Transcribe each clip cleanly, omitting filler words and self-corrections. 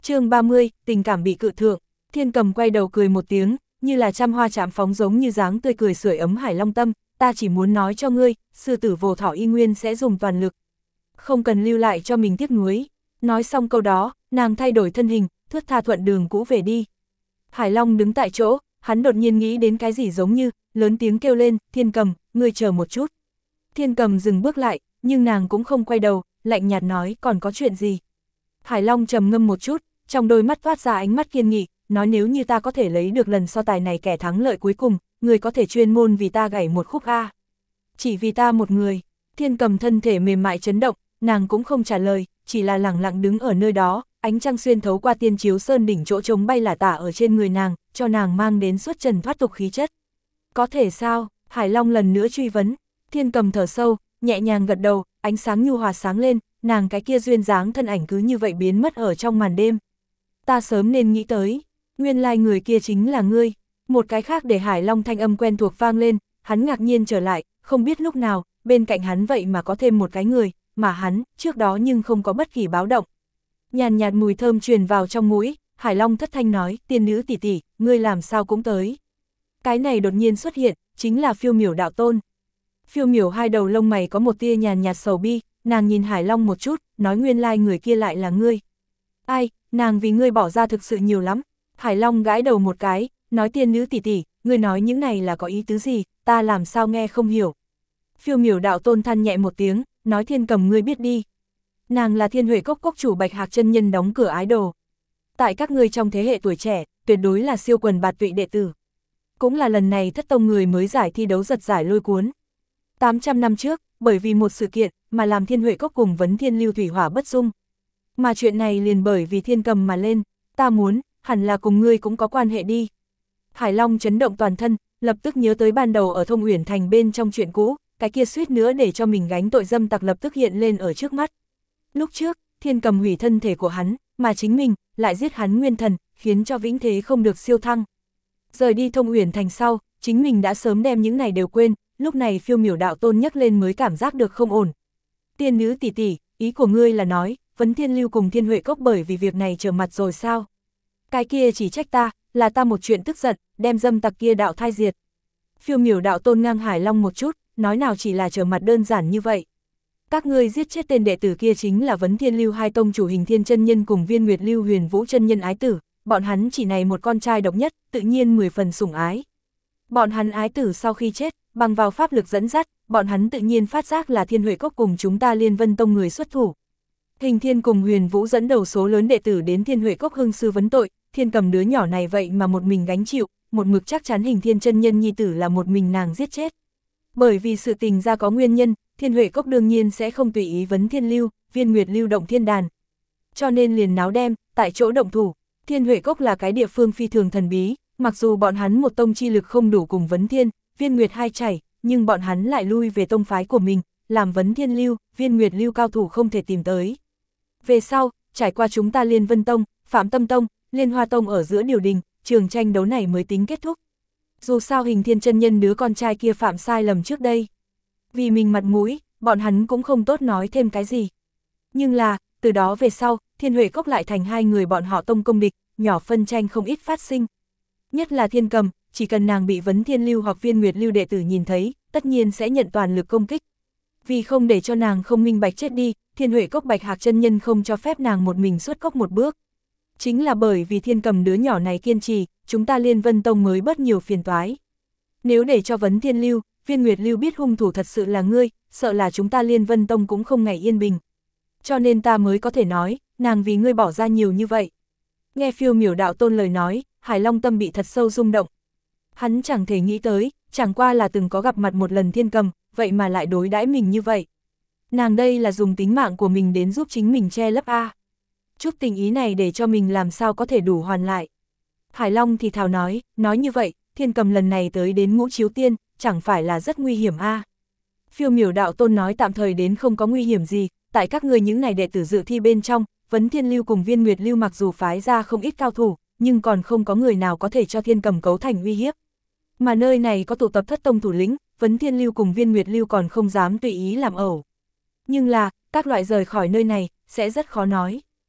Chương 30, tình cảm bị cự thượng. Thiên Cầm quay đầu cười một tiếng, như là trăm hoa chạm phóng giống như dáng tươi cười sưởi ấm Hải Long tâm, ta chỉ muốn nói cho ngươi, sư tử Vô Thỏ y nguyên sẽ dùng toàn lực. Không cần lưu lại cho mình tiếc nuối. Nói xong câu đó, nàng thay đổi thân hình, thướt tha thuận đường cũ về đi. Hải Long đứng tại chỗ, hắn đột nhiên nghĩ đến cái gì giống như, lớn tiếng kêu lên, Thiên Cầm, ngươi chờ một chút. Thiên Cầm dừng bước lại, nhưng nàng cũng không quay đầu, lạnh nhạt nói, còn có chuyện gì? Hải Long trầm ngâm một chút, trong đôi mắt toát ra ánh mắt kiên nghị, nói nếu như ta có thể lấy được lần so tài này kẻ thắng lợi cuối cùng, người có thể chuyên môn vì ta gảy một khúc A. Chỉ vì ta một người. Thiên Cầm thân thể mềm mại chấn động, nàng cũng không trả lời, chỉ là lẳng lặng đứng ở nơi đó, ánh trăng xuyên thấu qua tiên chiếu sơn đỉnh chỗ trống bay lả tả ở trên người nàng, cho nàng mang đến xuất trần thoát tục khí chất. Có thể sao? Hải Long lần nữa truy vấn. Thiên Cầm thở sâu, nhẹ nhàng gật đầu, ánh sáng nhu hòa sáng lên, nàng cái kia duyên dáng thân ảnh cứ như vậy biến mất ở trong màn đêm. Ta sớm nên nghĩ tới, nguyên lai người kia chính là ngươi. Một cái khác để Hải Long thanh âm quen thuộc vang lên, hắn ngạc nhiên trở lại, không biết lúc nào, bên cạnh hắn vậy mà có thêm một cái người, mà hắn, trước đó nhưng không có bất kỳ báo động. Nhàn nhạt mùi thơm truyền vào trong mũi, Hải Long thất thanh nói, tiên nữ tỷ tỷ, ngươi làm sao cũng tới. Cái này đột nhiên xuất hiện, chính là Phiêu Miểu đạo tôn. Phiêu Miểu hai đầu lông mày có một tia nhàn nhạt sầu bi, nàng nhìn Hải Long một chút, nói nguyên lai người kia lại là ngươi. Ai, nàng vì ngươi bỏ ra thực sự nhiều lắm. Hải Long gãi đầu một cái, nói tiên nữ tỷ tỷ, ngươi nói những này là có ý tứ gì, ta làm sao nghe không hiểu. Phiêu Miểu đạo tôn than nhẹ một tiếng, nói Thiên Cầm ngươi biết đi. Nàng là Thiên Huệ Cốc cốc chủ Bạch Hạc chân nhân đóng cửa ái đồ. Tại các ngươi trong thế hệ tuổi trẻ, tuyệt đối là siêu quần bạt tụy đệ tử. Cũng là lần này thất tông người mới giải thi đấu giật giải lôi cuốn. 800 năm trước, bởi vì một sự kiện mà làm Thiên Huệ Cốc cùng Vấn Thiên Lưu thủy hỏa bất dung. Mà chuyện này liền bởi vì Thiên Cầm mà lên, ta muốn, hẳn là cùng ngươi cũng có quan hệ đi. Hải Long chấn động toàn thân, lập tức nhớ tới ban đầu ở Thông Uyển Thành bên trong chuyện cũ, cái kia suýt nữa để cho mình gánh tội dâm tặc lập tức hiện lên ở trước mắt. Lúc trước, Thiên Cầm hủy thân thể của hắn, mà chính mình lại giết hắn nguyên thần, khiến cho vĩnh thế không được siêu thăng. Rời đi Thông Uyển Thành sau, chính mình đã sớm đem những này đều quên, lúc này Phiêu Miểu đạo tôn nhắc lên mới cảm giác được không ổn. Tiên nữ tỷ tỷ, ý của ngươi là nói, Vấn Thiên Lưu cùng Thiên Huệ Cốc bởi vì việc này trở mặt rồi sao? Cái kia chỉ trách ta, là ta một chuyện tức giận, đem dâm tặc kia đạo thai diệt. Phiêu Miểu đạo tôn ngang Hải Long một chút, nói nào chỉ là trở mặt đơn giản như vậy. Các ngươi giết chết tên đệ tử kia chính là Vấn Thiên Lưu hai tông chủ Hình Thiên chân nhân cùng Viên Nguyệt Lưu Huyền Vũ chân nhân ái tử, bọn hắn chỉ này một con trai độc nhất, tự nhiên 10 phần sủng ái. Bọn hắn ái tử sau khi chết, bằng vào pháp lực dẫn dắt, bọn hắn tự nhiên phát giác là Thiên Huệ Cốc cùng chúng ta Liên Vân tông người xuất thủ. Hình Thiên cùng Huyền Vũ dẫn đầu số lớn đệ tử đến Thiên Huệ Cốc hưng sư vấn tội, Thiên Cầm đứa nhỏ này vậy mà một mình gánh chịu, một mực chắc chắn Hình Thiên chân nhân nhi tử là một mình nàng giết chết. Bởi vì sự tình ra có nguyên nhân, Thiên Huệ Cốc đương nhiên sẽ không tùy ý Vấn Thiên Lưu, Viên Nguyệt Lưu động thiên đàn. Cho nên liền náo đem, tại chỗ động thủ. Thiên Huệ Cốc là cái địa phương phi thường thần bí, mặc dù bọn hắn một tông chi lực không đủ cùng Vấn Thiên, Viên Nguyệt hai chảy, nhưng bọn hắn lại lui về tông phái của mình, làm Vấn Thiên Lưu, Viên Nguyệt Lưu cao thủ không thể tìm tới. Về sau, trải qua chúng ta Liên Vân tông, Phạm Tâm tông, Liên Hoa tông ở giữa điều đình, trường tranh đấu này mới tính kết thúc. Dù sao Hình Thiên chân nhân đứa con trai kia phạm sai lầm trước đây. Vì mình mặt mũi, bọn hắn cũng không tốt nói thêm cái gì. Nhưng là, từ đó về sau, Thiên Huệ Cốc lại thành hai người bọn họ tông công địch, nhỏ phân tranh không ít phát sinh. Nhất là Thiên Cầm, chỉ cần nàng bị Vấn Thiên Lưu hoặc Viên Nguyệt Lưu đệ tử nhìn thấy, tất nhiên sẽ nhận toàn lực công kích. Vì không để cho nàng không minh bạch chết đi, Thiên Huệ Cốc Bạch Hạc chân nhân không cho phép nàng một mình xuất cốc một bước. Chính là bởi vì Thiên Cầm đứa nhỏ này kiên trì, chúng ta Liên Vân tông mới bớt nhiều phiền toái. Nếu để cho Vấn Thiên Lưu, Viên Nguyệt Lưu biết hung thủ thật sự là ngươi, sợ là chúng ta Liên Vân tông cũng không ngày yên bình. Cho nên ta mới có thể nói, nàng vì ngươi bỏ ra nhiều như vậy. Nghe Phiêu Miểu đạo tôn lời nói, Hải Long tâm bị thật sâu rung động. Hắn chẳng thể nghĩ tới, chẳng qua là từng có gặp mặt một lần Thiên Cầm, vậy mà lại đối đãi mình như vậy. Nàng đây là dùng tính mạng của mình đến giúp chính mình che lấp a. Chút tình ý này để cho mình làm sao có thể đủ hoàn lại. Hải Long thì thào nói như vậy, Thiên Cầm lần này tới đến Ngũ Chiếu Tiên, chẳng phải là rất nguy hiểm a. Phiêu Miểu đạo tôn nói tạm thời đến không có nguy hiểm gì, tại các người những này đệ tử dự thi bên trong, Vấn Thiên Lưu cùng Viên Nguyệt Lưu mặc dù phái ra không ít cao thủ, nhưng còn không có người nào có thể cho Thiên Cầm cấu thành uy hiếp. Mà nơi này có tụ tập thất tông thủ lĩnh, Vấn Thiên Lưu cùng Viên Nguyệt Lưu còn không dám tùy ý làm ẩu. Nhưng là, các loại rời khỏi nơi này, sẽ rất khó nói.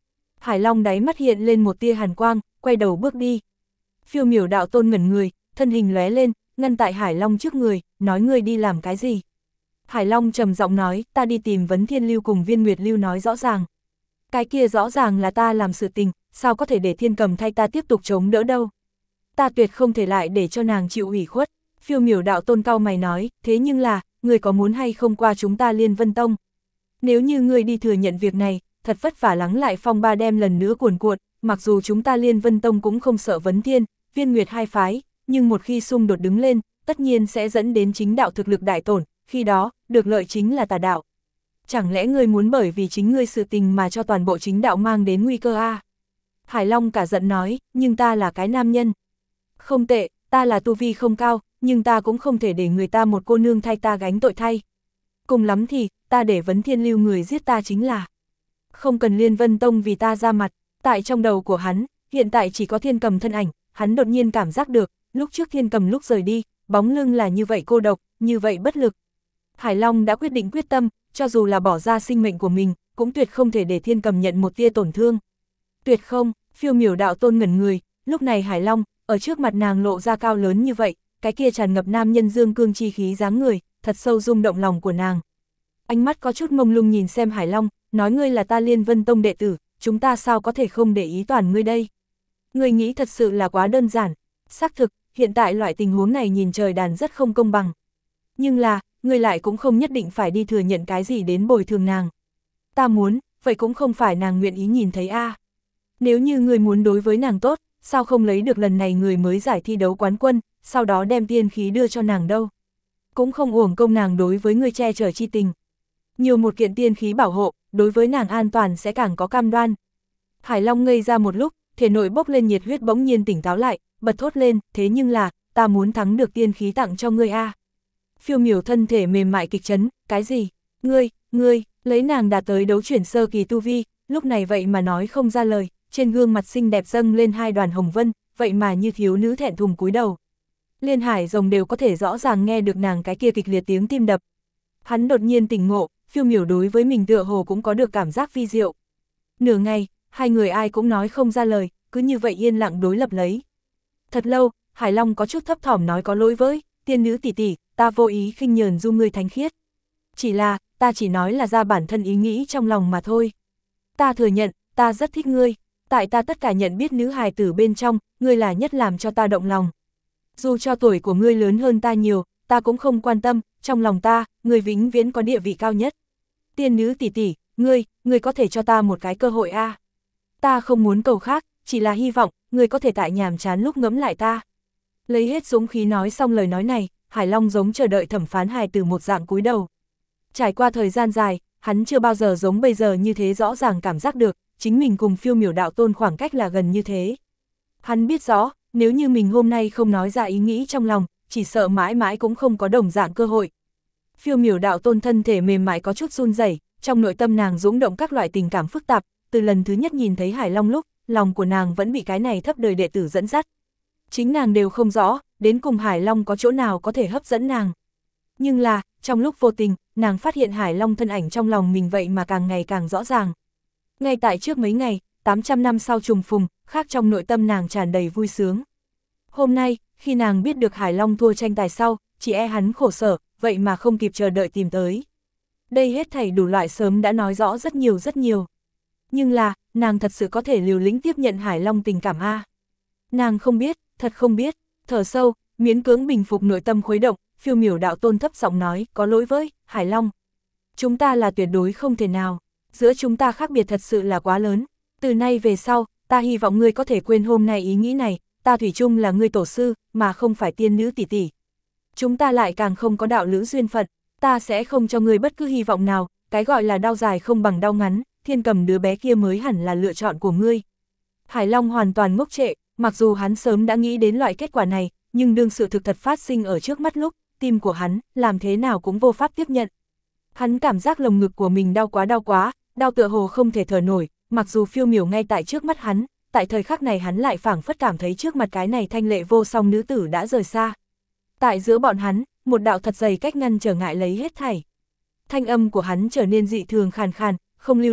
Hải Long đáy mắt hiện lên một tia hàn quang, quay đầu bước đi. Phiêu Miểu Đạo Tôn ngẩn người, thân hình lóe lên, ngăn tại Hải Long trước người, nói ngươi đi làm cái gì? Hải Long trầm giọng nói, ta đi tìm Vấn Thiên Lưu cùng Viên Nguyệt Lưu nói rõ ràng. Cái kia rõ ràng là ta làm sự tình, sao có thể để Thiên Cầm thay ta tiếp tục chống đỡ đâu? Ta tuyệt không thể lại để cho nàng chịu ủy khuất. Phiêu Miểu Đạo Tôn cau mày nói, thế nhưng là, ngươi có muốn hay không qua chúng ta Liên Vân Tông? Nếu như ngươi đi thừa nhận việc này, thật vất vả lắng lại phong ba đem lần nữa cuồn cuộn, mặc dù chúng ta Liên Vân Tông cũng không sợ Vấn Thiên, Viên Nguyệt hai phái, nhưng một khi xung đột đứng lên, tất nhiên sẽ dẫn đến chính đạo thực lực đại tổn, khi đó, được lợi chính là tà đạo. Chẳng lẽ ngươi muốn bởi vì chính ngươi sự tình mà cho toàn bộ chính đạo mang đến nguy cơ à? Hải Long cả giận nói, nhưng ta là cái nam nhân. Không tệ, ta là tu vi không cao, nhưng ta cũng không thể để người ta một cô nương thay ta gánh tội thay. Cùng lắm thì, ta để Vấn Thiên Lưu người giết ta chính là. Không cần Liên Vân Tông vì ta ra mặt. Tại trong đầu của hắn, hiện tại chỉ có Thiên Cầm thân ảnh, hắn đột nhiên cảm giác được, lúc trước Thiên Cầm lúc rời đi, bóng lưng là như vậy cô độc, như vậy bất lực. Hải Long đã quyết định quyết tâm, cho dù là bỏ ra sinh mệnh của mình, cũng tuyệt không thể để Thiên Cầm nhận một tia tổn thương. Tuyệt không, Phiêu Miểu Đạo Tôn ngẩn người, lúc này Hải Long, ở trước mặt nàng lộ ra cao lớn như vậy, cái kia tràn ngập nam nhân dương cương chi khí dáng người, thật sâu rung động lòng của nàng. Ánh mắt có chút mông lung nhìn xem Hải Long, nói ngươi là ta Liên Vân Tông đệ tử, chúng ta sao có thể không để ý toàn ngươi đây? Ngươi nghĩ thật sự là quá đơn giản, xác thực, hiện tại loại tình huống này nhìn trời đàn rất không công bằng. Nhưng là, ngươi lại cũng không nhất định phải đi thừa nhận cái gì đến bồi thường nàng. Ta muốn, vậy cũng không phải nàng nguyện ý nhìn thấy a. Nếu như ngươi muốn đối với nàng tốt, sao không lấy được lần này người mới giải thi đấu quán quân, sau đó đem tiên khí đưa cho nàng đâu? Cũng không uổng công nàng đối với ngươi che chở chi tình. Nhiều một kiện tiên khí bảo hộ, đối với nàng an toàn sẽ càng có cam đoan. Hải Long ngây ra một lúc, thể nội bốc lên nhiệt huyết bỗng nhiên tỉnh táo lại, bật thốt lên, thế nhưng là, ta muốn thắng được tiên khí tặng cho ngươi a. Phiêu Miểu thân thể mềm mại kịch chấn, cái gì? Ngươi, lấy nàng đạt tới đấu chuyển sơ kỳ tu vi, lúc này vậy mà nói không ra lời, trên gương mặt xinh đẹp dâng lên hai đoàn hồng vân, vậy mà như thiếu nữ thẹn thùng cúi đầu. Liên Hải Rồng đều có thể rõ ràng nghe được nàng cái kia kịch liệt tiếng tim đập. Hắn đột nhiên tỉnh ngộ, Phiêu Miểu đối với mình tựa hồ cũng có được cảm giác vi diệu. Nửa ngày, hai người ai cũng nói không ra lời, cứ như vậy yên lặng đối lập lấy. Thật lâu, Hải Long có chút thấp thỏm nói có lỗi với, tiên nữ tỷ tỷ, ta vô ý khinh nhờn du ngươi thánh khiết. Chỉ là, ta chỉ nói là ra bản thân ý nghĩ trong lòng mà thôi. Ta thừa nhận, ta rất thích ngươi, tại ta tất cả nhận biết nữ hài tử bên trong, ngươi là nhất làm cho ta động lòng. Dù cho tuổi của ngươi lớn hơn ta nhiều, ta cũng không quan tâm, trong lòng ta, ngươi vĩnh viễn có địa vị cao nhất. Tiên nữ tỷ tỷ, ngươi có thể cho ta một cái cơ hội a? Ta không muốn cầu khác, chỉ là hy vọng, ngươi có thể tại nhàm chán lúc ngẫm lại ta. Lấy hết dũng khí nói xong lời nói này, Hải Long giống chờ đợi thẩm phán hài từ một dạng cúi đầu. Trải qua thời gian dài, hắn chưa bao giờ giống bây giờ như thế rõ ràng cảm giác được, chính mình cùng Phiêu Miểu Đạo Tôn khoảng cách là gần như thế. Hắn biết rõ, nếu như mình hôm nay không nói ra ý nghĩ trong lòng, chỉ sợ mãi mãi cũng không có đồng dạng cơ hội. Phiêu Miểu Đạo Tôn thân thể mềm mại có chút run rẩy, trong nội tâm nàng dũng động các loại tình cảm phức tạp, từ lần thứ nhất nhìn thấy Hải Long lúc, lòng của nàng vẫn bị cái này thấp đời đệ tử dẫn dắt. Chính nàng đều không rõ, đến cùng Hải Long có chỗ nào có thể hấp dẫn nàng. Nhưng là, trong lúc vô tình, nàng phát hiện Hải Long thân ảnh trong lòng mình vậy mà càng ngày càng rõ ràng. Ngay tại trước mấy ngày, 800 năm sau trùng phùng, khác trong nội tâm nàng tràn đầy vui sướng. Hôm nay, khi nàng biết được Hải Long thua tranh tài sau, chỉ e hắn khổ sở, vậy mà không kịp chờ đợi tìm tới. Đây hết thảy đủ loại sớm đã nói rõ rất nhiều rất nhiều. Nhưng là, nàng thật sự có thể liều lĩnh tiếp nhận Hải Long tình cảm a? Nàng không biết, thật không biết, thở sâu, miễn cưỡng bình phục nội tâm khuấy động, Phiêu Miểu Đạo Tôn thấp giọng nói, có lỗi với, Hải Long. Chúng ta là tuyệt đối không thể nào, giữa chúng ta khác biệt thật sự là quá lớn. Từ nay về sau, ta hy vọng ngươi có thể quên hôm nay ý nghĩ này, ta thủy chung là ngươi tổ sư, mà không phải tiên nữ tỷ tỷ. Chúng ta lại càng không có đạo lữ duyên phận, ta sẽ không cho ngươi bất cứ hy vọng nào, cái gọi là đau dài không bằng đau ngắn, Thiên Cầm đứa bé kia mới hẳn là lựa chọn của ngươi. Hải Long hoàn toàn ngốc trệ, mặc dù hắn sớm đã nghĩ đến loại kết quả này, nhưng đương sự thực thật phát sinh ở trước mắt lúc, tim của hắn, làm thế nào cũng vô pháp tiếp nhận. Hắn cảm giác lồng ngực của mình đau quá, đau tựa hồ không thể thở nổi, mặc dù Phiêu Miểu ngay tại trước mắt hắn, tại thời khắc này hắn lại phảng phất cảm thấy trước mặt cái này thanh lệ vô song nữ tử đã rời xa. Tại giữa bọn hắn, một đạo thật dày cách ngăn trở ngại lấy hết thảy. Thanh âm của hắn trở nên dị thường khàn khàn, không lưu loát,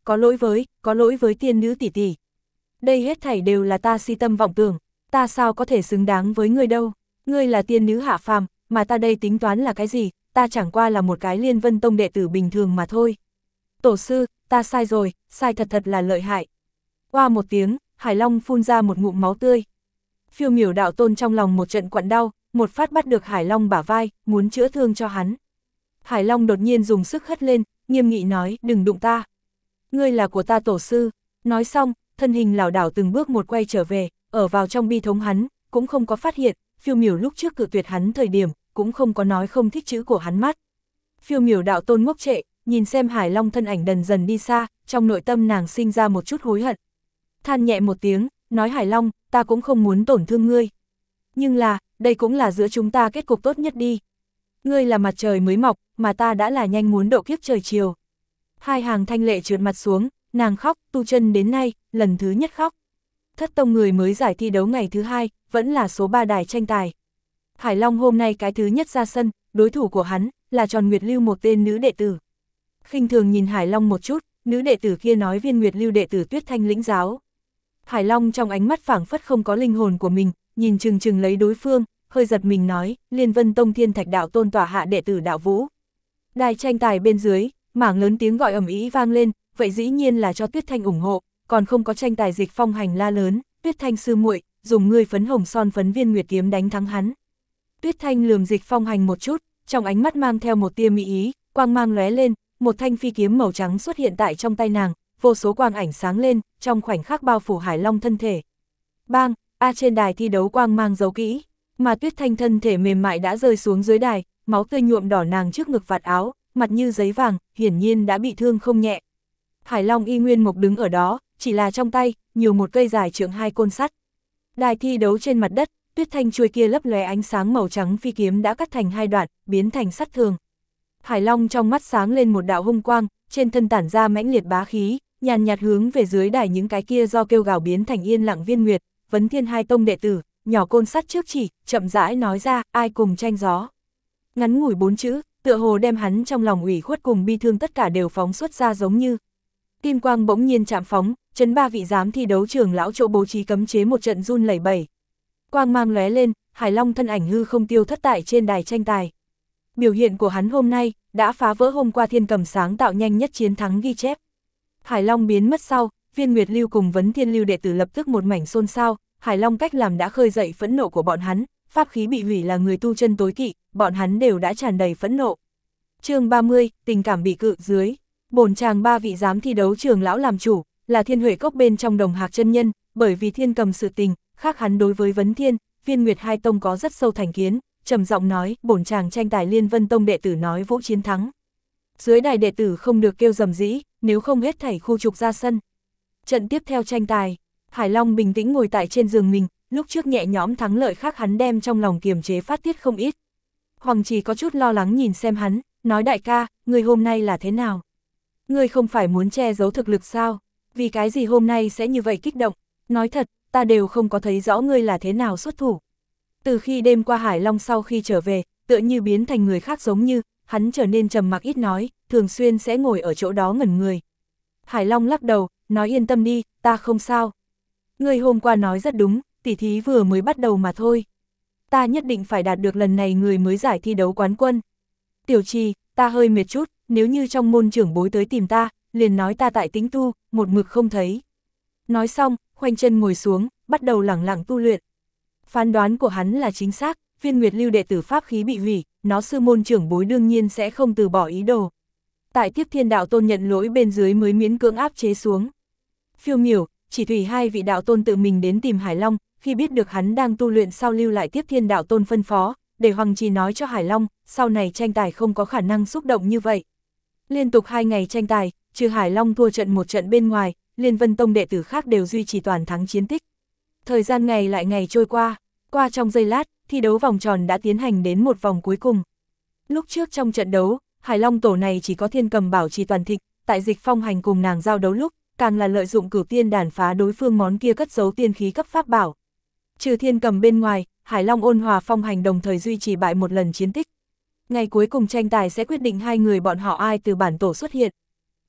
có lỗi với tiên nữ tỷ tỷ. Đây hết thảy đều là ta si tâm vọng tưởng, ta sao có thể xứng đáng với ngươi đâu, ngươi là tiên nữ hạ phàm, mà ta đây tính toán là cái gì, ta chẳng qua là một cái Liên Vân Tông đệ tử bình thường mà thôi. Tổ sư, ta sai rồi, sai thật thật là lợi hại. Oa một tiếng, Hải Long phun ra một ngụm máu tươi. Phiêu Miểu đạo tôn trong lòng một trận quặn đau, một phát bắt được Hải Long bả vai, muốn chữa thương cho hắn. Hải Long đột nhiên dùng sức hất lên, nghiêm nghị nói, đừng đụng ta. Ngươi là của ta tổ sư. Nói xong, thân hình lảo đảo từng bước một quay trở về, ở vào trong bi thống hắn, cũng không có phát hiện, Phiêu Miểu lúc trước cự tuyệt hắn thời điểm, cũng không có nói không thích chữ của hắn mắt. Phiêu Miểu đạo tôn ngốc trệ, nhìn xem Hải Long thân ảnh dần dần đi xa, trong nội tâm nàng sinh ra một chút hối hận. Than nhẹ một tiếng, nói Hải Long, ta cũng không muốn tổn thương ngươi. Nhưng là, đây cũng là giữa chúng ta kết cục tốt nhất đi. Ngươi là mặt trời mới mọc, mà ta đã là nhanh muốn độ kiếp trời chiều. Hai hàng thanh lệ trượt mặt xuống, nàng khóc, tu chân đến nay, lần thứ nhất khóc. Thất tông người mới giải thi đấu ngày thứ 2, vẫn là số 3 đài tranh tài. Hải Long hôm nay cái thứ nhất ra sân, đối thủ của hắn, là Tròn Nguyệt Lưu một tên nữ đệ tử. Khinh thường nhìn Hải Long một chút, nữ đệ tử kia nói Viên Nguyệt Lưu đệ tử Tuyết Thanh lĩnh giáo. Hải Long trong ánh mắt phảng phất không có linh hồn của mình, nhìn chừng chừng lấy đối phương, hơi giật mình nói, Liên Vân Tông Thiên Thạch đạo tôn tỏa hạ đệ tử đạo vũ. Đài tranh tài bên dưới, mảng lớn tiếng gọi ầm ĩ vang lên, vậy dĩ nhiên là cho Tuyết Thanh ủng hộ, còn không có tranh tài Dịch Phong hành la lớn, Tuyết Thanh sư muội, dùng ngươi phấn hồng son phấn Viên Nguyệt kiếm đánh thắng hắn. Tuyết Thanh lườm Dịch Phong hành một chút, trong ánh mắt mang theo một tia mỹ ý, quang mang lóe lên, một thanh phi kiếm màu trắng xuất hiện tại trong tay nàng, vô số quang ảnh sáng lên, trong khoảnh khắc bao phủ Hải Long thân thể. Bang, trên đài thi đấu quang mang giấu kỹ, mà Tuyết Thanh thân thể mềm mại đã rơi xuống dưới đài, máu tươi nhuộm đỏ nàng trước ngực vạt áo, mặt như giấy vàng, hiển nhiên đã bị thương không nhẹ. Hải Long y nguyên mộc đứng ở đó, chỉ là trong tay, nhiều một cây dài trượng 2 côn sắt. Đài thi đấu trên mặt đất, Tuyết Thanh chuôi kia lấp lóe ánh sáng màu trắng phi kiếm đã cắt thành 2 đoạn, biến thành sắt thường. Hải Long trong mắt sáng lên một đạo hung quang, trên thân tản ra mãnh liệt bá khí, nhàn nhạt hướng về dưới đài những cái kia do kêu gào biến thành yên lặng Viên Nguyệt, Vấn Thiên hai tông đệ tử, nhỏ côn sắt trước chỉ, chậm rãi nói ra, ai cùng tranh gió. Ngắn ngủi 4 chữ, tựa hồ đem hắn trong lòng ủy khuất cùng bi thương tất cả đều phóng xuất ra giống như. Kim quang bỗng nhiên chạm phóng, chấn 3 vị giám thi đấu trưởng lão chỗ bố trí cấm chế một trận run lẩy bẩy. Quang mang lóe lên, Hải Long thân ảnh hư không tiêu thất tại trên đài tranh tài. Biểu hiện của hắn hôm nay đã phá vỡ hôm qua Thiên Cầm sáng tạo nhanh nhất chiến thắng ghi chép. Hải Long biến mất sau, Viên Nguyệt Lưu cùng Vấn Thiên Lưu đệ tử lập tức một mảnh xôn xao, Hải Long cách làm đã khơi dậy phẫn nộ của bọn hắn, pháp khí bị hủy là người tu chân tối kỵ, bọn hắn đều đã tràn đầy phẫn nộ. Chương 30, tình cảm bị cự dưới. Bổn chàng 3 vị giám thi đấu trưởng lão làm chủ, là Thiên Huệ Cốc bên trong Đồng Hạc chân nhân, bởi vì Thiên Cầm sự tình, khác hắn đối với Vấn Thiên, Viên Nguyệt hai tông có rất sâu thành kiến, trầm giọng nói, bổn chàng tranh tài Liên Vân Tông đệ tử nói vũ chiến thắng. Dưới đài đệ tử không được kêu rầm rĩ, nếu không hết thảy khu trục ra sân. Trận tiếp theo tranh tài, Hải Long bình tĩnh ngồi tại trên giường mình, lúc trước nhẹ nhõm thắng lợi khác hắn đem trong lòng kiềm chế phát tiết không ít. Hoàng Trì có chút lo lắng nhìn xem hắn, nói đại ca, người hôm nay là thế nào? Người không phải muốn che giấu thực lực sao? Vì cái gì hôm nay sẽ như vậy kích động? Nói thật, ta đều không có thấy rõ ngươi là thế nào xuất thủ. Từ khi đêm qua Hải Long sau khi trở về, tựa như biến thành người khác giống như, hắn trở nên trầm mặc ít nói, thường xuyên sẽ ngồi ở chỗ đó ngẩn người. Hải Long lắc đầu, nói yên tâm đi, ta không sao. Ngươi hôm qua nói rất đúng, tỉ thí vừa mới bắt đầu mà thôi. Ta nhất định phải đạt được lần này người mới giải thi đấu quán quân. Tiểu Trì, ta hơi mệt chút, nếu như trong môn trưởng bối tới tìm ta, liền nói ta tại tĩnh tu, một mực không thấy. Nói xong, khoanh chân ngồi xuống, bắt đầu lẳng lặng tu luyện. Phán đoán của hắn là chính xác, Viên Nguyệt Lưu đệ tử pháp khí bị hủy, nó sư môn trưởng bối đương nhiên sẽ không từ bỏ ý đồ. Tại Tiếp Thiên đạo tôn nhận lỗi bên dưới mới miễn cưỡng áp chế xuống. Phiêu Miểu, Chỉ Thủy hai vị đạo tôn tự mình đến tìm Hải Long, khi biết được hắn đang tu luyện sau lưu lại Tiếp Thiên đạo tôn phân phó, để Hoàng Trì nói cho Hải Long, sau này tranh tài không có khả năng xúc động như vậy. Liên tục 2 ngày tranh tài, trừ Hải Long thua trận một trận bên ngoài, Liên Vân Tông đệ tử khác đều duy trì toàn thắng chiến tích. Thời gian ngày lại ngày trôi qua trong giây lát, thi đấu vòng tròn đã tiến hành đến một vòng cuối cùng. Lúc trước trong trận đấu, Hải Long tổ này chỉ có Thiên Cầm bảo trì toàn thịnh, tại Dịch Phong hành cùng nàng giao đấu lúc, càng là lợi dụng Cửu Tiên đàn phá đối phương món kia cất giấu tiên khí cấp pháp bảo. Trừ Thiên Cầm bên ngoài, Hải Long ôn hòa Phong hành đồng thời duy trì bại một lần chiến tích. Ngày cuối cùng tranh tài sẽ quyết định 2 người bọn họ ai từ bản tổ xuất hiện.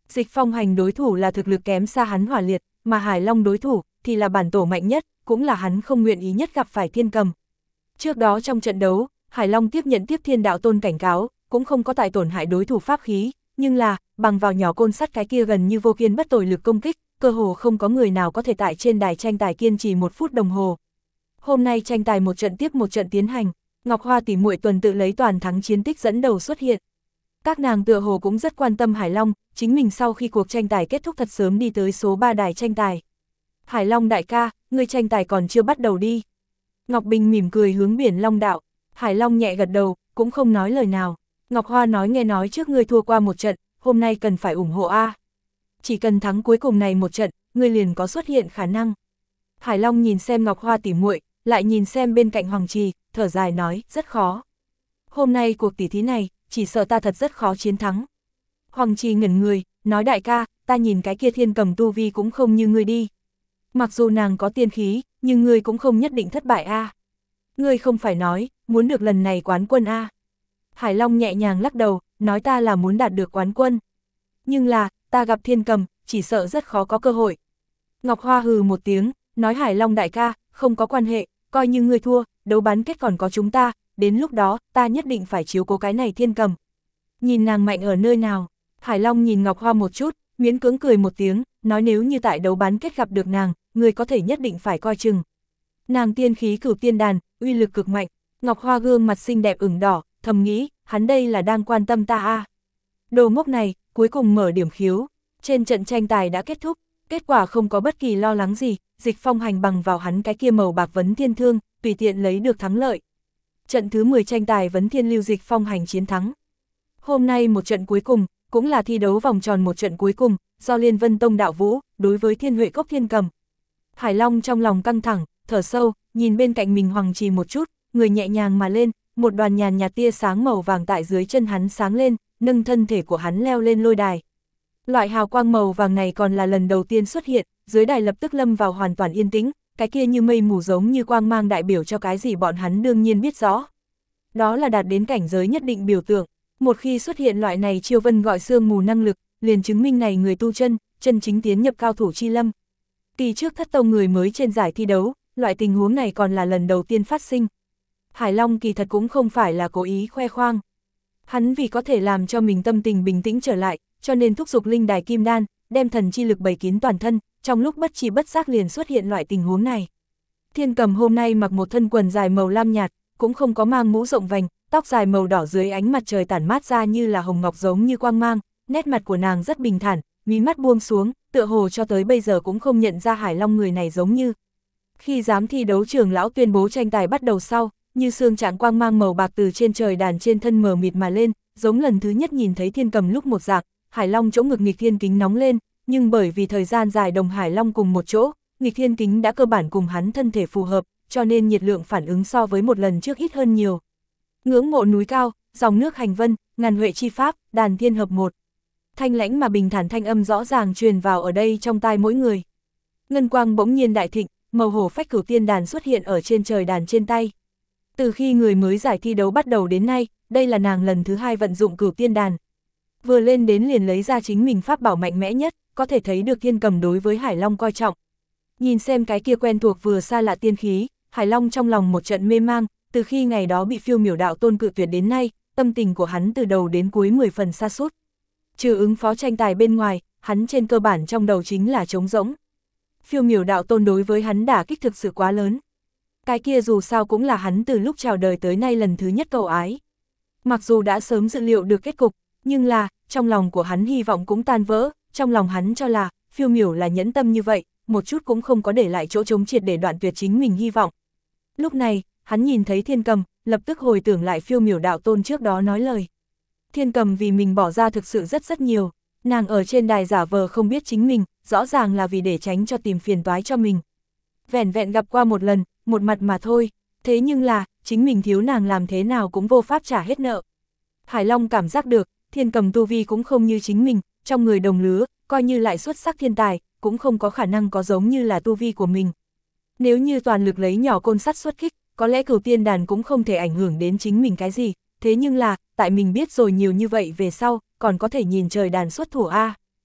Dịch Phong Hành đối thủ là thực lực kém xa hắn Hỏa Liệt, mà Hải Long đối thủ thì là bản tổ mạnh nhất, cũng là hắn không nguyện ý nhất gặp phải Thiên Cầm. Trước đó trong trận đấu, Hải Long tiếp nhận tiếp Thiên Đạo Tôn cảnh cáo, cũng không có tại tổn hại đối thủ pháp khí, nhưng là, bằng vào nhỏ côn sắt cái kia gần như vô kiên bất tồi lực công kích, cơ hồ không có người nào có thể tại trên đài tranh tài kiên trì 1 phút đồng hồ. Hôm nay tranh tài một trận tiếp một trận tiến hành, Ngọc Hoa tỷ muội tuần tự lấy toàn thắng chiến tích dẫn đầu xuất hiện. Các nàng tựa hồ cũng rất quan tâm Hải Long, chính mình sau khi cuộc tranh tài kết thúc thật sớm đi tới số 3 đài tranh tài. Hải Long đại ca, ngươi tranh tài còn chưa bắt đầu đi. Ngọc Bình mỉm cười hướng Biển Long đạo. Hải Long nhẹ gật đầu, cũng không nói lời nào. Ngọc Hoa nói nói trước ngươi thua qua một trận, hôm nay cần phải ủng hộ a. Chỉ cần thắng cuối cùng này một trận, ngươi liền có xuất hiện khả năng. Hải Long nhìn xem Ngọc Hoa tỉ muội, lại nhìn xem bên cạnh Hoàng Trì, thở dài nói, rất khó. Hôm nay cuộc tỉ thí này, chỉ sợ ta thật rất khó chiến thắng. Hoàng Trì ngẩn người, nói đại ca, ta nhìn cái kia Thiên Cầm tu vi cũng không như ngươi đi. Mặc dù nàng có tiên khí, nhưng ngươi cũng không nhất định thất bại a. Ngươi không phải nói, muốn được lần này quán quân a. Hải Long nhẹ nhàng lắc đầu, nói ta là muốn đạt được quán quân. Nhưng là, ta gặp Thiên Cầm, chỉ sợ rất khó có cơ hội. Ngọc Hoa hừ một tiếng, nói Hải Long đại ca, không có quan hệ, coi như ngươi thua, đấu bán kết còn có chúng ta, đến lúc đó, ta nhất định phải chiếu cố cái này Thiên Cầm. Nhìn nàng mạnh ở nơi nào, Hải Long nhìn Ngọc Hoa một chút, miễn cưỡng cười một tiếng, nói nếu như tại đấu bán kết gặp được nàng, ngươi có thể nhất định phải coi chừng. Nàng tiên khí Cửu Tiên Đàn, uy lực cực mạnh, Ngọc Hoa gương mặt xinh đẹp ửng đỏ, thầm nghĩ, hắn đây là đang quan tâm ta a. Đồ ngốc này, cuối cùng mở điểm khiếu, trên trận tranh tài đã kết thúc, kết quả không có bất kỳ lo lắng gì, Dịch Phong Hành bằng vào hắn cái kia màu bạc vấn thiên thương, tùy tiện lấy được thắng lợi. Trận thứ 10 tranh tài vấn thiên lưu Dịch Phong Hành chiến thắng. Hôm nay một trận cuối cùng, cũng là thi đấu vòng tròn một trận cuối cùng, do Liên Vân Tông đạo vũ, đối với Thiên Huệ Cốc Thiên Cầm. Hải Long trong lòng căng thẳng, thở sâu, nhìn bên cạnh mình Hoàng Trì một chút, người nhẹ nhàng mà lên, một đoàn nhàn nhạt tia sáng màu vàng tại dưới chân hắn sáng lên, nâng thân thể của hắn leo lên lôi đài. Loại hào quang màu vàng này còn là lần đầu tiên xuất hiện, dưới đài lập tức lâm vào hoàn toàn yên tĩnh, cái kia như mây mù giống như quang mang đại biểu cho cái gì bọn hắn đương nhiên biết rõ. Đó là đạt đến cảnh giới nhất định biểu tượng, một khi xuất hiện loại này chiêu vân gọi sương mù năng lực, liền chứng minh này người tu chân chính tiến nhập cao thủ chi lâm. Kỳ trước Thất Tông người mới trên giải thi đấu, loại tình huống này còn là lần đầu tiên phát sinh. Hải Long kỳ thật cũng không phải là cố ý khoe khoang. Hắn vì có thể làm cho mình tâm tình bình tĩnh trở lại, cho nên thúc giục linh đài kim đan, đem thần chi lực bày kín toàn thân, trong lúc bất chi bất giác liền xuất hiện loại tình huống này. Thiên Cầm hôm nay mặc một thân quần dài màu lam nhạt, cũng không có mang mũ rộng vành, tóc dài màu đỏ dưới ánh mặt trời tản mát ra như là hồng ngọc giống như quang mang, nét mặt của nàng rất bình thản, mí mắt buông xuống, tựa hồ cho tới bây giờ cũng không nhận ra Hải Long người này giống như. Khi giám thi đấu trưởng lão tuyên bố tranh tài bắt đầu sau, như sương trạng quang mang màu bạc từ trên trời đàn trên thân mờ mịt mà lên, giống lần thứ nhất nhìn thấy Thiên Cầm lúc một dạng, Hải Long chỗ ngực nghịch thiên kính nóng lên, nhưng bởi vì thời gian dài đồng Hải Long cùng một chỗ, nghịch thiên kính đã cơ bản cùng hắn thân thể phù hợp, cho nên nhiệt lượng phản ứng so với một lần trước ít hơn nhiều. Ngưỡng mộ núi cao, dòng nước hành vân, ngàn huệ chi pháp, đàn thiên hợp một. Thanh lãnh mà bình thản thanh âm rõ ràng truyền vào ở đây trong tai mỗi người. Ngân quang bỗng nhiên đại thịnh, màu hổ phách Cửu Tiên Đàn xuất hiện ở trên trời đàn trên tay. Từ khi người mới giải thi đấu bắt đầu đến nay, đây là nàng lần thứ 2 vận dụng Cửu Tiên Đàn. Vừa lên đến liền lấy ra chính mình pháp bảo mạnh mẽ nhất, có thể thấy được Thiên Cầm đối với Hải Long coi trọng. Nhìn xem cái kia quen thuộc vừa xa lạ tiên khí, Hải Long trong lòng một trận mê mang, từ khi ngày đó bị Phiêu Miểu đạo tôn cự tuyệt đến nay, tâm tình của hắn từ đầu đến cuối 10 phần sa sút. Trừ ứng phó tranh tài bên ngoài, hắn trên cơ bản trong đầu chính là trống rỗng. Phiêu Miểu đạo tôn đối với hắn đả kích thực sự quá lớn. Cái kia dù sao cũng là hắn từ lúc chào đời tới nay lần thứ nhất cầu ái. Mặc dù đã sớm dự liệu được kết cục, nhưng là, trong lòng của hắn hy vọng cũng tan vỡ, trong lòng hắn cho là, Phiêu Miểu là nhẫn tâm như vậy, một chút cũng không có để lại chỗ trống triệt để đoạn tuyệt chính mình hy vọng. Lúc này, hắn nhìn thấy Thiên Cầm, lập tức hồi tưởng lại Phiêu Miểu đạo tôn trước đó nói lời. Thiên Cầm vì mình bỏ ra thực sự rất nhiều, nàng ở trên đài giả vờ không biết chính mình, rõ ràng là vì để tránh cho tìm phiền toái cho mình. Vẻn vẹn gặp qua một lần, một mặt mà thôi, thế nhưng là, chính mình thiếu nàng làm thế nào cũng vô pháp trả hết nợ. Hải Long cảm giác được, Thiên Cầm tu vi cũng không như chính mình, trong người đồng lứa, coi như lại xuất sắc thiên tài, cũng không có khả năng có giống như là tu vi của mình. Nếu như toàn lực lấy nhỏ côn sắt xuất kích, có lẽ Cửu Tiên Đàn cũng không thể ảnh hưởng đến chính mình cái gì, thế nhưng là, tại mình biết rồi nhiều như vậy về sau, còn có thể nhìn trời đàn xuất thủ a.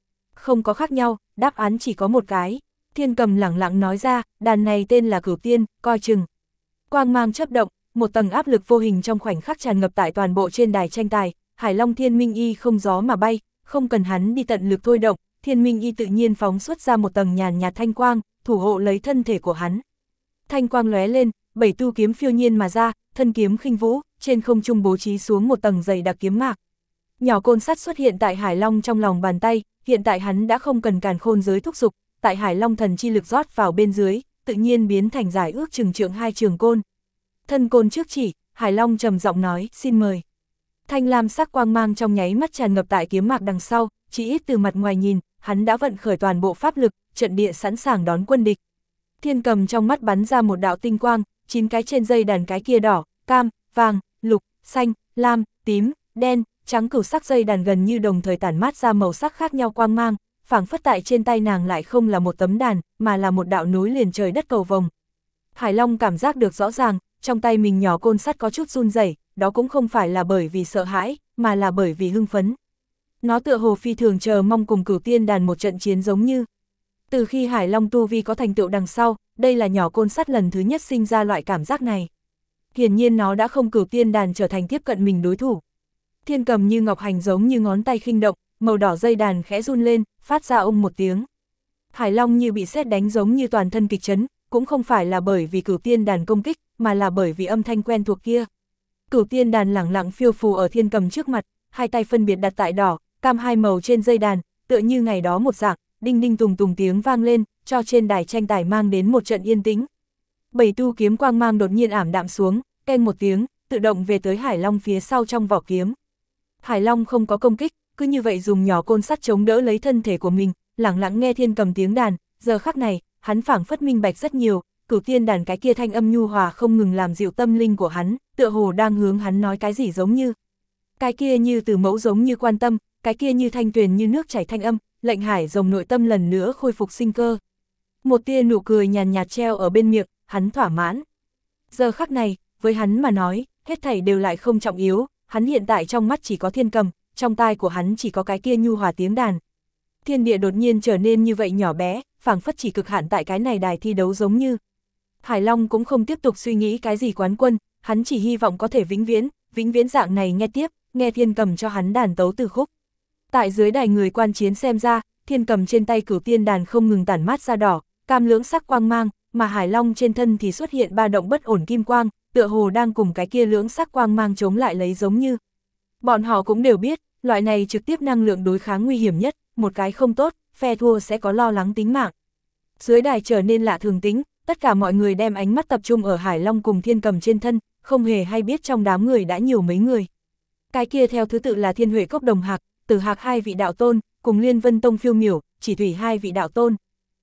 không có khác nhau, đáp án chỉ có một cái. Thiên Cầm lẳng lặng nói ra, đàn này tên là Cửu Tiên, coi chừng. Quang mang chớp động, một tầng áp lực vô hình trong khoảnh khắc tràn ngập tại toàn bộ trên đài tranh tài, Hải Long Thiên Minh Y không gió mà bay, không cần hắn đi tận lực thôi động, Thiên Minh Y tự nhiên phóng xuất ra một tầng nhàn nhạt thanh quang, thủ hộ lấy thân thể của hắn. Thanh quang lóe lên, 7 tu kiếm phiêu nhiên mà ra, thân kiếm khinh vũ, trên không trung bố trí xuống một tầng dày đặc kiếm mạc. Nhỏ côn sắt xuất hiện tại Hải Long trong lòng bàn tay, hiện tại hắn đã không cần càn khôn giới thúc dục, tại Hải Long thần chi lực rót vào bên dưới, tự nhiên biến thành giải ước chừng trượng 2 trường côn. Thân côn trước chỉ, Hải Long trầm giọng nói, xin mời. Thanh lam sắc quang mang trong nháy mắt tràn ngập tại kiếm mạc đằng sau, chỉ ít từ mặt ngoài nhìn, hắn đã vận khởi toàn bộ pháp lực, trận địa sẵn sàng đón quân địch. Thiên Cầm trong mắt bắn ra một đạo tinh quang, 9 cái trên dây đàn cái kia đỏ, cam, vàng, lục, xanh, lam, tím, đen, trắng cửu sắc dây đàn gần như đồng thời tản mát ra màu sắc khác nhau quang mang, phảng phất tại trên tay nàng lại không là một tấm đàn, mà là một đạo nối liền trời đất cầu vồng. Hải Long cảm giác được rõ ràng, trong tay mình nhỏ côn sắt có chút run rẩy, đó cũng không phải là bởi vì sợ hãi, mà là bởi vì hưng phấn. Nó tựa hồ phi thường chờ mong cùng Cửu Tiên đàn một trận chiến giống như. Từ khi Hải Long tu vi có thành tựu đằng sau, đây là nhỏ côn sắt lần thứ nhất sinh ra loại cảm giác này. Hiển nhiên nó đã không Cửu Tiên đàn trở thành tiếp cận mình đối thủ. Thiên Cầm như ngọc hành giống như ngón tay khinh động, màu đỏ dây đàn khẽ run lên, phát ra ông một tiếng. Hải Long như bị sét đánh giống như toàn thân kịch chấn, cũng không phải là bởi vì Cửu Tiên đàn công kích, mà là bởi vì âm thanh quen thuộc kia. Cửu Tiên đàn lẳng lặng phiêu phù ở Thiên Cầm trước mặt, hai tay phân biệt đặt tại đỏ, cam hai màu trên dây đàn, tựa như ngày đó một dạng, đinh đinh tùng tùng tiếng vang lên, cho trên đài tranh tài mang đến một trận yên tĩnh. 7 tu kiếm quang mang đột nhiên ảm đạm xuống, keng một tiếng, tự động về tới Hải Long phía sau trong vỏ kiếm. Hải Long không có công kích, cứ như vậy dùng nhỏ côn sắt chống đỡ lấy thân thể của mình, lẳng lặng nghe Thiên Cầm tiếng đàn, giờ khắc này, hắn phảng phất minh bạch rất nhiều, Cửu Tiên đàn cái kia thanh âm nhu hòa không ngừng làm dịu tâm linh của hắn, tựa hồ đang hướng hắn nói cái gì giống như. Cái kia như từ mẫu giống như quan tâm, cái kia như thanh tuyền như nước chảy thanh âm, lệnh Hải Rồng nội tâm lần nữa khôi phục sinh cơ. Một tia nụ cười nhàn nhạt treo ở bên miệng, hắn thỏa mãn. Giờ khắc này, với hắn mà nói, hết thảy đều lại không trọng yếu, hắn hiện tại trong mắt chỉ có Thiên Cầm, trong tai của hắn chỉ có cái kia nhu hòa tiếng đàn. Thiên địa đột nhiên trở nên như vậy nhỏ bé, phảng phất chỉ cực hạn tại cái này đài thi đấu giống như. Hải Long cũng không tiếp tục suy nghĩ cái gì quán quân, hắn chỉ hy vọng có thể vĩnh viễn dạng này nghe tiếp, nghe Thiên Cầm cho hắn đàn tấu từ khúc. Tại dưới đài người quan chiến xem ra, Thiên Cầm trên tay Cửu Tiên đàn không ngừng tản mát ra đỏ, cam lưỡng sắc quang mang, mà Hải Long trên thân thì xuất hiện ba động bất ổn kim quang, tựa hồ đang cùng cái kia lưỡng sắc quang mang chống lại lấy giống như. Bọn họ cũng đều biết, loại này trực tiếp năng lượng đối kháng nguy hiểm nhất, một cái không tốt, phe thua sẽ có lo lắng tính mạng. Dưới đài trở nên lạ thường tính, tất cả mọi người đem ánh mắt tập trung ở Hải Long cùng Thiên Cầm trên thân, không hề hay biết trong đám người đã nhiều mấy người. Cái kia theo thứ tự là Thiên Huệ Cốc Đồng Hạc, Tử Hạc 2 vị đạo tôn, cùng Liên Vân Tông Phiêu Miểu, Chỉ Thủy 2 vị đạo tôn.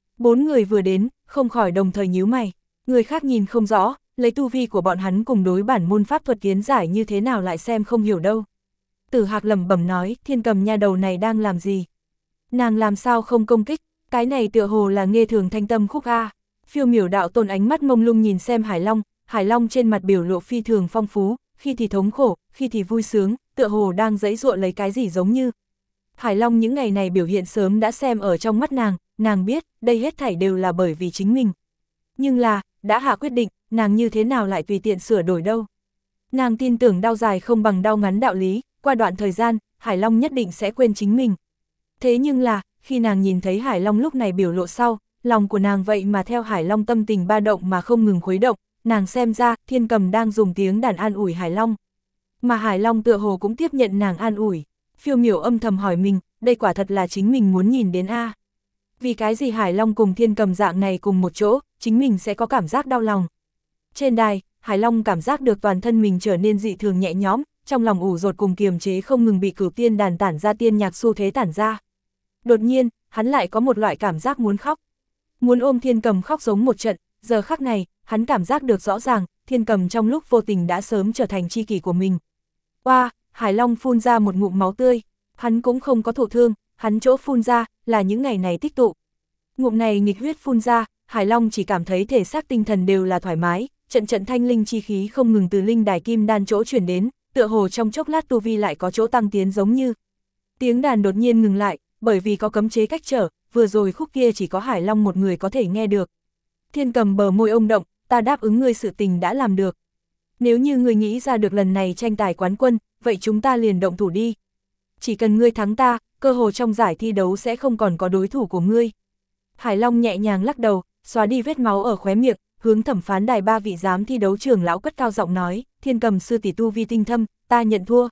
4 người vừa đến, không khỏi đồng thời nhíu mày, người khác nhìn không rõ, lấy tu vi của bọn hắn cùng đối bản môn pháp thuật kiến giải như thế nào lại xem không hiểu đâu. Tử Hạc lẩm bẩm nói, Thiên Cầm nha đầu này đang làm gì? Nàng làm sao không công kích, cái này tựa hồ là nghe thường thanh tâm khúc a. Phiêu Miểu đạo tôn ánh mắt mông lung nhìn xem Hải Long trên mặt biểu lộ phi thường phong phú, khi thì thống khổ, khi thì vui sướng, tựa hồ đang giãy giụa lấy cái gì giống như. Hải Long những ngày này biểu hiện sớm đã xem ở trong mắt nàng biết, đây hết thảy đều là bởi vì chính mình. Nhưng là, đã hạ quyết định, nàng như thế nào lại tùy tiện sửa đổi đâu. Nàng tin tưởng đau dài không bằng đau ngắn đạo lý, qua đoạn thời gian, Hải Long nhất định sẽ quên chính mình. Thế nhưng là, khi nàng nhìn thấy Hải Long lúc này biểu lộ sau, lòng của nàng vậy mà theo Hải Long tâm tình ba động mà không ngừng khuấy động, nàng xem ra Thiên Cầm đang dùng tiếng đàn an ủi Hải Long. Mà Hải Long tựa hồ cũng tiếp nhận nàng an ủi. Phiêu Miểu âm thầm hỏi mình, đây quả thật là chính mình muốn nhìn đến a. Vì cái gì Hải Long cùng Thiên Cầm dạng này cùng một chỗ, chính mình sẽ có cảm giác đau lòng. Trên đài, Hải Long cảm giác được toàn thân mình trở nên dị thường nhẹ nhõm, trong lòng ủ dột cùng kiềm chế không ngừng bị Cửu Tiên đàn tản ra tiên nhạc xu thế tản ra. Đột nhiên, hắn lại có một loại cảm giác muốn khóc. Muốn ôm Thiên Cầm khóc giống một trận, giờ khắc này, hắn cảm giác được rõ ràng, Thiên Cầm trong lúc vô tình đã sớm trở thành tri kỷ của mình. Oa, Hải Long phun ra một ngụm máu tươi, hắn cũng không có thụ thương, hắn chỗ phun ra, là những ngày này tích tụ. Ngụm này nghịch huyết phun ra, Hải Long chỉ cảm thấy thể xác tinh thần đều là thoải mái, trận thanh linh chi khí không ngừng từ linh đài kim đan chỗ chuyển đến, tựa hồ trong chốc lát tu vi lại có chỗ tăng tiến giống như. Tiếng đàn đột nhiên ngừng lại, bởi vì có cấm chế cách trở, vừa rồi khúc kia chỉ có Hải Long một người có thể nghe được. Thiên Cầm bờ môi ông động, ta đáp ứng ngươi sự tình đã làm được. Nếu như ngươi nghĩ ra được lần này tranh tài quán quân, vậy chúng ta liền động thủ đi. Chỉ cần ngươi thắng ta, cơ hội trong giải thi đấu sẽ không còn có đối thủ của ngươi. Hải Long nhẹ nhàng lắc đầu, xóa đi vết máu ở khóe miệng, hướng thẩm phán đài 3 vị giám thi đấu trưởng lão cất cao giọng nói, Thiên Cầm sư tỷ tu vi tinh thâm, ta nhận thua.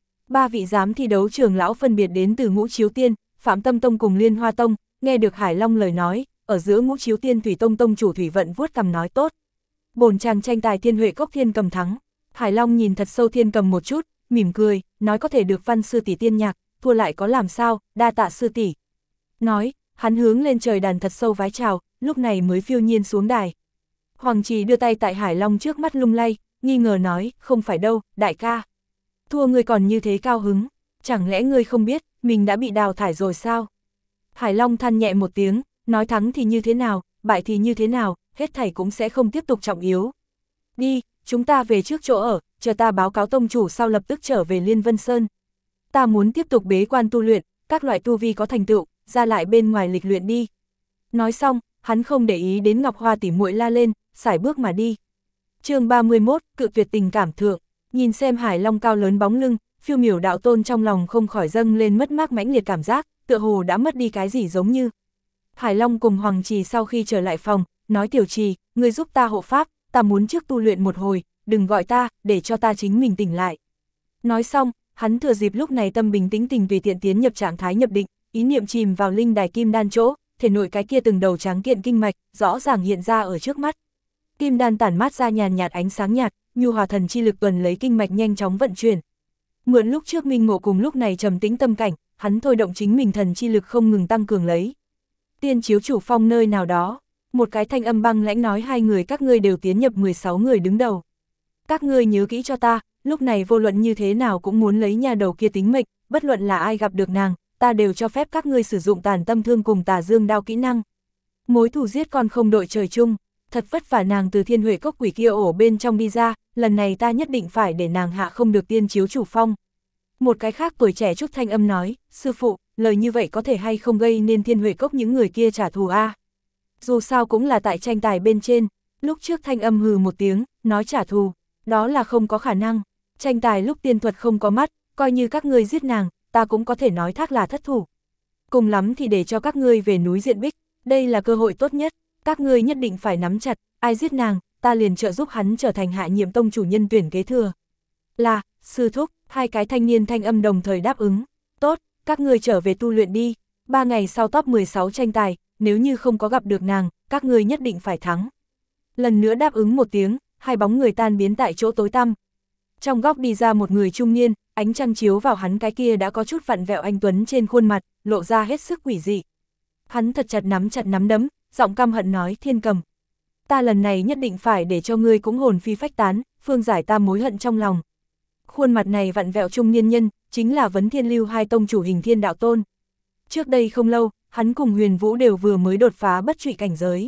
3 vị giám thi đấu trưởng lão phân biệt đến từ Ngũ Chiếu Tiên, Phạm Tâm Tông cùng Liên Hoa Tông, nghe được Hải Long lời nói, ở giữa Ngũ Chiếu Tiên Thủy Tông tông chủ Thủy Vận vuốt cằm nói tốt. Bổn chàng tranh tài Thiên Huệ Cốc Thiên Cầm thắng. Hải Long nhìn thật sâu Thiên Cầm một chút, mỉm cười, nói có thể được Văn sư tỷ tiên nhạc, thua lại có làm sao, đa tạ sư tỷ. Nói, hắn hướng lên trời đàn thật sâu vái chào, lúc này mới phiêu nhiên xuống đài. Hoàng Trì đưa tay tại Hải Long trước mắt lung lay, nghi ngờ nói, không phải đâu, đại ca. Thua ngươi còn như thế cao hứng, chẳng lẽ ngươi không biết, mình đã bị đào thải rồi sao? Hải Long than nhẹ một tiếng, nói thắng thì như thế nào, bại thì như thế nào, hết thảy cũng sẽ không tiếp tục trọng yếu. Đi, chúng ta về trước chỗ ở, chờ ta báo cáo tông chủ sau lập tức trở về Liên Vân Sơn. Ta muốn tiếp tục bế quan tu luyện, các loại tu vi có thành tựu, ra lại bên ngoài lịch luyện đi. Nói xong, hắn không để ý đến Ngọc Hoa tỉ muội la lên, sải bước mà đi. Chương 31, cự tuyệt tình cảm thượng, nhìn xem Hải Long cao lớn bóng lưng, phiêu miểu đạo tôn trong lòng không khỏi dâng lên mất mát mãnh liệt cảm giác, tựa hồ đã mất đi cái gì giống như. Hải Long cùng Hoàng Trì sau khi trở lại phòng, nói Tiểu Trì, ngươi giúp ta hộ pháp, ta muốn trước tu luyện một hồi, đừng gọi ta, để cho ta chính mình tỉnh lại. Nói xong, hắn thừa dịp lúc này tâm bình tĩnh tình tùy tiện tiến nhập trạng thái nhập định, ý niệm chìm vào linh đài kim đan chỗ, thể nội cái kia từng đầu tráng kiện kinh mạch, rõ ràng hiện ra ở trước mắt. Kim đan tản mát ra nhàn nhạt ánh sáng nhạt, nhu hòa thần chi lực tuần lấy kinh mạch nhanh chóng vận chuyển. Mượn lúc trước minh ngộ cùng lúc này trầm tĩnh tâm cảnh, hắn thôi động chính mình thần chi lực không ngừng tăng cường lấy. Tiên chiếu chủ phong nơi nào đó, một cái thanh âm băng lãnh nói hai người các ngươi đều tiến nhập 16 người đứng đầu. Các ngươi nhớ kỹ cho ta, lúc này vô luận như thế nào cũng muốn lấy nhà đầu kia tính mệnh, bất luận là ai gặp được nàng, ta đều cho phép các ngươi sử dụng tàn tâm thương cùng tà dương đao kỹ năng. Mối thù giết con không đội trời chung, thật vất vả nàng từ Thiên Huệ Cốc quỷ kia ổ bên trong đi ra, lần này ta nhất định phải để nàng hạ không được tiên chiếu chủ phong. Một cái khác tuổi trẻ trúc thanh âm nói, sư phụ, lời như vậy có thể hay không gây nên Thiên Huệ Cốc những người kia trả thù a? Dù sao cũng là tại tranh tài bên trên, lúc trước thanh âm hừ một tiếng, nói trả thù, đó là không có khả năng. Tranh tài lúc tiên thuật không có mắt, coi như các ngươi giết nàng, ta cũng có thể nói thác là thất thủ. Cùng lắm thì để cho các ngươi về núi Diện Bích, đây là cơ hội tốt nhất, các ngươi nhất định phải nắm chặt, ai giết nàng, ta liền trợ giúp hắn trở thành hạ nhiệm tông chủ nhân tuyển kế thừa. Là, sư thúc, hai cái thanh niên thanh âm đồng thời đáp ứng, tốt, các ngươi trở về tu luyện đi, 3 ngày sau top 16 tranh tài, nếu như không có gặp được nàng, các ngươi nhất định phải thắng. Lần nữa đáp ứng một tiếng, hai bóng người tan biến tại chỗ tối tăm. Trong góc đi ra một người trung niên, ánh trăng chiếu vào hắn cái kia đã có chút vặn vẹo anh tuấn trên khuôn mặt, lộ ra hết sức quỷ dị. Hắn thật chặt nắm đấm, giọng căm hận nói Thiên Cầm. Ta lần này nhất định phải để cho ngươi cũng hồn phi phách tán, phương giải ta mối hận trong lòng. Khuôn mặt này vặn vẹo trung niên nhân, chính là Vấn Thiên Lưu hai tông chủ Hình Thiên Đạo Tôn. Trước đây không lâu, hắn cùng Huyền Vũ đều vừa mới đột phá bất trụy cảnh giới.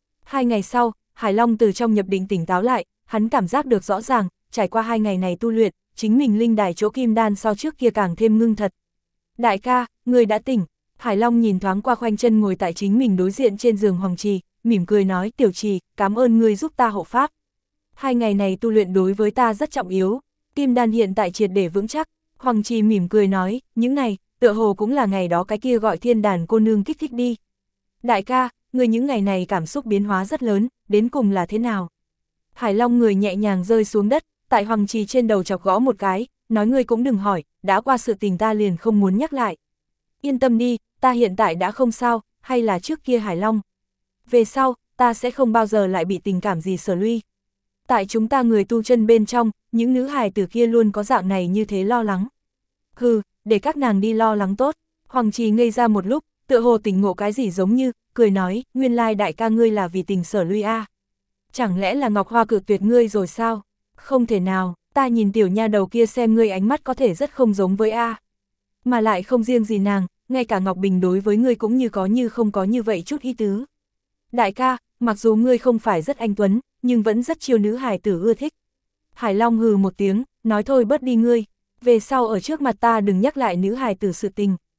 2 ngày sau, Hải Long từ trong nhập định tỉnh táo lại, hắn cảm giác được rõ ràng, trải qua 2 ngày này tu luyện, chính mình linh đài chỗ kim đan so trước kia càng thêm ngưng thật. Đại ca, người đã tỉnh. Hải Long nhìn thoáng qua khoanh chân ngồi tại chính mình đối diện trên giường Hoàng Trì, mỉm cười nói Tiểu Trì, cảm ơn ngươi giúp ta hộ pháp. 2 ngày này tu luyện đối với ta rất trọng yếu, kim đan hiện tại triệt để vững chắc. Hoàng Trì mỉm cười nói, những ngày, tựa hồ cũng là ngày đó cái kia gọi thiên đàn cô nương kích thích đi. Đại ca, người những ngày này cảm xúc biến hóa rất lớn, đến cùng là thế nào? Hải Long người nhẹ nhàng rơi xuống đất, tại Hoàng Trì trên đầu chọc gõ một cái, nói ngươi cũng đừng hỏi, đã qua sự tình ta liền không muốn nhắc lại. Yên tâm đi, ta hiện tại đã không sao, hay là trước kia Hải Long. Về sau, ta sẽ không bao giờ lại bị tình cảm gì sở luy. Tại chúng ta người tu chân bên trong, những nữ hài tử kia luôn có dạng này như thế lo lắng. Hừ, để các nàng đi lo lắng tốt. Hoàng Trì ngây ra một lúc, tựa hồ tỉnh ngộ cái gì giống như, cười nói, nguyên lai đại ca ngươi là vì tình sở luy a. Chẳng lẽ là Ngọc Hoa cự tuyệt ngươi rồi sao? Không thể nào, ta nhìn tiểu nha đầu kia xem ngươi ánh mắt có thể rất không giống với a. Mà lại không riêng gì nàng, ngay cả Ngọc Bình đối với ngươi cũng như có như không có như vậy chút ý tứ. Đại ca, mặc dù ngươi không phải rất anh tuấn, nhưng vẫn rất chiêu nữ hài tử ưa thích. Hải Long hừ một tiếng, nói thôi bớt đi ngươi, về sau ở trước mặt ta đừng nhắc lại nữ hài tử sự tình.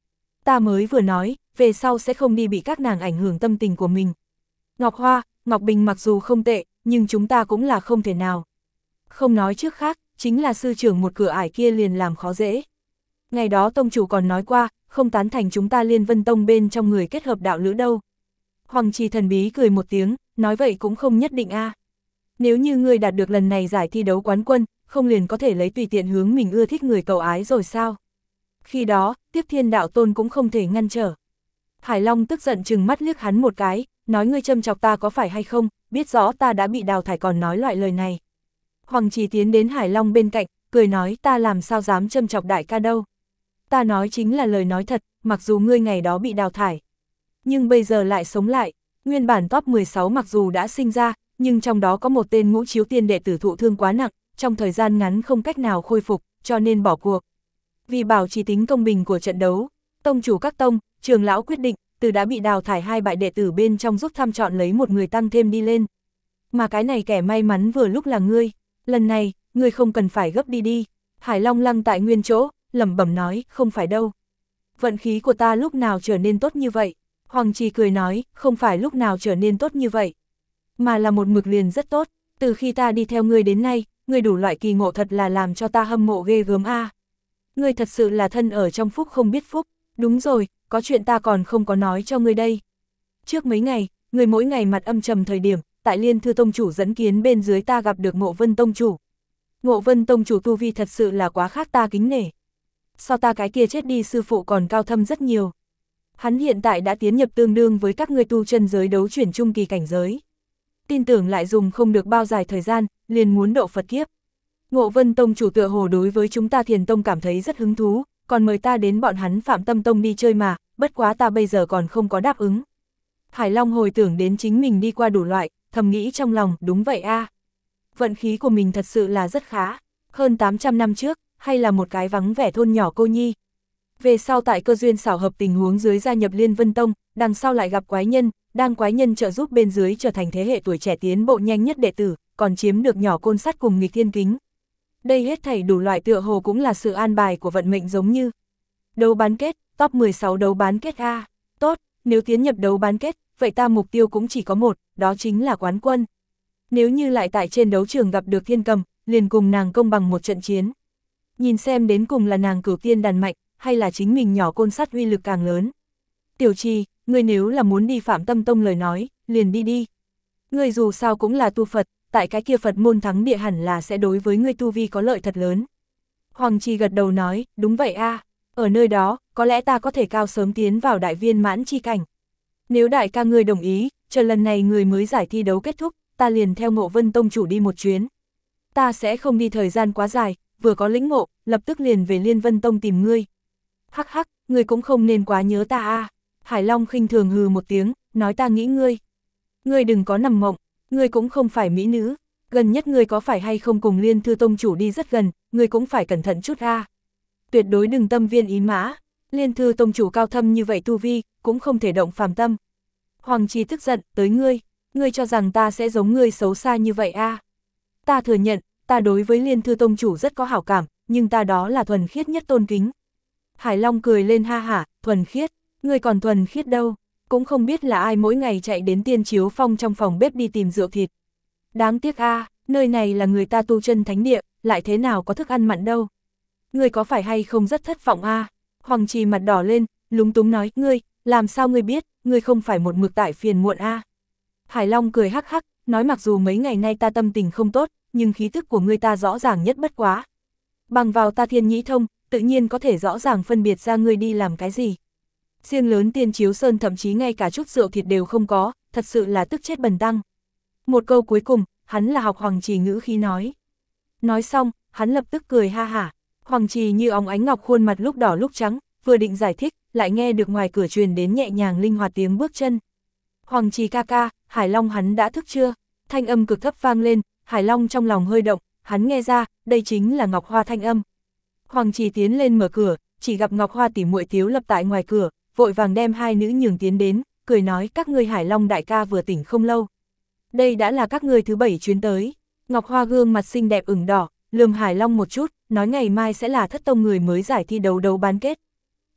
Ta mới vừa nói, về sau sẽ không đi bị các nàng ảnh hưởng tâm tình của mình. Ngọc Hoa, Ngọc Bình mặc dù không tệ, nhưng chúng ta cũng là không thể nào. Không nói trước khác, chính là sư trưởng một cửa ải kia liền làm khó dễ. Ngày đó tông chủ còn nói qua, không tán thành chúng ta Liên Vân Tông bên trong người kết hợp đạo lữ đâu. Hoàng Trì thần bí cười một tiếng, nói vậy cũng không nhất định a. Nếu như ngươi đạt được lần này giải thi đấu quán quân, không liền có thể lấy tùy tiện hướng mình ưa thích người cầu ái rồi sao? Khi đó, Tiếp Thiên Đạo Tôn cũng không thể ngăn trở. Hải Long tức giận chừng mắt liếc hắn một cái, nói ngươi châm chọc ta có phải hay không, biết rõ ta đã bị đào thải còn nói loại lời này. Hoàng Trì tiến đến Hải Long bên cạnh, cười nói ta làm sao dám châm chọc đại ca đâu. Ta nói chính là lời nói thật, mặc dù ngươi ngày đó bị đào thải. Nhưng bây giờ lại sống lại, nguyên bản top 16 mặc dù đã sinh ra, nhưng trong đó có một tên Ngũ Chiếu Tiên đệ tử thụ thương quá nặng, trong thời gian ngắn không cách nào khôi phục, cho nên bỏ cuộc. Vì bảo trì tính công bình của trận đấu, tông chủ các tông, trưởng lão quyết định, từ đã bị đào thải 2 bại đệ tử bên trong giúp thăm chọn lấy một người tăng thêm đi lên. Mà cái này kẻ may mắn vừa lúc là ngươi, lần này, ngươi không cần phải gấp đi. Hải Long lăng tại nguyên chỗ, lẩm bẩm nói, không phải đâu. Vận khí của ta lúc nào trở nên tốt như vậy? Hoàng Trì cười nói, không phải lúc nào trở nên tốt như vậy, mà là một mực liền rất tốt. Từ khi ta đi theo ngươi đến nay, ngươi đủ loại kỳ ngộ thật là làm cho ta hâm mộ ghê gớm a. Ngươi thật sự là thân ở trong phúc không biết phúc. Đúng rồi, có chuyện ta còn không có nói cho ngươi đây. Trước mấy ngày, ngươi mỗi ngày mặt âm trầm thời điểm, tại Liên Thư Tông chủ dẫn kiến bên dưới ta gặp được Ngộ Vân Tông chủ. Ngộ Vân Tông chủ tu vi thật sự là quá khác ta kính nể. So ta cái kia chết đi sư phụ còn cao thâm rất nhiều. Hắn hiện tại đã tiến nhập tương đương với các ngươi tu chân giới đấu chuyển trung kỳ cảnh giới. Tin tưởng lại dùng không được bao dài thời gian, liền muốn độ Phật kiếp. Ngộ Vân Tông chủ tựa hồ đối với chúng ta Thiền Tông cảm thấy rất hứng thú, còn mời ta đến bọn hắn Phạm Tâm Tông đi chơi mà, bất quá ta bây giờ còn không có đáp ứng. Hải Long hồi tưởng đến chính mình đi qua đủ loại, thầm nghĩ trong lòng, đúng vậy a. Vận khí của mình thật sự là rất khá, hơn 800 năm trước, hay là một cái vắng vẻ thôn nhỏ cô nhi. Về sau tại cơ duyên xảo hợp tình huống dưới gia nhập Liên Vân Tông, đằng sau lại gặp quái nhân, đang quái nhân trợ giúp bên dưới trở thành thế hệ tuổi trẻ tiến bộ nhanh nhất đệ tử, còn chiếm được nhỏ côn sắt cùng nghịch thiên kính. Đây hết thảy đủ loại tựa hồ cũng là sự an bài của vận mệnh giống như. Đấu bán kết, top 16 đấu bán kết a. Tốt, nếu tiến nhập đấu bán kết, vậy ta mục tiêu cũng chỉ có một, đó chính là quán quân. Nếu như lại tại trên đấu trường gặp được Thiên Cầm, liền cùng nàng công bằng một trận chiến. Nhìn xem đến cùng là nàng cửu tiên đàn mạnh, hay là chính mình nhỏ côn sắt uy lực càng lớn. Tiểu Trì, ngươi nếu là muốn đi Phạm Tâm Tông lời nói, liền đi. Ngươi dù sao cũng là tu Phật, tại cái kia Phật môn thắng địa hẳn là sẽ đối với ngươi tu vi có lợi thật lớn. Hoàng Trì gật đầu nói, đúng vậy a, ở nơi đó, có lẽ ta có thể cao sớm tiến vào đại viên mãn chi cảnh. Nếu đại ca ngươi đồng ý, chờ lần này người mới giải thi đấu kết thúc, ta liền theo Ngộ Vân Tông chủ đi một chuyến. Ta sẽ không đi thời gian quá dài, vừa có lĩnh ngộ, lập tức liền về Liên Vân Tông tìm ngươi. Hắc hắc, ngươi cũng không nên quá nhớ ta a. Hải Long khinh thường hừ một tiếng, nói ta nghĩ ngươi. Ngươi đừng có nằm mộng, ngươi cũng không phải mỹ nữ, gần nhất ngươi có phải hay không cùng Liên Thư Tông chủ đi rất gần, ngươi cũng phải cẩn thận chút a. Tuyệt đối đừng tâm viên ý mã, Liên Thư Tông chủ cao thâm như vậy tu vi, cũng không thể động phàm tâm. Hoàng Trì tức giận, tới ngươi cho rằng ta sẽ giống ngươi xấu xa như vậy a? Ta thừa nhận, ta đối với Liên Thư Tông chủ rất có hảo cảm, nhưng ta đó là thuần khiết nhất tôn kính. Hải Long cười lên ha hả, thuần khiết, ngươi còn thuần khiết đâu, cũng không biết là ai mỗi ngày chạy đến Tiên Chiếu Phong trong phòng bếp đi tìm rượu thịt. Đáng tiếc a, nơi này là người ta tu chân thánh địa, lại thế nào có thức ăn mặn đâu. Ngươi có phải hay không rất thất vọng a? Hoàng Trì mặt đỏ lên, lúng túng nói, ngươi, làm sao ngươi biết, ngươi không phải một mực tại phiền muộn a? Hải Long cười hắc hắc, nói mặc dù mấy ngày nay ta tâm tình không tốt, nhưng khí thức của ngươi ta rõ ràng nhất bất quá. Bằng vào ta thiên nhĩ thông, tự nhiên có thể rõ ràng phân biệt ra ngươi đi làm cái gì. Riêng lớn Tiên Chiếu Sơn thậm chí ngay cả chút rượu thịt đều không có, thật sự là tức chết bần tăng. Một câu cuối cùng, hắn là học Hoàng Trì ngữ khí nói. Nói xong, hắn lập tức cười ha hả. Hoàng Trì như óng ánh ngọc khuôn mặt lúc đỏ lúc trắng, vừa định giải thích, lại nghe được ngoài cửa truyền đến nhẹ nhàng linh hoạt tiếng bước chân. Hoàng Trì ca ca, Hải Long hắn đã thức chưa? Thanh âm cực thấp vang lên, Hải Long trong lòng hơi động, hắn nghe ra, đây chính là Ngọc Hoa thanh âm. Hoàng Trì tiến lên mở cửa, chỉ gặp Ngọc Hoa tỉ muội Tiếu Lập tại ngoài cửa, vội vàng đem hai nữ nhường tiến đến, cười nói các ngươi Hải Long đại ca vừa tỉnh không lâu. Đây đã là các ngươi thứ 7 chuyến tới. Ngọc Hoa gương mặt xinh đẹp ửng đỏ, lườm Hải Long một chút, nói ngày mai sẽ là Thất Tông người mới giải thi đấu đấu bán kết.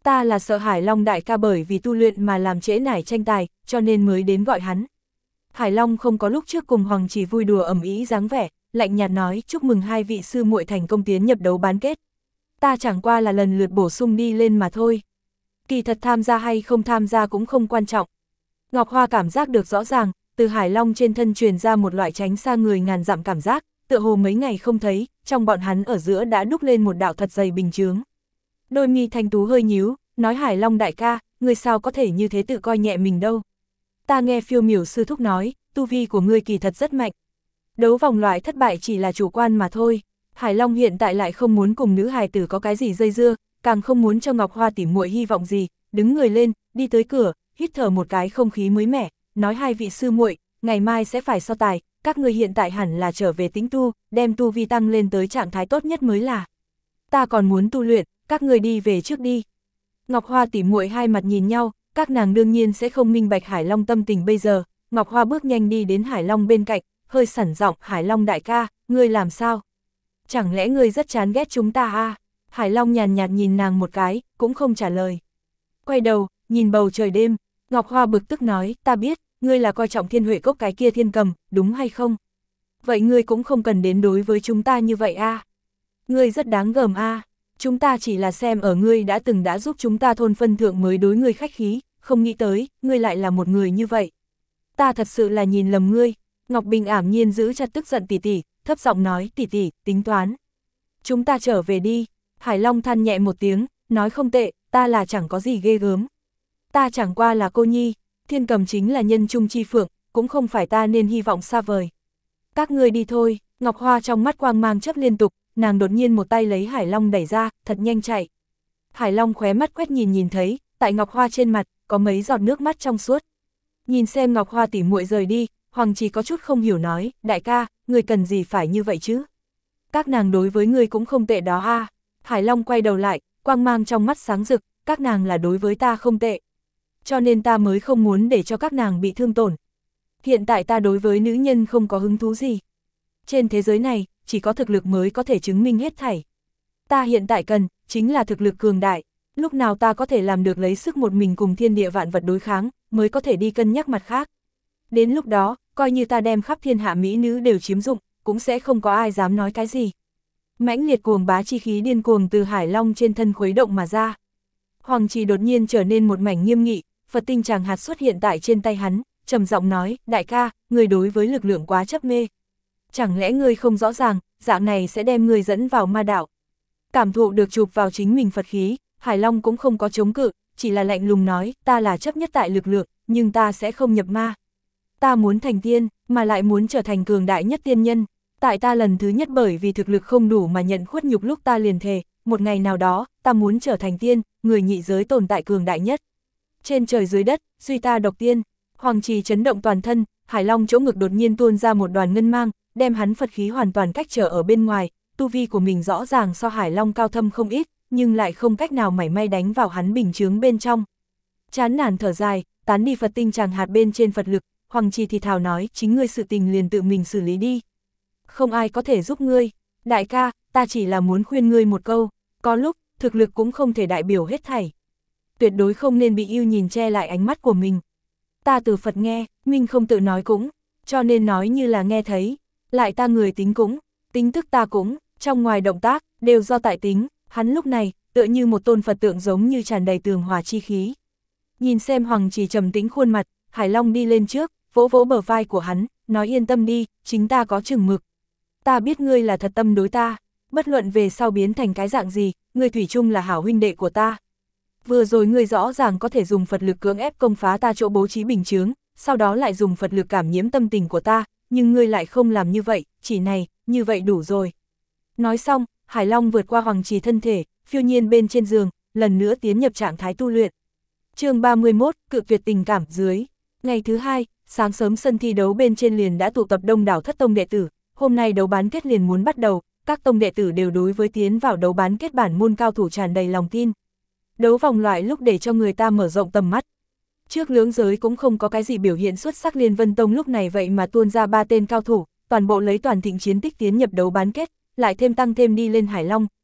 Ta là sợ Hải Long đại ca bởi vì tu luyện mà làm trễ nải tranh tài, cho nên mới đến gọi hắn. Hải Long không có lúc trước cùng Hoàng Chỉ vui đùa ầm ĩ dáng vẻ, lạnh nhạt nói chúc mừng hai vị sư muội thành công tiến nhập đấu bán kết. Ta chẳng qua là lần lượt bổ sung đi lên mà thôi. Kỳ thật tham gia hay không tham gia cũng không quan trọng. Ngọc Hoa cảm giác được rõ ràng, từ Hải Long trên thân truyền ra một loại tránh xa người ngàn dặm cảm giác, tựa hồ mấy ngày không thấy, trong bọn hắn ở giữa đã đúc lên một đạo thật dày bình chướng. Đôi mi thanh tú hơi nhíu, nói Hải Long đại ca, ngươi sao có thể như thế tự coi nhẹ mình đâu. Ta nghe Phiêu Miểu sư thúc nói, tu vi của ngươi kỳ thật rất mạnh. Đấu vòng loại thất bại chỉ là chủ quan mà thôi. Hải Long hiện tại lại không muốn cùng nữ hài tử có cái gì dây dưa, càng không muốn cho Ngọc Hoa tỉ muội hy vọng gì, đứng người lên, đi tới cửa, hít thở một cái không khí mới mẻ, nói hai vị sư muội, ngày mai sẽ phải so tài, các ngươi hiện tại hẳn là trở về tĩnh tu, đem tu vi tăng lên tới trạng thái tốt nhất mới là. Ta còn muốn tu luyện, các ngươi đi về trước đi. Ngọc Hoa tỉ muội hai mặt nhìn nhau, các nàng đương nhiên sẽ không minh bạch Hải Long tâm tình bây giờ. Ngọc Hoa bước nhanh đi đến Hải Long bên cạnh, hơi sẵn giọng, Hải Long đại ca, ngươi làm sao? Chẳng lẽ ngươi rất chán ghét chúng ta à? Hải Long nhàn nhạt nhìn nàng một cái, cũng không trả lời. Quay đầu, nhìn bầu trời đêm, Ngọc Hoa bực tức nói, ta biết, ngươi là coi trọng Thiên Huệ Cốc cái kia thiên cầm, đúng hay không? Vậy ngươi cũng không cần đến đối với chúng ta như vậy à? Ngươi rất đáng gờm à? Chúng ta chỉ là xem ở ngươi đã từng đã giúp chúng ta thôn phân thượng mới đối ngươi khách khí, không nghĩ tới, ngươi lại là một người như vậy. Ta thật sự là nhìn lầm ngươi. Ngọc Bình ảm nhiên giữ chặt tức giận tỷ tỷ, thấp giọng nói, tỷ tỷ, tính toán. Chúng ta trở về đi. Hải Long than nhẹ một tiếng, nói không tệ, ta là chẳng có gì ghê gớm. Ta chẳng qua là cô nhi, thiên cầm chính là nhân trung chi phượng, cũng không phải ta nên hy vọng xa vời. Các ngươi đi thôi. Ngọc Hoa trong mắt quang mang chớp liên tục, nàng đột nhiên một tay lấy Hải Long đẩy ra, thật nhanh chạy. Hải Long khóe mắt quét nhìn thấy, tại Ngọc Hoa trên mặt, có mấy giọt nước mắt trong suốt. Nhìn xem Ngọc Hoa tỉ muội rời đi, Hoàng Chỉ có chút không hiểu nói, đại ca, người cần gì phải như vậy chứ? Các nàng đối với người cũng không tệ đó à? Hải Long quay đầu lại, quang mang trong mắt sáng rực, các nàng là đối với ta không tệ. Cho nên ta mới không muốn để cho các nàng bị thương tổn. Hiện tại ta đối với nữ nhân không có hứng thú gì. Trên thế giới này, chỉ có thực lực mới có thể chứng minh hết thảy. Ta hiện tại cần, chính là thực lực cường đại. Lúc nào ta có thể làm được lấy sức một mình cùng thiên địa vạn vật đối kháng, mới có thể đi cân nhắc mặt khác. Đến lúc đó, coi như ta đem khắp thiên hạ mỹ nữ đều chiếm dụng, cũng sẽ không có ai dám nói cái gì. Mãnh liệt cuồng bá chi khí điên cuồng từ Hải Long trên thân khuấy động mà ra. Hoàng Chỉ đột nhiên trở nên một mảnh nghiêm nghị, Phật tinh tràng hạt xuất hiện tại trên tay hắn, trầm giọng nói, đại ca, người đối với lực lượng quá chấp mê. Chẳng lẽ ngươi không rõ ràng, dạng này sẽ đem ngươi dẫn vào ma đạo. Cảm thụ được chụp vào chính mình Phật khí, Hải Long cũng không có chống cự, chỉ là lạnh lùng nói, ta là chấp nhất tại lực lượng, nhưng ta sẽ không nhập ma. Ta muốn thành tiên, mà lại muốn trở thành cường đại nhất tiên nhân. Tại ta lần thứ nhất bởi vì thực lực không đủ mà nhận khuất nhục lúc ta liền thề, một ngày nào đó, ta muốn trở thành tiên, người nhị giới tồn tại cường đại nhất. Trên trời dưới đất, duy ta độc tiên. Hoàng Trì chấn động toàn thân, Hải Long chỗ ngực đột nhiên tuôn ra một đoàn ngân mang, đem hắn Phật khí hoàn toàn cách trở ở bên ngoài, tu vi của mình rõ ràng so Hải Long cao thâm không ít, nhưng lại không cách nào mảy may đánh vào hắn bình chướng bên trong. Chán nản thở dài, tán đi Phật tinh tràng hạt bên trên Phật lực, Hoàng Trì thì thào nói, chính ngươi sự tình liền tự mình xử lý đi. Không ai có thể giúp ngươi. Đại ca, ta chỉ là muốn khuyên ngươi một câu, có lúc, thực lực cũng không thể đại biểu hết thảy. Tuyệt đối không nên bị yêu nhìn che lại ánh mắt của mình. Ta từ Phật nghe, mình không tự nói cũng, cho nên nói như là nghe thấy. Lại ta người tính cũng, tính tức ta cũng, trong ngoài động tác, đều do tại tính. Hắn lúc này, tựa như một tôn Phật tượng giống như tràn đầy tường hòa chi khí. Nhìn xem Hoàng Trì trầm tĩnh khuôn mặt, Hải Long đi lên trước, vỗ vỗ bờ vai của hắn, nói yên tâm đi, chính ta có chừng mực. Ta biết ngươi là thật tâm đối ta, bất luận về sau biến thành cái dạng gì, ngươi thủy chung là hảo huynh đệ của ta. Vừa rồi ngươi rõ ràng có thể dùng Phật lực cưỡng ép công phá ta chỗ bố trí bình chướng, sau đó lại dùng Phật lực cảm nhiễm tâm tình của ta, nhưng ngươi lại không làm như vậy, chỉ này, như vậy đủ rồi. Nói xong, Hải Long vượt qua Hoàng Trì thân thể, phiêu nhiên bên trên giường, lần nữa tiến nhập trạng thái tu luyện. Chương 31, cự tuyệt tình cảm dưới. Ngày thứ hai, sáng sớm sân thi đấu bên trên liền đã tụ tập đông đảo thất tông đệ tử, hôm nay đấu bán kết liền muốn bắt đầu, các tông đệ tử đều đối với tiến vào đấu bán kết bản môn cao thủ tràn đầy lòng tin. Đấu vòng loại lúc để cho người ta mở rộng tầm mắt. Trước lưỡng giới cũng không có cái gì biểu hiện xuất sắc, Liên Vân Tông lúc này vậy mà tuôn ra 3 tên cao thủ, toàn bộ lấy toàn thịnh chiến tích tiến nhập đấu bán kết, lại tăng thêm đi lên Hải Long,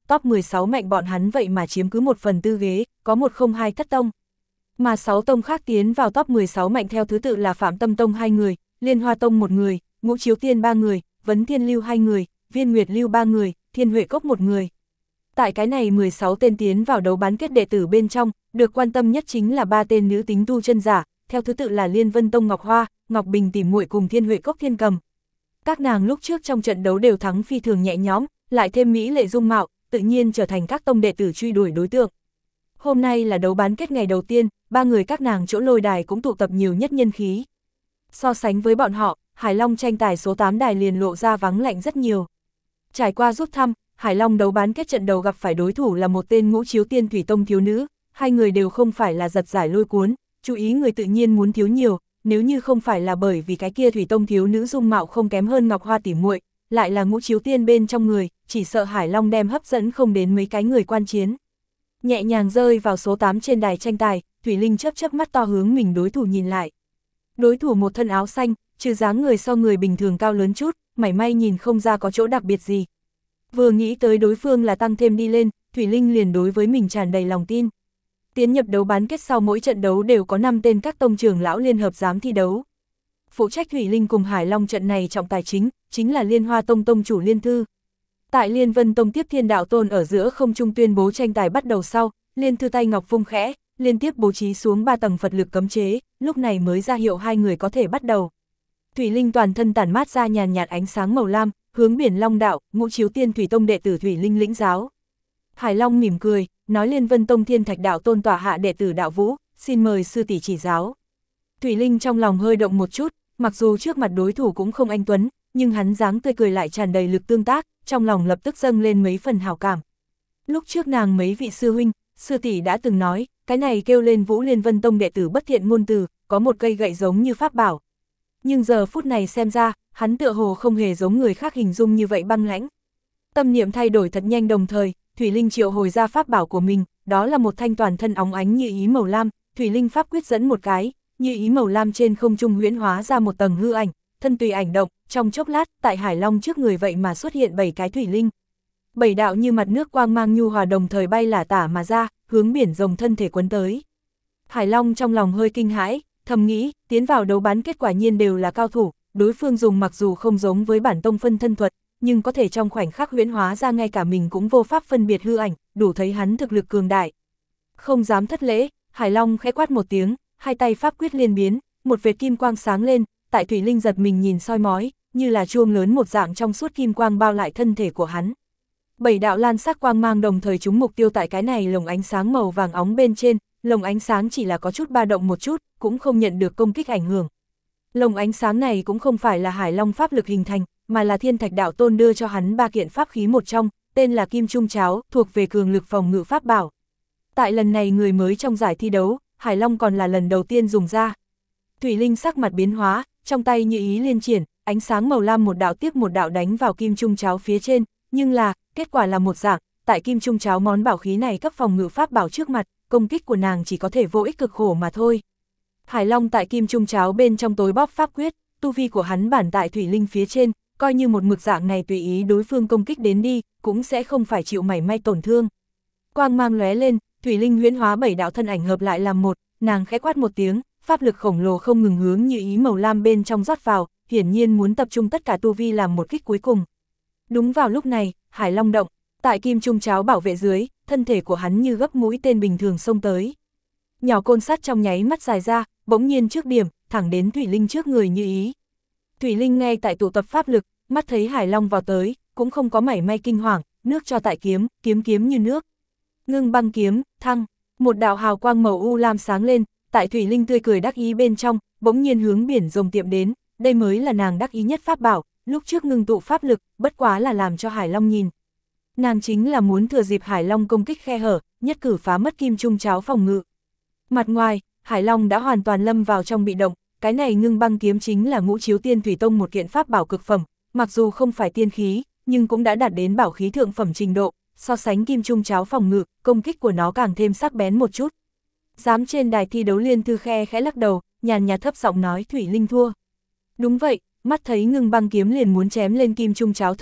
top 16 mạnh bọn hắn vậy mà chiếm cứ 1/4 ghế, có 102 thất tông. Mà 6 tông khác tiến vào top 16 mạnh theo thứ tự là Phạm Tâm Tông 2 người, Liên Hoa Tông 1 người, Ngũ Chiếu Tiên 3 người, Vấn Thiên Lưu 2 người, Viên Nguyệt Lưu 3 người, Thiên Huệ Cốc 1 người. Tại cái này 16 tên tiến vào đấu bán kết đệ tử bên trong, được quan tâm nhất chính là 3 tên nữ tính tu chân giả, theo thứ tự là Liên Vân Tông Ngọc Hoa, Ngọc Bình Tỷ muội cùng Thiên Huệ Cốc Thiên Cầm. Các nàng lúc trước trong trận đấu đều thắng phi thường nhẹ nhõm, lại thêm mỹ lệ dung mạo, tự nhiên trở thành các tông đệ tử truy đuổi đối tượng. Hôm nay là đấu bán kết ngày đầu tiên, 3 người các nàng chỗ lôi đài cũng tụ tập nhiều nhất nhân khí. So sánh với bọn họ, Hải Long tranh tài số 8 đài liền lộ ra vắng lạnh rất nhiều. Trải qua rút thăm, Hải Long đấu bán kết trận đầu gặp phải đối thủ là một tên Ngũ Chiếu Tiên Thủy Tông thiếu nữ, hai người đều không phải là giật giải lôi cuốn, chú ý người tự nhiên muốn thiếu nhiều, nếu như không phải là bởi vì cái kia Thủy Tông thiếu nữ dung mạo không kém hơn Ngọc Hoa tỷ muội, lại là Ngũ Chiếu Tiên bên trong người, chỉ sợ Hải Long đem hấp dẫn không đến mấy cái người quan chiến. Nhẹ nhàng rơi vào số 8 trên đài tranh tài, Thủy Linh chớp chớp mắt to hướng mình đối thủ nhìn lại. Đối thủ một thân áo xanh, trừ dáng người so người bình thường cao lớn chút, mảy may nhìn không ra có chỗ đặc biệt gì. Vừa nghĩ tới đối phương là tăng thêm đi lên, Thủy Linh liền đối với mình tràn đầy lòng tin. Tiến nhập đấu bán kết sau mỗi trận đấu đều có 5 tên các tông trưởng lão liên hợp giám thi đấu. Phụ trách Thủy Linh cùng Hải Long trận này trọng tài chính là Liên Hoa Tông tông chủ Liên Thư. Tại Liên Vân Tông tiếp Thiên Đạo Tôn ở giữa không trung tuyên bố tranh tài bắt đầu sau, Liên Thư tay ngọc vung khẽ, liên tiếp bố trí xuống 3 tầng Phật lực cấm chế, lúc này mới ra hiệu hai người có thể bắt đầu. Thủy Linh toàn thân tản mát ra nhàn nhạt ánh sáng màu lam, hướng Biển Long đạo, Ngũ Chiếu Tiên Thủy Tông đệ tử Thủy Linh lĩnh giáo. Hải Long mỉm cười, nói Liên Vân Tông Thiên Thạch Đạo Tôn tọa hạ đệ tử Đạo Vũ, xin mời sư tỷ chỉ giáo. Thủy Linh trong lòng hơi động một chút, mặc dù trước mặt đối thủ cũng không anh tuấn, nhưng hắn dáng tươi cười lại tràn đầy lực tương tác, trong lòng lập tức dâng lên mấy phần hảo cảm. Lúc trước nàng mấy vị sư huynh, sư tỷ đã từng nói, cái này kêu lên Vũ Liên Vân Tông đệ tử bất thiện ngôn từ, có một cây gậy giống như pháp bảo. Nhưng giờ phút này xem ra, hắn tựa hồ không hề giống người khác hình dung như vậy băng lãnh. Tâm niệm thay đổi thật nhanh đồng thời, Thủy Linh triệu hồi ra pháp bảo của mình, đó là một thanh toàn thân óng ánh như ý màu lam, Thủy Linh pháp quyết dẫn một cái, như ý màu lam trên không trung huyễn hóa ra một tầng hư ảnh, thân tùy ảnh động, trong chốc lát, tại Hải Long trước người vậy mà xuất hiện 7 cái Thủy Linh. 7 đạo như mặt nước quang mang nhu hòa đồng thời bay lả tả mà ra, hướng biển rồng thân thể quấn tới. Hải Long trong lòng hơi kinh hãi, thầm nghĩ, tiến vào đấu bán kết quả nhiên đều là cao thủ, đối phương dùng mặc dù không giống với bản tông phân thân thuật, nhưng có thể trong khoảnh khắc huyễn hóa ra ngay cả mình cũng vô pháp phân biệt hư ảnh, đủ thấy hắn thực lực cường đại. Không dám thất lễ, Hải Long khẽ quát một tiếng, hai tay pháp quyết liên biến, một vệt kim quang sáng lên, tại Thủy Linh giật mình nhìn soi mói, như là chuông lớn một dạng trong suốt kim quang bao lại thân thể của hắn. 7 đạo lan sắc quang mang đồng thời trúng mục tiêu tại cái này lồng ánh sáng màu vàng óng bên trên, lồng ánh sáng chỉ là có chút ba động một chút, cũng không nhận được công kích ảnh hưởng. Lồng ánh sáng này cũng không phải là Hải Long pháp lực hình thành, mà là Thiên Thạch Đạo Tôn đưa cho hắn 3 kiện pháp khí một trong, tên là Kim Trung Cháo, thuộc về cường lực phòng ngự pháp bảo. Tại lần này người mới trong giải thi đấu, Hải Long còn là lần đầu tiên dùng ra. Thủy Linh sắc mặt biến hóa, trong tay như ý liên triển, ánh sáng màu lam một đạo tiếp một đạo đánh vào Kim Trung Cháo phía trên, nhưng là, kết quả là một dạng, tại Kim Trung Cháo món bảo khí này cấp phòng ngự pháp bảo trước mặt, công kích của nàng chỉ có thể vô ích cực khổ mà thôi. Hải Long tại Kim Trung Cháo bên trong tối bóp pháp quyết, tu vi của hắn bản tại Thủy Linh phía trên, coi như một mực dạng này tùy ý đối phương công kích đến đi, cũng sẽ không phải chịu mảy may tổn thương. Quang mang lóe lên, Thủy Linh huyễn hóa 7 đạo thân ảnh hợp lại làm một, nàng khẽ quát một tiếng, pháp lực khổng lồ không ngừng hướng như ý màu lam bên trong rót vào, hiển nhiên muốn tập trung tất cả tu vi làm một kích cuối cùng. Đúng vào lúc này, Hải Long động, tại Kim Trung Cháo bảo vệ dưới, thân thể của hắn như gấp mũi tên bình thường xông tới. Nhỏ côn sắt trong nháy mắt dài ra, bỗng nhiên trước điểm, thẳng đến Thủy Linh trước người như ý. Thủy Linh ngay tại tụ tập pháp lực, mắt thấy Hải Long vào tới, cũng không có mảy may kinh hoàng, nước cho tại kiếm, kiếm như nước. Ngưng băng kiếm, thăng, một đạo hào quang màu u lam sáng lên, tại Thủy Linh tươi cười đắc ý bên trong, bỗng nhiên hướng biển rồng tiệm đến, đây mới là nàng đắc ý nhất pháp bảo, lúc trước ngưng tụ pháp lực, bất quá là làm cho Hải Long nhìn. Nàng chính là muốn thừa dịp Hải Long công kích khe hở, nhất cử phá mất Kim Trung Cháo phòng ngự. Mặt ngoài, Hải Long đã hoàn toàn lâm vào trong bị động, cái này ngưng băng kiếm chính là Ngũ Chiếu Tiên Thủy Tông một kiện pháp bảo cực phẩm, mặc dù không phải tiên khí, nhưng cũng đã đạt đến bảo khí thượng phẩm trình độ, so sánh Kim Trung Cháo phòng ngự, công kích của nó càng thêm sắc bén một chút. Dám trên đài thi đấu Liên Thư khẽ lắc đầu, nhàn nhạt thấp giọng nói Thủy Linh thua. Đúng vậy, mắt thấy ngưng băng kiếm liền muốn chém lên Kim Trung Cháo thời điểm,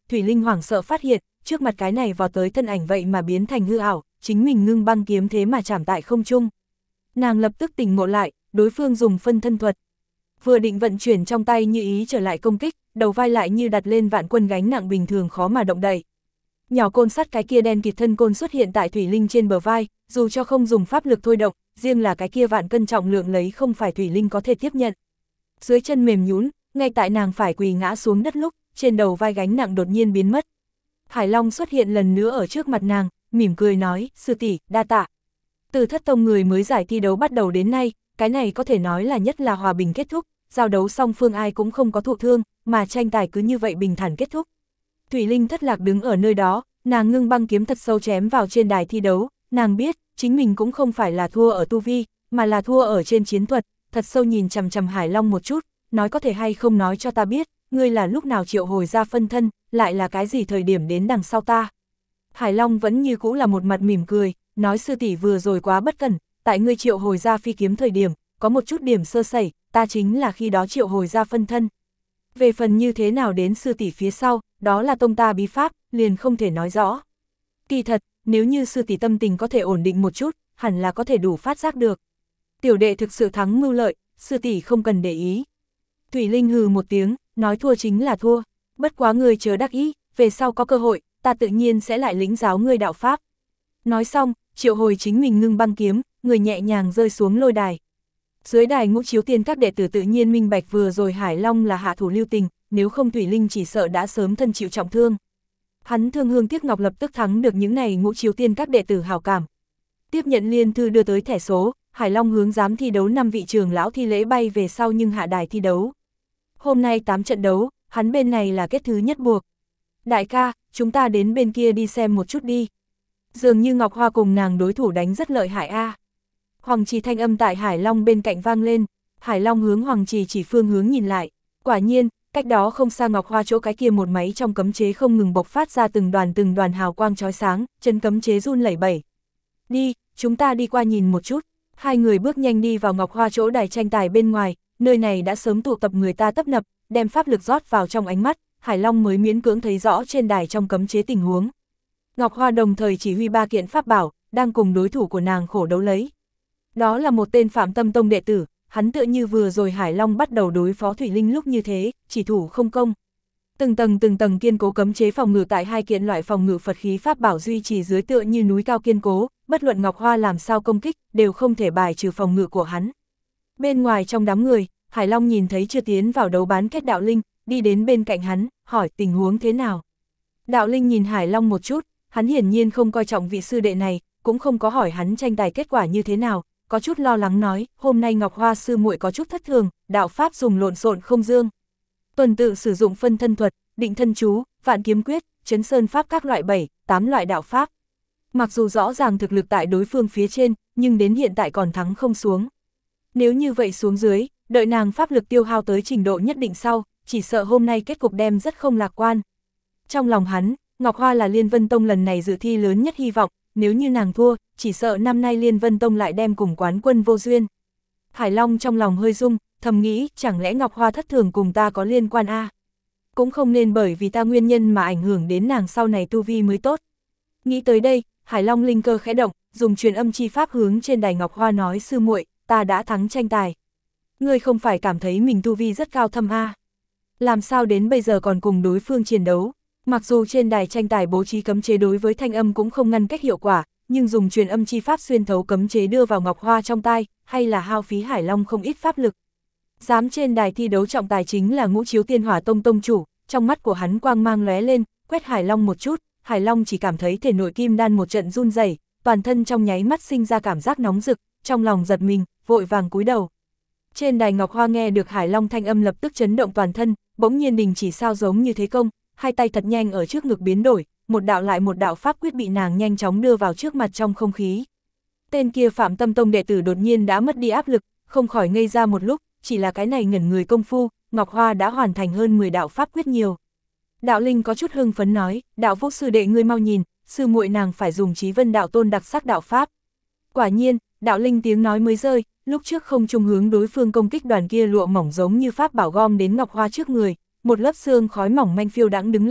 Thủy Linh hoảng sợ phát hiện, trước mặt cái này vào tới thân ảnh vậy mà biến thành hư ảo, chính mình ngưng băng kiếm thế mà chạm tại không trung. Nàng lập tức tỉnh ngộ lại, đối phương dùng phân thân thuật. Vừa định vận chuyển trong tay như ý trở lại công kích, đầu vai lại như đặt lên vạn quân gánh nặng bình thường khó mà động đậy. Nhỏ côn sắt cái kia đen kịt thân côn xuất hiện tại Thủy Linh trên bờ vai, dù cho không dùng pháp lực thôi động, riêng là cái kia vạn cân trọng lượng lấy không phải Thủy Linh có thể tiếp nhận. Dưới chân mềm nhũn, ngay tại nàng phải quỳ ngã xuống đất lúc, trên đầu vai gánh nặng đột nhiên biến mất. Hải Long xuất hiện lần nữa ở trước mặt nàng, mỉm cười nói, sư tỷ, đa tạ. Từ Thất Tông người mới giải thi đấu bắt đầu đến nay, cái này có thể nói là nhất là hòa bình kết thúc, giao đấu song phương ai cũng không có thụ thương, mà tranh tài cứ như vậy bình thản kết thúc. Thủy Linh thất lạc đứng ở nơi đó, nàng ngưng băng kiếm thật sâu chém vào trên đài thi đấu, nàng biết, chính mình cũng không phải là thua ở tu vi, mà là thua ở trên chiến thuật, thật sâu nhìn chằm chằm Hải Long một chút, nói có thể hay không nói cho ta biết, ngươi là lúc nào triệu hồi ra phân thân, lại là cái gì thời điểm đến đằng sau ta. Hải Long vẫn như cũ là một mặt mỉm cười, nói sư tỷ vừa rồi quá bất cẩn, tại ngươi triệu hồi ra phi kiếm thời điểm, có một chút điểm sơ sẩy, ta chính là khi đó triệu hồi ra phân thân. Về phần như thế nào đến sư tỷ phía sau, đó là tông ta bí pháp, liền không thể nói rõ. Kỳ thật, nếu như sư tỷ tâm tình có thể ổn định một chút, hẳn là có thể đủ phát giác được. Tiểu đệ thực sự thắng mưu lợi, sư tỷ không cần để ý. Thủy Linh hừ một tiếng, nói thua chính là thua, bất quá người chớ đắc ý, về sau có cơ hội, ta tự nhiên sẽ lại lĩnh giáo ngươi đạo pháp. Nói xong, triệu hồi chính mình ngưng băng kiếm, người nhẹ nhàng rơi xuống lôi đài. Dưới đài Ngũ Chiếu Tiên các đệ tử tự nhiên minh bạch vừa rồi Hải Long là hạ thủ lưu tình, nếu không Thủy Linh chỉ sợ đã sớm thân chịu trọng thương. Hắn thương hương tiếc ngọc lập tức thắng được những này Ngũ Chiếu Tiên các đệ tử hảo cảm. Tiếp nhận liên thư đưa tới thẻ số, Hải Long hướng giám thi đấu 5 vị trưởng lão thi lễ bay về sau nhưng hạ đài thi đấu. Hôm nay 8 trận đấu, hắn bên này là kết thứ nhất buộc. Đại ca, chúng ta đến bên kia đi xem một chút đi. Dường như Ngọc Hoa cùng nàng đối thủ đánh rất lợi hại a. Hoàng Trì thanh âm tại Hải Long bên cạnh vang lên, Hải Long hướng Hoàng Trì chỉ phương hướng nhìn lại, quả nhiên, cách đó không xa Ngọc Hoa chỗ cái kia một máy trong cấm chế không ngừng bộc phát ra từng đoàn hào quang chói sáng, chân cấm chế run lẩy bẩy. Đi, chúng ta đi qua nhìn một chút. Hai người bước nhanh đi vào Ngọc Hoa chỗ đài tranh tài bên ngoài, nơi này đã sớm tụ tập người ta tấp nập, đem pháp lực rót vào trong ánh mắt, Hải Long mới miễn cưỡng thấy rõ trên đài trong cấm chế tình huống. Ngọc Hoa đồng thời chỉ huy 3 kiện pháp bảo, đang cùng đối thủ của nàng khổ đấu lấy. Đó là một tên Phạm Tâm Tông đệ tử, hắn tựa như vừa rồi Hải Long bắt đầu đối phó Thủy Linh lúc như thế, chỉ thủ không công. Từng tầng kiên cố cấm chế phòng ngự tại 2 kiện loại phòng ngự Phật khí pháp bảo duy trì dưới tựa như núi cao kiên cố, bất luận Ngọc Hoa làm sao công kích, đều không thể bài trừ phòng ngự của hắn. Bên ngoài trong đám người, Hải Long nhìn thấy chưa tiến vào đấu bán kết Đạo Linh, đi đến bên cạnh hắn, hỏi tình huống thế nào. Đạo Linh nhìn Hải Long một chút, hắn hiển nhiên không coi trọng vị sư đệ này, cũng không có hỏi hắn tranh tài kết quả như thế nào, có chút lo lắng nói, hôm nay Ngọc Hoa sư muội có chút thất thường, đạo pháp dùng lộn xộn không dương. Tuần tự sử dụng phân thân thuật, định thân chú, vạn kiếm quyết, chấn sơn pháp các loại 7, 8 loại đạo pháp. Mặc dù rõ ràng thực lực tại đối phương phía trên, nhưng đến hiện tại còn thắng không xuống. Nếu như vậy xuống dưới, đợi nàng pháp lực tiêu hao tới trình độ nhất định sau, chỉ sợ hôm nay kết cục đem rất không lạc quan. Trong lòng hắn, Ngọc Hoa là Liên Vân Tông lần này dự thi lớn nhất hy vọng, nếu như nàng thua, chỉ sợ năm nay Liên Vân Tông lại đem cùng quán quân vô duyên. Hải Long trong lòng hơi rung, thầm nghĩ, chẳng lẽ Ngọc Hoa thất thường cùng ta có liên quan a? Cũng không nên bởi vì ta nguyên nhân mà ảnh hưởng đến nàng sau này tu vi mới tốt. Nghĩ tới đây, Hải Long linh cơ khẽ động, dùng truyền âm chi pháp hướng trên đài Ngọc Hoa nói sư muội, ta đã thắng tranh tài. Ngươi không phải cảm thấy mình tu vi rất cao thâm a? Làm sao đến bây giờ còn cùng đối phương chiến đấu? Mặc dù trên đài tranh tài bố trí cấm chế đối với thanh âm cũng không ngăn cách hiệu quả, nhưng dùng truyền âm chi pháp xuyên thấu cấm chế đưa vào Ngọc Hoa trong tai, hay là hao phí Hải Long không ít pháp lực. Dám trên đài thi đấu trọng tài chính là Ngũ Chiếu Tiên Hỏa Tông tông chủ, trong mắt của hắn quang mang lóe lên, quét Hải Long một chút, Hải Long chỉ cảm thấy thể nội kim đan một trận run rẩy, toàn thân trong nháy mắt sinh ra cảm giác nóng rực, trong lòng giật mình, vội vàng cúi đầu. Trên đài Ngọc Hoa nghe được Hải Long thanh âm lập tức chấn động toàn thân, bỗng nhiên đình chỉ sao giống như thế công, hai tay thật nhanh ở trước ngực biến đổi, một đạo lại một đạo pháp quyết bị nàng nhanh chóng đưa vào trước mặt trong không khí. Tên kia Phạm Tâm Tông đệ tử đột nhiên đã mất đi áp lực, không khỏi ngây ra một lúc, chỉ là cái này ngẩn người công phu, Ngọc Hoa đã hoàn thành hơn 10 đạo pháp quyết nhiều. Đạo Linh có chút hưng phấn nói, đạo Vô sư đệ ngươi mau nhìn, sư muội nàng phải dùng Chí Vân đạo tôn đặc sắc đạo pháp. Quả nhiên, Đạo Linh tiếng nói mới rơi, lúc trước không trung hướng đối phương công kích đoàn kia lụa mỏng giống như pháp bảo gom đến Ngọc Hoa trước người, một lớp xương khói mỏng manh phiêu đãng đứng lên,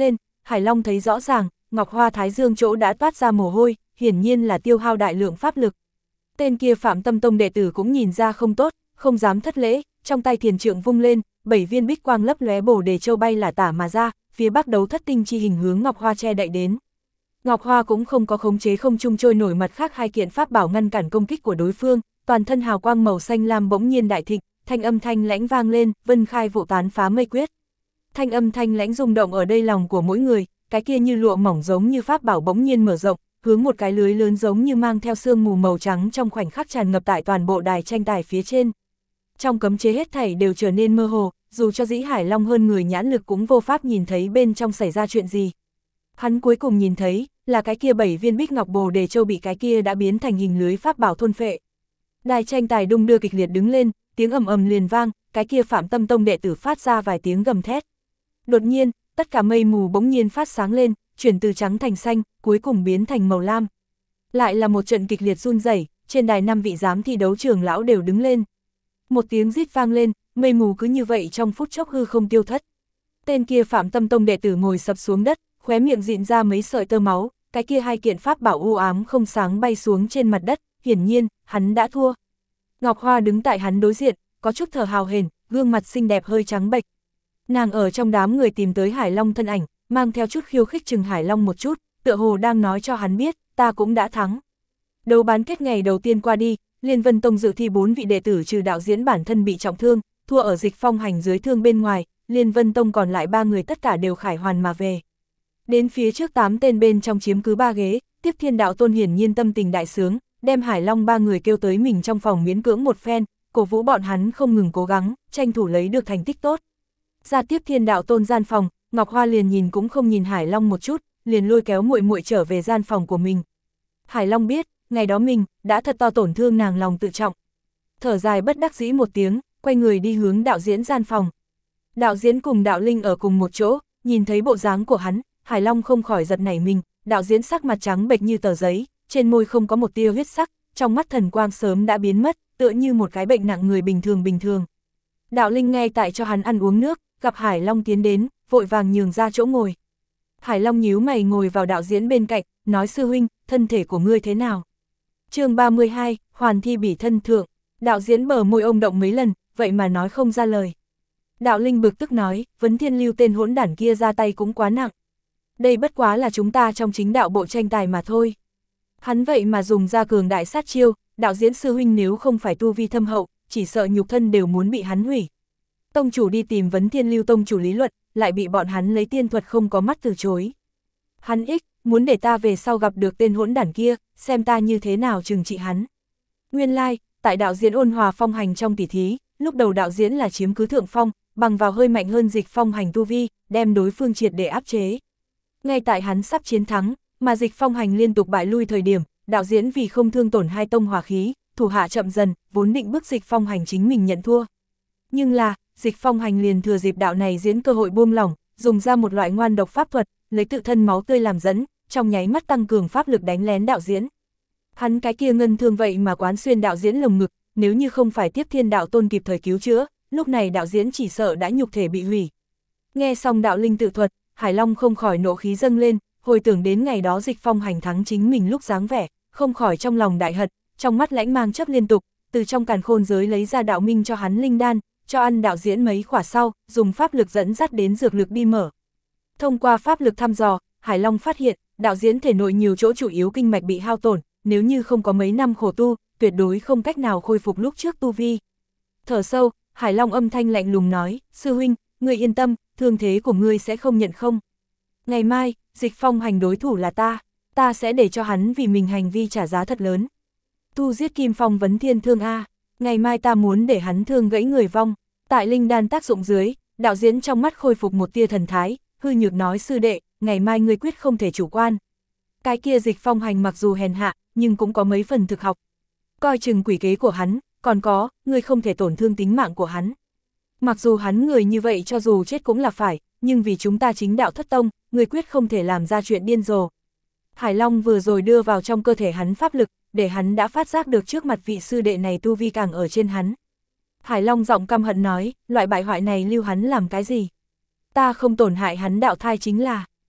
Hải Long thấy rõ ràng, Ngọc Hoa Thái Dương chỗ đã toát ra mồ hôi, hiển nhiên là tiêu hao đại lượng pháp lực. Tên kia Phạm Tâm Tông đệ tử cũng nhìn ra không tốt, không dám thất lễ, trong tay thiền trượng vung lên, 7 viên bích quang lấp lóe bổ đề châu bay lả tả mà ra, phía bắc đấu thất tinh chi hình hướng Ngọc Hoa che đậy đến. Ngọc Hoa cũng không có khống chế không trung trôi nổi mặt khác hai kiện pháp bảo ngăn cản công kích của đối phương, toàn thân hào quang màu xanh lam bỗng nhiên đại thịnh, thanh âm thanh lãnh vang lên, vân khai vụ tán phá mây quyết. Thanh âm thanh lãnh rung động ở đây lòng của mỗi người, cái kia như lụa mỏng giống như pháp bảo bỗng nhiên mở rộng, hướng một cái lưới lớn giống như mang theo sương mù màu trắng trong khoảnh khắc tràn ngập tại toàn bộ đài tranh tài phía trên. Trong cấm chế hết thảy đều trở nên mơ hồ, dù cho Dĩ Hải Long hơn người nhãn lực cũng vô pháp nhìn thấy bên trong xảy ra chuyện gì. Hắn cuối cùng nhìn thấy, là cái kia 7 viên bích ngọc bồ đề châu bị cái kia đã biến thành hình lưới pháp bảo thôn phệ. Đài tranh tài đung đưa kịch liệt đứng lên, tiếng ầm ầm liền vang, cái kia Phạm Tâm Tông đệ tử phát ra vài tiếng gầm thét. Đột nhiên, tất cả mây mù bỗng nhiên phát sáng lên, chuyển từ trắng thành xanh, cuối cùng biến thành màu lam. Lại là một trận kịch liệt run rẩy, trên đài 5 vị giám thi đấu trưởng lão đều đứng lên. Một tiếng rít vang lên, mây mù cứ như vậy trong phút chốc hư không tiêu thất. Tên kia Phạm Tâm Tông đệ tử ngồi sập xuống đất, khóe miệng rịn ra mấy sợi tơ máu, cái kia hai kiện pháp bảo u ám không sáng bay xuống trên mặt đất, hiển nhiên, hắn đã thua. Ngọc Hoa đứng tại hắn đối diện, có chút thở hào hển, gương mặt xinh đẹp hơi trắng bệch. Nàng ở trong đám người tìm tới Hải Long thân ảnh, mang theo chút khiêu khích chừng Hải Long một chút, tựa hồ đang nói cho hắn biết, ta cũng đã thắng. Đấu bán kết ngày đầu tiên qua đi, Liên Vân Tông dự thi 4 vị đệ tử trừ đạo diễn bản thân bị trọng thương, thua ở Dịch Phong hành dưới thương bên ngoài, Liên Vân Tông còn lại 3 người tất cả đều khải hoàn mà về. Đến phía trước 8 tên bên trong chiếm cứ 3 ghế, Tiếp Thiên Đạo Tôn hiển nhiên tâm tình đại sướng, đem Hải Long 3 người kêu tới mình trong phòng miễn cưỡng một phen, cổ vũ bọn hắn không ngừng cố gắng, tranh thủ lấy được thành tích tốt. Ra Tiếp Thiên Đạo Tôn gian phòng, Ngọc Hoa liền nhìn cũng không nhìn Hải Long một chút, liền lôi kéo muội muội trở về gian phòng của mình. Hải Long biết, ngày đó mình đã thật to tổn thương nàng lòng tự trọng. Thở dài bất đắc dĩ một tiếng, quay người đi hướng đạo diễn gian phòng. Đạo diễn cùng đạo linh ở cùng một chỗ, nhìn thấy bộ dáng của hắn, Hải Long không khỏi giật nảy mình, đạo diễn sắc mặt trắng bệch như tờ giấy, trên môi không có một tia huyết sắc, trong mắt thần quang sớm đã biến mất, tựa như một cái bệnh nặng người bình thường. Đạo linh ngay tại cho hắn ăn uống nước, gặp Hải Long tiến đến, vội vàng nhường ra chỗ ngồi. Hải Long nhíu mày ngồi vào đạo diễn bên cạnh, nói sư huynh, thân thể của ngươi thế nào? Chương 32, hoàn thi bỉ thân thượng, đạo diễn bờ môi ông động mấy lần, vậy mà nói không ra lời. Đạo linh bực tức nói, Vấn Thiên Lưu tên hỗn đản kia ra tay cũng quá nặng. Đây bất quá là chúng ta trong chính đạo bộ tranh tài mà thôi. Hắn vậy mà dùng ra cường đại sát chiêu, đạo diễn sư huynh nếu không phải tu vi thâm hậu, chỉ sợ nhục thân đều muốn bị hắn hủy. Tông chủ đi tìm Vấn Thiên Lưu tông chủ lý luận, lại bị bọn hắn lấy tiên thuật không có mắt từ chối. Hắn muốn để ta về sau gặp được tên hỗn đản kia, xem ta như thế nào trừng trị hắn. Nguyên lai, tại đạo diễn Ôn Hòa Phong hành trong tỷ thí, lúc đầu đạo diễn là chiếm cứ thượng phong, bằng vào hơi mạnh hơn Dịch Phong hành tu vi, đem đối phương triệt để áp chế. Ngay tại hắn sắp chiến thắng, mà Dịch Phong hành liên tục bại lui thời điểm, đạo diễn vì không thương tổn hai tông hòa khí, thủ hạ chậm dần, vốn định bức Dịch Phong hành chính mình nhận thua. Nhưng là, Dịch Phong hành liền thừa dịp đạo này diễn cơ hội buông lỏng, dùng ra một loại ngoan độc pháp thuật, lấy tự thân máu tươi làm dẫn, trong nháy mắt tăng cường pháp lực đánh lén đạo diễn. Hắn cái kia ngân thương vậy mà quán xuyên đạo diễn lồng ngực, nếu như không phải Tiếp Thiên Đạo Tôn kịp thời cứu chữa, lúc này đạo diễn chỉ sợ đã nhục thể bị hủy. Nghe xong đạo linh tự thuật, Hải Long không khỏi nộ khí dâng lên, hồi tưởng đến ngày đó Dịch Phong hành thắng chính mình lúc dáng vẻ, không khỏi trong lòng đại hận, trong mắt lãnh mang chớp liên tục, từ trong càn khôn giới lấy ra đạo minh cho hắn linh đan, cho ăn đạo diễn mấy khỏa sau, dùng pháp lực dẫn dắt đến dược lực đi mở. Thông qua pháp lực thăm dò, Hải Long phát hiện, đạo diễn thể nội nhiều chỗ chủ yếu kinh mạch bị hao tổn, nếu như không có mấy năm khổ tu, tuyệt đối không cách nào khôi phục lúc trước tu vi. Thở sâu, Hải Long âm thanh lạnh lùng nói, sư huynh, ngươi yên tâm, thương thế của ngươi sẽ không nhận không. Ngày mai, Dịch Phong hành đối thủ là ta sẽ để cho hắn vì mình hành vi trả giá thật lớn. Tu giết Kim Phong Vấn Thiên Thương A, ngày mai ta muốn để hắn thương gãy người vong. Tại linh đan tác dụng dưới, đạo diễn trong mắt khôi phục một tia thần thái, hư nhược nói sư đệ, ngày mai ngươi quyết không thể chủ quan. Cái kia Dịch Phong hành mặc dù hèn hạ, nhưng cũng có mấy phần thực học. Coi chừng quỷ kế của hắn, còn có, ngươi không thể tổn thương tính mạng của hắn. Mặc dù hắn người như vậy cho dù chết cũng là phải, nhưng vì chúng ta chính đạo thất tông, ngươi quyết không thể làm ra chuyện điên rồ. Hải Long vừa rồi đưa vào trong cơ thể hắn pháp lực, để hắn đã phát giác được trước mặt vị sư đệ này tu vi càng ở trên hắn. Hải Long giọng căm hận nói, loại bại hoại này lưu hắn làm cái gì? Ta không tổn hại hắn đạo thai chính là,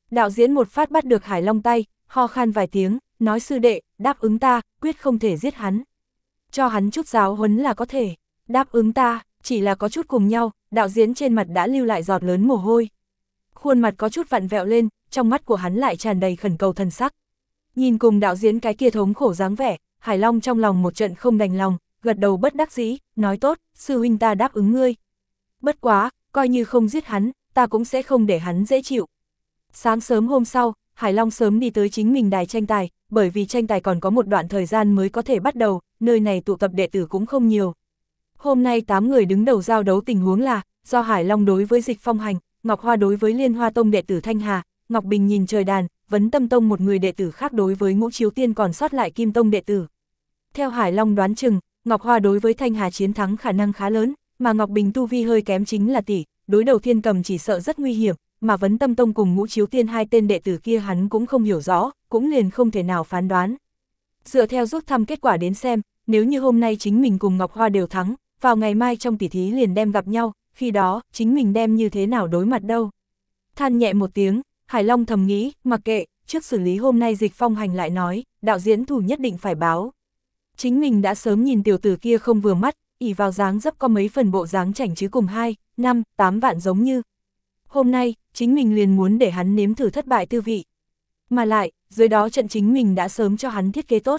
Đạo diễn một phát bắt được Hải Long tay, ho khan vài tiếng, nói sư đệ, đáp ứng ta, quyết không thể giết hắn. Cho hắn chút giáo huấn là có thể, đáp ứng ta, chỉ là có chút cùng nhau, đạo diễn trên mặt đã lưu lại giọt lớn mồ hôi. Khuôn mặt có chút vặn vẹo lên, trong mắt của hắn lại tràn đầy khẩn cầu thần sắc. Nhìn cùng đạo diễn cái kia thống khổ dáng vẻ, Hải Long trong lòng một trận không đành lòng, gật đầu bất đắc dĩ, nói tốt, sư huynh ta đáp ứng ngươi. Bất quá, coi như không giết hắn, ta cũng sẽ không để hắn dễ chịu. Sáng sớm hôm sau, Hải Long sớm đi tới chính mình đài tranh tài, bởi vì tranh tài còn có một đoạn thời gian mới có thể bắt đầu, nơi này tụ tập đệ tử cũng không nhiều. Hôm nay 8 người đứng đầu giao đấu tình huống là, do Hải Long đối với Dịch Phong Hành, Ngọc Hoa đối với Liên Hoa Tông đệ tử Thanh Hà, Ngọc Bình nhìn trời đàn, Vấn Tâm Tông một người đệ tử khác đối với Ngũ Chiếu Tiên còn sót lại Kim Tông đệ tử. Theo Hải Long đoán chừng, Ngọc Hoa đối với Thanh Hà chiến thắng khả năng khá lớn, mà Ngọc Bình tu vi hơi kém chính là tỷ, đối đầu Thiên Cầm chỉ sợ rất nguy hiểm, mà Vấn Tâm Tông cùng Ngũ Chiếu Tiên hai tên đệ tử kia hắn cũng không hiểu rõ, cũng liền không thể nào phán đoán. Dựa theo rút thăm kết quả đến xem, nếu như hôm nay chính mình cùng Ngọc Hoa đều thắng, vào ngày mai trong tỷ thí liền đem gặp nhau, khi đó, chính mình đem như thế nào đối mặt đâu. Than nhẹ một tiếng, Hải Long thầm nghĩ, mặc kệ, trước xử lý hôm nay Dịch Phong Hành lại nói, đạo diễn thủ nhất định phải báo. Chính mình đã sớm nhìn tiểu tử kia không vừa mắt, ỷ vào dáng dấp có mấy phần bộ dáng chảnh chứ cùng 2, 5, 8 vạn giống như. Hôm nay, chính mình liền muốn để hắn nếm thử thất bại tư vị. Mà lại, dưới đó trận chính mình đã sớm cho hắn thiết kế tốt.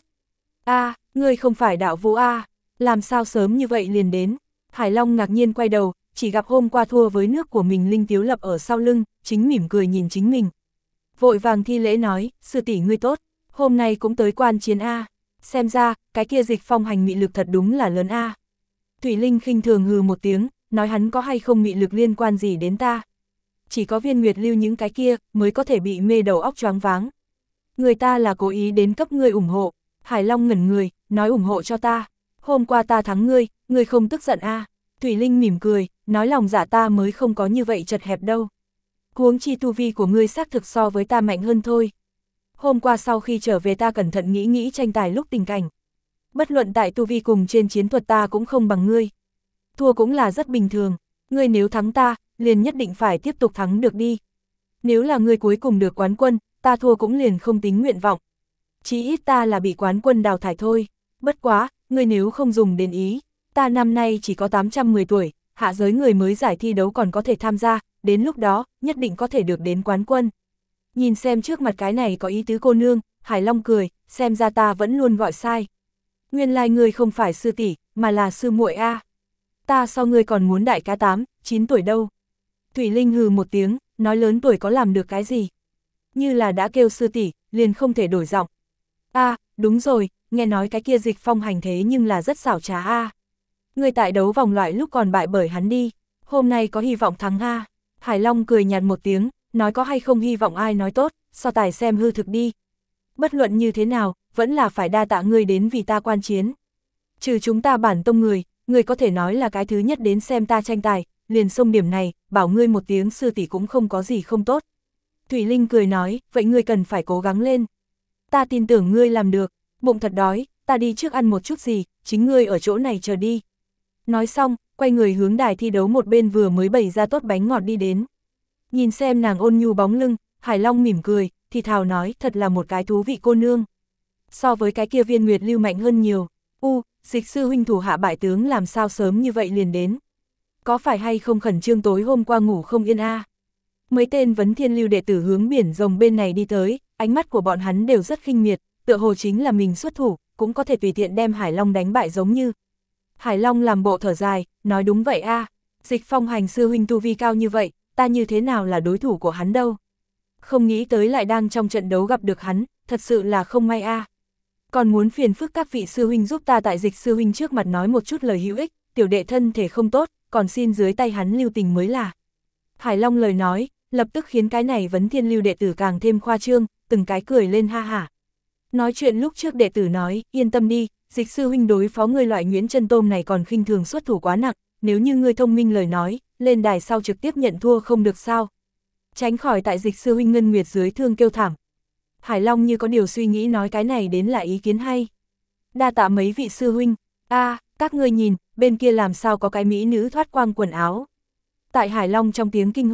Ngươi không phải đạo vũ làm sao sớm như vậy liền đến. Hải Long ngạc nhiên quay đầu, chỉ gặp hôm qua thua với nước của mình Linh Tiếu Lập ở sau lưng, chính mỉm cười nhìn chính mình. Vội vàng thi lễ nói, sư tỷ ngươi tốt, hôm nay cũng tới quan chiến xem ra, cái kia Dịch Phong Hành mị lực thật đúng là lớn Thủy Linh khinh thường hừ một tiếng, nói hắn có hay không mị lực liên quan gì đến ta. Chỉ có Viên Nguyệt Lưu những cái kia mới có thể bị mê đầu óc choáng váng. Người ta là cố ý đến cấp ngươi ủng hộ. Hải Long ngẩn người, nói ủng hộ cho ta. Hôm qua ta thắng ngươi không tức giận Thủy Linh mỉm cười, nói lòng dạ ta mới không có như vậy chật hẹp đâu. Huống chi tu vi của ngươi xác thực so với ta mạnh hơn thôi. Hôm qua sau khi trở về ta cẩn thận nghĩ tranh tài lúc tình cảnh. Bất luận tại tu vi cùng trên chiến thuật ta cũng không bằng ngươi. Thua cũng là rất bình thường, ngươi nếu thắng ta, liền nhất định phải tiếp tục thắng được đi. Nếu là ngươi cuối cùng được quán quân, ta thua cũng liền không tính nguyện vọng. Chí ít ta là bị quán quân đào thải thôi. Bất quá, ngươi nếu không dùng đến ý, ta năm nay chỉ có 810 tuổi, hạ giới người mới giải thi đấu còn có thể tham gia, đến lúc đó, nhất định có thể được đến quán quân. Nhìn xem trước mặt cái này có ý tứ cô nương, Hải Long cười, xem ra ta vẫn luôn gọi sai. Nguyên lai ngươi không phải sư tỷ, mà là sư muội Ta so ngươi còn muốn đại ca 8, 9 tuổi đâu. Thủy Linh hừ một tiếng, nói lớn tuổi có làm được cái gì. Như là đã kêu sư tỷ, liền không thể đổi giọng. Đúng rồi, nghe nói cái kia Dịch Phong Hành thế nhưng là rất xảo trá Ngươi tại đấu vòng loại lúc còn bại bởi hắn đi, hôm nay có hy vọng thắng Hải Long cười nhạt một tiếng, nói có hay không hy vọng ai nói tốt, so tài xem hư thực đi. Bất luận như thế nào, vẫn là phải đa tạ ngươi đến vì ta quan chiến. Trừ chúng ta bản tông người có thể nói là cái thứ nhất đến xem ta tranh tài, liền xông điểm này, bảo ngươi một tiếng sư tỷ cũng không có gì không tốt. Thủy Linh cười nói, vậy ngươi cần phải cố gắng lên. Ta tin tưởng ngươi làm được, bụng thật đói, ta đi trước ăn một chút gì, chính ngươi ở chỗ này chờ đi. Nói xong, quay người hướng đài thi đấu một bên vừa mới bày ra tốt bánh ngọt đi đến. Nhìn xem nàng ôn nhu bóng lưng, Hải Long mỉm cười, thì thào nói thật là một cái thú vị cô nương. So với cái kia Viên Nguyệt Lưu mạnh hơn nhiều. Dịch sư huynh thủ hạ bại tướng làm sao sớm như vậy liền đến. Có phải hay không khẩn trương tối hôm qua ngủ không yên Mấy tên Vấn Thiên Lưu đệ tử hướng biển rồng bên này đi tới, ánh mắt của bọn hắn đều rất khinh miệt, tựa hồ chính là mình xuất thủ, cũng có thể tùy tiện đem Hải Long đánh bại giống như. Hải Long làm bộ thở dài, nói đúng vậy Dịch Phong Hành sư huynh tu vi cao như vậy, ta như thế nào là đối thủ của hắn đâu. Không nghĩ tới lại đang trong trận đấu gặp được hắn, thật sự là không may Còn muốn phiền phức các vị sư huynh giúp ta tại Dịch sư huynh trước mặt nói một chút lời hữu ích, tiểu đệ thân thể không tốt, còn xin dưới tay hắn lưu tình mới là. Hải Long lời nói, lập tức khiến cái này Vấn Thiên Lưu đệ tử càng thêm khoa trương, từng cái cười lên ha hả. Nói chuyện lúc trước đệ tử nói, yên tâm đi, Dịch sư huynh đối phó ngươi loại Nguyễn Chân Tôm này còn khinh thường xuất thủ quá nặng, nếu như ngươi thông minh lời nói, lên đài sau trực tiếp nhận thua không được sao. Tránh khỏi tại Dịch sư huynh ngân nguyệt dưới thương kêu thảm. Hải Long như có điều suy nghĩ nói cái này đến là ý kiến hay. Đa tạ mấy vị sư huynh, các ngươi nhìn, bên kia làm sao có cái mỹ nữ thoát quang quần áo. Tại Hải Long trong tiếng kinh hô,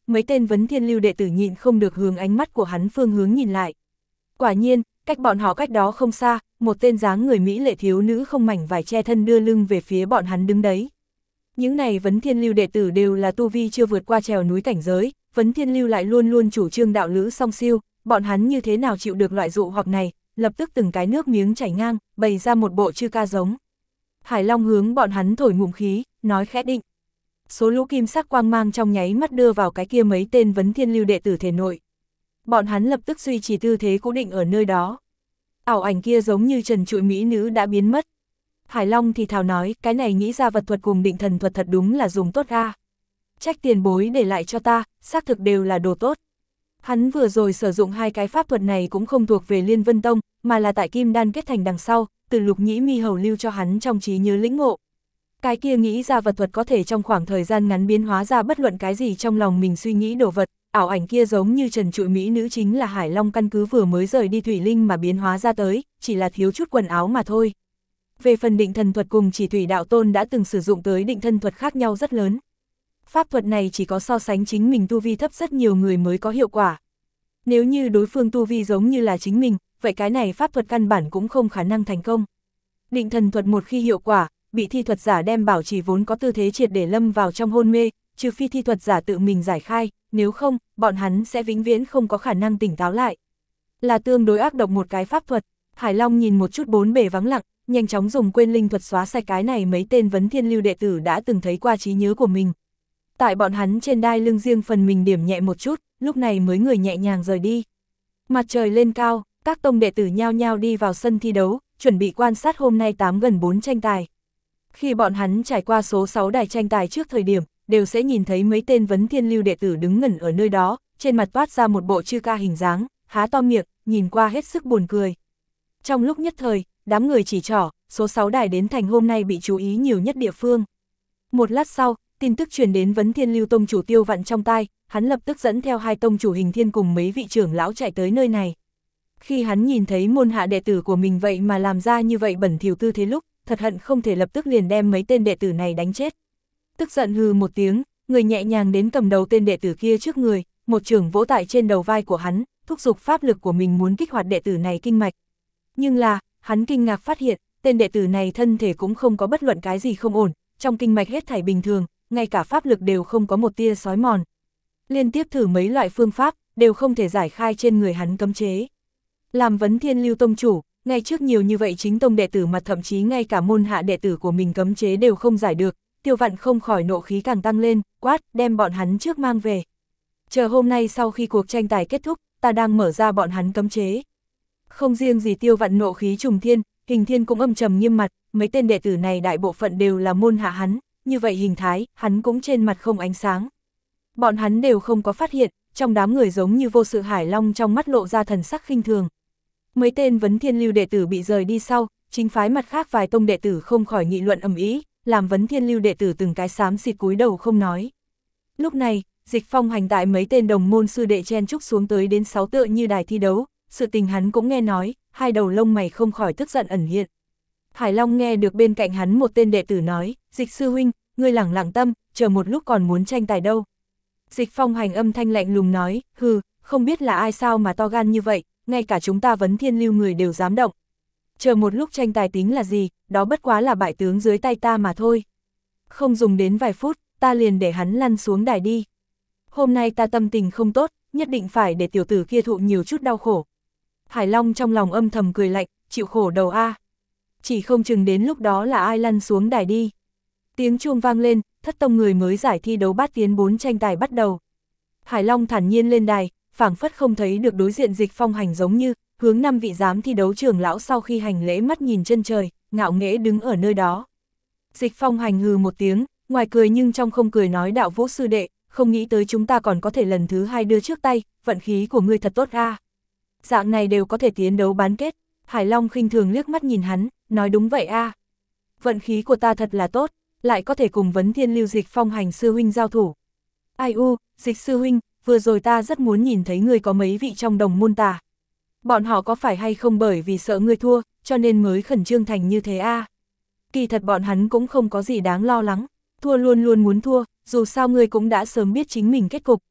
mấy tên vấn thiên lưu đệ tử nhịn không được hướng ánh mắt của hắn phương hướng nhìn lại. Quả nhiên, cách bọn họ cách đó không xa, một tên dáng người mỹ lệ thiếu nữ không mảnh vải che thân đưa lưng về phía bọn hắn đứng đấy. Những này vấn thiên lưu đệ tử đều là tu vi chưa vượt qua trèo núi cảnh giới, vấn thiên lưu lại luôn luôn chủ trương đạo lữ song siêu, bọn hắn như thế nào chịu được loại dụ hoặc này, lập tức từng cái nước miếng chảy ngang, bày ra một bộ chư ca giống. Hải Long hướng bọn hắn thổi ngụm khí, nói khẽ định. Số lũ kim sắc quang mang trong nháy mắt đưa vào cái kia mấy tên vấn thiên lưu đệ tử thể nội. Bọn hắn lập tức duy trì tư thế cố định ở nơi đó. Ảo ảnh kia giống như trần trụi mỹ nữ đã biến mất. Hải Long thì thào nói, cái này nghĩ ra vật thuật cùng định thần thuật thật đúng là dùng tốt ra. Trách tiền bối để lại cho ta, xác thực đều là đồ tốt. Hắn vừa rồi sử dụng hai cái pháp thuật này cũng không thuộc về Liên Vân Tông, mà là tại Kim Đan kết thành đằng sau, từ Lục Nhĩ Mi hầu lưu cho hắn trong trí nhớ lĩnh ngộ. Cái kia nghĩ ra vật thuật có thể trong khoảng thời gian ngắn biến hóa ra bất luận cái gì trong lòng mình suy nghĩ đồ vật, ảo ảnh kia giống như trần trụi mỹ nữ chính là Hải Long căn cứ vừa mới rời đi thủy linh mà biến hóa ra tới, chỉ là thiếu chút quần áo mà thôi. Về phần định thần thuật cùng chỉ thủy đạo tôn đã từng sử dụng tới định thân thuật khác nhau rất lớn. Pháp thuật này chỉ có so sánh chính mình tu vi thấp rất nhiều người mới có hiệu quả. Nếu như đối phương tu vi giống như là chính mình, vậy cái này pháp thuật căn bản cũng không khả năng thành công. Định thần thuật một khi hiệu quả, bị thi thuật giả đem bảo trì vốn có tư thế triệt để lâm vào trong hôn mê, trừ phi thi thuật giả tự mình giải khai, nếu không, bọn hắn sẽ vĩnh viễn không có khả năng tỉnh táo lại. Là tương đối ác độc một cái pháp thuật. Hải Long nhìn một chút bốn bề vắng lặng, nhanh chóng dùng quên linh thuật xóa sạch cái này mấy tên vấn thiên lưu đệ tử đã từng thấy qua trí nhớ của mình. Tại bọn hắn trên đai lưng riêng phần mình điểm nhẹ một chút, lúc này mới người nhẹ nhàng rời đi. Mặt trời lên cao, các tông đệ tử nhao nhao đi vào sân thi đấu, chuẩn bị quan sát hôm nay 8x4 tranh tài. Khi bọn hắn trải qua số 6 đài tranh tài trước thời điểm, đều sẽ nhìn thấy mấy tên vấn thiên lưu đệ tử đứng ngẩn ở nơi đó, trên mặt toát ra một bộ chư ca hình dáng, há to miệng, nhìn qua hết sức buồn cười. Trong lúc nhất thời, đám người chỉ trỏ, số 6 đài đến thành hôm nay bị chú ý nhiều nhất địa phương. Một lát sau, tin tức truyền đến vấn thiên lưu tông chủ Tiêu Vạn trong tai, hắn lập tức dẫn theo hai tông chủ Hình Thiên cùng mấy vị trưởng lão chạy tới nơi này. Khi hắn nhìn thấy môn hạ đệ tử của mình vậy mà làm ra như vậy bẩn thỉu tư thế lúc, thật hận không thể lập tức liền đem mấy tên đệ tử này đánh chết. Tức giận hừ một tiếng, người nhẹ nhàng đến cầm đầu tên đệ tử kia trước người, một chưởng vỗ tại trên đầu vai của hắn, thúc giục pháp lực của mình muốn kích hoạt đệ tử này kinh mạch. Nhưng là, hắn kinh ngạc phát hiện, tên đệ tử này thân thể cũng không có bất luận cái gì không ổn, trong kinh mạch hết thảy bình thường, ngay cả pháp lực đều không có một tia xói mòn. Liên tiếp thử mấy loại phương pháp, đều không thể giải khai trên người hắn cấm chế. Làm vấn thiên lưu tông chủ, ngay trước nhiều như vậy chính tông đệ tử mà thậm chí ngay cả môn hạ đệ tử của mình cấm chế đều không giải được, Tiêu Vạn không khỏi nộ khí càng tăng lên, quát, đem bọn hắn trước mang về. Chờ hôm nay sau khi cuộc tranh tài kết thúc, ta đang mở ra bọn hắn cấm chế. Không riêng gì Tiêu Vạn nộ khí trùng thiên, Hình Thiên cũng âm trầm nghiêm mặt, mấy tên đệ tử này đại bộ phận đều là môn hạ hắn, như vậy hình thái, hắn cũng trên mặt không ánh sáng. Bọn hắn đều không có phát hiện, trong đám người giống như vô sự Hải Long trong mắt lộ ra thần sắc khinh thường. Mấy tên vấn thiên lưu đệ tử bị rời đi sau, chính phái mặt khác vài tông đệ tử không khỏi nghị luận ầm ĩ, làm vấn thiên lưu đệ tử từng cái xám xịt cúi đầu không nói. Lúc này, Dịch Phong hành tại mấy tên đồng môn sư đệ chen chúc xuống tới đến 6 tựa như đài thi đấu, sự tình hắn cũng nghe nói, hai đầu lông mày không khỏi tức giận ẩn hiện. Hải Long nghe được bên cạnh hắn một tên đệ tử nói, Dịch sư huynh, ngươi lẳng lặng tâm, chờ một lúc còn muốn tranh tài đâu. Dịch Phong hành âm thanh lạnh lùng nói, hừ, không biết là ai sao mà to gan như vậy, ngay cả chúng ta vấn thiên lưu người đều dám động. Chờ một lúc tranh tài tính là gì, đó bất quá là bại tướng dưới tay ta mà thôi. Không dùng đến vài phút, ta liền để hắn lăn xuống đài đi. Hôm nay ta tâm tình không tốt, nhất định phải để tiểu tử kia thụ nhiều chút đau khổ. Hải Long trong lòng âm thầm cười lạnh, chịu khổ đầu a. Chỉ không chừng đến lúc đó là ai lăn xuống đài đi. Tiếng chuông vang lên, thất tông người mới giải thi đấu bát tiến 4 tranh tài bắt đầu. Hải Long thản nhiên lên đài, phảng phất không thấy được đối diện Dịch Phong hành giống như, hướng 5 vị giám thi đấu trưởng lão sau khi hành lễ mắt nhìn chân trời, ngạo nghễ đứng ở nơi đó. Dịch Phong hành hừ một tiếng, ngoài cười nhưng trong không cười nói đạo Vũ sư đệ, không nghĩ tới chúng ta còn có thể lần thứ 2 đưa trước tay, vận khí của ngươi thật tốt a. Dạng này đều có thể tiến đấu bán kết. Hải Long khinh thường liếc mắt nhìn hắn, nói đúng vậy a. Vận khí của ta thật là tốt, lại có thể cùng vấn thiên lưu Dịch Phong hành sư huynh giao thủ. Ai u, Dịch sư huynh, vừa rồi ta rất muốn nhìn thấy ngươi có mấy vị trong đồng môn ta. Bọn họ có phải hay không bởi vì sợ ngươi thua, cho nên mới khẩn trương thành như thế a? Kỳ thật bọn hắn cũng không có gì đáng lo lắng, thua luôn luôn muốn thua, dù sao ngươi cũng đã sớm biết chính mình kết cục.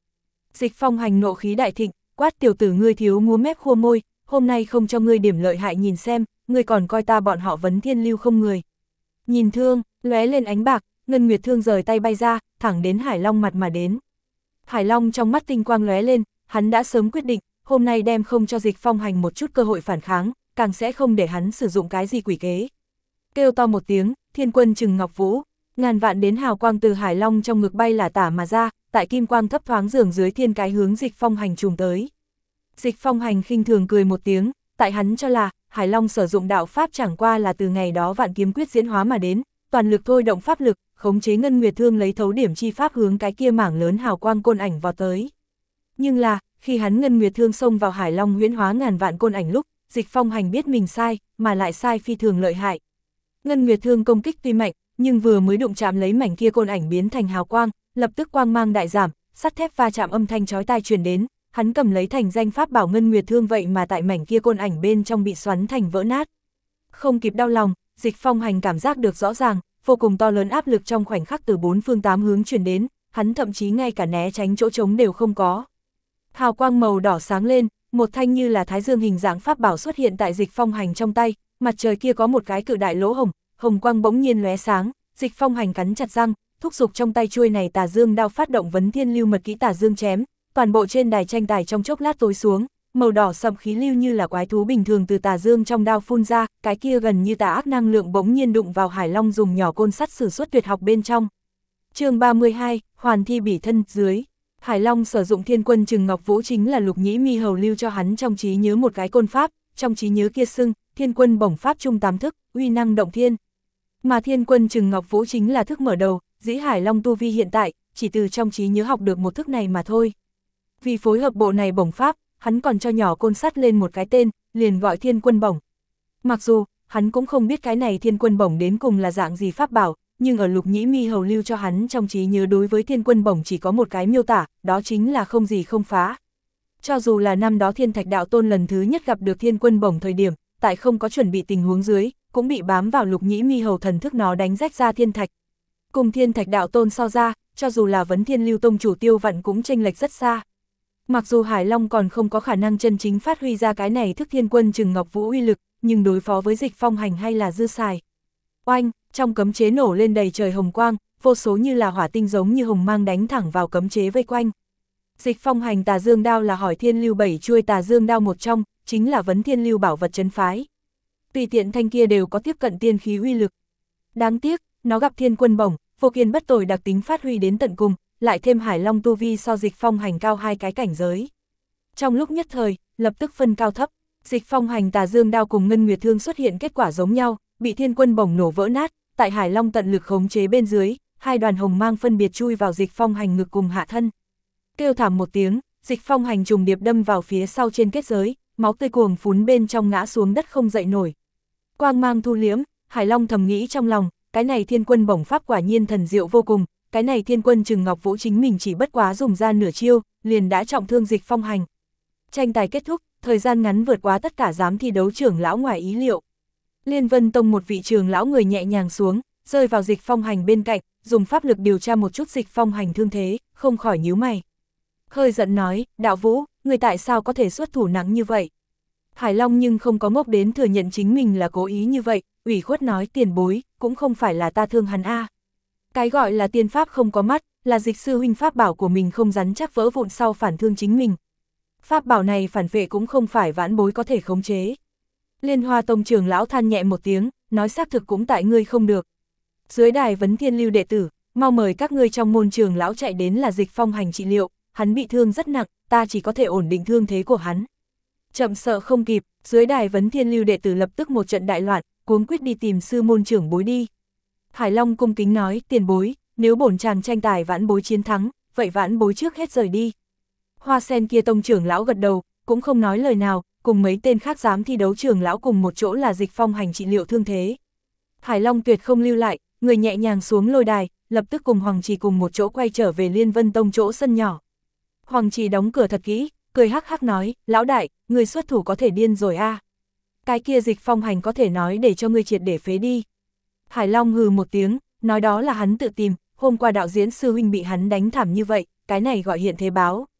Dịch Phong Hành nộ khí đại thịnh, quát tiểu tử ngươi thiếu múa mép khua môi, hôm nay không cho ngươi điểm lợi hại nhìn xem, ngươi còn coi ta bọn họ Vấn Thiên Lưu không người. Nhìn thương, lóe lên ánh bạc, Ngân Nguyệt Thương rời tay bay ra, thẳng đến Hải Long mặt mà đến. Hải Long trong mắt tinh quang lóe lên, hắn đã sớm quyết định, hôm nay đem không cho Dịch Phong Hành một chút cơ hội phản kháng, càng sẽ không để hắn sử dụng cái gì quỷ kế. Kêu to một tiếng, Thiên Quân Trừng Ngọc Vũ, ngàn vạn đến hào quang từ Hải Long trong ngực bay là tả mà ra, tại kim quang thấp thoáng dường dưới thiên cái hướng Dịch Phong Hành trùng tới. Dịch Phong Hành khinh thường cười một tiếng, tại hắn cho là Hải Long sử dụng đạo pháp chẳng qua là từ ngày đó Vạn Kiếm Quyết diễn hóa mà đến, toàn lực thôi động pháp lực, khống chế Ngân Nguyệt Thương lấy thấu điểm chi pháp hướng cái kia mảng lớn hào quang côn ảnh vào tới. Nhưng là, khi hắn Ngân Nguyệt Thương xông vào Hải Long huyễn hóa ngàn vạn côn ảnh lúc, Dịch Phong Hành biết mình sai, mà lại sai phi thường lợi hại. Ngân Nguyệt Thương công kích tuy mạnh, nhưng vừa mới đụng chạm lấy mảnh kia côn ảnh biến thành hào quang, lập tức quang mang đại giảm, sắt thép va chạm âm thanh chói tai truyền đến, hắn cầm lấy thành danh pháp bảo Ngân Nguyệt Thương vậy mà tại mảnh kia côn ảnh bên trong bị xoắn thành vỡ nát. Không kịp đau lòng, Dịch Phong Hành cảm giác được rõ ràng, vô cùng to lớn áp lực trong khoảnh khắc từ bốn phương tám hướng truyền đến, hắn thậm chí ngay cả né tránh chỗ trống đều không có. Hào quang màu đỏ sáng lên, một thanh như là thái dương hình dạng pháp bảo xuất hiện tại Dịch Phong Hành trong tay, mặt trời kia có một cái cự đại lỗ hồng, hồng quang bỗng nhiên lóe sáng, Dịch Phong Hành cắn chặt răng, thúc giục trong tay chuôi này Tà Dương đao phát động Vấn Thiên Lưu mật kỹ Tà Dương chém, toàn bộ trên đài tranh tài trong chốc lát tối xuống, màu đỏ sậm khí lưu như là quái thú bình thường từ Tà Dương trong đao phun ra, cái kia gần như tà ác năng lượng bỗng nhiên đụng vào Hải Long dùng nhỏ côn sắt sử xuất tuyệt học bên trong. Chương 32, Hoàn Thi Bỉ Thân dưới. Hải Long sử dụng Thiên Quân Trừng Ngọc Vũ chính là Lục Nhĩ Mi Hầu lưu cho hắn trong trí nhớ một cái côn pháp, trong trí nhớ kia xưng Thiên Quân Bổng Pháp trung tám thức, uy năng động thiên. Mà Thiên Quân Trừng Ngọc Vũ chính là thức mở đầu, dĩ Hải Long tu vi hiện tại, chỉ từ trong trí nhớ học được một thức này mà thôi. Vì phối hợp bộ này bổng pháp, hắn còn cho nhỏ côn sắt lên một cái tên, liền gọi Thiên Quân Bổng. Mặc dù, hắn cũng không biết cái này Thiên Quân Bổng đến cùng là dạng gì pháp bảo, nhưng ở Lục Nhĩ Mi Hầu lưu cho hắn trong trí nhớ đối với Thiên Quân Bổng chỉ có một cái miêu tả, đó chính là không gì không phá. Cho dù là năm đó Thiên Thạch Đạo Tôn lần thứ nhất gặp được Thiên Quân Bổng thời điểm, tại không có chuẩn bị tình huống dưới, cũng bị bám vào Lục Nhĩ Mi Hầu thần thức nó đánh rách ra thiên thạch. Cùng Thiên Thạch Đạo Tôn so ra, cho dù là Vấn Thiên Lưu tông chủ Tiêu Vạn cũng chênh lệch rất xa. Mặc dù Hải Long còn không có khả năng chân chính phát huy ra cái này thức Thiên Quân Trừng Ngọc Vũ uy lực, nhưng đối phó với Dịch Phong Hành hay là dư xài. Oanh, trong cấm chế nổ lên đầy trời hồng quang, vô số như là hỏa tinh giống như hồng mang đánh thẳng vào cấm chế vây quanh. Dịch Phong Hành Tà Dương đao là Hỏi Thiên Lưu 7 chuôi Tà Dương đao một trong, chính là Vấn Thiên Lưu bảo vật trấn phái. Tùy tiện thanh kia đều có tiếp cận tiên khí uy lực. Đáng tiếc, nó gặp Thiên Quân Bổng, vô kiên bất tồi đặc tính phát huy đến tận cùng, lại thêm Hải Long tu vi so Dịch Phong Hành cao hai cái cảnh giới. Trong lúc nhất thời, lập tức phân cao thấp, Dịch Phong Hành Tà Dương đao cùng Ngân Nguyệt Thương xuất hiện kết quả giống nhau, bị Thiên Quân Bổng nổ vỡ nát, tại Hải Long tận lực khống chế bên dưới, hai đoàn hồng mang phân biệt chui vào Dịch Phong Hành ngực cùng hạ thân. Kêu thảm một tiếng, Dịch Phong Hành trùng điệp đâm vào phía sau trên kết giới, máu tươi cuồng phún bên trong ngã xuống đất không dậy nổi. Quang mang thu liễm, Hải Long thầm nghĩ trong lòng, cái này Thiên Quân Bổng pháp quả nhiên thần diệu vô cùng, cái này Thiên Quân Trừng Ngọc Vũ chính mình chỉ bất quá dùng ra nửa chiêu, liền đã trọng thương Dịch Phong Hành. Tranh tài kết thúc, thời gian ngắn vượt quá tất cả dám thi đấu trưởng lão ngoài ý liệu. Liên Vân Tông một vị trưởng lão người nhẹ nhàng xuống, rơi vào Dịch Phong Hành bên cạnh, dùng pháp lực điều tra một chút Dịch Phong Hành thương thế, không khỏi nhíu mày. Hơi giận nói, Đạo Vũ, người tại sao có thể xuất thủ nặng như vậy? Hải Long nhưng không có ngốc đến thừa nhận chính mình là cố ý như vậy, ủy khuất nói tiền bối, cũng không phải là ta thương hắn a. Cái gọi là tiên pháp không có mắt, là Dịch sư huynh pháp bảo của mình không rắn chắc vỡ vụn sau phản thương chính mình. Pháp bảo này phản vệ cũng không phải vãn bối có thể khống chế. Liên Hoa Tông trưởng lão than nhẹ một tiếng, nói xác thực cũng tại ngươi không được. Dưới đài Vấn Thiên Lưu đệ tử, mau mời các ngươi trong môn trưởng lão chạy đến là Dịch Phong Hành trị liệu, hắn bị thương rất nặng, ta chỉ có thể ổn định thương thế của hắn. Chậm sợ không kịp, dưới đài Vấn Thiên Lưu đệ tử lập tức một trận đại loạn, cuống quyết đi tìm sư môn trưởng bối đi. Hải Long cung kính nói, tiền bối, nếu bổn chàng tranh tài vãn bối chiến thắng, vậy vãn bối trước hết rời đi. Hoa Sen kia tông trưởng lão gật đầu, cũng không nói lời nào, cùng mấy tên khác dám thi đấu trưởng lão cùng một chỗ là Dịch Phong Hành trị liệu thương thế. Hải Long tuyệt không lưu lại, người nhẹ nhàng xuống lôi đài, lập tức cùng Hoàng Trì cùng một chỗ quay trở về Liên Vân Tông chỗ sân nhỏ. Hoàng Trì đóng cửa thật kỹ, cười hắc hắc nói, lão đại, người xuất thủ có thể điên rồi a. Cái kia Dịch Phong Hành có thể nói để cho ngươi triệt để phế đi. Hải Long hừ một tiếng, nói đó là hắn tự tìm, hôm qua đạo diễn sư huynh bị hắn đánh thảm như vậy, cái này gọi hiện thế báo.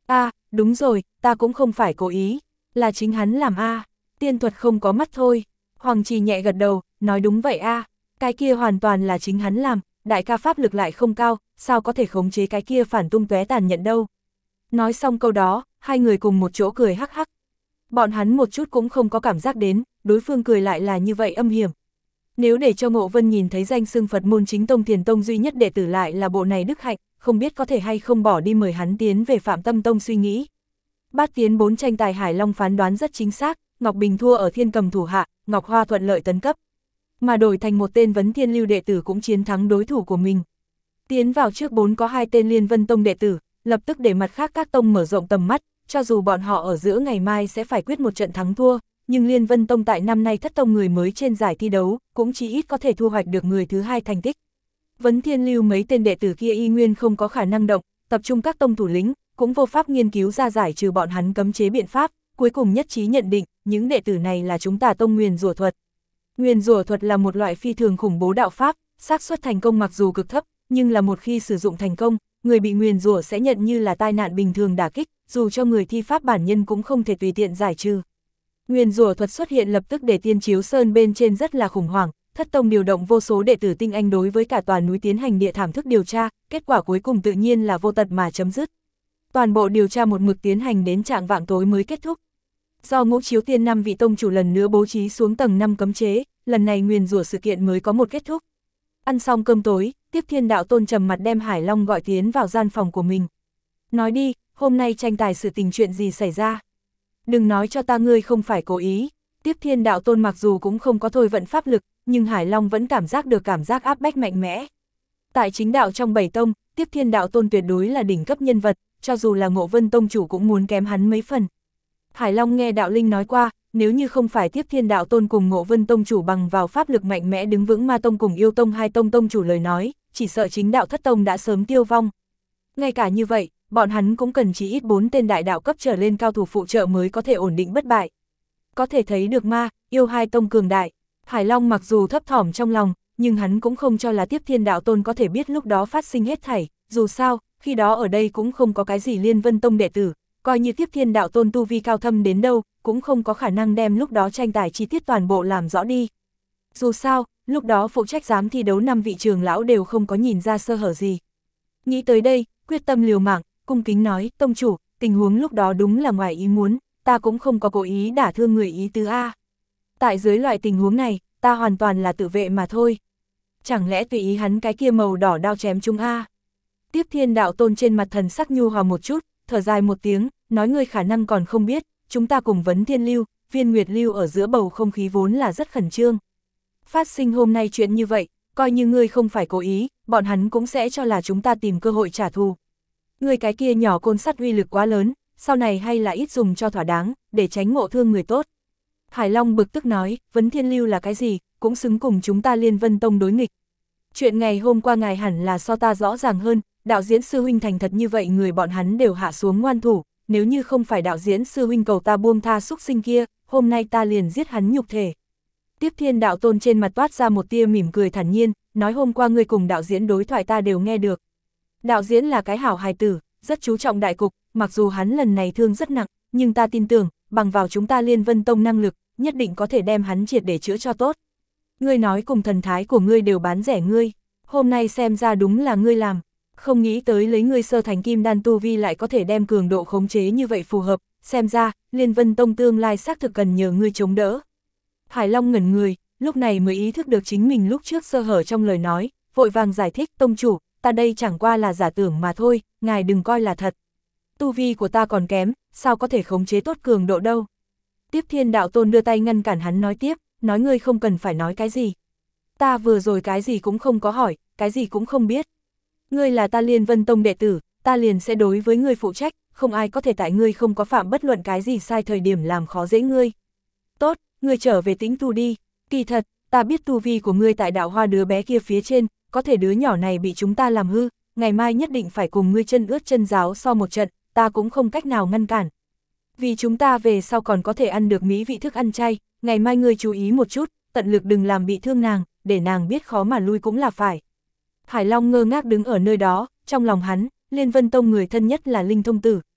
Đúng rồi, ta cũng không phải cố ý, là chính hắn làm tiên thuật không có mắt thôi. Hoàng Trì nhẹ gật đầu, nói đúng vậy cái kia hoàn toàn là chính hắn làm, đại ca pháp lực lại không cao, sao có thể khống chế cái kia phản tung tóe tàn nhẫn đâu. Nói xong câu đó, hai người cùng một chỗ cười hắc hắc. Bọn hắn một chút cũng không có cảm giác đến, đối phương cười lại là như vậy âm hiểm. Nếu để cho Ngộ Vân nhìn thấy danh xưng Phật môn chính tông Thiền tông duy nhất đệ tử lại là bộ này đức hạnh, không biết có thể hay không bỏ đi mời hắn tiến về Phạm Tâm tông suy nghĩ. Bát tiến 4 tranh tài Hải Long phán đoán rất chính xác, Ngọc Bình thua ở Thiên Cầm thủ hạ, Ngọc Hoa thuận lợi tấn cấp. Mà đổi thành một tên Vấn Thiên Lưu đệ tử cũng chiến thắng đối thủ của mình. Tiến vào trước 4 có 2 tên Liên Vân tông đệ tử, lập tức để mặt khác các tông mở rộng tầm mắt, cho dù bọn họ ở giữa ngày mai sẽ phải quyết một trận thắng thua, nhưng Liên Vân tông tại năm nay thất tông người mới trên giải thi đấu, cũng chỉ ít có thể thu hoạch được người thứ 2 thành tích. Vấn Thiên Lưu mấy tên đệ tử kia y nguyên không có khả năng động, tập trung các tông thủ lĩnh, cũng vô pháp nghiên cứu ra giải trừ bọn hắn cấm chế biện pháp, cuối cùng nhất trí nhận định, những đệ tử này là chúng ta tông nguyền rủa thuật. Nguyền rủa thuật là một loại phi thường khủng bố đạo pháp, xác suất thành công mặc dù cực thấp, nhưng là một khi sử dụng thành công, người bị nguyền rủa sẽ nhận như là tai nạn bình thường đả kích, dù cho người thi pháp bản nhân cũng không thể tùy tiện giải trừ. Nguyền rủa thuật xuất hiện lập tức để Tiên Chiếu Sơn bên trên rất là khủng hoảng, thất tông điều động vô số đệ tử tinh anh đối với cả tòa núi tiến hành địa thảm thức điều tra, kết quả cuối cùng tự nhiên là vô tật mà chấm dứt. Toàn bộ điều tra một mực tiến hành đến trạng vạng tối mới kết thúc. Do Ngũ Chiếu Tiên 5 vị tông chủ lần nữa bố trí xuống tầng 5 cấm chế, lần này nguyền rủa sự kiện mới có một kết thúc. Ăn xong cơm tối, Tiếp Thiên Đạo Tôn trầm mặt đem Hải Long gọi tiến vào gian phòng của mình. Nói đi, hôm nay tranh tài sự tình chuyện gì xảy ra? Đừng nói cho ta ngươi không phải cố ý. Tiếp Thiên Đạo Tôn mặc dù cũng không có thôi vận pháp lực, nhưng Hải Long vẫn cảm giác được cảm giác áp bách mạnh mẽ. Tại chính đạo trong 7 tông, Tiếp Thiên Đạo Tôn tuyệt đối là đỉnh cấp nhân vật, cho dù là Ngộ Vân tông chủ cũng muốn kém hắn mấy phần. Hải Long nghe đạo linh nói qua, nếu như không phải Tiếp Thiên Đạo Tôn cùng Ngộ Vân tông chủ bằng vào pháp lực mạnh mẽ đứng vững Ma tông cùng Yêu tông hai tông tông chủ lời nói, chỉ sợ chính đạo thất tông đã sớm tiêu vong. Ngay cả như vậy, bọn hắn cũng cần chỉ ít 4 tên đại đạo cấp trở lên cao thủ phụ trợ mới có thể ổn định bất bại. Có thể thấy được Ma, Yêu hai tông cường đại. Hải Long mặc dù thấp thỏm trong lòng, nhưng hắn cũng không cho là Tiếp Thiên Đạo Tôn có thể biết lúc đó phát sinh hết thảy, dù sao, khi đó ở đây cũng không có cái gì Liên Vân tông đệ tử, coi như Tiếp Thiên Đạo Tôn tu vi cao thâm đến đâu, cũng không có khả năng đem lúc đó tranh tài chi tiết toàn bộ làm rõ đi. Dù sao, lúc đó phụ trách giám thi đấu 5 vị trưởng lão đều không có nhìn ra sơ hở gì. Nghĩ tới đây, quyết tâm liều mạng, cung kính nói, tông chủ, tình huống lúc đó đúng là ngoài ý muốn, ta cũng không có cố ý đả thương người ý tứ Tại dưới loại tình huống này, ta hoàn toàn là tự vệ mà thôi. Chẳng lẽ tùy ý hắn cái kia màu đỏ đao chém chúng Tiếp Thiên Đạo Tôn trên mặt thần sắc nhu hòa một chút, thở dài một tiếng, nói ngươi khả năng còn không biết, chúng ta cùng Vấn Thiên Lưu, Viên Nguyệt Lưu ở giữa bầu không khí vốn là rất khẩn trương. Phát sinh hôm nay chuyện như vậy, coi như ngươi không phải cố ý, bọn hắn cũng sẽ cho là chúng ta tìm cơ hội trả thù. Ngươi cái kia nhỏ côn sắt uy lực quá lớn, sau này hay là ít dùng cho thỏa đáng, để tránh ngộ thương người tốt. Hải Long bực tức nói, Vấn Thiên Lưu là cái gì, cũng xứng cùng chúng ta Liên Vân tông đối nghịch. Chuyện ngày hôm qua ngài hẳn là so ta rõ ràng hơn, đạo diễn sư huynh thành thật như vậy người bọn hắn đều hạ xuống ngoan thủ, nếu như không phải đạo diễn sư huynh cầu ta buông tha xúc sinh kia, hôm nay ta liền giết hắn nhục thể. Tiếp Thiên Đạo Tôn trên mặt toát ra một tia mỉm cười thản nhiên, nói hôm qua ngươi cùng đạo diễn đối thoại ta đều nghe được. Đạo diễn là cái hảo hài tử, rất chú trọng đại cục, mặc dù hắn lần này thương rất nặng, nhưng ta tin tưởng, bằng vào chúng ta Liên Vân tông năng lực, nhất định có thể đem hắn triệt để chữa cho tốt. Ngươi nói cùng thần thái của ngươi đều bán rẻ ngươi, hôm nay xem ra đúng là ngươi làm, không nghĩ tới lấy ngươi sơ thành kim đan tu vi lại có thể đem cường độ khống chế như vậy phù hợp, xem ra, Liên Vân tông tương lai xác thực cần nhờ ngươi chống đỡ. Hải Long ngẩn người, lúc này mới ý thức được chính mình lúc trước sơ hở trong lời nói, vội vàng giải thích, tông chủ, ta đây chẳng qua là giả tưởng mà thôi, ngài đừng coi là thật. Tu vi của ta còn kém, sao có thể khống chế tốt cường độ đâu. Tiếp Thiên Đạo Tôn đưa tay ngăn cản hắn nói tiếp, nói ngươi không cần phải nói cái gì. Ta vừa rồi cái gì cũng không có hỏi, cái gì cũng không biết. Ngươi là ta Liên Vân tông đệ tử, ta liền sẽ đối với ngươi phụ trách, không ai có thể tại ngươi không có phạm bất luận cái gì sai thời điểm làm khó dễ ngươi. Tốt, ngươi trở về tĩnh tu đi, kỳ thật, ta biết tu vi của ngươi tại đạo hoa đứa bé kia phía trên, có thể đứa nhỏ này bị chúng ta làm hư, ngày mai nhất định phải cùng ngươi chân ướt chân giáo so một trận, ta cũng không cách nào ngăn cản. Vì chúng ta về sau còn có thể ăn được mỹ vị thức ăn chay, ngày mai ngươi chú ý một chút, tận lực đừng làm bị thương nàng, để nàng biết khó mà lui cũng là phải. Hải Long ngơ ngác đứng ở nơi đó, trong lòng hắn, Liên Vân tông người thân nhất là Linh Thông Tử,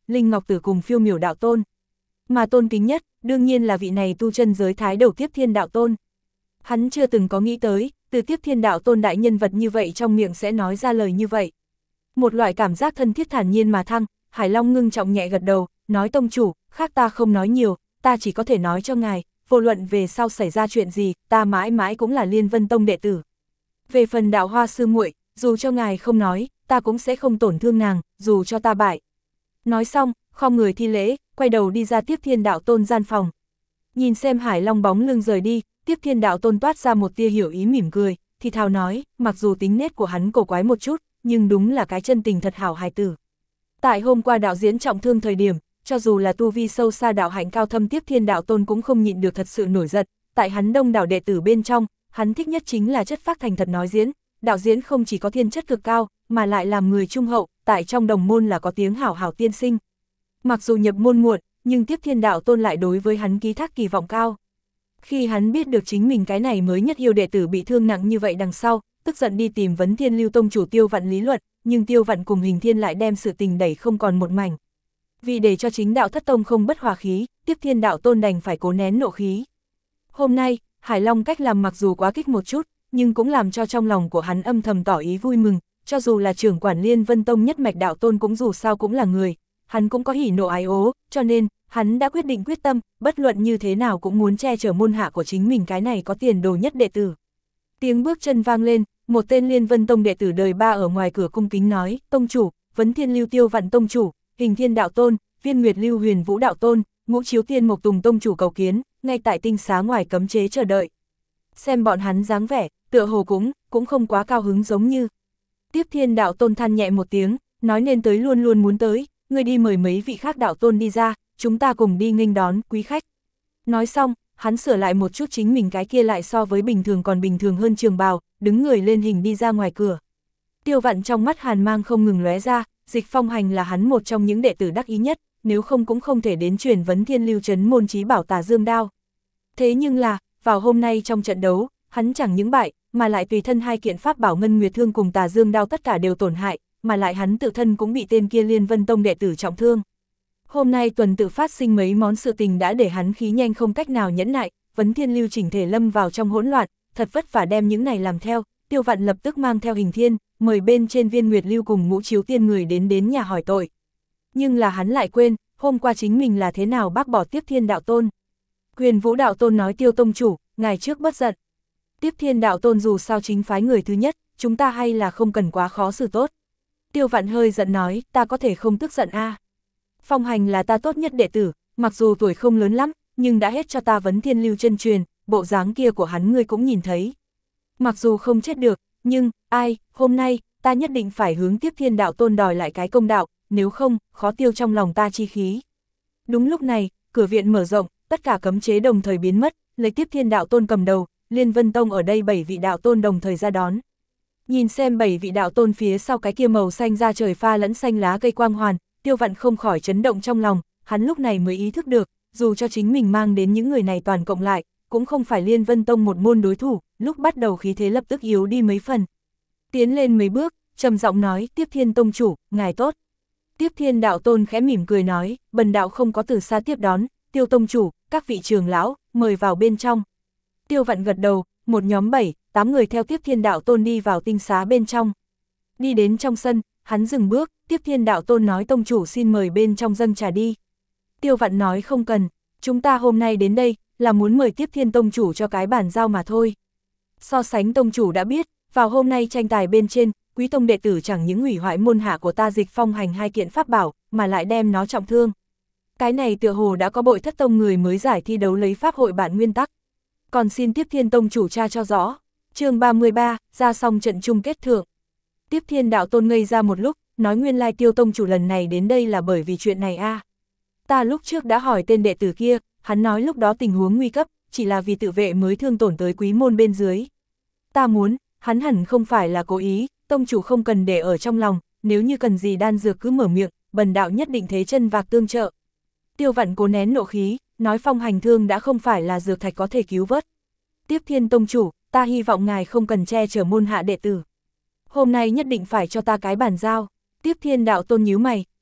Linh Ngọc Tử cùng Phiêu Miểu đạo tôn. Mà tôn kính nhất, đương nhiên là vị này tu chân giới thái đầu Tiếp Thiên đạo tôn. Hắn chưa từng có nghĩ tới, từ Tiếp Thiên đạo tôn đại nhân vật như vậy trong miệng sẽ nói ra lời như vậy. Một loại cảm giác thân thiết thản nhiên mà thăng, Hải Long ngưng trọng nhẹ gật đầu, nói tông chủ, khác ta không nói nhiều, ta chỉ có thể nói cho ngài, vô luận về sau xảy ra chuyện gì, ta mãi mãi cũng là Liên Vân Tông đệ tử. Về phần Đạo Hoa sư muội, dù cho ngài không nói, ta cũng sẽ không tổn thương nàng, dù cho ta bại. Nói xong, khom người thi lễ, quay đầu đi ra Tiếp Thiên đạo tôn gian phòng. Nhìn xem Hải Long bóng lưng rời đi, Tiếp Thiên đạo tôn toát ra một tia hiểu ý mỉm cười, thì thào nói, mặc dù tính nết của hắn cổ quái một chút, nhưng đúng là cái chân tình thật hảo hài tử. Tại hôm qua đạo diễn trọng thương thời điểm, cho dù là tu vi sâu xa đạo hạnh cao thâm Tiếp Thiên đạo tôn cũng không nhịn được thật sự nổi giận, tại hắn đông đảo đệ tử bên trong, hắn thích nhất chính là chất phác thành thật nói diễn, đạo diễn không chỉ có thiên chất cực cao, mà lại làm người trung hậu, tại trong đồng môn là có tiếng hảo hảo tiên sinh. Mặc dù nhập môn muộn, nhưng Tiếp Thiên đạo tôn lại đối với hắn ký thác kỳ vọng cao. Khi hắn biết được chính mình cái này mới nhất yêu đệ tử bị thương nặng như vậy đằng sau, tức giận đi tìm Vấn Thiên Lưu tông chủ Tiêu Vạn lý luận, nhưng Tiêu Vạn cùng Hình Thiên lại đem sự tình đẩy không còn một mảnh. Vì để cho chính đạo thất tông không bất hòa khí, Tiếp Thiên đạo tôn đành phải cố nén nộ khí. Hôm nay, Hải Long cách làm mặc dù quá kích một chút, nhưng cũng làm cho trong lòng của hắn âm thầm tỏ ý vui mừng, cho dù là trưởng quản Liên Vân Tông nhất mạch đạo tôn cũng dù sao cũng là người, hắn cũng có hỉ nộ ái ố, cho nên, hắn đã quyết tâm, bất luận như thế nào cũng muốn che chở môn hạ của chính mình cái này có tiền đồ nhất đệ tử. Tiếng bước chân vang lên, một tên Liên Vân Tông đệ tử đời 3 ở ngoài cửa cung kính nói, tông chủ, Vấn Thiên Lưu Tiêu Vạn tông chủ, Hình Thiên đạo tôn, Viên Nguyệt Lưu Huyền Vũ đạo tôn, Ngũ Chiếu Tiên Mộc Tùng tông chủ cầu kiến, ngay tại tinh xá ngoài cấm chế chờ đợi. Xem bọn hắn dáng vẻ, tựa hồ cũng không quá cao hứng giống như. Tiếp Thiên đạo tôn than nhẹ một tiếng, nói nên tới luôn luôn muốn tới, người đi mời mấy vị khác đạo tôn đi ra, chúng ta cùng đi nghênh đón quý khách. Nói xong, hắn sửa lại một chút chính mình cái kia lại so với bình thường còn bình thường hơn trường bào, đứng người lên hình đi ra ngoài cửa. Tiêu Vạn trong mắt hàn mang không ngừng lóe ra, Dịch Phong Hành là hắn một trong những đệ tử đắc ý nhất, nếu không cũng không thể đến truyền Vấn Thiên Lưu trấn môn chí bảo Tà Dương đao. Thế nhưng là, vào hôm nay trong trận đấu, hắn chẳng những bại, mà lại tùy thân 2 kiện pháp bảo Ngân Nguyệt Thương cùng Tà Dương đao tất cả đều tổn hại, mà lại hắn tự thân cũng bị tên kia Liên Vân Tông đệ tử trọng thương. Hôm nay tuần tự phát sinh mấy món sự tình đã để hắn khí nhanh không cách nào nhẫn nại, Vấn Thiên Lưu chỉnh thể lâm vào trong hỗn loạn, thật vất vả đem những này làm theo, Tiêu Vạn lập tức mang theo Hình Thiên, mời bên trên Viên Nguyệt Lưu cùng Ngũ Chiếu Tiên người đến nhà hỏi tội. Nhưng là hắn lại quên, hôm qua chính mình là thế nào bác bỏ Tiếp Thiên đạo tôn. Huyền Vũ đạo tôn nói, Tiêu tông chủ, ngài trước bất giận. Tiếp Thiên đạo tôn dù sao chính phái người thứ nhất, chúng ta hay là không cần quá khó xử tốt. Tiêu Vạn hơi giận nói, ta có thể không tức giận a. Phong Hành là ta tốt nhất đệ tử, mặc dù tuổi không lớn lắm, nhưng đã hết cho ta Vấn Thiên Lưu chân truyền, bộ dáng kia của hắn ngươi cũng nhìn thấy. Mặc dù không chết được, nhưng, hôm nay, ta nhất định phải hướng Tiếp Thiên đạo tôn đòi lại cái công đạo, nếu không, khó tiêu trong lòng ta chi khí. Đúng lúc này, cửa viện mở rộng, tất cả cấm chế đồng thời biến mất, lấy Tiếp Thiên đạo tôn cầm đầu, Liên Vân Tông ở đây 7 vị đạo tôn đồng thời ra đón. Nhìn xem 7 vị đạo tôn phía sau cái kia màu xanh da trời pha lẫn xanh lá cây quang hoàn, Tiêu Vạn không khỏi chấn động trong lòng, hắn lúc này mới ý thức được, dù cho chính mình mang đến những người này toàn cộng lại, cũng không phải Liên Vân Tông một môn đối thủ, lúc bắt đầu khí thế lập tức yếu đi mấy phần. Tiến lên mấy bước, trầm giọng nói, Tiếp Thiên tông chủ, ngài tốt. Tiếp Thiên đạo tôn khẽ mỉm cười nói, bần đạo không có từ xa tiếp đón, Tiêu tông chủ, các vị trưởng lão, mời vào bên trong. Tiêu Vạn gật đầu, một nhóm 7-8 người theo Tiếp Thiên đạo tôn đi vào tinh xá bên trong. Đi đến trong sân, hắn dừng bước, Tiếp Thiên đạo tôn nói, tông chủ xin mời bên trong dâng trà đi. Tiêu Vạn nói, không cần, chúng ta hôm nay đến đây, là muốn mời Tiếp Thiên tông chủ cho cái bàn giao mà thôi. So sánh tông chủ đã biết, vào hôm nay tranh tài bên trên, quý tông đệ tử chẳng những hủy hoại môn hạ của ta Dịch Phong Hành 2 kiện pháp bảo, mà lại đem nó trọng thương. Cái này tựa hồ đã có bội thất tông người mới giải thi đấu lấy pháp hội bản nguyên tắc. Còn xin Tiếp Thiên tông chủ tra cho rõ. Chương 33, ra xong trận chung kết thượng. Tiếp Thiên đạo tôn ngây ra một lúc, nói, nguyên lai Tiêu tông chủ lần này đến đây là bởi vì chuyện này a. Ta lúc trước đã hỏi tên đệ tử kia, hắn nói lúc đó tình huống nguy cấp, chỉ là vì tự vệ mới thương tổn tới quý môn bên dưới. Ta muốn, hắn hẳn không phải là cố ý, tông chủ không cần để ở trong lòng, nếu như cần gì đan dược cứ mở miệng, bần đạo nhất định thế chân vạc tương trợ. Tiêu Vạn cố nén nộ khí, nói, Phong Hành thương đã không phải là dược thạch có thể cứu vớt. Tiếp Thiên tông chủ, ta hy vọng ngài không cần che chở môn hạ đệ tử. Hôm nay nhất định phải cho ta cái bàn giao. Tiếp Thiên đạo tôn nhíu mày,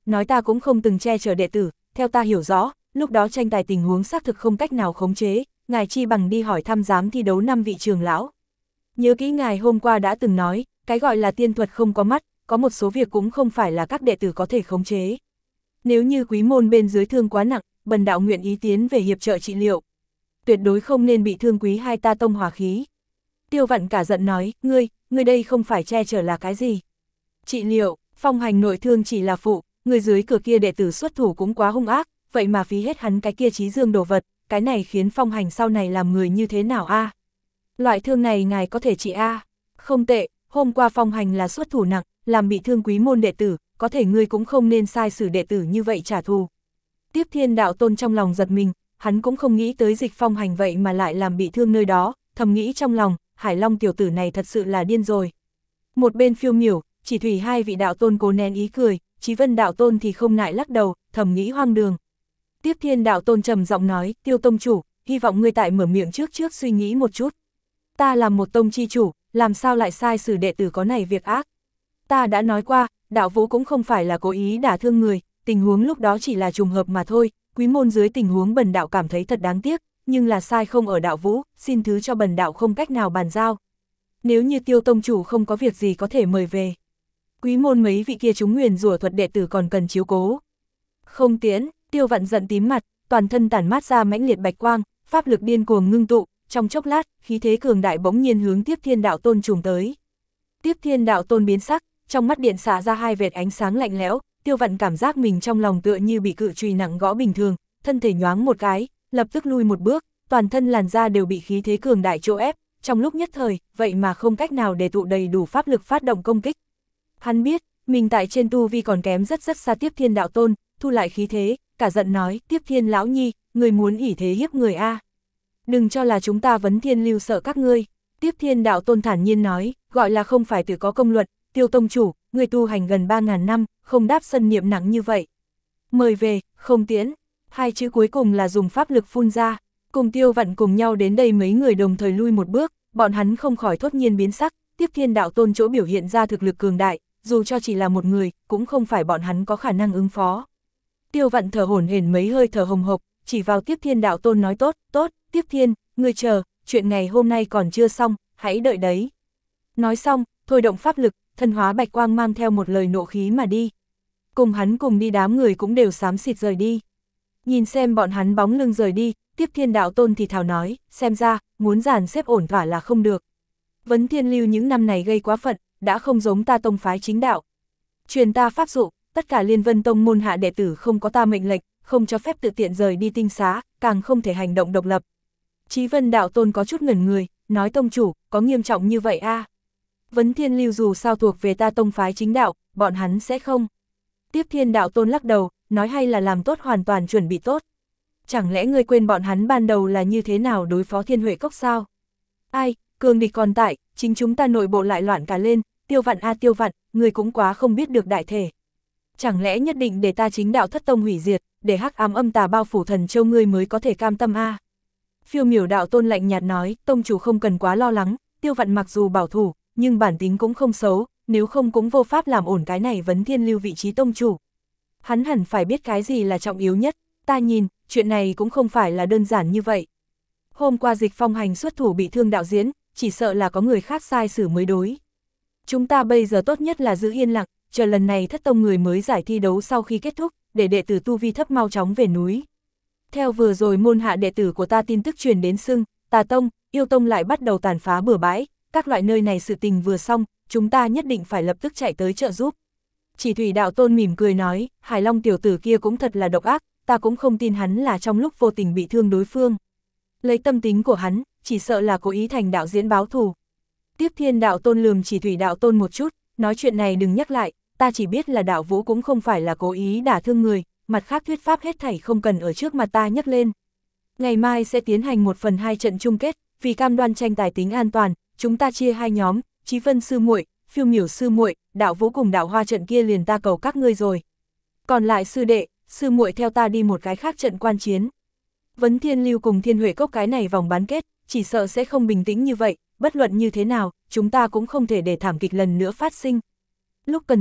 nói ta cũng không từng che chở đệ tử, theo ta hiểu rõ, lúc đó tranh tài tình huống xác thực không cách nào khống chế, ngài chi bằng đi hỏi thăm dám thi đấu 5 vị trưởng lão. Nhớ kỹ ngài hôm qua đã từng nói, cái gọi là tiên thuật không có mắt, có một số việc cũng không phải là các đệ tử có thể khống chế. Nếu như quý môn bên dưới thương quá nặng, bần đạo nguyện ý tiến về hiệp trợ trị liệu. Tuyệt đối không nên bị thương quý hai ta tông hòa khí. Tiêu Vạn cả giận nói, ngươi đây không phải che chở là cái gì? Trị liệu, Phong Hành nội thương chỉ là phụ, người dưới cửa kia đệ tử xuất thủ cũng quá hung ác, vậy mà phí hết hắn cái kia trí dương đồ vật, cái này khiến Phong Hành sau này làm người như thế nào a? Loại thương này ngài có thể trị a? Không tệ, hôm qua Phong Hành là xuất thủ nặng, làm bị thương quý môn đệ tử, có thể ngươi cũng không nên sai xử đệ tử như vậy trả thù. Tiếp Thiên Đạo Tôn trong lòng giật mình, hắn cũng không nghĩ tới Dịch Phong Hành vậy mà lại làm bị thương nơi đó, thầm nghĩ trong lòng, Hải Long tiểu tử này thật sự là điên rồi. Một bên Phiêu Miểu, Chỉ Thủy hai vị đạo tôn cố nén ý cười, Chí Vân đạo tôn thì không ngại lắc đầu, thầm nghĩ hoang đường. Tiếp Thiên Đạo Tôn trầm giọng nói, Tiêu tông chủ, hy vọng ngươi tại mở miệng trước suy nghĩ một chút. Ta là một tông chi chủ, làm sao lại sai xử đệ tử có này việc ác? Ta đã nói qua, đạo vũ cũng không phải là cố ý đả thương người, tình huống lúc đó chỉ là trùng hợp mà thôi, quý môn dưới tình huống bần đạo cảm thấy thật đáng tiếc, nhưng là sai không ở đạo vũ, xin thứ cho bần đạo không cách nào bàn giao. Nếu như Tiêu tông chủ không có việc gì có thể mời về. Quý môn mấy vị kia chúng nguyền rủa thuật đệ tử còn cần chiếu cố. Không tiễn, Tiêu Vạn giận tím mặt, toàn thân tản mát ra mãnh liệt bạch quang, pháp lực điên cuồng ngưng tụ, trong chốc lát, khí thế cường đại bỗng nhiên hướng Tiếp Thiên Đạo Tôn trùng tới. Tiếp Thiên Đạo Tôn biến sắc, trong mắt điện xạ ra hai vệt ánh sáng lạnh lẽo, Tiêu Vạn cảm giác mình trong lòng tựa như bị cự chùy nặng gõ bình thường, thân thể nhoáng một cái, lập tức lui một bước, toàn thân làn da đều bị khí thế cường đại chỗ ép, trong lúc nhất thời, vậy mà không cách nào để tụ đầy đủ pháp lực phát động công kích. Hắn biết, mình tại trên tu vi còn kém rất xa Tiếp Thiên Đạo Tôn, thu lại khí thế, cả giận nói, Tiếp Thiên lão nhi, người muốn ỷ thế hiếp người a? Đừng cho là chúng ta Vấn Thiên Lưu sợ các ngươi. Tiếp Thiên Đạo Tôn thản nhiên nói, gọi là không phải tự có công luật, Tiêu tông chủ, người tu hành gần 3.000 năm, không đáp sân niệm nặng như vậy. Mời về, không tiễn. Hai chữ cuối cùng là dùng pháp lực phun ra, cùng Tiêu Vạn cùng nhau đến đây mấy người đồng thời lui một bước, bọn hắn không khỏi thốt nhiên biến sắc, Tiếp Thiên Đạo Tôn chỗ biểu hiện ra thực lực cường đại, dù cho chỉ là một người, cũng không phải bọn hắn có khả năng ứng phó. Tiêu Vạn thở hổn hển mấy hơi thở hồng hộc, chỉ vào Tiếp Thiên Đạo Tôn nói tốt, Tiếp Thiên, ngươi chờ, chuyện ngày hôm nay còn chưa xong, hãy đợi đấy. Nói xong, thôi động pháp lực, thân hóa bạch quang mang theo một lời nộ khí mà đi. Cùng hắn cùng đi đám người cũng đều xám xịt rời đi. Nhìn xem bọn hắn bóng lưng rời đi, Tiếp Thiên Đạo Tôn thì thào nói, xem ra, muốn dàn xếp ổn thỏa là không được. Vấn Thiên Lưu những năm này gây quá phận, đã không giống ta tông phái chính đạo. Truyền ta pháp dụ, tất cả Liên Vân Tông môn hạ đệ tử không có ta mệnh lệnh, không cho phép tự tiện rời đi tinh xá, càng không thể hành động độc lập. Chí Vân Đạo Tôn có chút ngẩn người, nói tông chủ, có nghiêm trọng như vậy a? Vấn Thiên Lưu dù sao thuộc về ta tông phái chính đạo, bọn hắn sẽ không. Tiếp Thiên Đạo Tôn lắc đầu, nói hay là làm tốt hoàn toàn chuẩn bị tốt. Chẳng lẽ ngươi quên bọn hắn ban đầu là như thế nào đối phó Thiên Huệ Cốc sao? Ai, cường địch còn tại, chính chúng ta nội bộ lại loạn cả lên, Tiêu Vạn a Tiêu Vạn, ngươi cũng quá không biết được đại thể. Chẳng lẽ nhất định để ta chính đạo thất tông hủy diệt, để hắc ám âm tà bao phủ Thần Châu ngươi mới có thể cam tâm a? Phiêu Miểu Đạo Tôn lạnh nhạt nói, tông chủ không cần quá lo lắng, Tiêu Vạn mặc dù bảo thủ, nhưng bản tính cũng không xấu, nếu không cũng vô pháp làm ổn cái này Vấn Thiên Lưu vị trí tông chủ. Hắn hẳn phải biết cái gì là trọng yếu nhất, ta nhìn, chuyện này cũng không phải là đơn giản như vậy. Hôm qua Dịch Phong Hành xuất thủ bị thương đạo diễn, chỉ sợ là có người khác sai xử mới đối. Chúng ta bây giờ tốt nhất là giữ yên lặng, chờ lần này thất tông người mới giải thi đấu sau khi kết thúc, để đệ tử tu vi thấp mau chóng về núi. Theo vừa rồi môn hạ đệ tử của ta tin tức truyền đến Sưng, Tà Tông, Yêu Tông lại bắt đầu tàn phá bừa bãi, các loại nơi này sự tình vừa xong, chúng ta nhất định phải lập tức chạy tới trợ giúp. Chỉ Thủy Đạo Tôn mỉm cười nói, Hải Long tiểu tử kia cũng thật là độc ác, ta cũng không tin hắn là trong lúc vô tình bị thương đối phương. Lấy tâm tính của hắn, chỉ sợ là cố ý thành đạo diễn báo thù. Tiếp Thiên Đạo Tôn lườm Chỉ Thủy Đạo Tôn một chút, nói chuyện này đừng nhắc lại, ta chỉ biết là đạo vũ cũng không phải là cố ý đả thương người, mặt khác thuyết pháp hết thảy không cần ở trước mặt ta nhắc lên. Ngày mai sẽ tiến hành 1/2 trận chung kết, vì cam đoan tranh tài tính an toàn, chúng ta chia hai nhóm, Chí Vân sư muội, Phiêu Miểu sư muội, đạo vũ cùng đạo hoa trận kia liền ta cầu các ngươi rồi. Còn lại sư đệ, sư muội theo ta đi một cái khác trận quan chiến. Vấn Thiên Lưu cùng Thiên Huệ Cốc cái này vòng bán kết, chỉ sợ sẽ không bình tĩnh như vậy, bất luận như thế nào, chúng ta cũng không thể để thảm kịch lần nữa phát sinh. Lúc cần thiết,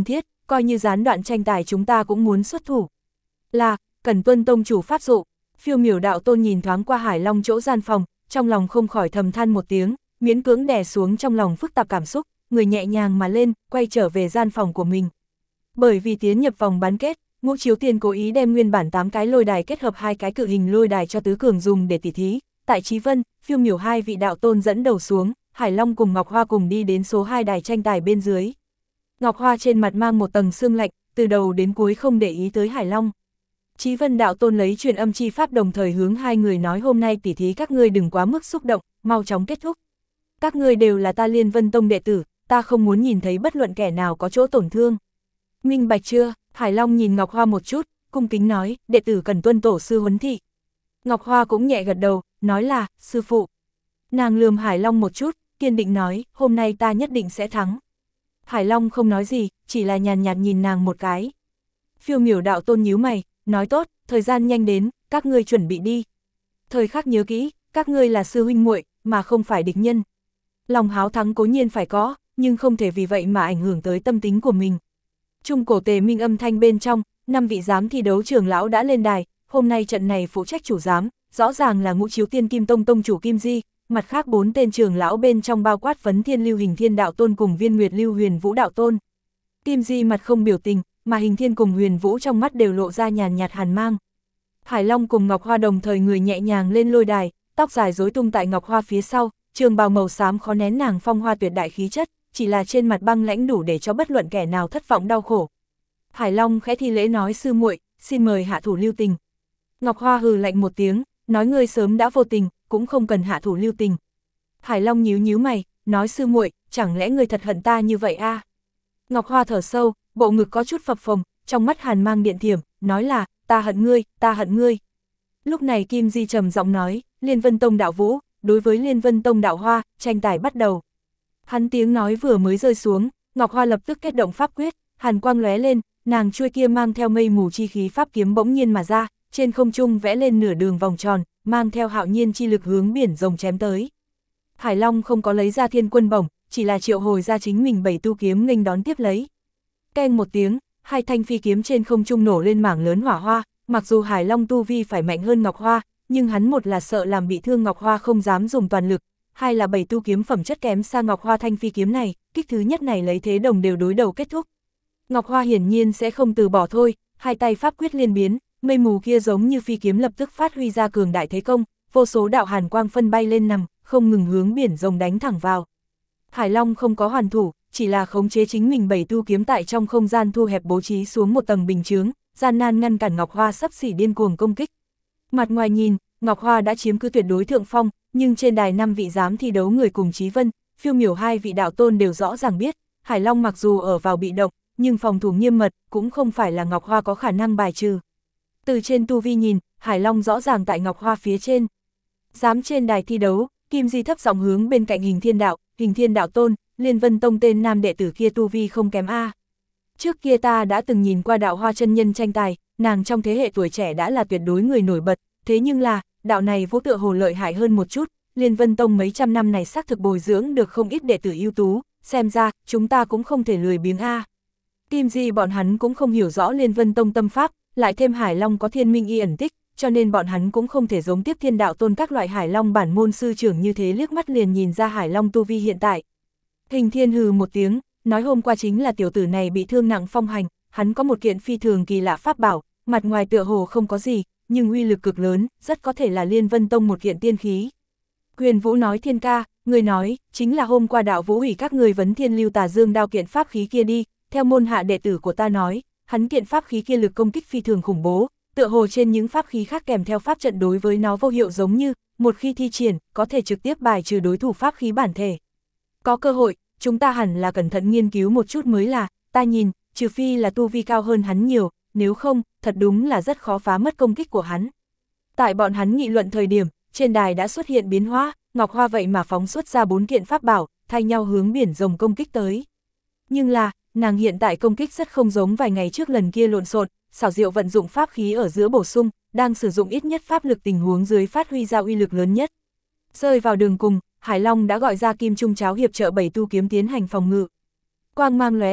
coi như gián đoạn tranh tài chúng ta cũng muốn xuất thủ. Là, cần tuân tông chủ pháp dụ. Phiêu Miểu đạo tôn nhìn thoáng qua Hải Long chỗ gian phòng, trong lòng không khỏi thầm than một tiếng, miễn cưỡng đè xuống trong lòng phức tạp cảm xúc, người nhẹ nhàng mà lên, quay trở về gian phòng của mình. Bởi vì tiến nhập vòng bán kết, Ngũ Chiếu Tiên cố ý đem nguyên bản 8 cái lôi đài kết hợp 2 cái cự hình lôi đài cho tứ cường dùng để tỉ thí. Tại Chí Vân, Phiêu Miểu 2 vị đạo tôn dẫn đầu xuống, Hải Long cùng Ngọc Hoa cùng đi đến số 2 đài tranh tài bên dưới. Ngọc Hoa trên mặt mang một tầng sương lạnh, từ đầu đến cuối không để ý tới Hải Long. Chí Vân đạo tôn lấy truyền âm chi pháp đồng thời hướng hai người nói hôm nay tỉ thí các ngươi đừng quá mức xúc động, mau chóng kết thúc. Các ngươi đều là ta Liên Vân Tông đệ tử, ta không muốn nhìn thấy bất luận kẻ nào có chỗ tổn thương. Minh bạch chưa? Hải Long nhìn Ngọc Hoa một chút, cung kính nói, đệ tử cần tuân tổ sư huấn thị. Ngọc Hoa cũng nhẹ gật đầu, nói là, sư phụ. Nàng lườm Hải Long một chút, kiên định nói, hôm nay ta nhất định sẽ thắng. Hải Long không nói gì, chỉ là nhàn nhạt nhìn nàng một cái. Phiêu Miểu đạo tôn nhíu mày, nói tốt, thời gian nhanh đến, các ngươi chuẩn bị đi. Thời khắc nhớ kỹ, các ngươi là sư huynh muội, mà không phải địch nhân. Lòng háo thắng cố nhiên phải có, nhưng không thể vì vậy mà ảnh hưởng tới tâm tính của mình. Trung cổ tề minh âm thanh bên trong, 5 vị giám thi đấu trưởng lão đã lên đài, hôm nay trận này phụ trách chủ giám, rõ ràng là Ngũ Chiếu Tiên Kim Tông tông chủ Kim Di, mặt khác 4 tên trưởng lão bên trong bao quát Vấn Thiên Lưu Hình Thiên đạo tôn cùng Viên Nguyệt Lưu Huyền Vũ đạo tôn. Kim Di mặt không biểu tình, mà Hình Thiên cùng Huyền Vũ trong mắt đều lộ ra nhàn nhạt hàn mang. Hải Long cùng Ngọc Hoa đồng thời người nhẹ nhàng lên lôi đài, tóc dài rối tung tại Ngọc Hoa phía sau, trường bào màu xám khó nén nàng phong hoa tuyệt đại khí chất, chỉ là trên mặt băng lãnh đủ để cho bất luận kẻ nào thất vọng đau khổ. Hải Long khẽ thi lễ nói sư muội, xin mời hạ thủ lưu tình. Ngọc Hoa hừ lạnh một tiếng, nói ngươi sớm đã vô tình, cũng không cần hạ thủ lưu tình. Hải Long nhíu nhíu mày, nói sư muội, chẳng lẽ ngươi thật hận ta như vậy a? Ngọc Hoa thở sâu, bộ ngực có chút phập phồng, trong mắt hàn mang điện thiểm, nói là, ta hận ngươi, ta hận ngươi. Lúc này Kim Di trầm giọng nói, Liên Vân Tông đạo Vũ, đối với Liên Vân Tông đạo Hoa, tranh tài bắt đầu. Hắn tiếng nói vừa mới rơi xuống, Ngọc Hoa lập tức kết động pháp quyết, hàn quang lóe lên, nàng chuôi kia mang theo mây mù chi khí pháp kiếm bỗng nhiên mà ra, trên không trung vẽ lên nửa đường vòng tròn, mang theo hạo nhiên chi lực hướng biển rồng chém tới. Hải Long không có lấy ra thiên quân bổng, chỉ là triệu hồi ra chính mình 7 tu kiếm nghênh đón tiếp lấy. Keng một tiếng, 2 thanh phi kiếm trên không trung nổ lên mảng lớn hỏa hoa, mặc dù Hải Long tu vi phải mạnh hơn Ngọc Hoa, nhưng hắn một là sợ làm bị thương Ngọc Hoa không dám dùng toàn lực, hai là 7 tu kiếm phẩm chất kém xa Ngọc Hoa thanh phi kiếm này, kích thứ nhất này lấy thế đồng đều đối đầu kết thúc. Ngọc Hoa hiển nhiên sẽ không từ bỏ thôi, hai tay pháp quyết liên biến, mây mù kia giống như phi kiếm lập tức phát huy ra cường đại thế công, vô số đạo hàn quang phân bay lên nằm, không ngừng hướng biển rồng đánh thẳng vào. Hải Long không có hoàn thủ, chỉ là khống chế chính mình 7 tu kiếm tại trong không gian thu hẹp bố trí xuống một tầng bình chướng, gian nan ngăn cản Ngọc Hoa sắp xỉ điên cuồng công kích. Mặt ngoài nhìn, Ngọc Hoa đã chiếm cứ tuyệt đối thượng phong, nhưng trên đài 5 vị giám thi đấu người cùng Chí Vân, Phiêu Miểu 2 vị đạo tôn đều rõ ràng biết, Hải Long mặc dù ở vào bị động, nhưng phòng thủ nghiêm mật cũng không phải là Ngọc Hoa có khả năng bài trừ. Từ trên tu vi nhìn, Hải Long rõ ràng tại Ngọc Hoa phía trên. Dám trên đài thi đấu, Kim Di thấp giọng hướng bên cạnh Hình Thiên đạo tôn, Liên Vân Tông tên nam đệ tử kia tu vi không kém a. Trước kia ta đã từng nhìn qua đạo Hoa chân nhân tranh tài, nàng trong thế hệ tuổi trẻ đã là tuyệt đối người nổi bật, thế nhưng là, đạo này vô tựa hồ lợi hại hơn một chút, Liên Vân Tông mấy trăm năm này xác thực bồi dưỡng được không ít đệ tử ưu tú, xem ra, chúng ta cũng không thể lười biếng a. Kim Di bọn hắn cũng không hiểu rõ Liên Vân Tông tâm pháp, lại thêm Hải Long có thiên minh y ẩn tích, cho nên bọn hắn cũng không thể giống tiếp thiên đạo tôn các loại Hải Long bản môn sư trưởng như thế liếc mắt liền nhìn ra Hải Long tu vi hiện tại. Hình Thiên hừ một tiếng, nói hôm qua chính là tiểu tử này bị thương nặng phong hành, hắn có một kiện phi thường kỳ lạ pháp bảo, mặt ngoài tựa hồ không có gì, nhưng uy lực cực lớn, rất có thể là Liên Vân Tông một kiện tiên khí. Huyền Vũ nói Thiên ca, người nói, chính là hôm qua đạo Vũ hủy các người Vấn Thiên Lưu Tà Dương đao kiện pháp khí kia đi, theo môn hạ đệ tử của ta nói, hắn kiện pháp khí kia lực công kích phi thường khủng bố, tựa hồ trên những pháp khí khác kèm theo pháp trận đối với nó vô hiệu giống như, một khi thi triển, có thể trực tiếp bài trừ đối thủ pháp khí bản thể. Có cơ hội, chúng ta hẳn là cẩn thận nghiên cứu một chút mới là, ta nhìn, trừ phi là tu vi cao hơn hắn nhiều, nếu không, thật đúng là rất khó phá mất công kích của hắn. Tại bọn hắn nghị luận thời điểm, trên đài đã xuất hiện biến hóa, Ngọc Hoa vậy mà phóng xuất ra 4 kiện pháp bảo, thay nhau hướng biển rồng công kích tới. Nhưng là, nàng hiện tại công kích rất không giống vài ngày trước lần kia lộn xộn, xảo diệu vận dụng pháp khí ở giữa bổ sung, đang sử dụng ít nhất pháp lực tình huống dưới phát huy ra uy lực lớn nhất. Rơi vào đường cùng, Hải Long đã gọi ra Kim Trung Cháo hiệp trợ 7 tu kiếm tiến hành phòng ngự. Quang mang lóe lên,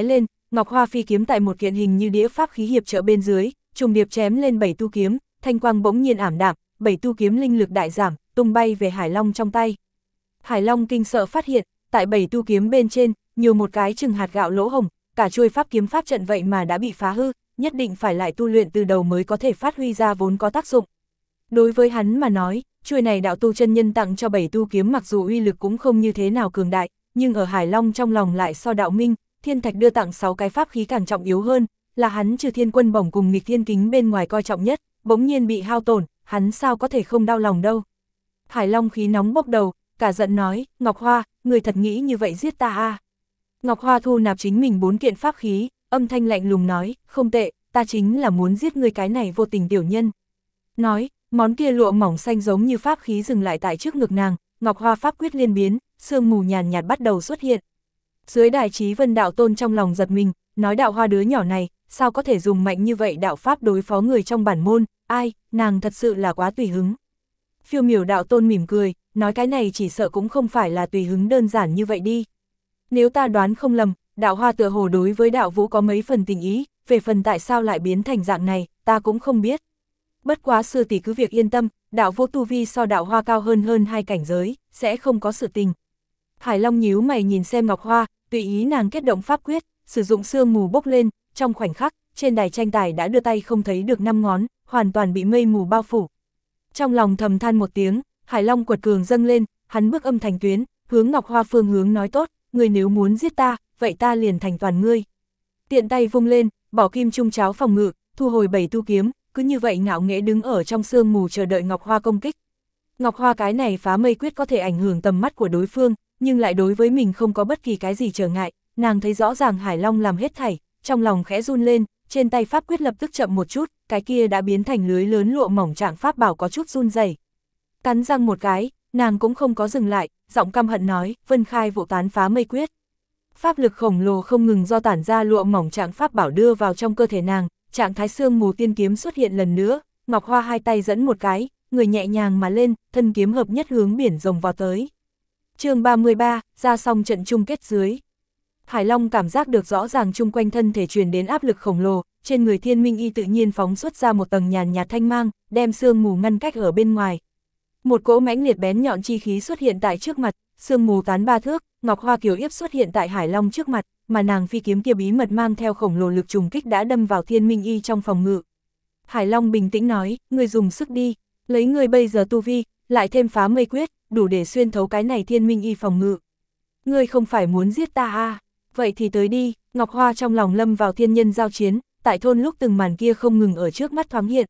Ngọc Hoa phi kiếm tại một kiện hình như đĩa pháp khí hiệp trợ bên dưới, trùng điệp chém lên 7 tu kiếm, thanh quang bỗng nhiên ảm đạm, 7 tu kiếm linh lực đại giảm, tung bay về Hải Long trong tay. Hải Long kinh sợ phát hiện, tại 7 tu kiếm bên trên, nhiều một cái chừng hạt gạo lỗ hổng, cả chuôi pháp kiếm pháp trận vậy mà đã bị phá hư, nhất định phải lại tu luyện từ đầu mới có thể phát huy ra vốn có tác dụng. Đối với hắn mà nói, chuôi này đạo tu chân nhân tặng cho 7 tu kiếm mặc dù uy lực cũng không như thế nào cường đại, nhưng ở Hải Long trong lòng lại so đạo minh, thiên thạch đưa tặng 6 cái pháp khí càng trọng yếu hơn, là hắn trừ thiên quân bổng cùng nghịch thiên kính bên ngoài coi trọng nhất, bỗng nhiên bị hao tổn, hắn sao có thể không đau lòng đâu. Hải Long khí nóng bốc đầu, cả giận nói, Ngọc Hoa, người thật nghĩ như vậy giết ta à? Ngọc Hoa thu nạp chính mình 4 kiện pháp khí, âm thanh lạnh lùng nói, không tệ, ta chính là muốn giết ngươi cái này vô tình tiểu nhân. Nói, món kia lụa mỏng xanh giống như pháp khí dừng lại tại trước ngực nàng, Ngọc Hoa pháp quyết liên biến, sương mù nhàn nhạt bắt đầu xuất hiện. Dưới đài Chí Vân đạo tôn trong lòng giật mình, nói đạo Hoa đứa nhỏ này, sao có thể dùng mạnh như vậy đạo pháp đối phó người trong bản môn, ai, nàng thật sự là quá tùy hứng. Phiêu Miểu đạo tôn mỉm cười, nói cái này chỉ sợ cũng không phải là tùy hứng đơn giản như vậy đi. Nếu ta đoán không lầm, đạo Hoa tựa hồ đối với đạo Vũ có mấy phần tình ý, về phần tại sao lại biến thành dạng này, ta cũng không biết. Bất quá sư tỷ cứ việc yên tâm, đạo Vũ tu vi so đạo Hoa cao hơn 2 cảnh giới, sẽ không có sự tình. Hải Long nhíu mày nhìn xem Ngọc Hoa, tùy ý nàng kết động pháp quyết, sử dụng sương mù bốc lên, trong khoảnh khắc, trên đài tranh tài đã đưa tay không thấy được 5 ngón, hoàn toàn bị mây mù bao phủ. Trong lòng thầm than một tiếng, Hải Long quật cường dâng lên, hắn bước âm thành tuyến, hướng Ngọc Hoa phương hướng nói tốt, ngươi nếu muốn giết ta, vậy ta liền thành toàn ngươi. Tiện tay vung lên, bỏ kim trung cháo phòng ngự, thu hồi 7 tu kiếm, cứ như vậy ngạo nghễ đứng ở trong sương mù chờ đợi Ngọc Hoa công kích. Ngọc Hoa cái này phá mây quyết có thể ảnh hưởng tầm mắt của đối phương, nhưng lại đối với mình không có bất kỳ cái gì trở ngại, nàng thấy rõ ràng Hải Long làm hết thảy, trong lòng khẽ run lên, trên tay pháp quyết lập tức chậm một chút, cái kia đã biến thành lưới lớn lụa mỏng trạng pháp bảo có chút run rẩy. Cắn răng một cái, nàng cũng không có dừng lại, giọng căm hận nói, vân khai vụ tán phá mây quyết. Pháp lực khổng lồ không ngừng do tản ra lụa mỏng trạng pháp bảo đưa vào trong cơ thể nàng, trạng thái xương mù tiên kiếm xuất hiện lần nữa, Ngọc Hoa hai tay dẫn một cái, người nhẹ nhàng mà lên, thân kiếm hợp nhất hướng biển rồng vào tới. Chương 33, ra xong trận chung kết dưới. Hải Long cảm giác được rõ ràng chung quanh thân thể truyền đến áp lực khổng lồ, trên người Thiên Minh Y tự nhiên phóng xuất ra một tầng nhàn nhạt thanh mang, đem sương mù ngăn cách ở bên ngoài. Một cỗ mãnh liệt bén nhọn chi khí xuất hiện tại trước mặt, sương mù tán 3 thước, Ngọc Hoa kiều yếp xuất hiện tại Hải Long trước mặt, mà nàng phi kiếm kia bí mật mang theo khổng lồ lực trùng kích đã đâm vào Thiên Minh Y trong phòng ngự. Hải Long bình tĩnh nói, ngươi dùng sức đi, lấy ngươi bây giờ tu vi, lại thêm phá mây quyết, đủ để xuyên thấu cái này Thiên Minh Y phòng ngự. Ngươi không phải muốn giết ta à? Vậy thì tới đi. Ngọc Hoa trong lòng lâm vào thiên nhân giao chiến, tại thôn lúc từng màn kia không ngừng ở trước mắt thoáng hiện.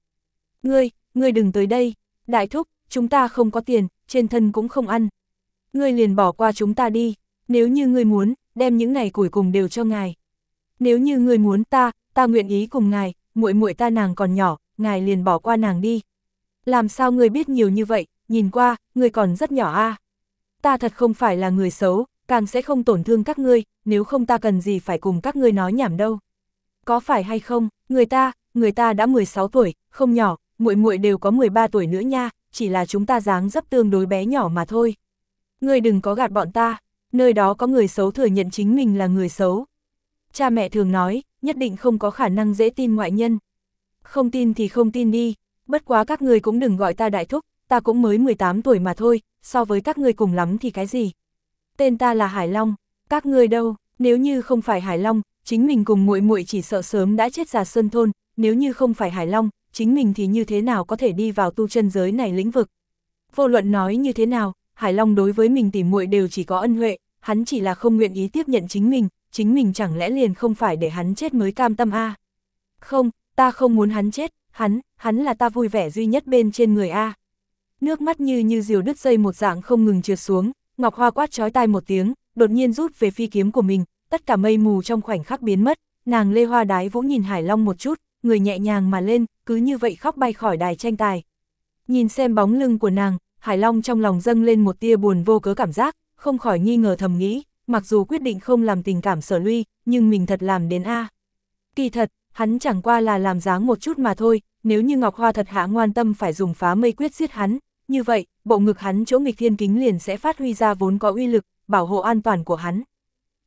Ngươi đừng tới đây, đại thúc, chúng ta không có tiền, trên thân cũng không ăn. Ngươi liền bỏ qua chúng ta đi, nếu như ngươi muốn, đem những này củi cùng đều cho ngài. Nếu như ngươi muốn ta nguyện ý cùng ngài, muội muội ta nàng còn nhỏ, ngài liền bỏ qua nàng đi. Làm sao ngươi biết nhiều như vậy, nhìn qua, ngươi còn rất nhỏ à. Ta thật không phải là người xấu, càng sẽ không tổn thương các ngươi, nếu không ta cần gì phải cùng các ngươi nói nhảm đâu. Có phải hay không, người ta đã 16 tuổi, không nhỏ, muội muội đều có 13 tuổi nữa nha, chỉ là chúng ta dáng dấp tương đối bé nhỏ mà thôi. Ngươi đừng có gạt bọn ta, nơi đó có người xấu thừa nhận chính mình là người xấu. Cha mẹ thường nói, nhất định không có khả năng dễ tin ngoại nhân. Không tin thì không tin đi, bất quá các ngươi cũng đừng gọi ta đại thúc, ta cũng mới 18 tuổi mà thôi, so với các ngươi cùng lắm thì cái gì. Tên ta là Hải Long, các ngươi đâu, nếu như không phải Hải Long, chính mình cùng muội muội chỉ sợ sớm đã chết già sơn thôn, nếu như không phải Hải Long, chính mình thì như thế nào có thể đi vào tu chân giới này lĩnh vực. Vô luận nói như thế nào, Hải Long đối với mình tỉ muội đều chỉ có ân huệ, hắn chỉ là không nguyện ý tiếp nhận chính mình chẳng lẽ liền không phải để hắn chết mới cam tâm a? Không, ta không muốn hắn chết, hắn là ta vui vẻ duy nhất bên trên người a. Nước mắt như diều đứt dây một dạng không ngừng trượt xuống, Ngọc Hoa quát chói tai một tiếng, đột nhiên rút về phi kiếm của mình, tất cả mây mù trong khoảnh khắc biến mất, nàng lê hoa đái vũ nhìn Hải Long một chút, người nhẹ nhàng mà lên, cứ như vậy khóc bay khỏi đài tranh tài. Nhìn xem bóng lưng của nàng, Hải Long trong lòng dâng lên một tia buồn vô cớ cảm giác, không khỏi nghi ngờ thầm nghĩ, mặc dù quyết định không làm tình cảm sở lui, nhưng mình thật làm đến a. Kỳ thật, hắn chẳng qua là làm dáng một chút mà thôi, nếu như Ngọc Hoa thật hạ ngoan tâm phải dùng phá mây quyết giết hắn, như vậy, bộ ngực hắn chỗ nghịch thiên kính liền sẽ phát huy ra vốn có uy lực, bảo hộ an toàn của hắn.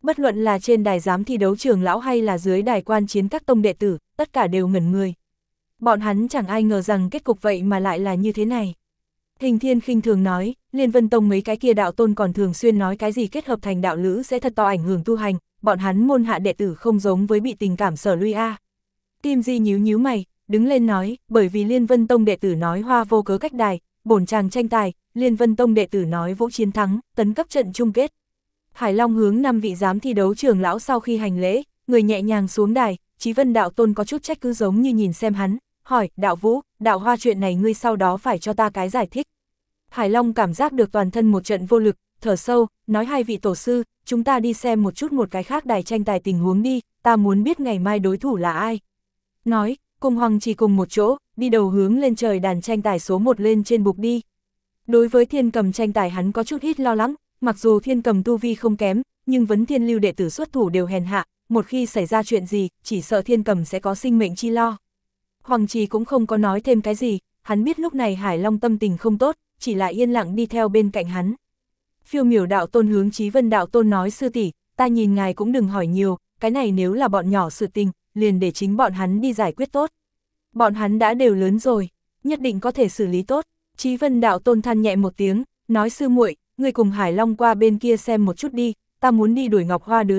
Bất luận là trên đài giám thi đấu trưởng lão hay là dưới đài quan chiến các tông đệ tử, tất cả đều ngẩn người. Bọn hắn chẳng ai ngờ rằng kết cục vậy mà lại là như thế này. Hình Thiên khinh thường nói, Liên Vân Tông mấy cái kia đạo tôn còn thường xuyên nói cái gì kết hợp thành đạo lữ sẽ thật to ảnh hưởng tu hành, bọn hắn môn hạ đệ tử không giống với bị tình cảm sở lui a. Kim Di nhíu nhíu mày, đứng lên nói, bởi vì Liên Vân Tông đệ tử nói hoa vô cớ cách đài, bổn chàng tranh tài, Liên Vân Tông đệ tử nói vũ chiến thắng, tấn cấp trận chung kết. Hải Long hướng 5 vị giám thi đấu trưởng lão sau khi hành lễ, người nhẹ nhàng xuống đài, Chí Vân đạo tôn có chút trách cứ giống như nhìn xem hắn, hỏi, đạo Vũ, đạo Hoa chuyện này ngươi sau đó phải cho ta cái giải thích. Hải Long cảm giác được toàn thân một trận vô lực, thở sâu, nói hai vị tổ sư, chúng ta đi xem một chút một cái khác đài tranh tài tình huống đi, ta muốn biết ngày mai đối thủ là ai. Nói, cùng Hoàng Chỉ cùng một chỗ, đi đầu hướng lên trời đàn tranh tài số 1 lên trên bục đi. Đối với Thiên Cầm tranh tài hắn có chút ít lo lắng, mặc dù Thiên Cầm tu vi không kém, nhưng vấn Thiên Lưu đệ tử xuất thủ đều hèn hạ, một khi xảy ra chuyện gì, chỉ sợ Thiên Cầm sẽ có sinh mệnh chi lo. Hoàng Trì cũng không có nói thêm cái gì, hắn biết lúc này Hải Long tâm tình không tốt, chỉ là yên lặng đi theo bên cạnh hắn. Phiêu Miểu đạo tôn hướng Chí Vân đạo tôn nói, sư tỷ, ta nhìn ngài cũng đừng hỏi nhiều, cái này nếu là bọn nhỏ sự tình, liền để chính bọn hắn đi giải quyết tốt. Bọn hắn đã đều lớn rồi, nhất định có thể xử lý tốt. Chí Vân đạo tôn than nhẹ một tiếng, nói, sư muội, ngươi cùng Hải Long qua bên kia xem một chút đi, ta muốn đi đuổi Ngọc Hoa đứa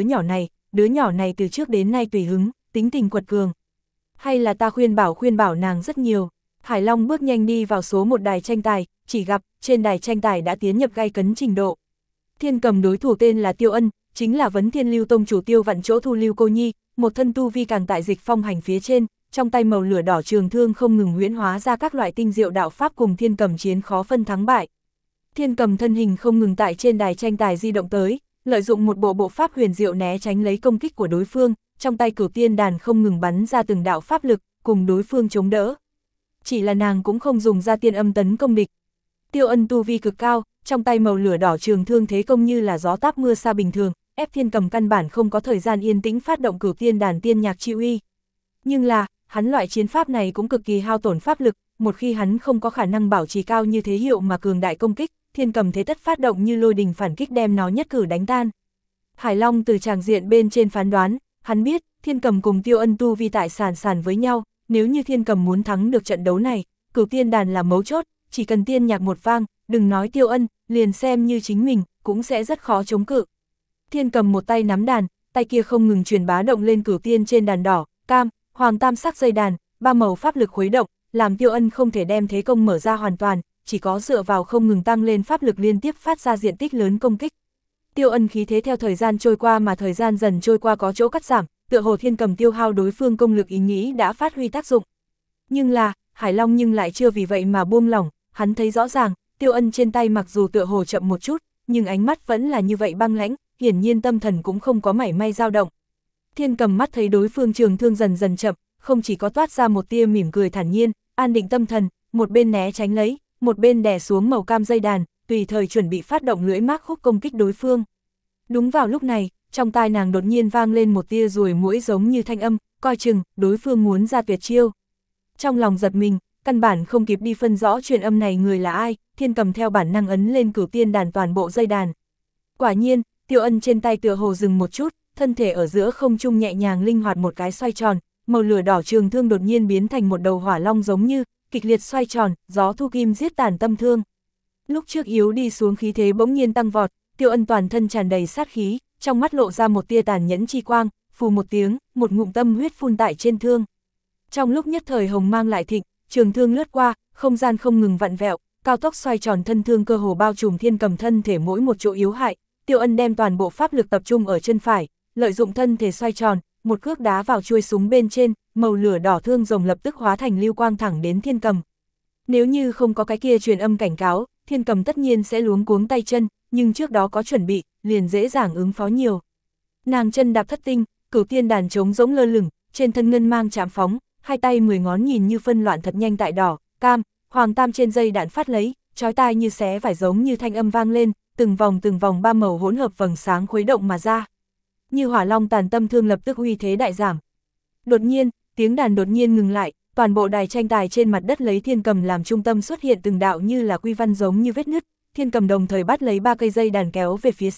nhỏ này từ trước đến nay tùy hứng, tính tình quật cường. Hay là ta khuyên bảo nàng rất nhiều. Hải Long bước nhanh đi vào số 1 đài tranh tài, chỉ gặp, trên đài tranh tài đã tiến nhập gay cấn trình độ. Thiên Cầm đối thủ tên là Tiêu Ân, chính là vấn Thiên Lưu tông chủ Tiêu Vạn Chỗ Thu Lưu cô nhi, một thân tu vi càng tại dịch phong hành phía trên, trong tay màu lửa đỏ trường thương không ngừng huyễn hóa ra các loại tinh diệu đạo pháp cùng Thiên Cầm chiến khó phân thắng bại. Thiên Cầm thân hình không ngừng tại trên đài tranh tài di động tới, lợi dụng một bộ pháp huyền diệu né tránh lấy công kích của đối phương, trong tay Cửu Tiên đàn không ngừng bắn ra từng đạo pháp lực, cùng đối phương chống đỡ. Chỉ là nàng cũng không dùng ra tiên âm tấn công địch. Tiêu Ân tu vi cực cao, trong tay màu lửa đỏ trường thương thế công như là gió táp mưa sa bình thường, ép Thiên Cầm căn bản không có thời gian yên tĩnh phát động Cửu Tiên đàn tiên nhạc chi uy. Nhưng là, hắn loại chiến pháp này cũng cực kỳ hao tổn pháp lực, một khi hắn không có khả năng bảo trì cao như thế hiệu mà cường đại công kích, Thiên Cầm thế tất phát động như lôi đình phản kích đem nó nhất cử đánh tan. Hải Long từ tràng diện bên trên phán đoán, hắn biết, Thiên Cầm cùng Tiêu Ân tu vi tại sàn với nhau, nếu như Thiên Cầm muốn thắng được trận đấu này, Cửu Tiên đàn là mấu chốt, chỉ cần tiên nhạc một vang, đừng nói Tiêu Ân, liền xem như chính mình, cũng sẽ rất khó chống cự. Thiên Cầm một tay nắm đàn, tay kia không ngừng truyền bá động lên Cửu Tiên trên đàn đỏ, cam, hoàng tam sắc dây đàn, 3 màu pháp lực khuấy động, làm Tiêu Ân không thể đem thế công mở ra hoàn toàn, chỉ có dựa vào không ngừng tăng lên pháp lực liên tiếp phát ra diện tích lớn công kích. Tiêu Ân khí thế theo thời gian trôi qua mà thời gian dần trôi qua có chỗ cắt giảm, tựa hồ Thiên Cầm tiêu hao đối phương công lực ý nghĩ đã phát huy tác dụng. Nhưng là, Hải Long nhưng lại chưa vì vậy mà buông lỏng, hắn thấy rõ ràng, Tiêu Ân trên tay mặc dù tựa hồ chậm một chút, nhưng ánh mắt vẫn là như vậy băng lãnh, hiển nhiên tâm thần cũng không có mảy may dao động. Thiên Cầm mắt thấy đối phương trường thương dần dần chậm, không chỉ có toát ra một tia mỉm cười thản nhiên, an định tâm thần, một bên né tránh lấy, một bên đè xuống màu cam dây đàn, tùy thời chuẩn bị phát động lưỡi mác khúc công kích đối phương. Đúng vào lúc này, trong tai nàng đột nhiên vang lên một tia ruồi muỗi giống như thanh âm, coi chừng, đối phương muốn ra tuyệt chiêu. Trong lòng giật mình, căn bản không kịp đi phân rõ truyền âm này người là ai, Thiên Cầm theo bản năng ấn lên Cửu Tiên đàn toàn bộ dây đàn. Quả nhiên, Tiêu Ân trên tay tựa hồ dừng một chút, thân thể ở giữa không trung nhẹ nhàng linh hoạt một cái xoay tròn, màu lửa đỏ trường thương đột nhiên biến thành một đầu hỏa long giống như, kịch liệt xoay tròn, gió thu kim giết tàn tâm thương. Lúc trước yếu đi xuống khí thế bỗng nhiên tăng vọt, Tiêu Ân toàn thân tràn đầy sát khí, trong mắt lộ ra một tia tàn nhẫn chi quang, phù một tiếng, một ngụm tâm huyết phun tại trên thương. Trong lúc nhất thời hồng mang lại thịnh, trường thương lướt qua, không gian không ngừng vặn vẹo, cao tốc xoay tròn thân thương cơ hồ bao trùm Thiên Cầm thân thể mỗi một chỗ yếu hại. Tiêu Ân đem toàn bộ pháp lực tập trung ở chân phải, lợi dụng thân thể xoay tròn, một cước đá vào chuôi súng bên trên, màu lửa đỏ thương rồng lập tức hóa thành lưu quang thẳng đến Thiên Cầm. Nếu như không có cái kia truyền âm cảnh cáo, Thiên Cầm tất nhiên sẽ luống cuống tay chân, nhưng trước đó có chuẩn bị, liền dễ dàng ứng phó nhiều. Nàng chân đạp thất tinh, Cửu Tiên đàn trống rỗng lơ lửng, trên thân ngân mang chạm phóng, hai tay 10 ngón nhìn như phân loạn thật nhanh tại đỏ, cam, hoàng tam trên dây đạn phát lấy, chói tai như xé vải giống như thanh âm vang lên, từng vòng 3 màu hỗn hợp vầng sáng khuấy động mà ra. Như hỏa long tàn tâm thương lập tức uy thế đại giảm. Đột nhiên, tiếng đàn đột nhiên ngừng lại, toàn bộ đài tranh tài trên mặt đất lấy Thiên Cầm làm trung tâm xuất hiện từng đạo như là quy văn giống như vết nứt, Thiên Cầm đồng thời bắt lấy 3 cây dây đàn kéo về phía sau,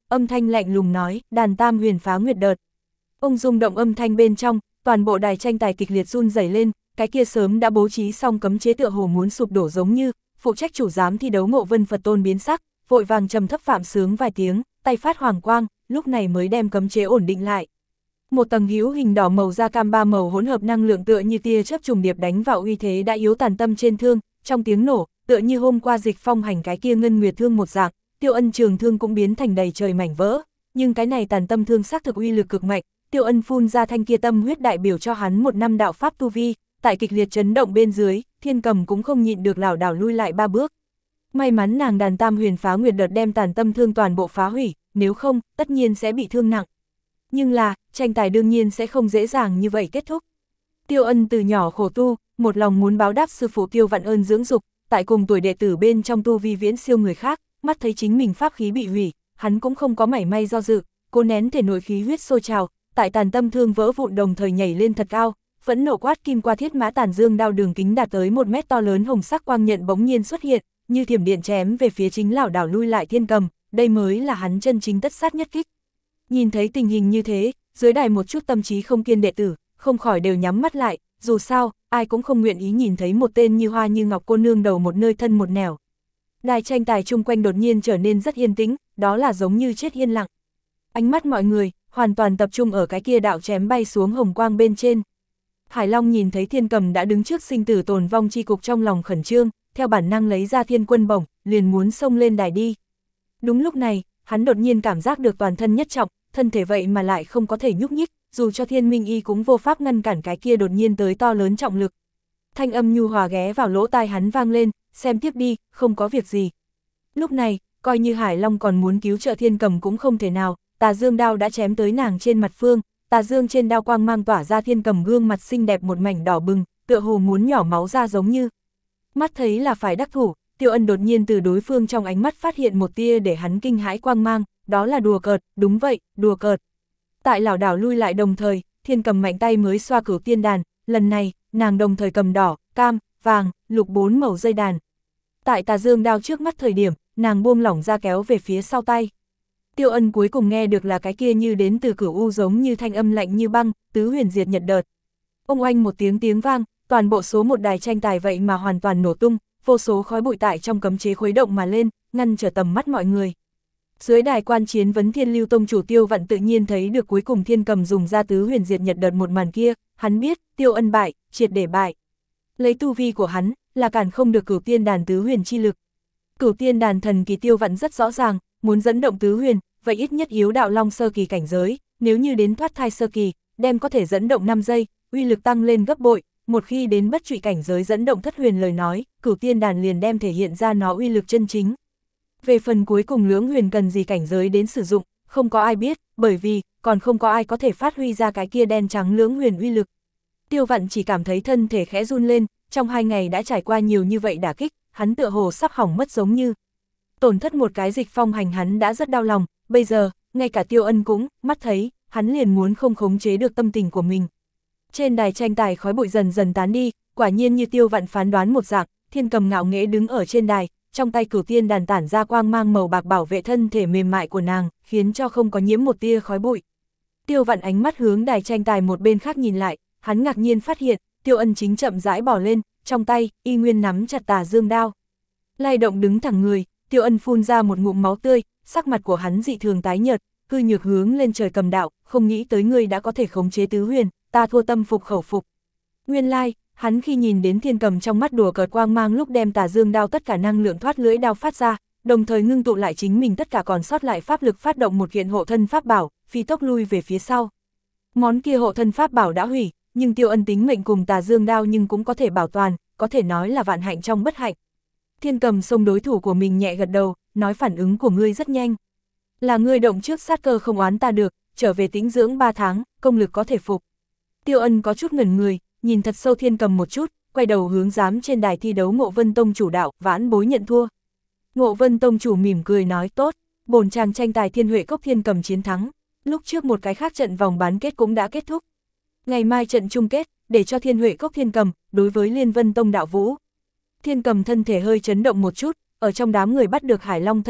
âm thanh lạnh lùng nói, đàn tam huyền phá nguyệt đợt. Ông rung động âm thanh bên trong, toàn bộ đài tranh tài kịch liệt run rẩy lên, cái kia sớm đã bố trí xong cấm chế tựa hồ muốn sụp đổ giống như, phụ trách chủ giám thi đấu Ngộ Vân Phật Tôn biến sắc, vội vàng trầm thấp phạm sướng vài tiếng, tay phát hoàng quang, lúc này mới đem cấm chế ổn định lại. Một tầng hữu hình đỏ màu da cam ba màu hỗn hợp năng lượng tựa như tia chớp trùng điệp đánh vào uy thế đã yếu tàn tâm trên thương, trong tiếng nổ, tựa như hôm qua Dịch Phong hành cái kia ngân nguyệt thương một dạng, Tiêu Ân trường thương cũng biến thành đầy trời mảnh vỡ, nhưng cái này tàn tâm thương xác thực uy lực cực mạnh, Tiêu Ân phun ra thanh kia tâm huyết đại biểu cho hắn một năm đạo pháp tu vi, tại kịch liệt chấn động bên dưới, Thiên Cầm cũng không nhịn được lảo đảo lui lại 3 bước. May mắn nàng đàn tam huyền phá nguyệt đợt đem tàn tâm thương toàn bộ phá hủy, nếu không, tất nhiên sẽ bị thương nặng. Nhưng là, tranh tài đương nhiên sẽ không dễ dàng như vậy kết thúc. Tiêu Ân từ nhỏ khổ tu, một lòng muốn báo đáp sư phụ Tiêu Vạn ơn dưỡng dục, tại cùng tuổi đệ tử bên trong tu vi viễn siêu người khác, mắt thấy chính mình pháp khí bị hủy, hắn cũng không có mảy may do dự, cố nén thể nội khí huyết sôi trào, tại tàn tâm thương vỡ vụn đồng thời nhảy lên thật cao, phẫn nộ quát kim qua thiết mã tàn dương đao đường kính đạt tới 1 mét to lớn hồng sắc quang nhận bỗng nhiên xuất hiện, như thiểm điện chém về phía chính lảo đảo lui lại Thiên Cầm, đây mới là hắn chân chính tất sát nhất kích. Nhìn thấy tình hình như thế, dưới đài một chút tâm trí không kiên đệ tử, không khỏi đều nhắm mắt lại, dù sao, ai cũng không nguyện ý nhìn thấy một tên như hoa như ngọc cô nương đầu một nơi thân một nẻo. Đài tranh tài chung quanh đột nhiên trở nên rất yên tĩnh, đó là giống như chết yên lặng. Ánh mắt mọi người, hoàn toàn tập trung ở cái kia đạo chém bay xuống hồng quang bên trên. Hải Long nhìn thấy Thiên Cầm đã đứng trước sinh tử tồn vong chi cục trong lòng khẩn trương, theo bản năng lấy ra thiên quân bổng, liền muốn xông lên đài đi. Đúng lúc này, hắn đột nhiên cảm giác được toàn thân nhất trọng, thân thể vậy mà lại không có thể nhúc nhích, dù cho Thiên Minh Y cũng vô pháp ngăn cản cái kia đột nhiên tới to lớn trọng lực. Thanh âm nhu hòa ghé vào lỗ tai hắn vang lên, xem tiếp đi, không có việc gì. Lúc này, coi như Hải Long còn muốn cứu trợ Thiên Cầm cũng không thể nào, tà dương đao đã chém tới nàng trên mặt phương, tà dương trên đao quang mang tỏa ra Thiên Cầm gương mặt xinh đẹp một mảnh đỏ bừng, tựa hồ muốn nhỏ máu ra giống như. Mắt thấy là phải đắc thủ, Tiêu Ân đột nhiên từ đối phương trong ánh mắt phát hiện một tia để hắn kinh hãi quang mang, đó là đùa cợt, đúng vậy, đùa cợt. Tại lảo đảo lui lại đồng thời, Thiên Cầm mạnh tay mới xoa cửu tiên đàn, lần này, nàng đồng thời cầm đỏ, cam, vàng, lục 4 màu dây đàn. Tại tà dương đao trước mắt thời điểm, nàng buông lỏng ra kéo về phía sau tay. Tiêu Ân cuối cùng nghe được là cái kia như đến từ Cửu U giống như thanh âm lạnh như băng, tứ huyền diệt nhật đợt. Ông oanh một tiếng vang, toàn bộ số một đài tranh tài vậy mà hoàn toàn nổ tung, vô số khói bụi tại trong cấm chế khuấy động mà lên, ngăn trở tầm mắt mọi người. Dưới đài quan chiến vấn Thiên Lưu tông chủ Tiêu Vạn tự nhiên thấy được cuối cùng Thiên Cầm dùng ra tứ huyền diệt nhật đợt một màn kia, hắn biết, Tiêu Ân bại, triệt để bại. Lấy tu vi của hắn, là cản không được cửu tiên đàn tứ huyền chi lực. Cửu tiên đàn thần kỳ Tiêu Vạn rất rõ ràng, muốn dẫn động tứ huyền, vậy ít nhất yếu đạo long sơ kỳ cảnh giới, nếu như đến thoát thai sơ kỳ, đem có thể dẫn động 5 giây, uy lực tăng lên gấp bội, một khi đến bất trụy cảnh giới dẫn động thất huyền lời nói, cửu tiên đàn liền đem thể hiện ra nó uy lực chân chính. Về phần cuối cùng lưỡng huyền cần gì cảnh giới đến sử dụng, không có ai biết, bởi vì, còn không có ai có thể phát huy ra cái kia đen trắng lưỡng huyền uy lực. Tiêu Vạn chỉ cảm thấy thân thể khẽ run lên, trong 2 ngày đã trải qua nhiều như vậy đả kích, hắn tựa hồ sắp hỏng mất giống như. Tổn thất một cái Dịch Phong hành hắn đã rất đau lòng, bây giờ, ngay cả Tiêu Ân cũng, mắt thấy, hắn liền muốn không khống chế được tâm tình của mình. Trên đài tranh tài khói bụi dần dần tán đi, quả nhiên như Tiêu Vạn phán đoán một dạng, Thiên Cầm ngạo nghễ đứng ở trên đài, trong tay cửu tiên đàn tản ra quang mang màu bạc bảo vệ thân thể mềm mại của nàng, khiến cho không có nhiễm một tia khói bụi. Tiêu Vạn ánh mắt hướng đài tranh tài một bên khác nhìn lại, hắn ngạc nhiên phát hiện, Tiêu Ân chính chậm rãi bỏ lên, trong tay, y nguyên nắm chặt tà dương đao. Lay động đứng thẳng người, Tiêu Ân phun ra một ngụm máu tươi, sắc mặt của hắn dị thường tái nhợt, hư nhược hướng lên trời cầm đạo, không nghĩ tới ngươi đã có thể khống chế tứ huyền, ta thua tâm phục khẩu phục. Nguyên lai, hắn khi nhìn đến Thiên Cầm trong mắt đùa cợt quang mang lúc đem tà dương đao tất cả năng lượng thoát lưỡi đao phát ra, đồng thời ngưng tụ lại chính mình tất cả còn sót lại pháp lực phát động một kiện hộ thân pháp bảo, phi tốc lui về phía sau. Món kia hộ thân pháp bảo đã hủy, nhưng Tiêu Ân tính mệnh cùng tà dương đao nhưng cũng có thể bảo toàn, có thể nói là vạn hạnh trong bất hạnh. Thiên Cầm xông đối thủ của mình nhẹ gật đầu, nói phản ứng của ngươi rất nhanh. Là ngươi động trước sát cơ không oán ta được, trở về tĩnh dưỡng 3 tháng, công lực có thể phục. Tiêu Ân có chút ngẩn người, nhìn thật sâu Thiên Cầm một chút, quay đầu hướng giám trên đài thi đấu Ngộ Vân Tông chủ đạo, vãn bối nhận thua. Ngộ Vân Tông chủ mỉm cười nói tốt, bổn chàng tranh tài Thiên Huệ Cốc Thiên Cầm chiến thắng, lúc trước một cái khác trận vòng bán kết cũng đã kết thúc. Ngày mai trận chung kết, để cho Thiên Huệ Cốc Thiên Cầm, đối với Liên Vân Tông đạo vũ. Thiên Cầm thân thể hơi chấn động một chút, ở trong đám người bắt được Hải Long thân ảnh,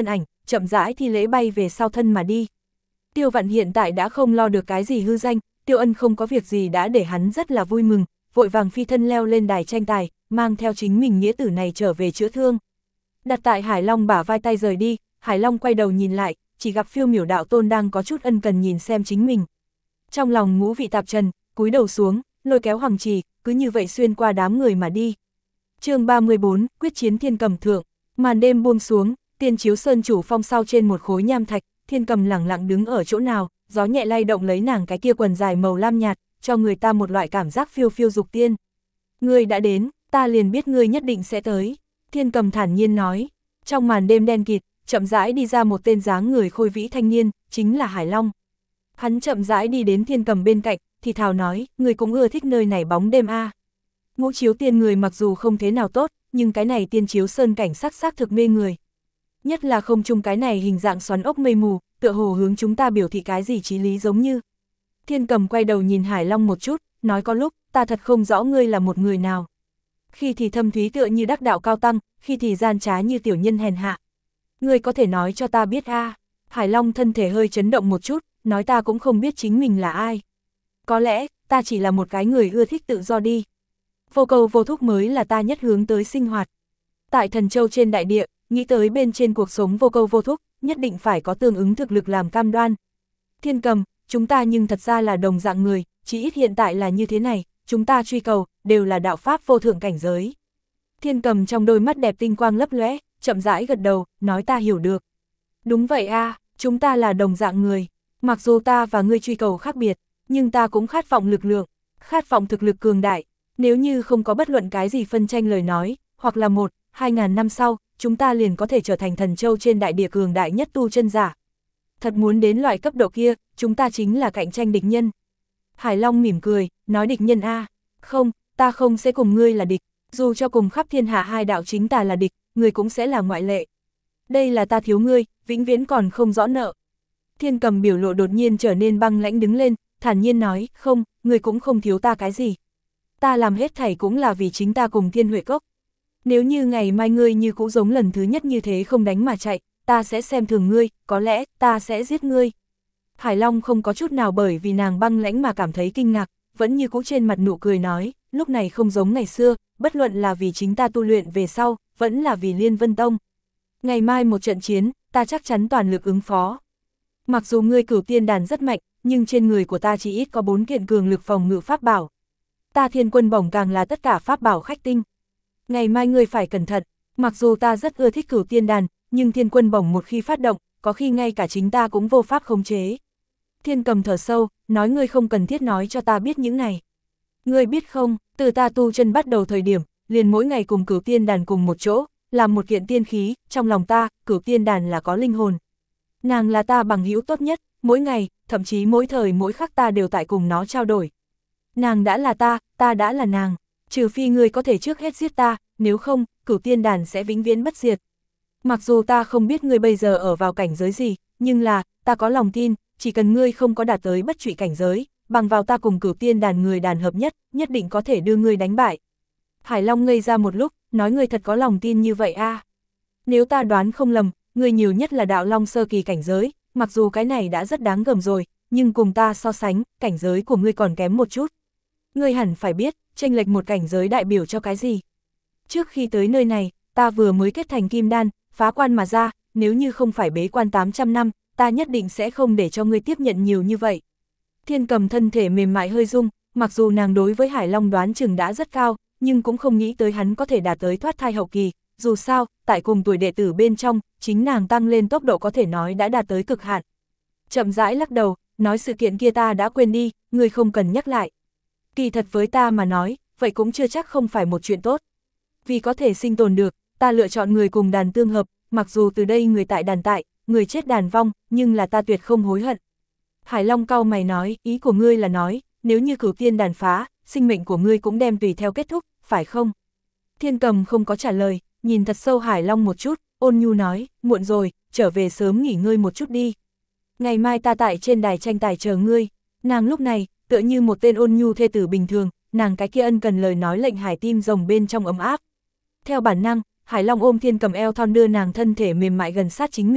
chậm rãi thi lễ bay về sau thân mà đi. Tiêu Vạn hiện tại đã không lo được cái gì hư danh, Tiêu Ân không có việc gì đã để hắn rất là vui mừng, vội vàng phi thân leo lên đài tranh tài, mang theo chính mình nghĩa tử này trở về chữa thương. Đặt tại Hải Long bả vai tay rời đi, Hải Long quay đầu nhìn lại, chỉ gặp Phiêu Miểu đạo tôn đang có chút ân cần nhìn xem chính mình. Trong lòng ngũ vị tạp trần, cúi đầu xuống, lôi kéo Hoàng Trì, cứ như vậy xuyên qua đám người mà đi. Chương 34, quyết chiến Thiên Cầm thượng. Màn đêm buông xuống, Tiên Chiếu Sơn chủ phong sau trên một khối nham thạch, Thiên Cầm lẳng lặng đứng ở chỗ nào, gió nhẹ lay động lấy nàng cái kia quần dài màu lam nhạt, cho người ta một loại cảm giác phiêu phiêu dục tiên. Ngươi đã đến, ta liền biết ngươi nhất định sẽ tới, Thiên Cầm thản nhiên nói. Trong màn đêm đen kịt, chậm rãi đi ra một tên dáng người khôi vĩ thanh niên, chính là Hải Long. Hắn chậm rãi đi đến Thiên Cầm bên cạnh, thì thào nói, ngươi cũng ưa thích nơi này bóng đêm a. Ngũ Chiếu Tiên người mặc dù không thế nào tốt, nhưng cái này Tiên Chiếu Sơn cảnh sắc thực mê người. Nhất là không chung cái này hình dạng xoắn ốc mây mù, tựa hồ hướng chúng ta biểu thị cái gì chí lý giống như. Thiên Cầm quay đầu nhìn Hải Long một chút, nói có lúc, ta thật không rõ ngươi là một người nào. Khi thì thâm thúy tựa như đắc đạo cao tăng, khi thì gian trá như tiểu nhân hèn hạ. Ngươi có thể nói cho ta biết a? Hải Long thân thể hơi chấn động một chút, nói ta cũng không biết chính mình là ai. Có lẽ, ta chỉ là một cái người ưa thích tự do đi. Vô cầu vô thúc mới là ta nhất hướng tới sinh hoạt. Tại Thần Châu trên đại địa, nghĩ tới bên trên cuộc sống vô câu vô thúc, nhất định phải có tương ứng thực lực làm cam đoan. Thiên Cầm, chúng ta nhưng thật ra là đồng dạng người, chỉ ít hiện tại là như thế này, chúng ta truy cầu, đều là đạo pháp vô thượng cảnh giới. Thiên Cầm trong đôi mắt đẹp tinh quang lấp lóe, chậm rãi gật đầu, nói ta hiểu được. Đúng vậy a, chúng ta là đồng dạng người, mặc dù ta và ngươi truy cầu khác biệt, nhưng ta cũng khát vọng lực lượng, khát vọng thực lực cường đại. Nếu như không có bất luận cái gì phân tranh lời nói, hoặc là 1-2 ngàn năm sau, chúng ta liền có thể trở thành Thần Châu trên đại địa cường đại nhất tu chân giả. Thật muốn đến loại cấp độ kia, chúng ta chính là cạnh tranh địch nhân. Hải Long mỉm cười, nói địch nhân a, không, ta không sẽ cùng ngươi là địch, dù cho cùng khắp thiên hạ hai đạo chính tà là địch, ngươi cũng sẽ là ngoại lệ. Đây là ta thiếu ngươi, vĩnh viễn còn không rõ nợ. Thiên Cầm biểu lộ đột nhiên trở nên băng lãnh đứng lên, thản nhiên nói, không, ngươi cũng không thiếu ta cái gì. Ta làm hết thảy cũng là vì chính ta cùng Thiên Huệ Cốc. Nếu như ngày mai ngươi như cũ giống lần thứ nhất như thế không đánh mà chạy, ta sẽ xem thường ngươi, có lẽ ta sẽ giết ngươi. Hải Long không có chút nào bởi vì nàng băng lãnh mà cảm thấy kinh ngạc, vẫn như cũ trên mặt nụ cười nói, lúc này không giống ngày xưa, bất luận là vì chính ta tu luyện về sau, vẫn là vì Liên Vân Tông. Ngày mai một trận chiến, ta chắc chắn toàn lực ứng phó. Mặc dù ngươi Cửu Tiên đàn rất mạnh, nhưng trên người của ta chỉ ít có 4 kiện cường lực phòng ngự pháp bảo. Ta Thiên Quân bổng càng là tất cả pháp bảo khách tinh. Ngày mai ngươi phải cẩn thận, mặc dù ta rất ưa thích Cửu Tiên đàn, nhưng Thiên Quân bổng một khi phát động, có khi ngay cả chính ta cũng vô pháp khống chế. Thiên Cầm thở sâu, nói ngươi không cần thiết nói cho ta biết những này. Ngươi biết không, từ ta tu chân bắt đầu thời điểm, liền mỗi ngày cùng Cửu Tiên đàn cùng một chỗ, làm một kiện tiên khí, trong lòng ta, Cửu Tiên đàn là có linh hồn. Nàng là ta bằng hữu tốt nhất, mỗi ngày, thậm chí mỗi thời mỗi khắc ta đều tại cùng nó trao đổi. Nàng đã là ta đã là nàng, trừ phi ngươi có thể trước hết giết ta, nếu không, Cửu Tiên đàn sẽ vĩnh viễn bất diệt. Mặc dù ta không biết ngươi bây giờ ở vào cảnh giới gì, nhưng là, ta có lòng tin, chỉ cần ngươi không có đạt tới bất trụy cảnh giới, bằng vào ta cùng Cửu Tiên đàn người đàn hợp nhất định có thể đưa ngươi đánh bại. Hải Long ngây ra một lúc, nói ngươi thật có lòng tin như vậy a? Nếu ta đoán không lầm, ngươi nhiều nhất là đạo long sơ kỳ cảnh giới, mặc dù cái này đã rất đáng gờm rồi, nhưng cùng ta so sánh, cảnh giới của ngươi còn kém một chút. Ngươi hẳn phải biết, chênh lệch một cảnh giới đại biểu cho cái gì. Trước khi tới nơi này, ta vừa mới kết thành kim đan, phá quan mà ra, nếu như không phải bế quan 800 năm, ta nhất định sẽ không để cho ngươi tiếp nhận nhiều như vậy. Thiên Cầm thân thể mềm mại hơi rung, mặc dù nàng đối với Hải Long đoán chừng đã rất cao, nhưng cũng không nghĩ tới hắn có thể đạt tới thoát thai hậu kỳ, dù sao, tại cùng tuổi đệ tử bên trong, chính nàng tăng lên tốc độ có thể nói đã đạt tới cực hạn. Chậm rãi lắc đầu, nói sự kiện kia ta đã quên đi, ngươi không cần nhắc lại. Kỳ thật với ta mà nói, vậy cũng chưa chắc không phải một chuyện tốt. Vì có thể sinh tồn được, ta lựa chọn người cùng đàn tương hợp, mặc dù từ đây người tại đàn tại, người chết đàn vong, nhưng là ta tuyệt không hối hận. Hải Long cau mày nói, ý của ngươi là nói, nếu như Cửu Tiên đàn phá, sinh mệnh của ngươi cũng đem tùy theo kết thúc, phải không? Thiên Cầm không có trả lời, nhìn thật sâu Hải Long một chút, ôn nhu nói, muộn rồi, trở về sớm nghỉ ngơi một chút đi. Ngày mai ta tại trên đài tranh tài chờ ngươi. Nàng lúc này, tựa như một tên ôn nhu thê tử bình thường, nàng cái kia ân cần lời nói lệnh Hải tim rồng bên trong ấm áp. Theo bản năng, Hải Long ôm Thiên Cầm eo thon đưa nàng thân thể mềm mại gần sát chính mình,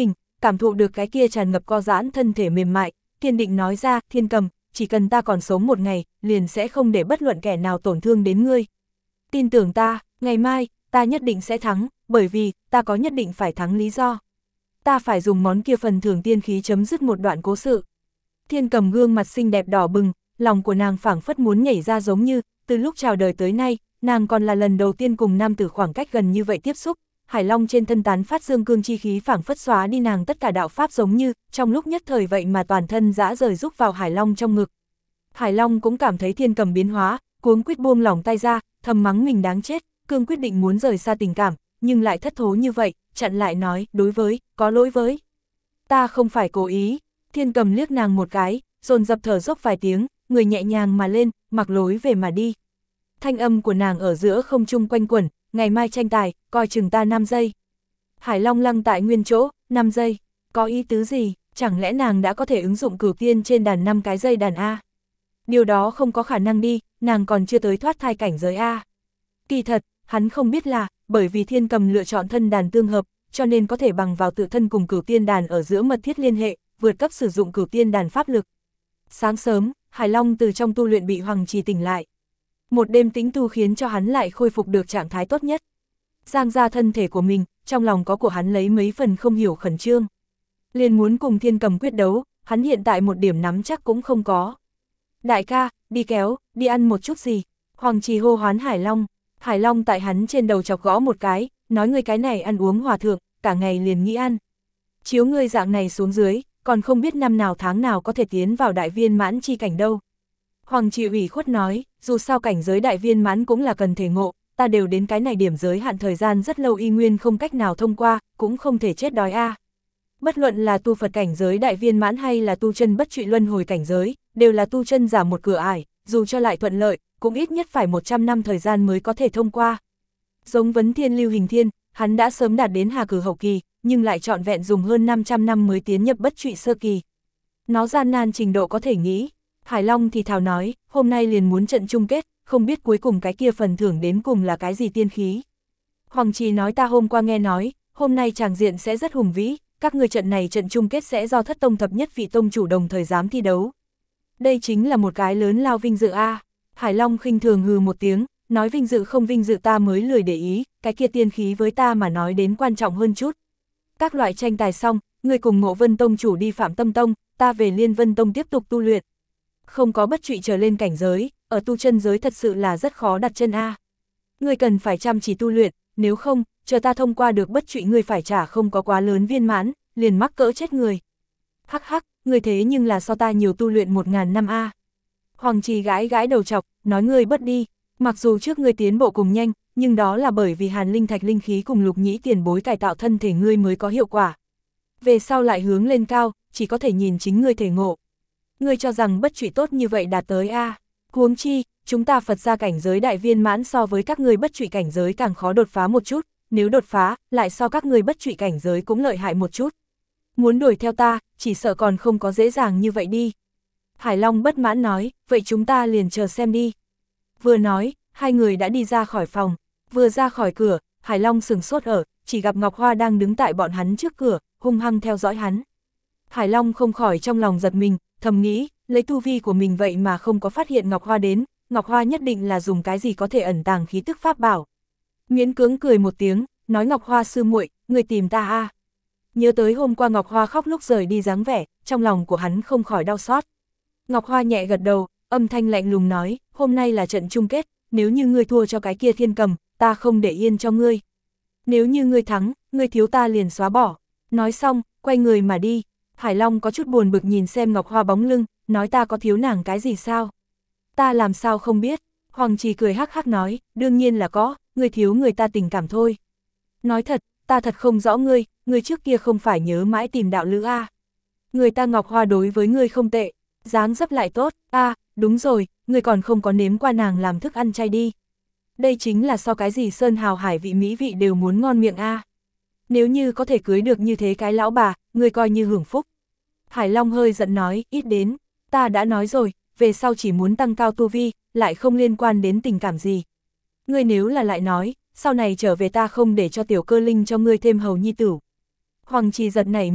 cảm thụ được cái kia tràn ngập co giãn thân thể mềm mại, kiên định nói ra, Thiên Cầm, chỉ cần ta còn sống một ngày, liền sẽ không để bất luận kẻ nào tổn thương đến ngươi. Tin tưởng ta, ngày mai, ta nhất định sẽ thắng, bởi vì, ta có nhất định phải thắng lý do. Ta phải dùng món kia phần thưởng tiên khí chấm dứt một đoạn cố sự. Thiên Cầm gương mặt xinh đẹp đỏ bừng, lòng của nàng phảng phất muốn nhảy ra giống như, từ lúc chào đời tới nay, nàng còn là lần đầu tiên cùng nam tử khoảng cách gần như vậy tiếp xúc. Hải Long trên thân tán phát dương cương chi khí phảng phất xóa đi nàng tất cả đạo pháp giống như, trong lúc nhất thời vậy mà toàn thân dã rời rúc vào Hải Long trong ngực. Hải Long cũng cảm thấy Thiên Cầm biến hóa, cuống quýt buông lỏng tay ra, thầm mắng mình đáng chết, cương quyết định muốn rời xa tình cảm, nhưng lại thất thố như vậy, chặn lại nói, đối với, có lỗi với. Ta không phải cố ý. Thiên Cầm liếc nàng một cái, dồn dập thở dốc vài tiếng, người nhẹ nhàng mà lên, mặc lối về mà đi. Thanh âm của nàng ở giữa không trung quanh quẩn, ngày mai tranh tài, coi chừng ta 5 giây. Hải Long lăng tại nguyên chỗ, 5 giây, có ý tứ gì, chẳng lẽ nàng đã có thể ứng dụng cửu tiên trên đàn 5 cái dây đàn A? Điều đó không có khả năng đi, nàng còn chưa tới thoát thai cảnh giới A. Kỳ thật, hắn không biết là, bởi vì Thiên Cầm lựa chọn thân đàn tương hợp, cho nên có thể bằng vào tự thân cùng cửu tiên đàn ở giữa mật thiết liên hệ, vượt cấp sử dụng cửu tiên đàn pháp lực. Sáng sớm, Hải Long từ trong tu luyện bị Hoàng Trì tỉnh lại. Một đêm tĩnh tu khiến cho hắn lại khôi phục được trạng thái tốt nhất. Giang ra thân thể của mình, trong lòng có của hắn lấy mấy phần không hiểu khẩn trương. Liền muốn cùng Thiên Cầm quyết đấu, hắn hiện tại một điểm nắm chắc cũng không có. Đại ca, đi kéo, đi ăn một chút gì. Hoàng Trì hô hoán Hải Long. Hải Long tại hắn trên đầu chọc gõ một cái, nói ngươi cái này ăn uống hòa thượng, cả ngày liền nghĩ ăn. Chiếu ngươi dạng này xuống dưới, còn không biết năm nào tháng nào có thể tiến vào đại viên mãn chi cảnh đâu. Hoàng Trì ủy khuất nói, dù sao cảnh giới đại viên mãn cũng là cần thể ngộ, ta đều đến cái này điểm giới hạn thời gian rất lâu y nguyên không cách nào thông qua, cũng không thể chết đói a. Bất luận là tu Phật cảnh giới đại viên mãn hay là tu chân bất trụy luân hồi cảnh giới, đều là tu chân giả một cửa ải, dù cho lại thuận lợi, cũng ít nhất phải 100 năm thời gian mới có thể thông qua. Giống Vấn Thiên Lưu Hình Thiên, hắn đã sớm đạt đến Hà Cử hậu kỳ, nhưng lại trọn vẹn dùng hơn 500 năm mới tiến nhập bất trụy sơ kỳ. Nó gian nan trình độ có thể nghĩ. Hải Long thì thào nói, hôm nay liền muốn trận chung kết, không biết cuối cùng cái kia phần thưởng đến cùng là cái gì tiên khí. Hoàng Trì nói ta hôm qua nghe nói, hôm nay tràng diện sẽ rất hùng vĩ, các người trận này trận chung kết sẽ do thất tông thập nhất vị tông chủ đồng thời giám thi đấu. Đây chính là một cái lớn lao vinh dự a. Hải Long khinh thường hừ một tiếng, nói vinh dự không vinh dự ta mới lười để ý, cái kia tiên khí với ta mà nói đến quan trọng hơn chút. Các loại tranh tài xong, người cùng Ngộ Vân tông chủ đi Phạm Tâm tông, ta về Liên Vân tông tiếp tục tu luyện. Không có bất trụy trở lên cảnh giới, ở tu chân giới thật sự là rất khó đặt chân a. Người cần phải chăm chỉ tu luyện, nếu không, chờ ta thông qua được bất trụy người phải trả không có quá lớn viên mãn, liền mắc cỡ chết người. Hắc hắc, người thế nhưng là so ta nhiều tu luyện 1000 năm a. Hoàng Trì gãi gãi đầu chọc, nói ngươi bớt đi, mặc dù trước ngươi tiến bộ cùng nhanh, nhưng đó là bởi vì Hàn Linh Thạch linh khí cùng Lục Nhĩ tiền bối cải tạo thân thể ngươi mới có hiệu quả. Về sau lại hướng lên cao, chỉ có thể nhìn chính ngươi thể ngộ. Ngươi cho rằng bất trụy tốt như vậy đạt tới a? Huống chi, chúng ta Phật gia cảnh giới đại viên mãn so với các ngươi bất trụy cảnh giới càng khó đột phá một chút, nếu đột phá, lại so các ngươi bất trụy cảnh giới cũng lợi hại một chút. Muốn đuổi theo ta, chỉ sợ còn không có dễ dàng như vậy đi. Hải Long bất mãn nói, vậy chúng ta liền chờ xem đi. Vừa nói, hai người đã đi ra khỏi phòng, vừa ra khỏi cửa, Hải Long sừng sốt ở, chỉ gặp Ngọc Hoa đang đứng tại bọn hắn trước cửa, hung hăng theo dõi hắn. Hải Long không khỏi trong lòng giật mình, thầm nghĩ, lấy tu vi của mình vậy mà không có phát hiện Ngọc Hoa đến, Ngọc Hoa nhất định là dùng cái gì có thể ẩn tàng khí tức pháp bảo. Miễn cưỡng cười một tiếng, nói Ngọc Hoa sư muội, người tìm ta a. Nhớ tới hôm qua Ngọc Hoa khóc lúc rời đi dáng vẻ, trong lòng của hắn không khỏi đau xót. Ngọc Hoa nhẹ gật đầu, âm thanh lạnh lùng nói, hôm nay là trận chung kết, nếu như ngươi thua cho cái kia Thiên Cầm, ta không để yên cho ngươi. Nếu như ngươi thắng, ngươi thiếu ta liền xóa bỏ. Nói xong, quay người mà đi. Hải Long có chút buồn bực nhìn xem Ngọc Hoa bóng lưng, nói ta có thiếu nàng cái gì sao? Ta làm sao không biết? Hoàng Trì cười hắc hắc nói, đương nhiên là có, ngươi thiếu người ta tình cảm thôi. Nói thật, ta thật không rõ ngươi trước kia không phải nhớ mãi tìm đạo lữ a. Người ta Ngọc Hoa đối với ngươi không tệ, dáng dấp lại tốt, đúng rồi, ngươi còn không có nếm qua nàng làm thức ăn chay đi. Đây chính là so cái gì sơn hào hải vị mỹ vị đều muốn ngon miệng a. Nếu như có thể cưới được như thế cái lão bà, ngươi coi như hưởng phúc. Hải Long hơi giận nói, ít đến, ta đã nói rồi, về sau chỉ muốn tăng cao tu vi, lại không liên quan đến tình cảm gì. Ngươi nếu là lại nói, sau này trở về ta không để cho Tiểu Cơ Linh cho ngươi thêm hầu nhi tử. Hoàng Trì giật nảy mình,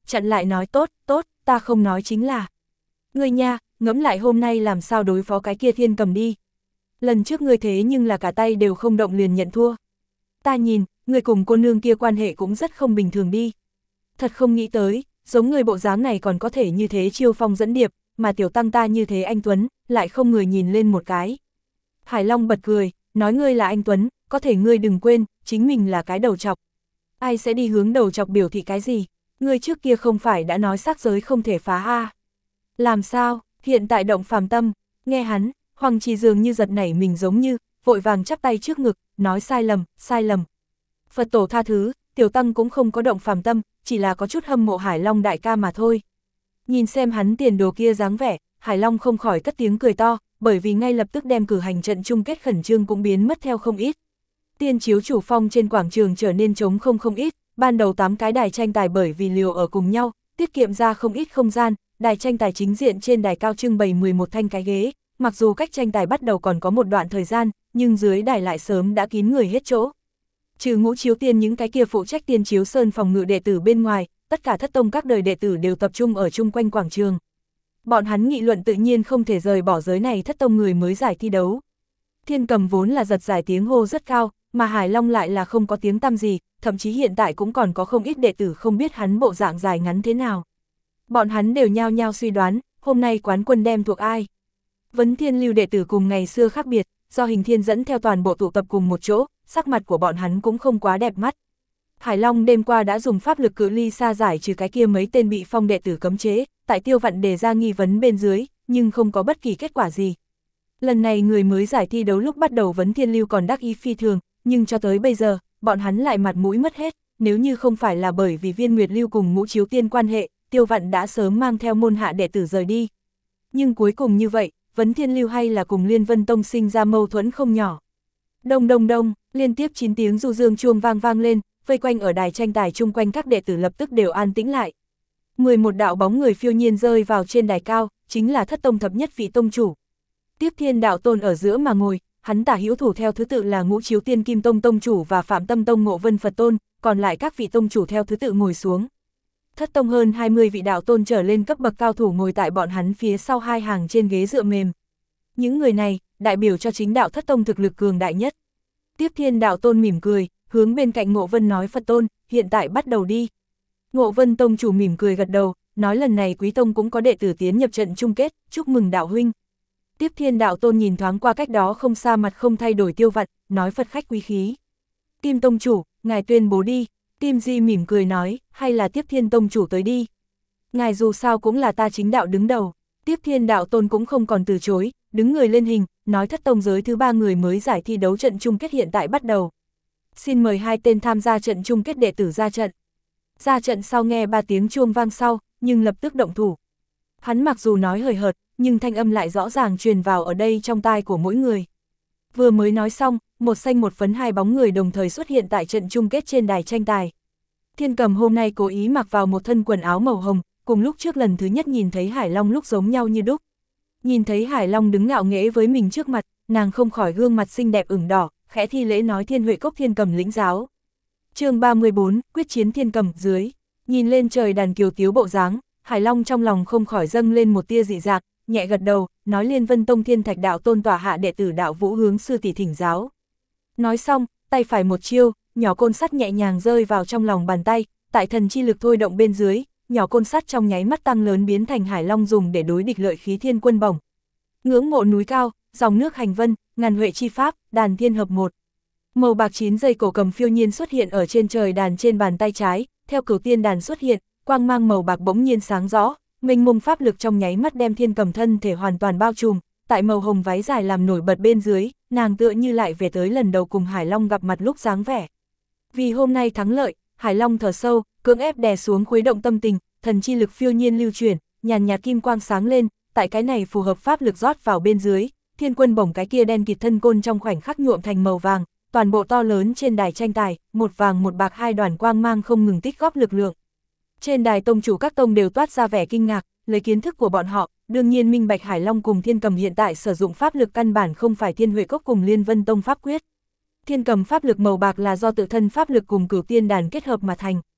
chặn lại nói tốt, ta không nói chính là. Ngươi nha, ngẫm lại hôm nay làm sao đối phó cái kia Thiên Cầm đi. Lần trước ngươi thế nhưng là cả tay đều không động liền nhận thua. Ta nhìn, ngươi cùng cô nương kia quan hệ cũng rất không bình thường đi. Thật không nghĩ tới, giống người bộ dáng này còn có thể như thế chiêu phong dẫn điệp, mà tiểu tăng ta như thế anh Tuấn, lại không người nhìn lên một cái. Hải Long bật cười, nói ngươi là anh Tuấn, có thể ngươi đừng quên, chính mình là cái đầu trọc. Ai sẽ đi hướng đầu trọc biểu thị cái gì? Ngươi trước kia không phải đã nói sắc giới không thể phá a? Làm sao, hiện tại động phàm tâm, nghe hắn, Hoàng Trì dường như giật nảy mình giống như, vội vàng chắp tay trước ngực, nói sai lầm. Phật tổ tha thứ, tiểu tăng cũng không có động phàm tâm, chỉ là có chút hâm mộ Hải Long đại ca mà thôi. Nhìn xem hắn tiền đồ kia dáng vẻ, Hải Long không khỏi cất tiếng cười to, bởi vì ngay lập tức đem cử hành trận chung kết khẩn trương cũng biến mất theo không ít. Tiên chiếu chủ phong trên quảng trường trở nên trống không ít, ban đầu 8 cái đài tranh tài bởi vì liều ở cùng nhau, tiết kiệm ra không ít không gian, đài tranh tài chính diện trên đài cao trưng bày 11 thanh cái ghế, mặc dù cách tranh tài bắt đầu còn có một đoạn thời gian, nhưng dưới đài lại sớm đã kín người hết chỗ. Trừ Ngũ Chiếu Tiên những cái kia phụ trách Tiên Chiếu Sơn phòng ngự đệ tử bên ngoài, tất cả thất tông các đời đệ tử đều tập trung ở chung quanh quảng trường. Bọn hắn nghị luận tự nhiên không thể rời bỏ giới này thất tông người mới giải thi đấu. Thiên Cầm vốn là giật giải tiếng hô rất cao, mà Hải Long lại là không có tiếng tăm gì, thậm chí hiện tại cũng còn có không ít đệ tử không biết hắn bộ dạng dài ngắn thế nào. Bọn hắn đều nhao nhao suy đoán, hôm nay quán quân đem thuộc ai. Vấn Thiên lưu đệ tử cùng ngày xưa khác biệt, do Hình Thiên dẫn theo toàn bộ tụ tập cùng một chỗ, sắc mặt của bọn hắn cũng không quá đẹp mắt. Hải Long đêm qua đã dùng pháp lực cự ly xa giải trừ cái kia mấy tên bị phong đệ tử cấm chế, tại Tiêu Vạn đề ra nghi vấn bên dưới, nhưng không có bất kỳ kết quả gì. Lần này người mới giải thi đấu lúc bắt đầu Vấn Thiên lưu còn đắc ý phi thường, nhưng cho tới bây giờ, bọn hắn lại mặt mũi mất hết, nếu như không phải là bởi vì Viên Nguyệt lưu cùng Ngũ Chiếu Tiên quan hệ, Tiêu Vạn đã sớm mang theo môn hạ đệ tử rời đi. Nhưng cuối cùng như vậy, Vấn Thiên lưu hay là cùng Liên Vân Tông sinh ra mâu thuẫn không nhỏ. Đông đông đông, liên tiếp 9 tiếng du dương chuông vang lên, vây quanh ở đài tranh tài chung quanh các đệ tử lập tức đều an tĩnh lại. 11 đạo bóng người phiêu nhiên rơi vào trên đài cao, chính là thất tông thập nhất vị tông chủ. Tiếp Thiên đạo tôn ở giữa mà ngồi, hắn tả hữu thủ theo thứ tự là Ngũ Chiếu Tiên Kim Tông tông chủ và Phạm Tâm Tông Ngộ Vân Phật tôn, còn lại các vị tông chủ theo thứ tự ngồi xuống. Thất tông hơn 20 vị đạo tôn trở lên cấp bậc cao thủ ngồi tại bọn hắn phía sau hai hàng trên ghế dựa mềm. Những người này, đại biểu cho chính đạo thất tông thực lực cường đại nhất. Tiếp Thiên đạo tôn mỉm cười, hướng bên cạnh Ngộ Vân nói Phật tôn, hiện tại bắt đầu đi. Ngộ Vân tông chủ mỉm cười gật đầu, nói lần này Quý tông cũng có đệ tử tiến nhập trận chung kết, chúc mừng đạo huynh. Tiếp Thiên đạo tôn nhìn thoáng qua cách đó không xa mặt không thay đổi Tiêu Vạn, nói Phật khách quý khí. Kim tông chủ, ngài tuyên bố đi. Kim Di mỉm cười nói, hay là Tiếp Thiên tông chủ tới đi. Ngài dù sao cũng là ta chính đạo đứng đầu. Tiếp Thiên đạo tôn cũng không còn từ chối, đứng người lên hình, nói thất tông giới thứ 3 người mới giải thi đấu trận chung kết hiện tại bắt đầu. Xin mời 2 tên tham gia trận chung kết đệ tử ra trận. Ra trận sau nghe 3 tiếng chuông vang sau, nhưng lập tức động thủ. Hắn mặc dù nói hời hợt, nhưng thanh âm lại rõ ràng truyền vào ở đây trong tai của mỗi người. Vừa mới nói xong, một xanh một phấn 2 bóng người đồng thời xuất hiện tại trận chung kết trên đài tranh tài. Thiên Cầm hôm nay cố ý mặc vào một thân quần áo màu hồng, cùng lúc trước lần thứ nhất nhìn thấy Hải Long lúc giống nhau như đúc. Nhìn thấy Hải Long đứng ngạo nghễ với mình trước mặt, nàng không khỏi gương mặt xinh đẹp ửng đỏ, khẽ thi lễ nói Thiên Huệ Cốc Thiên Cầm lĩnh giáo. Chương 34, quyết chiến Thiên Cầm dưới. Nhìn lên trời đàn kiều tiếu bộ dáng, Hải Long trong lòng không khỏi dâng lên một tia dị dạng, nhẹ gật đầu, nói Liên Vân Tông Thiên Thạch đạo tôn tọa hạ đệ tử đạo Vũ hướng sư tỷ thỉnh giáo. Nói xong, tay phải một chiêu, nhỏ côn sắt nhẹ nhàng rơi vào trong lòng bàn tay, tại thần chi lực thôi động bên dưới, nhỏ côn sắt trong nháy mắt tăng lớn biến thành Hải Long dùng để đối địch lợi khí thiên quân bổng. Ngưỡng mộ núi cao, dòng nước hành vân, ngàn huệ chi pháp, đàn thiên hợp một. Màu bạc 9 dây cổ cầm phiêu nhiên xuất hiện ở trên trời đàn trên bàn tay trái, theo Cửu Tiên đàn xuất hiện, quang mang màu bạc bỗng nhiên sáng rõ, mênh mông pháp lực trong nháy mắt đem Thiên Cầm thân thể hoàn toàn bao trùm, tại màu hồng váy dài làm nổi bật bên dưới, nàng tựa như lại về tới lần đầu cùng Hải Long gặp mặt lúc dáng vẻ. Vì hôm nay thắng lợi, Hải Long thở sâu, cưỡng ép đè xuống khuấy động tâm tình, thần chi lực phiêu nhiên lưu chuyển, nhàn nhạt kim quang sáng lên, tại cái này phù hợp pháp lực rót vào bên dưới, thiên quân bổng cái kia đen kịt thân côn trong khoảnh khắc nhuộm thành màu vàng, toàn bộ to lớn trên đài tranh tài, một vàng một bạc 2 đoàn quang mang không ngừng tích góp lực lượng. Trên đài tông chủ các tông đều toát ra vẻ kinh ngạc, lấy kiến thức của bọn họ, đương nhiên minh bạch Hải Long cùng Thiên Cầm hiện tại sử dụng pháp lực căn bản không phải Thiên Huệ Cốc cùng Liên Vân Tông pháp quyết. Thiên Cầm pháp lực màu bạc là do tự thân pháp lực cùng Cửu Tiên đàn kết hợp mà thành.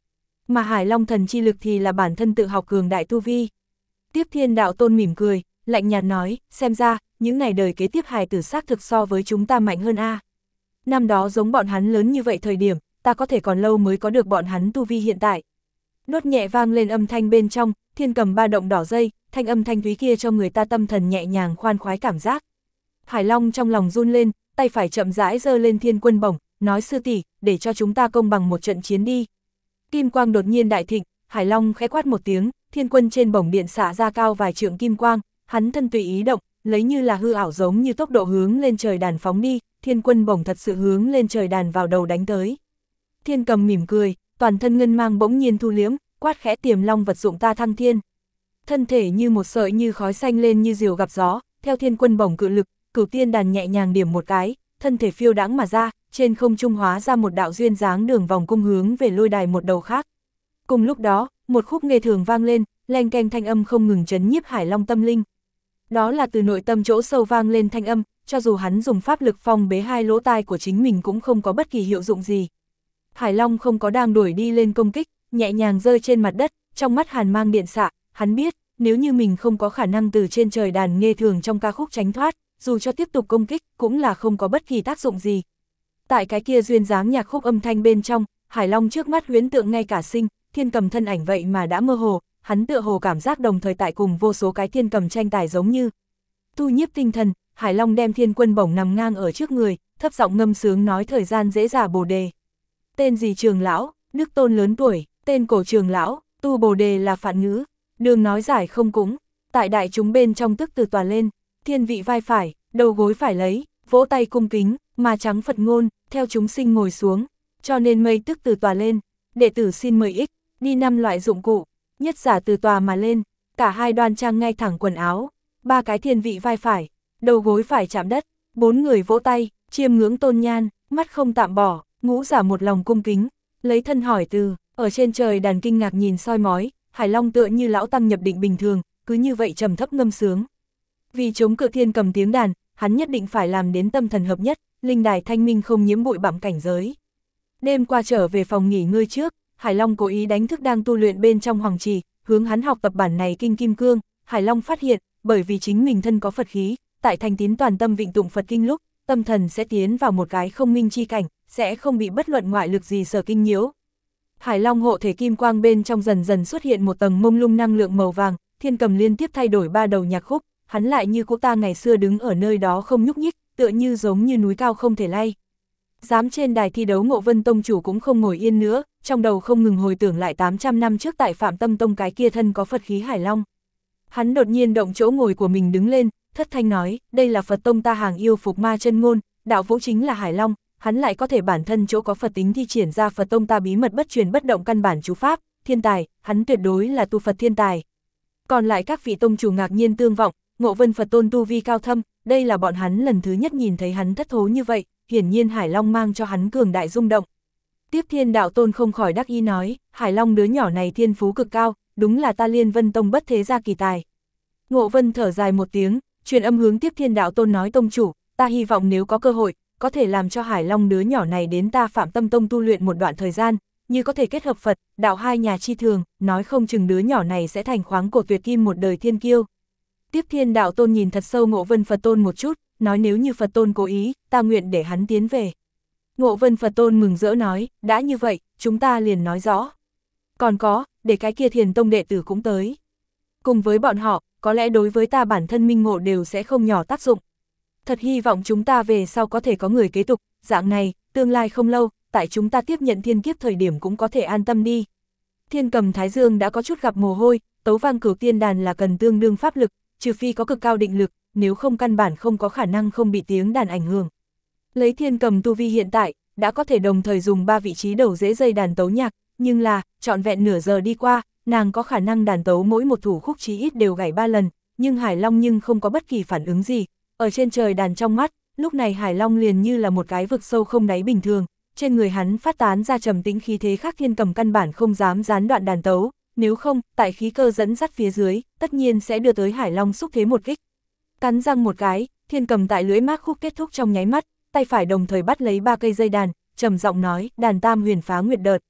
mà Hải Long thần chi lực thì là bản thân tự học cường đại tu vi. Tiếp Thiên Đạo Tôn mỉm cười, lạnh nhạt nói, xem ra, những này đời kế tiếp hài tử xác thực so với chúng ta mạnh hơn a. Năm đó giống bọn hắn lớn như vậy thời điểm, ta có thể còn lâu mới có được bọn hắn tu vi hiện tại. Đốt nhẹ vang lên âm thanh bên trong, thiên cầm ba động đỏ dây, thanh âm thanh thúy kia cho người ta tâm thần nhẹ nhàng khoan khoái cảm giác. Hải Long trong lòng run lên, tay phải chậm rãi giơ lên thiên quân bổng, nói sư tỷ, để cho chúng ta công bằng một trận chiến đi. Kim quang đột nhiên đại thịnh, Hải Long khẽ quát một tiếng, thiên quân trên bổng điện xả ra cao vài trượng kim quang, hắn thân tùy ý động, lấy như là hư ảo giống như tốc độ hướng lên trời đàn phóng đi, thiên quân bổng thật sự hướng lên trời đàn vào đầu đánh tới. Thiên cầm mỉm cười, toàn thân ngân mang bỗng nhiên thu liếm, quát khẽ Tiềm Long vật dụng ta thăng thiên. Thân thể như một sợi như khói xanh lên như diều gặp gió, theo thiên quân bổng cự lực, Cửu Tiên đàn nhẹ nhàng điểm một cái, thân thể phiêu đãng mà ra, trên không trung hóa ra một đạo duyên dáng đường vòng cung hướng về lôi đài một đầu khác. Cùng lúc đó, một khúc nghe thường vang lên, leng keng thanh âm không ngừng chấn nhiếp Hải Long tâm linh. Đó là từ nội tâm chỗ sâu vang lên thanh âm, cho dù hắn dùng pháp lực phong bế hai lỗ tai của chính mình cũng không có bất kỳ hiệu dụng gì. Hải Long không có đang đuổi đi lên công kích, nhẹ nhàng rơi trên mặt đất, trong mắt hàn mang điện xạ, hắn biết, nếu như mình không có khả năng từ trên trời đàn nghe thường trong ca khúc tránh thoát, dù cho tiếp tục công kích cũng là không có bất kỳ tác dụng gì. Tại cái kia duyên dáng nhạc khúc âm thanh bên trong, Hải Long trước mắt huyễn tượng ngay cả sinh, thiên cầm thân ảnh vậy mà đã mơ hồ, hắn tựa hồ cảm giác đồng thời tại cùng vô số cái thiên cầm tranh tài giống như. Tu nhiếp tinh thần, Hải Long đem thiên quân bổng nằm ngang ở trước người, thấp giọng ngâm sướng nói thời gian dễ già bồ đề. Tên gì trường lão, đức tôn lớn tuổi, tên cổ trường lão, tu bồ đề là phản ngữ, đường nói giải không cúng, tại đại chúng bên trong tức từ tòa lên, thiên vị vai phải, đầu gối phải lấy, vỗ tay cung kính, mà trắng Phật ngôn, theo chúng sinh ngồi xuống, cho nên mây tức từ tòa lên, đệ tử xin mời ích, đi 5 loại dụng cụ, nhất giả từ tòa mà lên, cả hai đoan trang ngay thẳng quần áo, 3 cái thiên vị vai phải, đầu gối phải chạm đất, 4 người vỗ tay, chiêm ngưỡng tôn nhan, mắt không tạm bỏ, ngũ giả một lòng cung kính, lấy thân hỏi từ, ở trên trời đàn kinh ngạc nhìn soi mói, Hải Long tựa như lão tăng nhập định bình thường, cứ như vậy trầm thấp ngâm sướng. Vì chống cự thiên cầm tiếng đàn, hắn nhất định phải làm đến tâm thần hợp nhất, linh đài thanh minh không nhiễm bụi bặm cảnh giới. Đêm qua trở về phòng nghỉ ngơi trước, Hải Long cố ý đánh thức đang tu luyện bên trong hoàng trì, hướng hắn học tập bản này kinh kim cương. Hải Long phát hiện, bởi vì chính mình thân có Phật khí, tại thành tín toàn tâm vịnh tụng Phật kinh lúc, tâm thần sẽ tiến vào một cái không minh chi cảnh, sẽ không bị bất luận ngoại lực gì sở kinh nhiễu. Hải Long hộ thể kim quang bên trong dần dần xuất hiện một tầng mông lung năng lượng màu vàng, thiên cầm liên tiếp thay đổi 3 đầu nhạc khúc, hắn lại như cũ ta ngày xưa đứng ở nơi đó không nhúc nhích, tựa như giống như núi cao không thể lay. Dám trên đài thi đấu Ngộ Vân Tông chủ cũng không ngồi yên nữa, trong đầu không ngừng hồi tưởng lại 800 năm trước tại Phạm Tâm Tông cái kia thân có Phật khí Hải Long. Hắn đột nhiên động chỗ ngồi của mình đứng lên, thất thanh nói, đây là Phật Tông ta hàng yêu phục ma chân ngôn, đạo vũ chính là Hải Long, hắn lại có thể bản thân chỗ có Phật tính thi triển ra Phật Tông ta bí mật bất truyền bất động căn bản chú pháp, thiên tài, hắn tuyệt đối là tu Phật thiên tài. Còn lại các vị tông chủ ngạc nhiên tương vọng, Ngộ Vân Phật Tôn tu vi cao thâm, đây là bọn hắn lần thứ nhất nhìn thấy hắn thất thố như vậy, hiển nhiên Hải Long mang cho hắn cường đại rung động. Tiếp Thiên Đạo Tôn không khỏi đắc ý nói, Hải Long đứa nhỏ này thiên phú cực cao, đúng là ta Liên Vân Tông bất thế gia kỳ tài. Ngộ Vân thở dài một tiếng, truyền âm hướng Tiếp Thiên Đạo Tôn nói tông chủ, ta hy vọng nếu có cơ hội, có thể làm cho Hải Long đứa nhỏ này đến ta Phạm Tâm Tông tu luyện một đoạn thời gian, như có thể kết hợp Phật, đạo hai nhà chi thường, nói không chừng đứa nhỏ này sẽ thành khoáng cổ tuyệt kim một đời thiên kiêu. Tiếp Thiên Đạo Tôn nhìn thật sâu Ngộ Vân Phật Tôn một chút, nói nếu như Phật Tôn cố ý, ta nguyện để hắn tiến về. Ngộ Vân Phật Tôn mừng rỡ nói, đã như vậy, chúng ta liền nói rõ. Còn có, để cái kia Thiền Tông đệ tử cũng tới. Cùng với bọn họ, có lẽ đối với ta bản thân minh ngộ đều sẽ không nhỏ tác dụng. Thật hy vọng chúng ta về sau có thể có người kế tục, dạng này, tương lai không lâu, tại chúng ta tiếp nhận thiên kiếp thời điểm cũng có thể an tâm đi. Thiên cầm Thái Dương đã có chút gặp mồ hôi, tấu vang Cửu Tiên đàn là cần tương đương pháp lực, trừ phi có cực cao định lực, nếu không căn bản không có khả năng không bị tiếng đàn ảnh hưởng. Lấy thiên cầm tu vi hiện tại, đã có thể đồng thời dùng 3 vị trí đầu dễ dây đàn tấu nhạc, nhưng là, trọn vẹn nửa giờ đi qua, nàng có khả năng đàn tấu mỗi một thủ khúc chí ít đều gảy 3 lần, nhưng Hải Long nhưng không có bất kỳ phản ứng gì. Ở trên trời đàn trong mắt, lúc này Hải Long liền như là một cái vực sâu không đáy bình thường, trên người hắn phát tán ra trầm tĩnh khí thế khác thiên cầm căn bản không dám gián đoạn đàn tấu, nếu không, tại khí cơ dẫn dắt phía dưới, tất nhiên sẽ đưa tới Hải Long xúc thế một kích. Cắn răng một cái, thiên cầm tại lưỡi mác khúc kết thúc trong nháy mắt, tay phải đồng thời bắt lấy 3 cây dây đàn, trầm giọng nói, đàn tam huyền phá nguyệt đợt.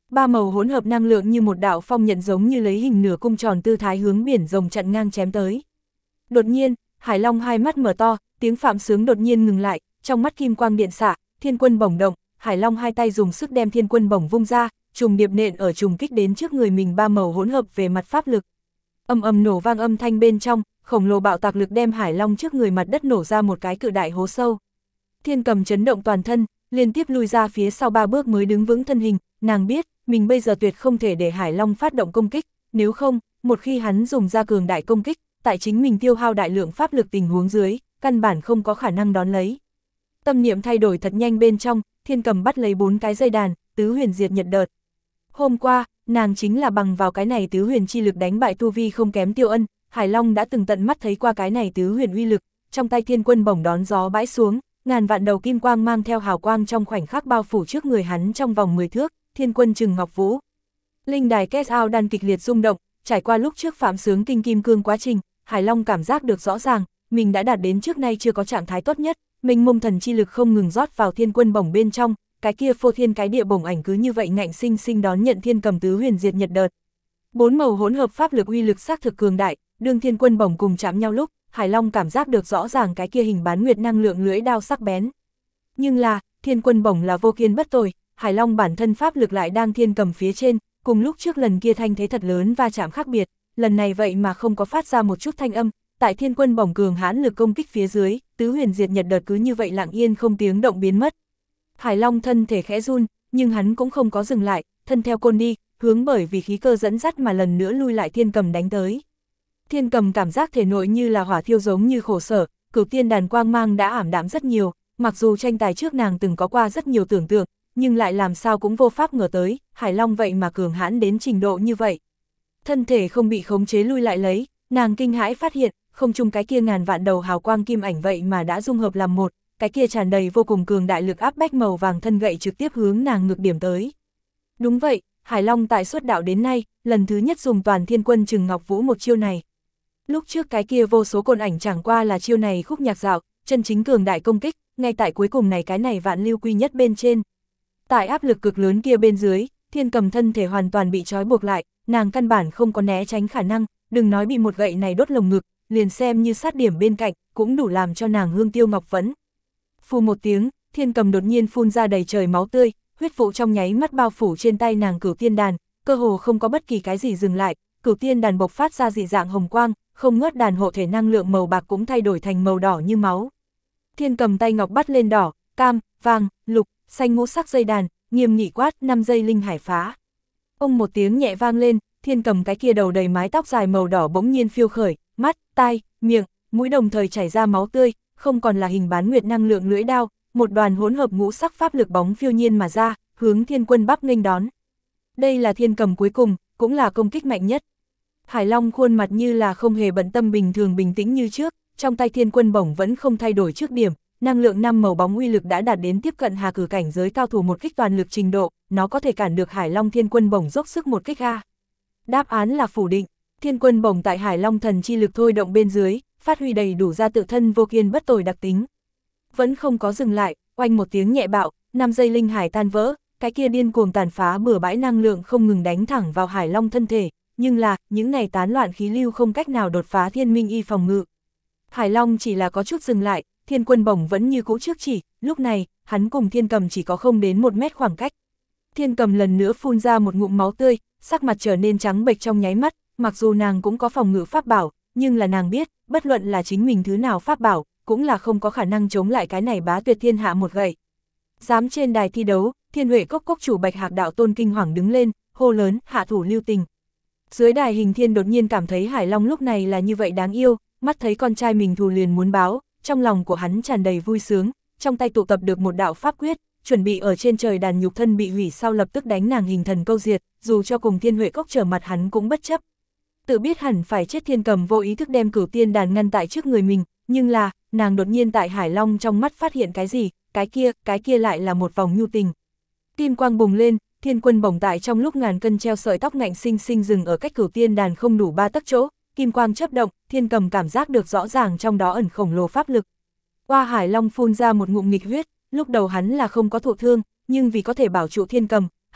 Ba màu hỗn hợp năng lượng như một đạo phong nhận giống như lấy hình nửa cung tròn tư thái hướng biển rồng chặn ngang chém tới. Đột nhiên, Hải Long hai mắt mở to, tiếng phạm sướng đột nhiên ngừng lại, trong mắt kim quang điện xạ, thiên quân bổng động, Hải Long hai tay dùng sức đem thiên quân bổng vung ra, trùng điệp nện ở trùng kích đến trước người mình ba màu hỗn hợp về mặt pháp lực. Ầm ầm nổ vang âm thanh bên trong, khổng lồ bạo tạc lực đem Hải Long trước người mặt đất nổ ra một cái cự đại hố sâu. Thiên Cầm chấn động toàn thân, liên tiếp lui ra phía sau 3 bước mới đứng vững thân hình, nàng biết, mình bây giờ tuyệt không thể để Hải Long phát động công kích, nếu không, một khi hắn dùng ra cường đại công kích, tại chính mình tiêu hao đại lượng pháp lực tình huống dưới, căn bản không có khả năng đón lấy. Tâm niệm thay đổi thật nhanh bên trong, Thiên Cầm bắt lấy 4 cái dây đàn, tứ huyền diệt nhật đợt. Hôm qua, nàng chính là bằng vào cái này tứ huyền chi lực đánh bại tu vi không kém Tiêu Ân, Hải Long đã từng tận mắt thấy qua cái này tứ huyền uy lực, trong tay thiên quân bổng đón gió bãi xuống, ngàn vạn đầu kim quang mang theo hào quang trong khoảnh khắc bao phủ trước người hắn trong vòng 10 thước, thiên quân Trừng Ngọc Vũ. Linh đài kết ao đan kịch liệt rung động, trải qua lúc trước phạm sướng kinh kim cương quá trình, Hải Long cảm giác được rõ ràng, mình đã đạt đến trước nay chưa có trạng thái tốt nhất, mình mông thần chi lực không ngừng rót vào thiên quân bổng bên trong, cái kia phô thiên cái địa bổng ảnh cứ như vậy ngạnh sinh sinh đón nhận thiên cầm tứ huyền diệt nhật đợt. 4 màu hỗn hợp pháp lực uy lực xác thực cường đại, đương thiên quân bổng cùng chạm nhau lúc, Hải Long cảm giác được rõ ràng cái kia hình bán nguyệt năng lượng lưỡi đao sắc bén. Nhưng là, thiên quân bổng là vô kiên bất tồi, Hải Long bản thân pháp lực lại đang thiên cầm phía trên, cùng lúc trước lần kia thanh thế thật lớn va chạm khác biệt, lần này vậy mà không có phát ra một chút thanh âm, tại thiên quân bổng cường hãn lực công kích phía dưới, tứ huyền diệt nhật đợt cứ như vậy lặng yên không tiếng động biến mất. Hải Long thân thể khẽ run, nhưng hắn cũng không có dừng lại, thân theo côn đi, hướng bởi vì khí cơ dẫn dắt mà lần nữa lui lại thiên cầm đánh tới. Thiên cầm cảm giác thể nội như là hỏa thiêu giống như khổ sở, cửu tiên đàn quang mang đã ảm đạm rất nhiều, mặc dù tranh tài trước nàng từng có qua rất nhiều tưởng tượng, nhưng lại làm sao cũng vô pháp ngờ tới, Hải Long vậy mà cường hãn đến trình độ như vậy. Thân thể không bị khống chế lui lại lấy, nàng kinh hãi phát hiện, không chung cái kia ngàn vạn đầu hào quang kim ảnh vậy mà đã dung hợp làm một, cái kia tràn đầy vô cùng cường đại lực áp bách màu vàng thân gậy trực tiếp hướng nàng ngược điểm tới. Đúng vậy, Hải Long tại xuất đạo đến nay, lần thứ nhất dùng toàn thiên quân Trừng Ngọc Vũ một chiêu này. Lúc trước cái kia vô số côn ảnh chẳng qua là chiêu này khúc nhạc dạo, chân chính cường đại công kích, ngay tại cuối cùng này cái này vạn lưu quy nhất bên trên. Tại áp lực cực lớn kia bên dưới, thiên cầm thân thể hoàn toàn bị trói buộc lại, nàng căn bản không có né tránh khả năng, đừng nói bị một gậy này đốt lồng ngực, liền xem như sát điểm bên cạnh, cũng đủ làm cho nàng hương tiêu ngọc vẫn. Phù một tiếng, thiên cầm đột nhiên phun ra đầy trời máu tươi, huyết vụ trong nháy mắt bao phủ trên tay nàng cửu tiên đàn, cơ hồ không có bất kỳ cái gì dừng lại, cửu tiên đàn bộc phát ra dị dạng hồng quang, không ngớt đàn hộ thể năng lượng màu bạc cũng thay đổi thành màu đỏ như máu. Thiên cầm tay ngọc bắt lên đỏ, cam, vàng, lục, xanh ngũ sắc dây đàn, nghiêm nghị quát 5 giây linh hải phá. Ông một tiếng nhẹ vang lên, thiên cầm cái kia đầu đầy mái tóc dài màu đỏ bỗng nhiên phiêu khởi, mắt, tai, miệng, mũi đồng thời chảy ra máu tươi, không còn là hình bán nguyệt năng lượng lưỡi đao, một đoàn hỗn hợp ngũ sắc pháp lực bóng phiêu nhiên mà ra, hướng thiên quân bắp nghênh đón. Đây là thiên cầm cuối cùng, cũng là công kích mạnh nhất. Hải Long khuôn mặt như là không hề bận tâm bình thường bình tĩnh như trước, trong tay thiên quân bổng vẫn không thay đổi trước điểm, năng lượng 5 màu bóng uy lực đã đạt đến tiếp cận hà cử cảnh giới cao thủ một kích toàn lực trình độ, nó có thể cản được Hải Long thiên quân bổng dốc sức một kích A. Đáp án là phủ định, thiên quân bổng tại Hải Long thần chi lực thôi động bên dưới, phát huy đầy đủ ra tự thân vô kiên bất tồi đặc tính. Vẫn không có dừng lại, oanh một tiếng nhẹ bạo, 5 giây linh hải tan vỡ, cái kia điên cuồng tàn phá bừa bãi năng lượng không ngừng đánh thẳng vào Hải Long thân thể, nhưng là, những này tán loạn khí lưu không cách nào đột phá thiên minh y phòng ngự. Hải Long chỉ là có chút dừng lại, thiên quân bổng vẫn như cũ trước chỉ, lúc này, hắn cùng thiên cầm chỉ có không đến 1 mét khoảng cách. Thiên cầm lần nữa phun ra một ngụm máu tươi, sắc mặt trở nên trắng bệch trong nháy mắt, mặc dù nàng cũng có phòng ngự pháp bảo, nhưng là nàng biết, bất luận là chính mình thứ nào pháp bảo, cũng là không có khả năng chống lại cái này bá tuyệt thiên hạ một gậy. Dám trên đài thi đấu, Thiên Huệ Cốc cốc chủ Bạch Hạc đạo tôn kinh hoàng đứng lên, hô lớn, hạ thủ lưu tình. Dưới đài Hình Thiên đột nhiên cảm thấy Hải Long lúc này là như vậy đáng yêu, mắt thấy con trai mình thù liền muốn báo, trong lòng của hắn tràn đầy vui sướng, trong tay tụ tập được một đạo pháp quyết, chuẩn bị ở trên trời đàn nhục thân bị hủy sau lập tức đánh nàng hình thần câu diệt, dù cho cùng Thiên Huệ Cốc trở mặt hắn cũng bất chấp. Tự biết hẳn phải chết thiên cầm vô ý thức đem cửu tiên đàn ngăn tại trước người mình, nhưng là, nàng đột nhiên tại Hải Long trong mắt phát hiện cái gì, cái kia lại là một vòng nhu tình. Kim quang bùng lên, thiên quân bổng tại trong lúc ngàn cân treo sợi tóc ngạnh sinh sinh dừng ở cách cửu tiên đàn không đủ 3 tấc chỗ, kim quang chớp động, thiên cầm cảm giác được rõ ràng trong đó ẩn khổng lồ pháp lực. Qua Hải Long phun ra một ngụm nghịch huyết, lúc đầu hắn là không có thụ thương, nhưng vì có thể bảo trụ thiên cầm,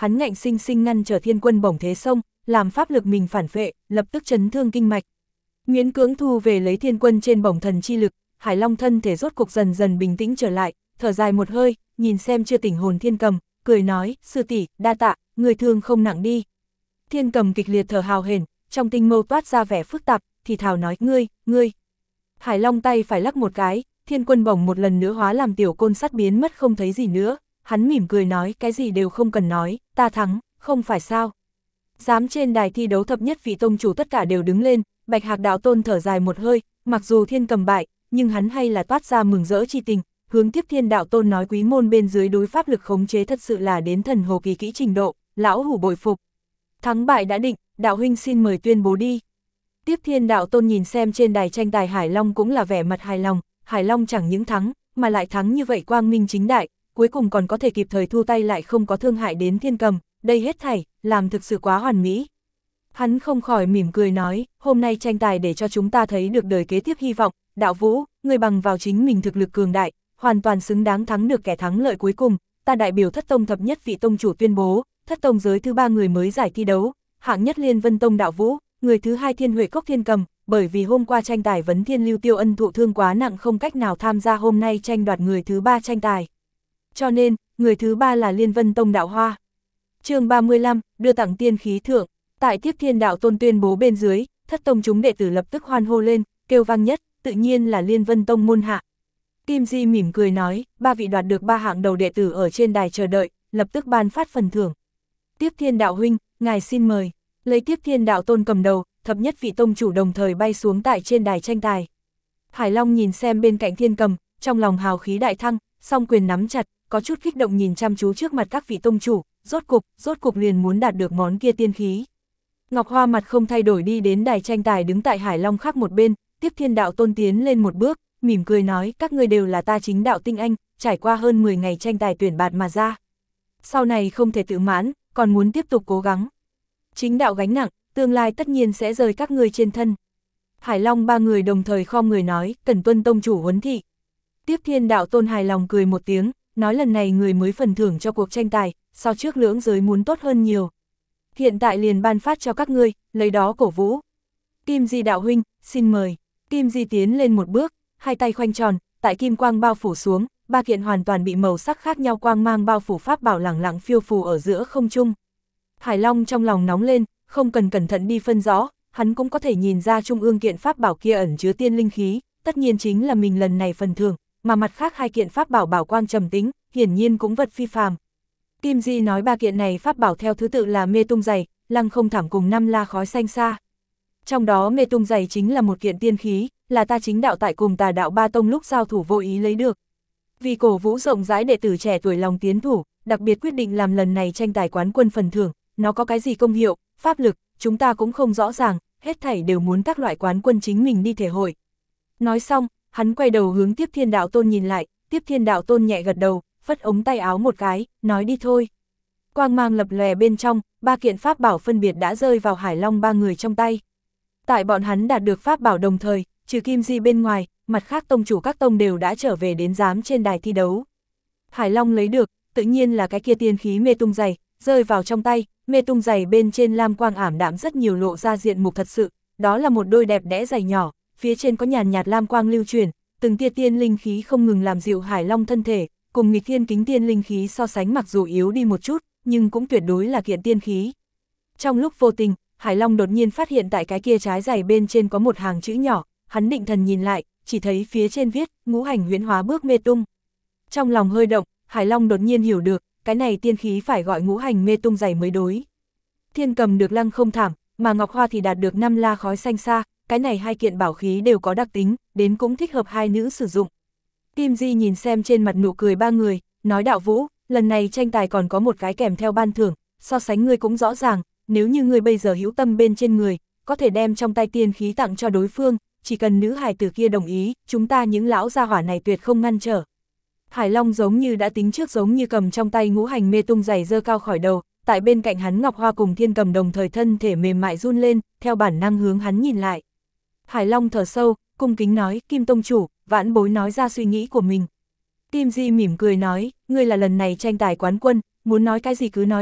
hắn ngạnh sinh sinh ngăn trở Thiên Quân Bổng thế xông, làm pháp lực mình phản phệ, lập tức chấn thương kinh mạch. Miễn cưỡng thu về lấy Thiên Quân trên bổng thần chi lực, Hải Long thân thể rốt cục dần dần bình tĩnh trở lại, thở dài một hơi, nhìn xem chưa tỉnh hồn Thiên Cầm, cười nói, sư tỷ, đa tạ, người thương không nặng đi. Thiên Cầm kịch liệt thở hào hển, trong tinh mâu toát ra vẻ phức tạp, thì thào nói, ngươi. Hải Long tay phải lắc một cái, Thiên Quân Bổng một lần nữa hóa làm tiểu côn sắt biến mất không thấy gì nữa, hắn mỉm cười nói, cái gì đều không cần nói, ta thắng, không phải sao. Dám trên đài thi đấu thập nhất vị tông chủ tất cả đều đứng lên, Bạch Hạc đạo tôn thở dài một hơi, mặc dù Thiên Cầm bại, nhưng hắn hay là toát ra mừng rỡ chi tình, hướng Tiếp Thiên đạo tôn nói quý môn bên dưới đối pháp lực khống chế thật sự là đến thần hồ kỳ kỹ trình độ, lão hủ bội phục. Thắng bại đã định, đạo huynh xin mời tuyên bố đi. Tiếp Thiên đạo tôn nhìn xem trên đài tranh tài Hải Long cũng là vẻ mặt hài lòng, Hải Long chẳng những thắng, mà lại thắng như vậy quang minh chính đại, cuối cùng còn có thể kịp thời thu tay lại không có thương hại đến Thiên Cầm, đây hết thảy, làm thực sự quá hoàn mỹ. Hắn không khỏi mỉm cười nói, hôm nay tranh tài để cho chúng ta thấy được đời kế tiếp hy vọng, đạo vũ, người bằng vào chính mình thực lực cường đại, hoàn toàn xứng đáng thắng được kẻ thắng lợi cuối cùng, ta đại biểu Thất Tông thập nhất vị tông chủ tuyên bố, Thất Tông giới thứ 3 người mới giải thi đấu, hạng nhất Liên Vân Tông đạo vũ, người thứ 2 Thiên Huệ Cốc Thiên Cầm, bởi vì hôm qua tranh tài Vấn Thiên Lưu Tiêu Ân thụ thương quá nặng không cách nào tham gia hôm nay tranh đoạt người thứ 3 tranh tài. Cho nên, người thứ 3 là Liên Vân Tông đạo Hoa. Chương 35, đưa tặng tiên khí thượng, tại Tiếp Thiên đạo tôn tuyên bố bên dưới, Thất Tông chúng đệ tử lập tức hoan hô lên, kêu vang nhất, tự nhiên là Liên Vân Tông môn hạ. Kim Di mỉm cười nói, 3 vị đoạt được 3 hạng đầu đệ tử ở trên đài chờ đợi, lập tức ban phát phần thưởng. Tiếp Thiên đạo huynh, ngài xin mời. Lấy Tiếp Thiên đạo tôn cầm đầu, thập nhất vị tông chủ đồng thời bay xuống tại trên đài tranh tài. Hải Long nhìn xem bên cạnh Thiên Cầm, trong lòng hào khí đại thăng, song quyền nắm chặt, có chút kích động nhìn chăm chú trước mặt các vị tông chủ, rốt cục liền muốn đạt được món kia tiên khí. Ngọc Hoa mặt không thay đổi đi đến đài tranh tài đứng tại Hải Long khác một bên, Tiếp Thiên đạo tôn tiến lên một bước, mỉm cười nói, các ngươi đều là ta chính đạo tinh anh, trải qua hơn 10 ngày tranh tài tuyển bạt mà ra. Sau này không thể tự mãn, còn muốn tiếp tục cố gắng. Chính đạo gánh nặng, tương lai tất nhiên sẽ rơi các ngươi trên thân. Hải Long 3 người đồng thời khom người nói, cần tuân tông chủ huấn thị. Tiếp Thiên đạo tôn hài lòng cười một tiếng, nói lần này người mới phần thưởng cho cuộc tranh tài, so trước lưỡng giới muốn tốt hơn nhiều. Hiện tại liền ban phát cho các ngươi, lấy đó cổ vũ. Kim Di đạo huynh, xin mời. Kim Di tiến lên một bước, hai tay khoanh tròn, tại kim quang bao phủ xuống, 3 kiện hoàn toàn bị màu sắc khác nhau quang mang bao phủ pháp bảo lẳng lặng phiêu phù ở giữa không trung. Hải Long trong lòng nóng lên, không cần cẩn thận đi phân rõ, hắn cũng có thể nhìn ra trung ương kiện pháp bảo kia ẩn chứa tiên linh khí, tất nhiên chính là mình lần này phần thưởng, mà mặt khác 2 kiện pháp bảo bảo quang trầm tĩnh, hiển nhiên cũng vật phi phàm. Kim Di nói 3 kiện này pháp bảo theo thứ tự là mê tung giày, lăng không thảm cùng 5 la khói xanh xa. Trong đó mê tung giày chính là một kiện tiên khí, là ta chính đạo tại cùng Tà đạo 3 tông lúc giao thủ vô ý lấy được. Vì cổ vũ rộng rãi đệ tử trẻ tuổi lòng tiến thủ, đặc biệt quyết định làm lần này tranh tài quán quân phần thưởng, nó có cái gì công hiệu, pháp lực, chúng ta cũng không rõ ràng, hết thảy đều muốn các loại quán quân chính mình đi thể hội. Nói xong, hắn quay đầu hướng Tiếp Thiên đạo tôn nhìn lại, Tiếp Thiên đạo tôn nhẹ gật đầu, phất ống tay áo một cái, nói đi thôi. Quang mang lập lòe bên trong, 3 kiện pháp bảo phân biệt đã rơi vào Hải Long 3 người trong tay. Tại bọn hắn đạt được pháp bảo đồng thời, trừ Kim Di bên ngoài, mặt khác tông chủ các tông đều đã trở về đến giám trên đài thi đấu. Hải Long lấy được, tự nhiên là cái kia tiên khí mê tung giày, rơi vào trong tay, mê tung giày bên trên lam quang ảm đạm rất nhiều lộ ra diện mục thật sự, đó là một đôi đẹp đẽ giày nhỏ, phía trên có nhàn nhạt lam quang lưu chuyển, từng tia tiên linh khí không ngừng làm dịu Hải Long thân thể, cùng nghịch thiên kính tiên linh khí so sánh mặc dù yếu đi một chút, nhưng cũng tuyệt đối là kiện tiên khí. Trong lúc vô tình, Hải Long đột nhiên phát hiện tại cái kia trái giày bên trên có một hàng chữ nhỏ, hắn định thần nhìn lại, chỉ thấy phía trên viết, ngũ hành huyễn hóa bước mê tung. Trong lòng hơi động, Hải Long đột nhiên hiểu được, cái này tiên khí phải gọi ngũ hành mê tung giày mới đối. Thiên Cầm được lăng không thảm, mà Ngọc Hoa thì đạt được 5 la khói xanh xa, cái này 2 kiện bảo khí đều có đặc tính, đến cũng thích hợp hai nữ sử dụng. Kim Di nhìn xem trên mặt nụ cười 3 người, nói đạo vũ, lần này tranh tài còn có một cái kèm theo ban thưởng, so sánh ngươi cũng rõ ràng, nếu như ngươi bây giờ hữu tâm bên trên người, có thể đem trong tay tiên khí tặng cho đối phương, chỉ cần nữ hài tử kia đồng ý, chúng ta những lão gia hỏa này tuyệt không ngăn trở. Hải Long giống như đã tính trước, giống như cầm trong tay ngũ hành mê tung giày giơ cao khỏi đầu, tại bên cạnh hắn Ngọc Hoa cùng Thiên Cầm đồng thời thân thể mềm mại run lên, theo bản năng hướng hắn nhìn lại. Hải Long thở sâu, cung kính nói, Kim tông chủ, vãn bối nói ra suy nghĩ của mình. Kim Di mỉm cười nói, ngươi là lần này tranh tài quán quân, muốn nói cái gì cứ nói đi,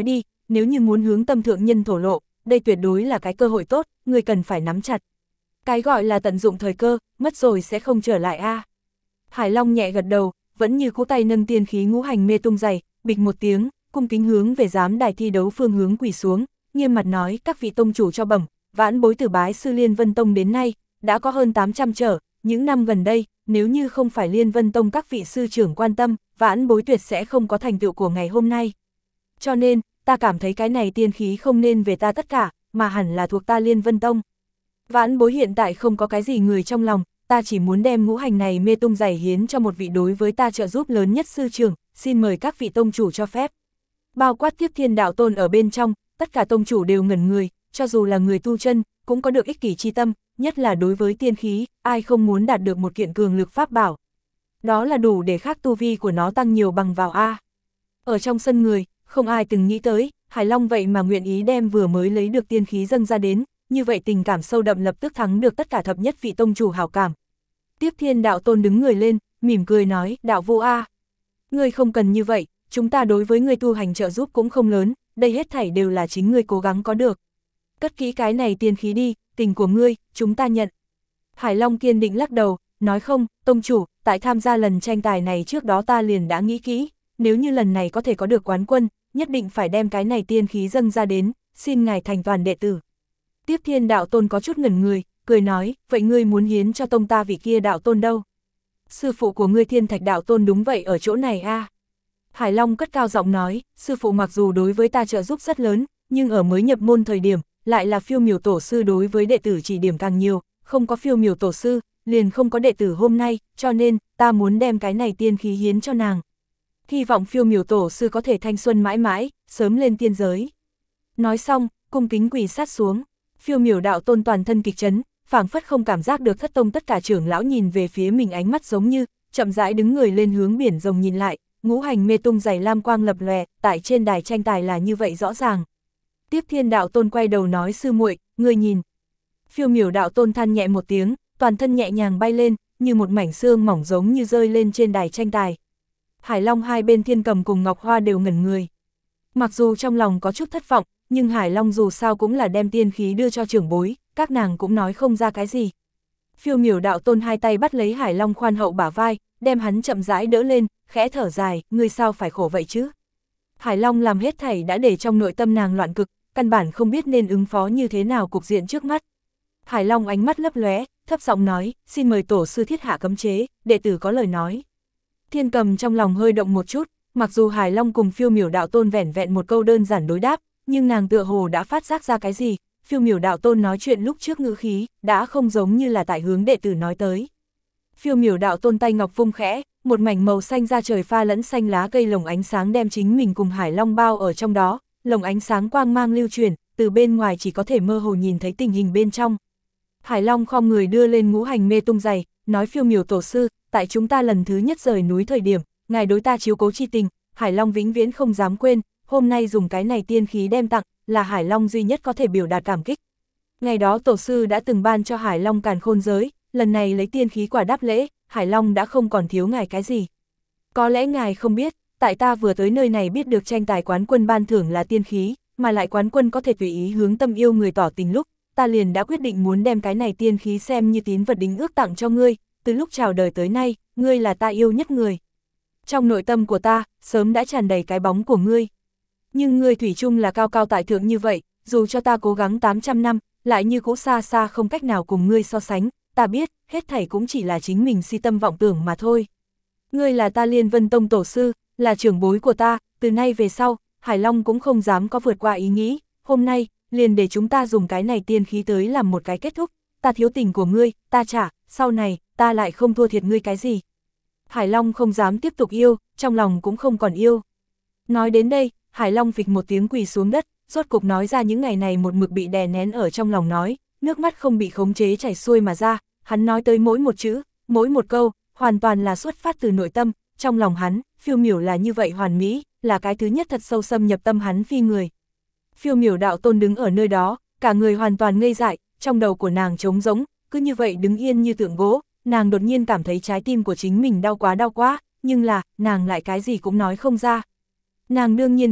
nếu như muốn hướng Tâm thượng nhân thổ lộ, đây tuyệt đối là cái cơ hội tốt, ngươi cần phải nắm chặt. Cái gọi là tận dụng thời cơ, mất rồi sẽ không trở lại a. Hải Long nhẹ gật đầu, vẫn như cú tay nâng tiên khí ngũ hành mê tung dày, bịch một tiếng, cung kính hướng về giám đài thi đấu phương hướng quỳ xuống, nghiêm mặt nói: các vị tông chủ cho bẩm, vãn bối từ bái sư Liên Vân Tông đến nay, đã có hơn 800 trở, những năm gần đây, nếu như không phải Liên Vân Tông các vị sư trưởng quan tâm, vãn bối tuyệt sẽ không có thành tựu của ngày hôm nay. Cho nên, ta cảm thấy cái này tiên khí không nên về ta tất cả, mà hẳn là thuộc ta Liên Vân Tông. Vãn bối hiện tại không có cái gì người trong lòng, ta chỉ muốn đem ngũ hành này mê tung giày hiến cho một vị đối với ta trợ giúp lớn nhất sư trưởng, xin mời các vị tông chủ cho phép. Bao quát Tiếp Thiên Đạo Tôn ở bên trong, tất cả tông chủ đều ngẩn người, cho dù là người tu chân, cũng có được ích kỷ chi tâm, nhất là đối với tiên khí, ai không muốn đạt được một kiện cường lực pháp bảo. Đó là đủ để khắc tu vi của nó tăng nhiều bằng vào A. Ở trong sân người, không ai từng nghĩ tới, Hải Long vậy mà nguyện ý đem vừa mới lấy được tiên khí dâng ra đến, như vậy tình cảm sâu đậm lập tức thắng được tất cả thập nhất vị tông chủ hảo cảm. Tiếp Thiên Đạo Tôn đứng người lên, mỉm cười nói: đạo vô A, ngươi không cần như vậy, chúng ta đối với ngươi tu hành trợ giúp cũng không lớn, đây hết thảy đều là chính ngươi cố gắng có được. Cất kỹ cái này tiên khí đi, tình của ngươi, chúng ta nhận. Hải Long kiên định lắc đầu, nói: không, tông chủ, tại tham gia lần tranh tài này trước đó ta liền đã nghĩ kỹ, nếu như lần này có thể có được quán quân, nhất định phải đem cái này tiên khí dâng ra đến, xin ngài thành toàn đệ tử. Tiếp Thiên Đạo Tôn có chút ngẩn người, cười nói: vậy ngươi muốn hiến cho tông ta vị kia đạo tôn đâu? Sư phụ của ngươi Thiên Thạch Đạo Tôn đúng vậy ở chỗ này a. Hải Long cất cao giọng nói: sư phụ mặc dù đối với ta trợ giúp rất lớn, nhưng ở mới nhập môn thời điểm, lại là Phiêu Miểu tổ sư đối với đệ tử chỉ điểm càng nhiều, không có Phiêu Miểu tổ sư, liền không có đệ tử hôm nay, cho nên, ta muốn đem cái này tiên khí hiến cho nàng. Hy vọng Phiêu Miểu tổ sư có thể thanh xuân mãi mãi, sớm lên tiên giới. Nói xong, cung kính quỳ sát xuống. Phiêu Miểu Đạo Tôn toàn thân kịch chấn, phảng phất không cảm giác được thất tông tất cả trưởng lão nhìn về phía mình ánh mắt giống như, chậm rãi đứng người lên hướng biển rồng nhìn lại, ngũ hành mê tung dày lam quang lập lòe, tại trên đài tranh tài là như vậy rõ ràng. Tiếp Thiên Đạo Tôn quay đầu nói: sư muội, ngươi nhìn. Phiêu Miểu Đạo Tôn than nhẹ một tiếng, toàn thân nhẹ nhàng bay lên, như một mảnh xương mỏng giống như rơi lên trên đài tranh tài. Hải Long hai bên Thiên Cầm cùng Ngọc Hoa đều ngẩn người. Mặc dù trong lòng có chút thất vọng, nhưng Hải Long dù sao cũng là đem tiên khí đưa cho trưởng bối, các nàng cũng nói không ra cái gì. Phiêu Miểu Đạo Tôn hai tay bắt lấy Hải Long khoan hậu bả vai, đem hắn chậm rãi đỡ lên, khẽ thở dài: ngươi sao phải khổ vậy chứ? Hải Long làm hết thảy đã để trong nội tâm nàng loạn cực, căn bản không biết nên ứng phó như thế nào cục diện trước mắt. Hải Long ánh mắt lấp lóe, thấp giọng nói: xin mời tổ sư thiết hạ cấm chế, đệ tử có lời nói. Thiên Cầm trong lòng hơi động một chút, mặc dù Hải Long cùng Phiêu Miểu Đạo Tôn vẻn vẹn một câu đơn giản đối đáp, nhưng nàng tựa hồ đã phát giác ra cái gì. Phiêu Miểu Đạo Tôn nói chuyện lúc trước ngữ khí, đã không giống như là tại hướng đệ tử nói tới. Phiêu Miểu Đạo Tôn tay ngọc vung khẽ, một mảnh màu xanh ra trời pha lẫn xanh lá cây lồng ánh sáng đem chính mình cùng Hải Long bao ở trong đó, lồng ánh sáng quang mang lưu chuyển, từ bên ngoài chỉ có thể mơ hồ nhìn thấy tình hình bên trong. Hải Long khom người đưa lên ngũ hành mê tung dày, nói: Phiêu Miểu tổ sư, tại chúng ta lần thứ nhất rời núi thời điểm, ngài đối ta chiếu cố chi tình, Hải Long vĩnh viễn không dám quên, hôm nay dùng cái này tiên khí đem tặng, là Hải Long duy nhất có thể biểu đạt cảm kích. Ngày đó tổ sư đã từng ban cho Hải Long càn khôn giới, lần này lấy tiên khí quả đáp lễ, Hải Long đã không còn thiếu ngài cái gì. Có lẽ ngài không biết, tại ta vừa tới nơi này biết được tranh tài quán quân ban thưởng là tiên khí, mà lại quán quân có thể tùy ý hướng tâm yêu người tỏ tình lúc, ta liền đã quyết định muốn đem cái này tiên khí xem như tín vật đính ước tặng cho ngươi, từ lúc chào đời tới nay, ngươi là ta yêu nhất người. Trong nội tâm của ta, sớm đã tràn đầy cái bóng của ngươi. Nhưng ngươi thủy chung là cao cao tại thượng như vậy, dù cho ta cố gắng 800 năm, lại như cũ xa xa không cách nào cùng ngươi so sánh, ta biết, hết thảy cũng chỉ là chính mình si tâm vọng tưởng mà thôi. Ngươi là ta Liên Vân Tông tổ sư, là trưởng bối của ta, từ nay về sau, Hải Long cũng không dám có vượt qua ý nghĩ, hôm nay, liền để chúng ta dùng cái này tiên khí tới làm một cái kết thúc, ta thiếu tình của ngươi, ta trả, sau này, ta lại không thua thiệt ngươi cái gì. Hải Long không dám tiếp tục yêu, trong lòng cũng không còn yêu. Nói đến đây, Hải Long phịch một tiếng quỳ xuống đất, rốt cục nói ra những ngày này một mực bị đè nén ở trong lòng nói, nước mắt không bị khống chế chảy xuôi mà ra, hắn nói tới mỗi một chữ, mỗi một câu, hoàn toàn là xuất phát từ nội tâm, trong lòng hắn, Phiêu Miểu là như vậy hoàn mỹ, là cái thứ nhất thật sâu xâm nhập tâm hắn phi người. Phiêu Miểu Đạo Tôn đứng ở nơi đó, cả người hoàn toàn ngây dại, trong đầu của nàng trống rỗng, cứ như vậy đứng yên như tượng gỗ, nàng đột nhiên cảm thấy trái tim của chính mình đau quá, nhưng là, nàng lại cái gì cũng nói không ra. Nàng đương nhiên biết,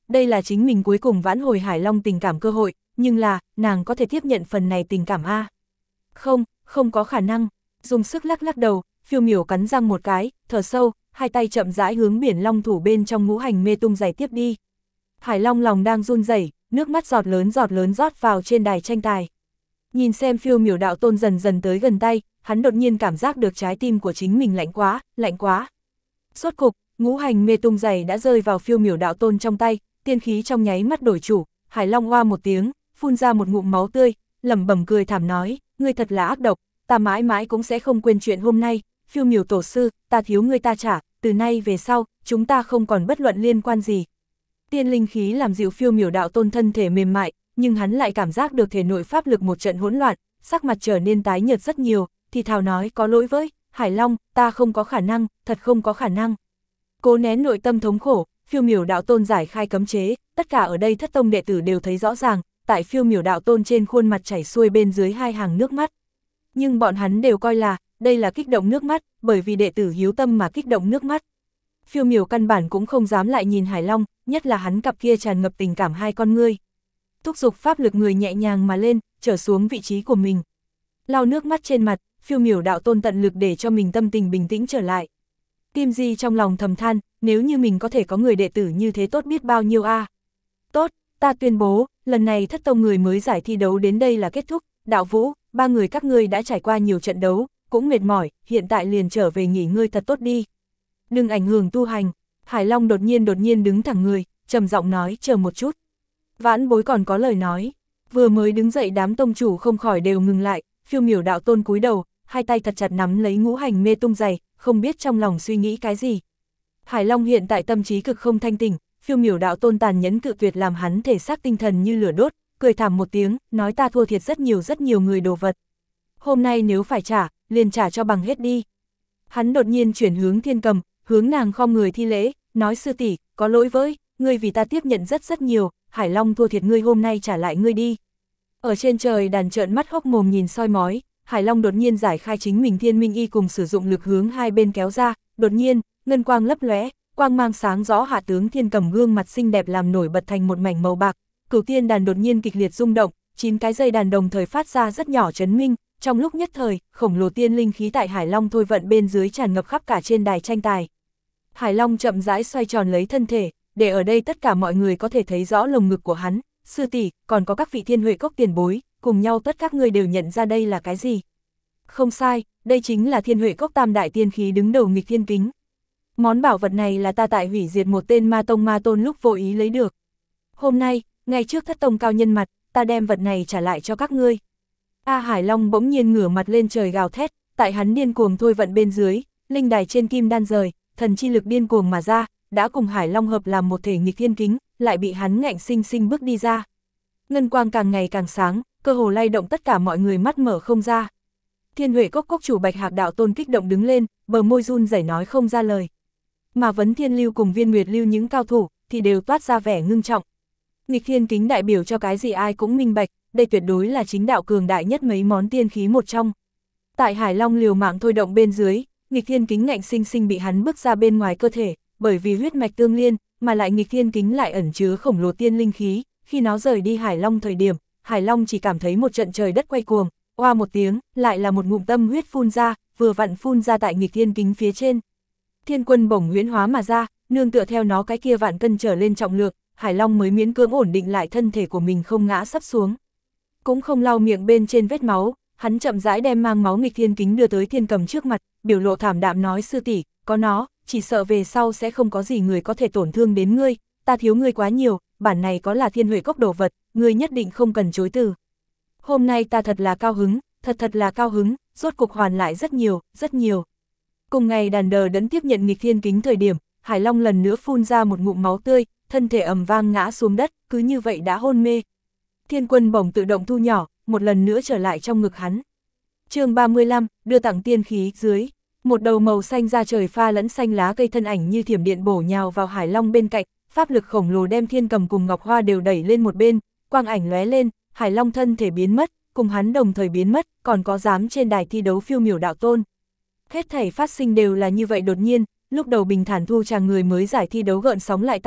đây là chính mình cuối cùng vãn hồi Hải Long tình cảm cơ hội, nhưng là, nàng có thể tiếp nhận phần này tình cảm a? Không, không có khả năng. Dùng sức lắc lắc đầu, Phiêu Miểu cắn răng một cái, thở sâu, hai tay chậm rãi hướng biển long thủ bên trong ngũ hành mê tung giày tiếp đi. Hải Long lòng đang run rẩy, nước mắt giọt lớn rót vào trên đài tranh tài. Nhìn xem Phiêu Miểu đạo tôn dần dần tới gần tay, hắn đột nhiên cảm giác được trái tim của chính mình lạnh quá, lạnh quá. Rốt cục, ngũ hành mê tung giày đã rơi vào Phiêu Miểu đạo tôn trong tay, tiên khí trong nháy mắt đổi chủ, Hải Long hoa một tiếng, phun ra một ngụm máu tươi, lẩm bẩm cười thảm nói, ngươi thật là ác độc, ta mãi mãi cũng sẽ không quên chuyện hôm nay, Phiêu Miểu tổ sư, ta thiếu ngươi ta trả, từ nay về sau, chúng ta không còn bất luận liên quan gì. Tiên linh khí làm dịu Phiêu Miểu đạo tôn thân thể mềm mại, nhưng hắn lại cảm giác được thể nội pháp lực một trận hỗn loạn, sắc mặt trở nên tái nhợt rất nhiều, thì thào nói có lỗi với Hải Long, ta không có khả năng, thật không có khả năng. Cố nén nội tâm thống khổ, Phiêu Miểu đạo tôn giải khai cấm chế, tất cả ở đây thất tông đệ tử đều thấy rõ ràng, tại Phiêu Miểu đạo tôn trên khuôn mặt chảy xuôi bên dưới hai hàng nước mắt. Nhưng bọn hắn đều coi là, đây là kích động nước mắt, bởi vì đệ tử hiếu tâm mà kích động nước mắt. Phiêu Miểu căn bản cũng không dám lại nhìn Hải Long, nhất là hắn cặp kia tràn ngập tình cảm hai con ngươi. Thúc giục pháp lực người nhẹ nhàng mà lên, trở xuống vị trí của mình. Lau nước mắt trên mặt, Phiêu Miểu đạo tôn tận lực để cho mình tâm tình bình tĩnh trở lại. Kim Di trong lòng thầm than, nếu như mình có thể có người đệ tử như thế tốt biết bao nhiêu a. Tốt, ta tuyên bố, lần này thất tông người mới giải thi đấu đến đây là kết thúc, Đạo Vũ, ba người các ngươi đã trải qua nhiều trận đấu, cũng mệt mỏi, hiện tại liền trở về nghỉ ngơi thật tốt đi. Đừng ảnh hưởng tu hành. Hải Long đột nhiên đứng thẳng người, trầm giọng nói, chờ một chút. Vãn bối còn có lời nói. Vừa mới đứng dậy đám tông chủ không khỏi đều ngừng lại, Phiêu Miểu đạo tôn cúi đầu, hai tay thật chặt nắm lấy ngũ hành mê tung giày, không biết trong lòng suy nghĩ cái gì. Hải Long hiện tại tâm trí cực không thanh tỉnh, Phiêu Miểu đạo tôn tàn nhẫn cự tuyệt làm hắn thể xác tinh thần như lửa đốt, cười thảm một tiếng, nói ta thua thiệt rất nhiều người đồ vật. Hôm nay nếu phải trả, liền trả cho bằng hết đi. Hắn đột nhiên chuyển hướng Thiên Cầm, hướng nàng khom người thi lễ, nói sư tỷ, có lỗi với, ngươi vì ta tiếp nhận rất nhiều, Hải Long thua thiệt ngươi hôm nay trả lại ngươi đi. Ở trên trời đàn trợn mắt hốc mồm nhìn soi mói, Hải Long đột nhiên giải khai chính mình thiên minh y cùng sử dụng lực hướng hai bên kéo ra, đột nhiên, ngân quang lấp lóe, quang mang sáng rõ hạ tướng Thiên Cầm gương mặt xinh đẹp làm nổi bật thành một mảnh màu bạc, cửu tiên đàn đột nhiên kịch liệt rung động, 9 cái dây đàn đồng thời phát ra rất nhỏ chấn minh, trong lúc nhất thời, khổng lồ tiên linh khí tại Hải Long thôi vận bên dưới tràn ngập khắp cả trên đài tranh tài. Hải Long chậm rãi xoay tròn lấy thân thể, để ở đây tất cả mọi người có thể thấy rõ lồng ngực của hắn, sư tỷ, còn có các vị Thiên Huệ Cốc tiền bối, cùng nhau tất các ngươi đều nhận ra đây là cái gì. Không sai, đây chính là Thiên Huệ Cốc tam đại tiên khí đứng đầu nghịch thiên kính. Món bảo vật này là ta tại hủy diệt một tên ma tông ma tôn lúc vô ý lấy được. Hôm nay, ngay trước thất tông cao nhân mặt, ta đem vật này trả lại cho các ngươi. Hải Long bỗng nhiên ngửa mặt lên trời gào thét, tại hắn điên cuồng thôi vận bên dưới, linh đài trên kim đan rời, thần chi lực điên cuồng mà ra, đã cùng Hải Long hợp làm một thể nghịch thiên kính, lại bị hắn ngạnh sinh sinh bước đi ra. Ngân quang càng ngày càng sáng, cơ hồ lay động tất cả mọi người mắt mở không ra. Thiên Huệ Cốc cốc chủ Bạch Hạc đạo tôn kích động đứng lên, bờ môi run rẩy nói không ra lời. Mà Vấn Thiên Lưu cùng Viên Nguyệt Lưu những cao thủ thì đều toát ra vẻ ngưng trọng. Nghịch thiên kính đại biểu cho cái gì ai cũng minh bạch, đây tuyệt đối là chính đạo cường đại nhất mấy món tiên khí một trong. Tại Hải Long liều mạng thôi động bên dưới, nghịch thiên kính ngạnh sinh sinh bị hắn bước ra bên ngoài cơ thể, bởi vì huyết mạch tương liên, mà lại nghịch thiên kính lại ẩn chứa khổng lồ tiên linh khí, khi nó rời đi Hải Long thời điểm, Hải Long chỉ cảm thấy một trận trời đất quay cuồng, oa một tiếng, lại là một ngụm tâm huyết phun ra, vừa vặn phun ra tại nghịch thiên kính phía trên. Thiên quân bổng huyễn hóa mà ra, nương tựa theo nó cái kia vạn cân trở lên trọng lượng, Hải Long mới miễn cưỡng ổn định lại thân thể của mình không ngã sắp xuống. Cũng không lau miệng bên trên vết máu, hắn chậm rãi đem mang máu nghịch thiên kính đưa tới Thiên Cầm trước mặt, biểu lộ thảm đạm nói sư tỷ, có nó, chỉ sợ về sau sẽ không có gì người có thể tổn thương đến ngươi, ta thiếu ngươi quá nhiều, bản này có là Thiên Huệ Cốc đồ vật, ngươi nhất định không cần chối từ. Hôm nay ta thật là cao hứng, thật là cao hứng, rốt cục hoàn lại rất nhiều. Cùng ngày đàn đờ đẫn tiếp nhận nghịch thiên kính thời điểm, Hải Long lần nữa phun ra một ngụm máu tươi, thân thể ầm vang ngã xuống đất, cứ như vậy đã hôn mê. Thiên quân bổng tự động thu nhỏ, một lần nữa trở lại trong ngực hắn. Chương 35, đưa tặng tiên khí dưới. Một đầu màu xanh da trời pha lẫn xanh lá cây thân ảnh như thiểm điện bổ nhào vào Hải Long bên cạnh, pháp lực khổng lồ đem Thiên Cầm cùng Ngọc Hoa đều đẩy lên một bên, quang ảnh lóe lên, Hải Long thân thể biến mất, cùng hắn đồng thời biến mất, còn có dám trên đài thi đấu Phiêu Miểu đạo tôn. Hết thảy phát sinh đều là như vậy đột nhiên, lúc đầu bình thản thu chàng người mới giải thi đấu gợn sóng lại tăng,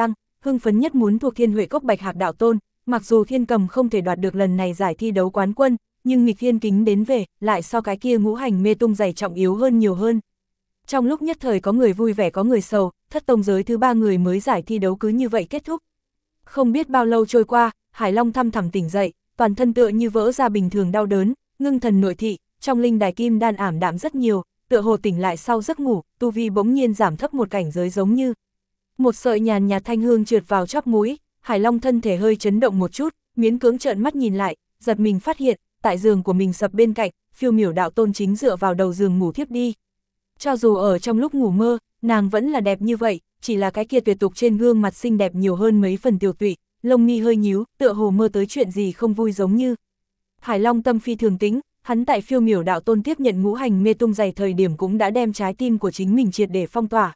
hưng phấn nhất muốn thuộc Thiên Huệ Cốc Bạch Hạc đạo tôn, mặc dù Thiên Cầm không thể đoạt được lần này giải thi đấu quán quân, nhưng nghịch thiên kính đến về, lại so cái kia ngũ hành mê tung dày trọng yếu hơn nhiều hơn. Trong lúc nhất thời có người vui vẻ có người sầu, thất tông giới thứ 3 người mới giải thi đấu cứ như vậy kết thúc. Không biết bao lâu trôi qua, Hải Long thăm thẳm tỉnh dậy, toàn thân tựa như vỡ ra bình thường đau đớn, ngưng thần nội thị, trong linh đài kim đan ảm đạm rất nhiều, tựa hồ tỉnh lại sau giấc ngủ, tu vi bỗng nhiên giảm thấp một cảnh giới giống như. Một sợi nhàn nhạt thanh hương trượt vào chóp mũi, Hải Long thân thể hơi chấn động một chút, miễn cưỡng trợn mắt nhìn lại, giật mình phát hiện, tại giường của mình sập bên cạnh, Phiêu Miểu đạo tôn chính dựa vào đầu giường ngủ thiếp đi. Cho dù ở trong lúc ngủ mơ, nàng vẫn là đẹp như vậy, chỉ là cái kia tuyệt tục trên gương mặt xinh đẹp nhiều hơn mấy phần tiều tụy, lông mi hơi nhíu, tựa hồ mơ tới chuyện gì không vui giống như. Hải Long tâm phi thường tĩnh, hắn tại Phiêu Miểu đạo tôn tiếp nhận ngũ hành mê tung dày thời điểm cũng đã đem trái tim của chính mình triệt để phong tỏa.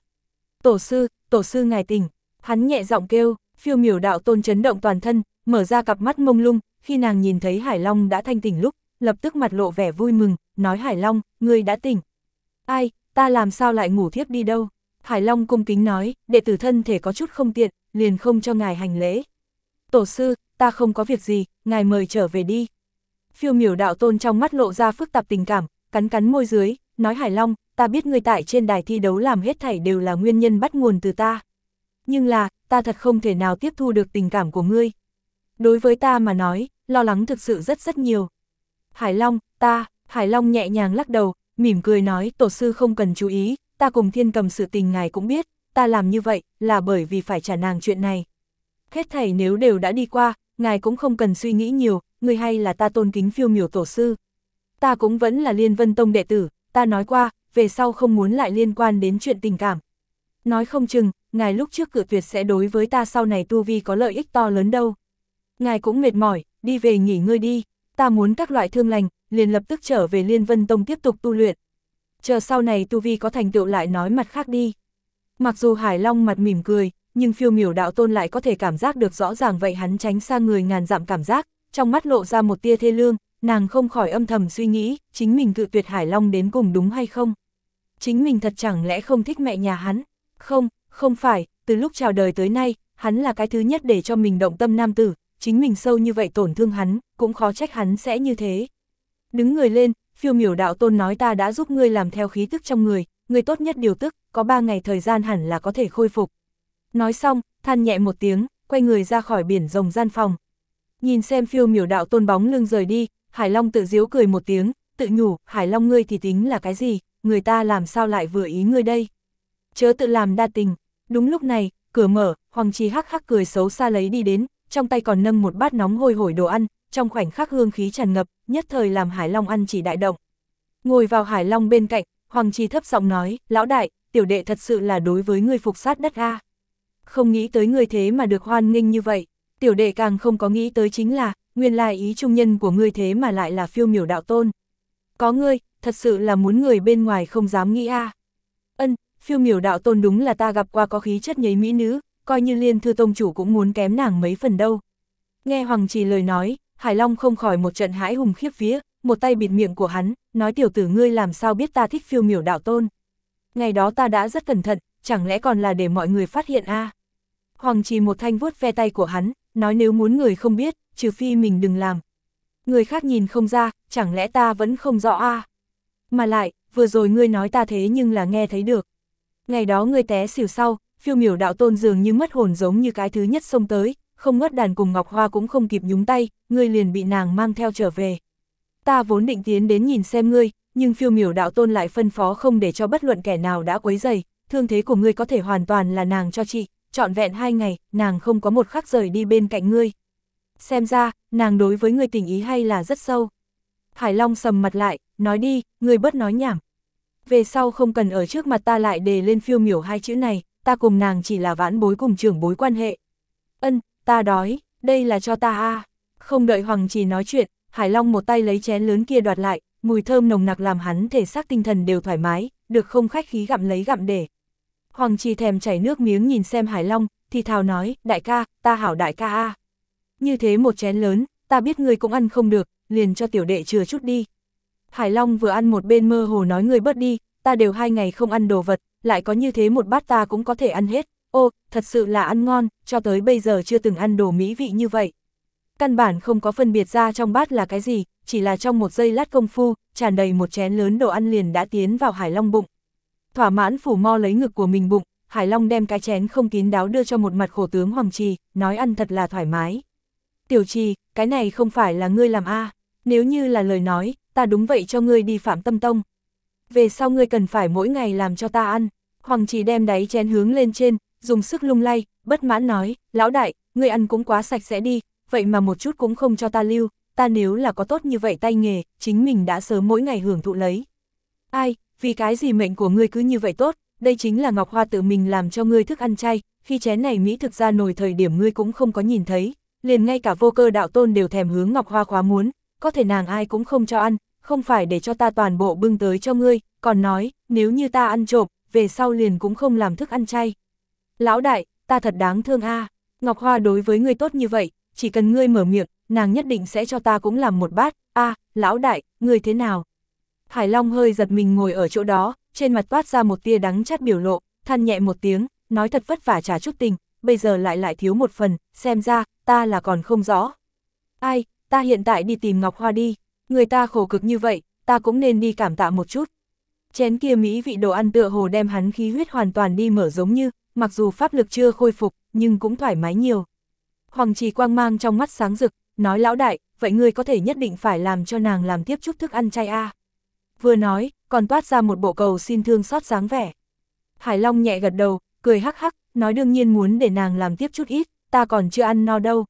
Tổ sư ngài tỉnh, hắn nhẹ giọng kêu. Phiêu Miểu đạo tôn chấn động toàn thân, mở ra cặp mắt mông lung, khi nàng nhìn thấy Hải Long đã thanh tỉnh lúc, lập tức mặt lộ vẻ vui mừng, nói Hải Long, ngươi đã tỉnh. Ai, ta làm sao lại ngủ thiếp đi đâu? Hải Long cung kính nói, đệ tử thân thể có chút không tiện, liền không cho ngài hành lễ. Tổ sư, ta không có việc gì, ngài mời trở về đi. Phiêu Miểu đạo tôn trong mắt lộ ra phức tạp tình cảm, cắn cắn môi dưới, nói Hải Long, ta biết ngươi tại trên đài thi đấu làm hết thảy đều là nguyên nhân bắt nguồn từ ta. Nhưng là, ta thật không thể nào tiếp thu được tình cảm của ngươi. Đối với ta mà nói, lo lắng thực sự rất nhiều. Hải Long, Hải Long nhẹ nhàng lắc đầu, mỉm cười nói, tổ sư không cần chú ý, ta cùng Thiên Cầm sự tình ngài cũng biết, ta làm như vậy, là bởi vì phải trả nàng chuyện này. Hết thảy nếu đều đã đi qua, ngài cũng không cần suy nghĩ nhiều, ngươi hay là ta tôn kính Phiêu Miểu tổ sư. Ta cũng vẫn là Liên Vân Tông đệ tử, ta nói qua, về sau không muốn lại liên quan đến chuyện tình cảm. Nói không chừng, ngài lúc trước cự tuyệt sẽ đối với ta sau này tu vi có lợi ích to lớn đâu. Ngài cũng mệt mỏi, đi về nghỉ ngơi đi, ta muốn các loại thương lành, liền lập tức trở về Liên Vân Tông tiếp tục tu luyện. Chờ sau này tu vi có thành tựu lại nói mặt khác đi. Mặc dù Hải Long mặt mỉm cười, nhưng Phiêu Miểu đạo tôn lại có thể cảm giác được rõ ràng vậy hắn tránh xa người ngàn dặm cảm giác, trong mắt lộ ra một tia thê lương, nàng không khỏi âm thầm suy nghĩ, chính mình cự tuyệt Hải Long đến cùng đúng hay không? Chính mình thật chẳng lẽ không thích mẹ nhà hắn? Không phải, từ lúc chào đời tới nay, hắn là cái thứ nhất để cho mình động tâm nam tử, chính mình sâu như vậy tổn thương hắn, cũng khó trách hắn sẽ như thế. Đứng người lên, Phiêu Miểu đạo tôn nói ta đã giúp ngươi làm theo khí tức trong người, ngươi tốt nhất điều tức, có 3 ngày thời gian hẳn là có thể khôi phục. Nói xong, than nhẹ một tiếng, quay người ra khỏi biển rồng gian phòng. Nhìn xem Phiêu Miểu đạo tôn bóng lưng rời đi, Hải Long tự giễu cười một tiếng, tự nhủ, Hải Long ngươi thì tính là cái gì, người ta làm sao lại vừa ý ngươi đây. Chớ tự làm đa tình. Đúng lúc này, cửa mở, Hoàng Trì hắc hắc cười xấu xa lấy đi đến, trong tay còn nâng một bát nóng hôi hổi đồ ăn, trong khoảnh khắc hương khí tràn ngập, nhất thời làm Hải Long ăn chỉ đại động. Ngồi vào Hải Long bên cạnh, Hoàng Trì thấp giọng nói, lão đại, tiểu đệ thật sự là đối với người phục sát đất a. Không nghĩ tới người thế mà được hoan nghênh như vậy, tiểu đệ càng không có nghĩ tới chính là, nguyên lai ý trung nhân của ngươi thế mà lại là Phiêu Miểu đạo tôn. Có ngươi, thật sự là muốn người bên ngoài không dám nghĩ a. Phiêu Miểu đạo tôn đúng là ta gặp qua có khí chất nhấy mỹ nữ, coi như Liên Thư tông chủ cũng muốn kém nàng mấy phần đâu. Nghe Hoàng Trì lời nói, Hải Long không khỏi một trận hãi hùng khiếp vía, một tay bịt miệng của hắn, nói tiểu tử ngươi làm sao biết ta thích Phiêu Miểu đạo tôn. Ngày đó ta đã rất cẩn thận, chẳng lẽ còn là để mọi người phát hiện a? Hoàng Trì một thanh vuốt ve tay của hắn, nói nếu muốn người không biết, trừ phi mình đừng làm. Người khác nhìn không ra, chẳng lẽ ta vẫn không rõ a? Mà lại, vừa rồi ngươi nói ta thế nhưng là nghe thấy được. Ngày đó ngươi té xỉu sau, Phiêu Miểu đạo tôn dường như mất hồn giống như cái thứ nhất xông tới, không ngất đàn cùng Ngọc Hoa cũng không kịp nhúng tay, ngươi liền bị nàng mang theo trở về. Ta vốn định tiến đến nhìn xem ngươi, nhưng Phiêu Miểu đạo tôn lại phân phó không để cho bất luận kẻ nào đã quấy rầy, thương thế của ngươi có thể hoàn toàn là nàng cho trị, trọn vẹn 2 ngày, nàng không có một khắc rời đi bên cạnh ngươi. Xem ra, nàng đối với ngươi tình ý hay là rất sâu. Hải Long sầm mặt lại, nói đi, ngươi bớt nói nhảm. Về sau không cần ở trước mặt ta lại đề lên Phiêu Miểu 2 chữ này, ta cùng nàng chỉ là vãn bối cùng trưởng bối quan hệ. Ta đói, đây là cho ta a. Không đợi Hoàng Trì nói chuyện, Hải Long một tay lấy chén lớn kia đoạt lại, mùi thơm nồng nặc làm hắn thể xác tinh thần đều thoải mái, được không khách khí gặm lấy gặm để. Hoàng Trì thèm chảy nước miếng nhìn xem Hải Long, thì thào nói, đại ca, ta hảo đại ca a. Như thế một chén lớn, ta biết ngươi cũng ăn không được, liền cho tiểu đệ chừa chút đi. Hải Long vừa ăn một bên mơ hồ nói ngươi bớt đi, ta đều 2 ngày không ăn đồ vật, lại có như thế một bát ta cũng có thể ăn hết, Ô, thật sự là ăn ngon, cho tới bây giờ chưa từng ăn đồ mỹ vị như vậy. Căn bản không có phân biệt ra trong bát là cái gì, chỉ là trong một giây lát công phu, tràn đầy một chén lớn đồ ăn liền đã tiến vào Hải Long bụng. Thỏa mãn phủ mo lấy ngực của mình bụng, Hải Long đem cái chén không kín đáo đưa cho một mặt khổ tướng Hoàng Trì, nói ăn thật là thoải mái. Tiểu Trì, cái này không phải là ngươi làm a? Nếu như là lời nói, ta đúng vậy cho ngươi đi Phạm Tâm Tông. Về sau ngươi cần phải mỗi ngày làm cho ta ăn. Hoàng Trì đem đáy chén hướng lên trên, dùng sức lung lay, bất mãn nói, lão đại, ngươi ăn cũng quá sạch sẽ đi, vậy mà một chút cũng không cho ta lưu, ta nếu là có tốt như vậy tay nghề, chính mình đã sớm mỗi ngày hưởng thụ lấy. Ai, vì cái gì mệnh của ngươi cứ như vậy tốt, đây chính là Ngọc Hoa tự mình làm cho ngươi thức ăn chay, khi chén này mỹ thực ra nồi thời điểm ngươi cũng không có nhìn thấy, liền ngay cả Vô Cơ đạo tôn đều thèm hướng Ngọc Hoa khóa muốn, có thể nàng ai cũng không cho ăn, không phải để cho ta toàn bộ bưng tới cho ngươi, còn nói, nếu như ta ăn trộm, về sau liền cũng không làm thức ăn chay. Lão đại, ta thật đáng thương a. Ngọc Hoa đối với ngươi tốt như vậy, chỉ cần ngươi mở miệng, nàng nhất định sẽ cho ta cũng làm một bát. Lão đại, ngươi thế nào? Hải Long hơi giật mình ngồi ở chỗ đó, trên mặt toát ra một tia đắng chát biểu lộ, than nhẹ một tiếng, nói thật vất vả trả chút tình, bây giờ lại thiếu một phần, xem ra, ta là còn không rõ. Ai, ta hiện tại đi tìm Ngọc Hoa đi, người ta khổ cực như vậy, ta cũng nên đi cảm tạ một chút. Chén kia mỹ vị đồ ăn tựa hồ đem hắn khí huyết hoàn toàn đi mở giống như, mặc dù pháp lực chưa khôi phục, nhưng cũng thoải mái nhiều. Hoàng Trì quang mang trong mắt sáng rực, nói lão đại, vậy ngươi có thể nhất định phải làm cho nàng làm tiếp chút thức ăn chay a. Vừa nói, còn toát ra một bộ cầu xin thương xót dáng vẻ. Hải Long nhẹ gật đầu, cười hắc hắc, nói đương nhiên muốn để nàng làm tiếp chút ít, ta còn chưa ăn no đâu.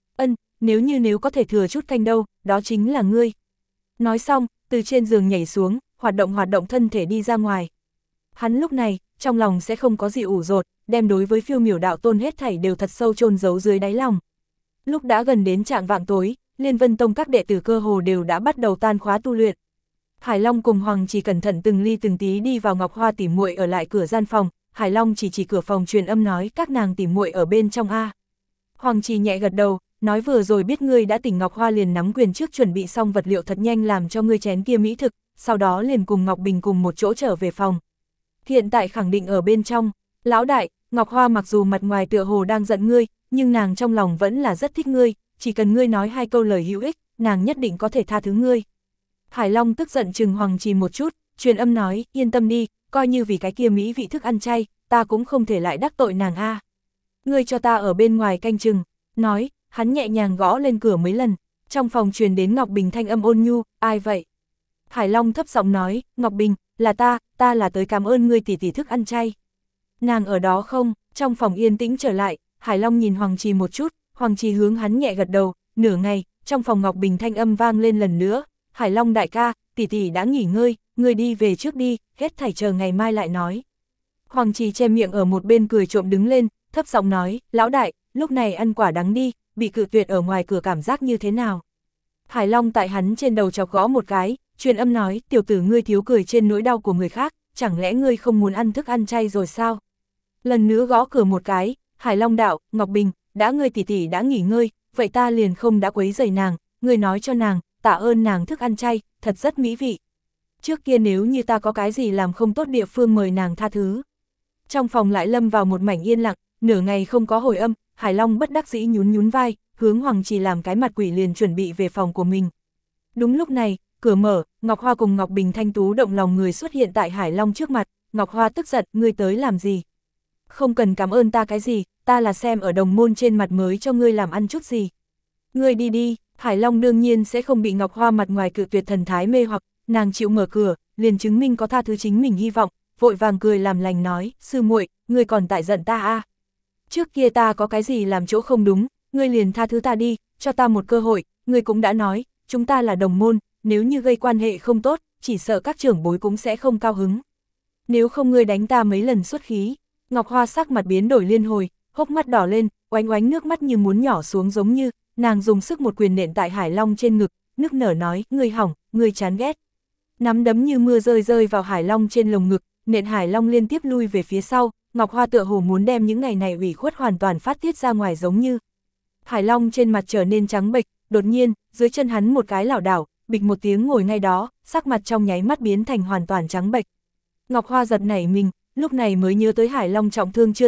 Nếu có thể thừa chút canh đâu, đó chính là ngươi. Nói xong, từ trên giường nhảy xuống, hoạt động thân thể đi ra ngoài. Hắn lúc này, trong lòng sẽ không có gì ủ rột, đem đối với Phiêu Miểu đạo tôn hết thảy đều thật sâu chôn giấu dưới đáy lòng. Lúc đã gần đến trạng vạng tối, Liên Vân Tông các đệ tử cơ hồ đều đã bắt đầu tan khóa tu luyện. Hải Long cùng Hoàng Trì cẩn thận từng ly từng tí đi vào Ngọc Hoa tỉ muội ở lại cửa gian phòng, Hải Long chỉ cửa phòng truyền âm nói các nàng tỉ muội ở bên trong a. Hoàng Trì nhẹ gật đầu, nói vừa rồi biết ngươi đã tỉnh Ngọc Hoa liền nắm quyền trước chuẩn bị xong vật liệu thật nhanh làm cho ngươi chén kia mỹ thực, sau đó liền cùng Ngọc Bình cùng một chỗ trở về phòng. Hiện tại khẳng định ở bên trong, lão đại, Ngọc Hoa mặc dù mặt ngoài tựa hồ đang giận ngươi, nhưng nàng trong lòng vẫn là rất thích ngươi, chỉ cần ngươi nói 2 câu lời hữu ích, nàng nhất định có thể tha thứ ngươi. Hải Long tức giận chừng Hoàng Trì một chút, truyền âm nói, yên tâm đi, coi như vì cái kia mỹ vị thức ăn chay, ta cũng không thể lại đắc tội nàng a. Ngươi cho ta ở bên ngoài canh chừng, nói, hắn nhẹ nhàng gõ lên cửa mấy lần, trong phòng truyền đến Ngọc Bình thanh âm ôn nhu, ai vậy? Hải Long thấp giọng nói, Ngọc Bình, là ta là tới cảm ơn ngươi tỷ thức ăn chay. Nàng ở đó không? Trong phòng yên tĩnh trở lại, Hải Long nhìn Hoàng Trì một chút, Hoàng Trì hướng hắn nhẹ gật đầu, nửa ngày, trong phòng Ngọc Bình thanh âm vang lên lần nữa, Hải Long đại ca, tỷ đã nghỉ ngơi, ngươi đi về trước đi, hết thảy chờ ngày mai lại nói. Hoàng Trì che miệng ở một bên cười trộm đứng lên, thấp giọng nói, lão đại, lúc này ăn quả đắng đi, bị cự tuyệt ở ngoài cửa cảm giác như thế nào? Hải Long tại hắn trên đầu chọc gõ một cái, truyền âm nói, tiểu tử ngươi thiếu cười trên nỗi đau của người khác, chẳng lẽ ngươi không muốn ăn thức ăn chay rồi sao? Lần nữa gõ cửa một cái, Hải Long đạo, Ngọc Bình, đã ngươi tỷ đã nghỉ ngơi, vậy ta liền không đã quấy rầy nàng, ngươi nói cho nàng, tạ ơn nàng thức ăn chay, thật rất mỹ vị. Trước kia nếu như ta có cái gì làm không tốt địa phương mời nàng tha thứ. Trong phòng lại lâm vào một mảnh yên lặng, nửa ngày không có hồi âm, Hải Long bất đắc dĩ nhún vai, hướng Hoàng Trì làm cái mặt quỷ liền chuẩn bị về phòng của mình. Đúng lúc này, cửa mở, Ngọc Hoa cùng Ngọc Bình thanh tú động lòng người xuất hiện tại Hải Long trước mặt, Ngọc Hoa tức giận, ngươi tới làm gì? Không cần cảm ơn ta cái gì, ta là xem ở đồng môn trên mặt mới cho ngươi làm ăn chút gì. Ngươi đi đi, Hải Long đương nhiên sẽ không bị Ngọc Hoa mặt ngoài cự tuyệt thần thái mê hoặc, nàng chịu mở cửa, liền chứng minh có tha thứ chính mình hy vọng, vội vàng cười làm lành nói, sư muội, ngươi còn tại giận ta à? Trước kia ta có cái gì làm chỗ không đúng, ngươi liền tha thứ ta đi, cho ta một cơ hội, ngươi cũng đã nói, chúng ta là đồng môn, nếu như gây quan hệ không tốt, chỉ sợ các trưởng bối cũng sẽ không cao hứng. Nếu không ngươi đánh ta mấy lần xuất khí. Ngọc Hoa sắc mặt biến đổi liên hồi, hốc mắt đỏ lên, oánh oánh nước mắt như muốn nhỏ xuống giống như, nàng dùng sức một quyền nện tại Hải Long trên ngực, nức nở nói, ngươi hỏng, ngươi chán ghét. Nắm đấm như mưa rơi vào Hải Long trên lồng ngực, nện Hải Long liên tiếp lui về phía sau, Ngọc Hoa tựa hồ muốn đem những ngày này ủy khuất hoàn toàn phát tiết ra ngoài giống như. Hải Long trên mặt trở nên trắng bệch, đột nhiên, dưới chân hắn một cái lảo đảo, bịch một tiếng ngồi ngay đó, sắc mặt trong nháy mắt biến thành hoàn toàn trắng bệch. Ngọc Hoa giật nảy mình, lúc này mới nhớ tới Hải Long trọng thương chưa lành,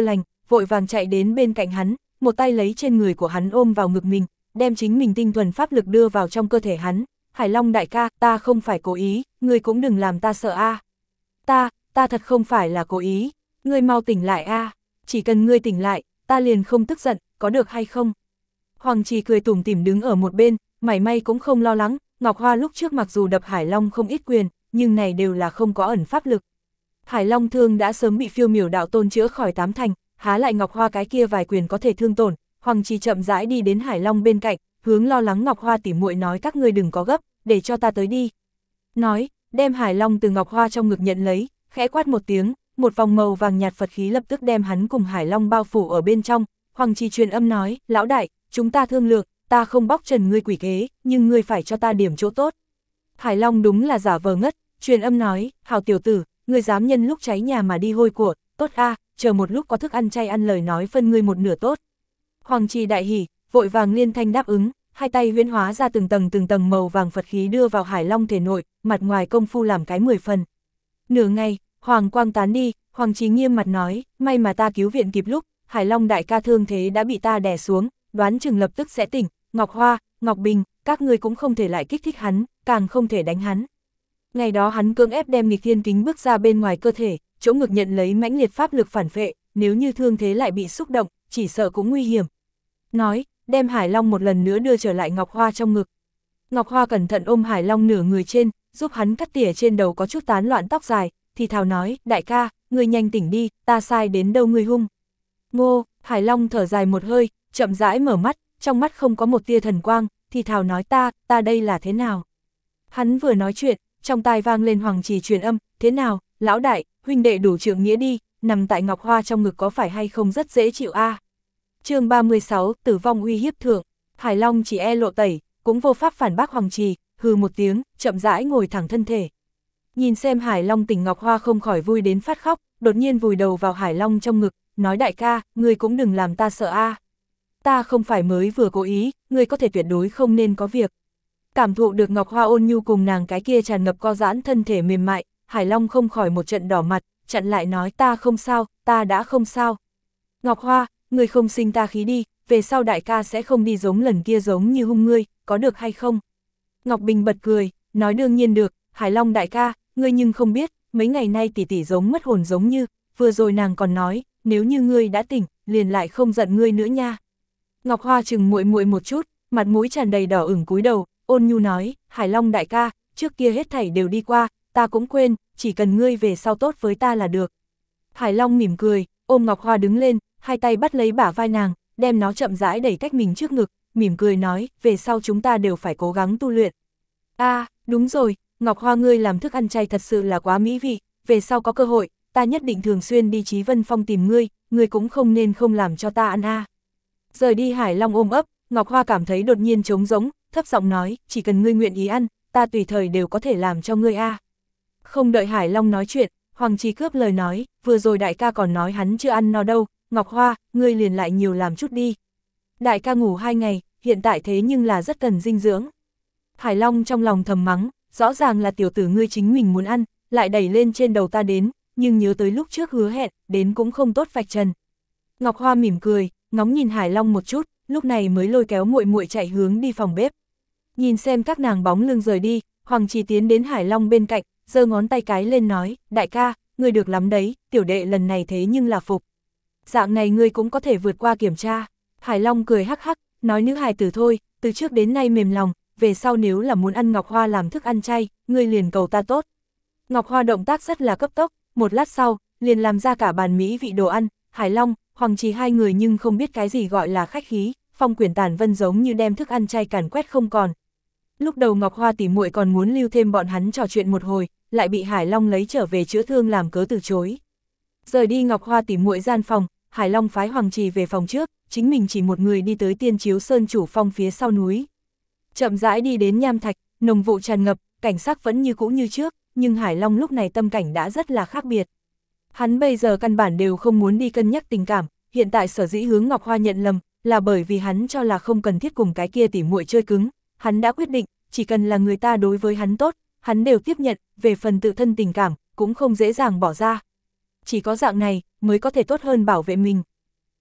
vội vàng chạy đến bên cạnh hắn, một tay lấy trên người của hắn ôm vào ngực mình, đem chính mình tinh thuần pháp lực đưa vào trong cơ thể hắn. Hải Long đại ca, ta không phải cố ý, ngươi cũng đừng làm ta sợ a. Ta thật không phải là cố ý, ngươi mau tỉnh lại a, chỉ cần ngươi tỉnh lại, ta liền không tức giận, có được hay không? Hoàng Trì cười tủm tỉm đứng ở một bên, mảy may cũng không lo lắng, Ngọc Hoa lúc trước mặc dù đập Hải Long không ít quyền, nhưng này đều là không có ẩn pháp lực. Hải Long thương đã sớm bị Phiêu Miểu đạo tôn chữa khỏi 8 thành, há lại Ngọc Hoa cái kia vài quyền có thể thương tổn. Hoàng Trì chậm rãi đi đến Hải Long bên cạnh, hướng lo lắng Ngọc Hoa tỉ muội nói các ngươi đừng có gấp, để cho ta tới đi. Nói, đem Hải Long từ Ngọc Hoa trong ngực nhận lấy, khẽ quát một tiếng, một vòng màu vàng nhạt Phật khí lập tức đem hắn cùng Hải Long bao phủ ở bên trong. Hoàng Trì truyền âm nói, lão đại, chúng ta thương lượng, ta không bóc trần ngươi quỷ kế, nhưng ngươi phải cho ta điểm chỗ tốt. Hải Long đúng là giả vờ ngất, truyền âm nói, hảo tiểu tử, ngươi dám nhân lúc cháy nhà mà đi hôi của, tốt a, chờ một lúc có thức ăn chay ăn lời nói phân ngươi một nửa tốt. Hoàng Trì đại hỉ, vội vàng liên thanh đáp ứng, hai tay huyễn hóa ra từng tầng màu vàng Phật khí đưa vào Hải Long thể nội, mặt ngoài công phu làm cái 10 phần. Nửa ngày, hoàng quang tán đi, Hoàng Trì nghiêm mặt nói, may mà ta cứu viện kịp lúc, Hải Long đại ca thương thế đã bị ta đè xuống, đoán chừng lập tức sẽ tỉnh, Ngọc Hoa, Ngọc Bình, các ngươi cũng không thể lại kích thích hắn, càng không thể đánh hắn. Ngày đó hắn cưỡng ép đem nghịch thiên kính bước ra bên ngoài cơ thể, chỗ ngực nhận lấy mãnh liệt pháp lực phản phệ, nếu như thương thế lại bị xúc động, chỉ sợ cũng nguy hiểm. Nói, đem Hải Long một lần nữa đưa trở lại Ngọc Hoa trong ngực. Ngọc Hoa cẩn thận ôm Hải Long nửa người trên, giúp hắn cắt tỉa trên đầu có chút tán loạn tóc dài, thì thào nói, đại ca, ngươi nhanh tỉnh đi, ta sai đến đâu ngươi hung. Ngô, Hải Long thở dài một hơi, chậm rãi mở mắt, trong mắt không có một tia thần quang, thì thào nói ta đây là thế nào. Hắn vừa nói chuyện, trong tai vang lên Hoàng Trì truyền âm, thế nào, lão đại, huynh đệ đủ trượng nghĩa đi, nằm tại Ngọc Hoa trong ngực có phải hay không rất dễ chịu a. Chương 36, tử vong uy hiếp thượng. Hải Long chỉ e lộ tẩy, cũng vô pháp phản bác Hoàng Trì, hừ một tiếng, chậm rãi ngồi thẳng thân thể. Nhìn xem Hải Long tỉnh Ngọc Hoa không khỏi vui đến phát khóc, đột nhiên vùi đầu vào Hải Long trong ngực, nói đại ca, ngươi cũng đừng làm ta sợ a. Ta không phải mới vừa cố ý, ngươi có thể tuyệt đối không nên có việc. Cảm thụ được Ngọc Hoa ôn nhu cùng nàng cái kia tràn ngập co giãn thân thể mềm mại, Hải Long không khỏi một trận đỏ mặt, chặn lại nói ta không sao, ta đã không sao. Ngọc Hoa, ngươi không sinh ta khí đi, về sau đại ca sẽ không đi giống lần kia giống như hung ngươi, có được hay không? Ngọc Bình bật cười, nói đương nhiên được, Hải Long đại ca, ngươi nhưng không biết, mấy ngày nay tỷ tỷ giống mất hồn giống như, vừa rồi nàng còn nói, nếu như ngươi đã tỉnh, liền lại không giận ngươi nữa nha. Ngọc Hoa chừng muội muội một chút, mặt mũi tràn đầy đỏ ửng cúi đầu, ôn nhu nói, Hải Long đại ca, trước kia hết thảy đều đi qua, ta cũng quên, chỉ cần ngươi về sau tốt với ta là được. Hải Long mỉm cười, ôm Ngọc Hoa đứng lên, hai tay bắt lấy bả vai nàng, đem nó chậm rãi đẩy cách mình trước ngực, mỉm cười nói, về sau chúng ta đều phải cố gắng tu luyện. Đúng rồi, Ngọc Hoa ngươi làm thức ăn chay thật sự là quá mỹ vị, về sau có cơ hội, ta nhất định thường xuyên đi Chí Vân Phong tìm ngươi cũng không nên không làm cho ta ăn Rời đi Hải Long ôm ấp, Ngọc Hoa cảm thấy đột nhiên trống rỗng, thấp giọng nói, chỉ cần ngươi nguyện ý ăn, ta tùy thời đều có thể làm cho ngươi Không đợi Hải Long nói chuyện, Hoàng Trì cướp lời nói, vừa rồi đại ca còn nói hắn chưa ăn no đâu, Ngọc Hoa, ngươi liền lại nhiều làm chút đi. Đại ca ngủ 2 ngày, hiện tại thế nhưng là rất cần dinh dưỡng. Hải Long trong lòng thầm mắng, rõ ràng là tiểu tử ngươi chính mình muốn ăn, lại đẩy lên trên đầu ta đến, nhưng nhớ tới lúc trước hứa hẹn, đến cũng không tốt vạch trần. Ngọc Hoa mỉm cười, ngóng nhìn Hải Long một chút, lúc này mới lôi kéo muội muội chạy hướng đi phòng bếp. Nhìn xem các nàng bóng lưng rời đi, Hoàng Trì tiến đến Hải Long bên cạnh, giơ ngón tay cái lên nói, đại ca, ngươi được lắm đấy, tiểu đệ lần này thế nhưng là phục. Dạng này ngươi cũng có thể vượt qua kiểm tra. Hải Long cười hắc hắc, nói nữ hài tử thôi, từ trước đến nay mềm lòng, về sau nếu là muốn ăn Ngọc Hoa làm thức ăn chay, ngươi liền cầu ta tốt. Ngọc Hoa động tác rất là cấp tốc, một lát sau, liền làm ra cả bàn mỹ vị đồ ăn, Hải Long, Hoàng Trì hai người nhưng không biết cái gì gọi là khách khí, Phong Quyển Tản Vân giống như đem thức ăn chay càn quét không còn. Lúc đầu Ngọc Hoa tỉ muội còn muốn lưu thêm bọn hắn trò chuyện một hồi, lại bị Hải Long lấy trở về chữa thương làm cớ từ chối. Rời đi Ngọc Hoa tỉ muội gian phòng, Hải Long phái Hoàng Trì về phòng trước, chính mình chỉ một người đi tới Tiên Chiếu Sơn chủ phong phía sau núi. Chậm rãi đi đến nham thạch, nồng vụ tràn ngập, cảnh sắc vẫn như cũ như trước, nhưng Hải Long lúc này tâm cảnh đã rất là khác biệt. Hắn bây giờ căn bản đều không muốn đi cân nhắc tình cảm, hiện tại sở dĩ hướng Ngọc Hoa nhận lầm, là bởi vì hắn cho là không cần thiết cùng cái kia tỉ muội chơi cứng, hắn đã quyết định, chỉ cần là người ta đối với hắn tốt, hắn đều tiếp nhận, về phần tự thân tình cảm, cũng không dễ dàng bỏ ra. Chỉ có dạng này, mới có thể tốt hơn bảo vệ mình.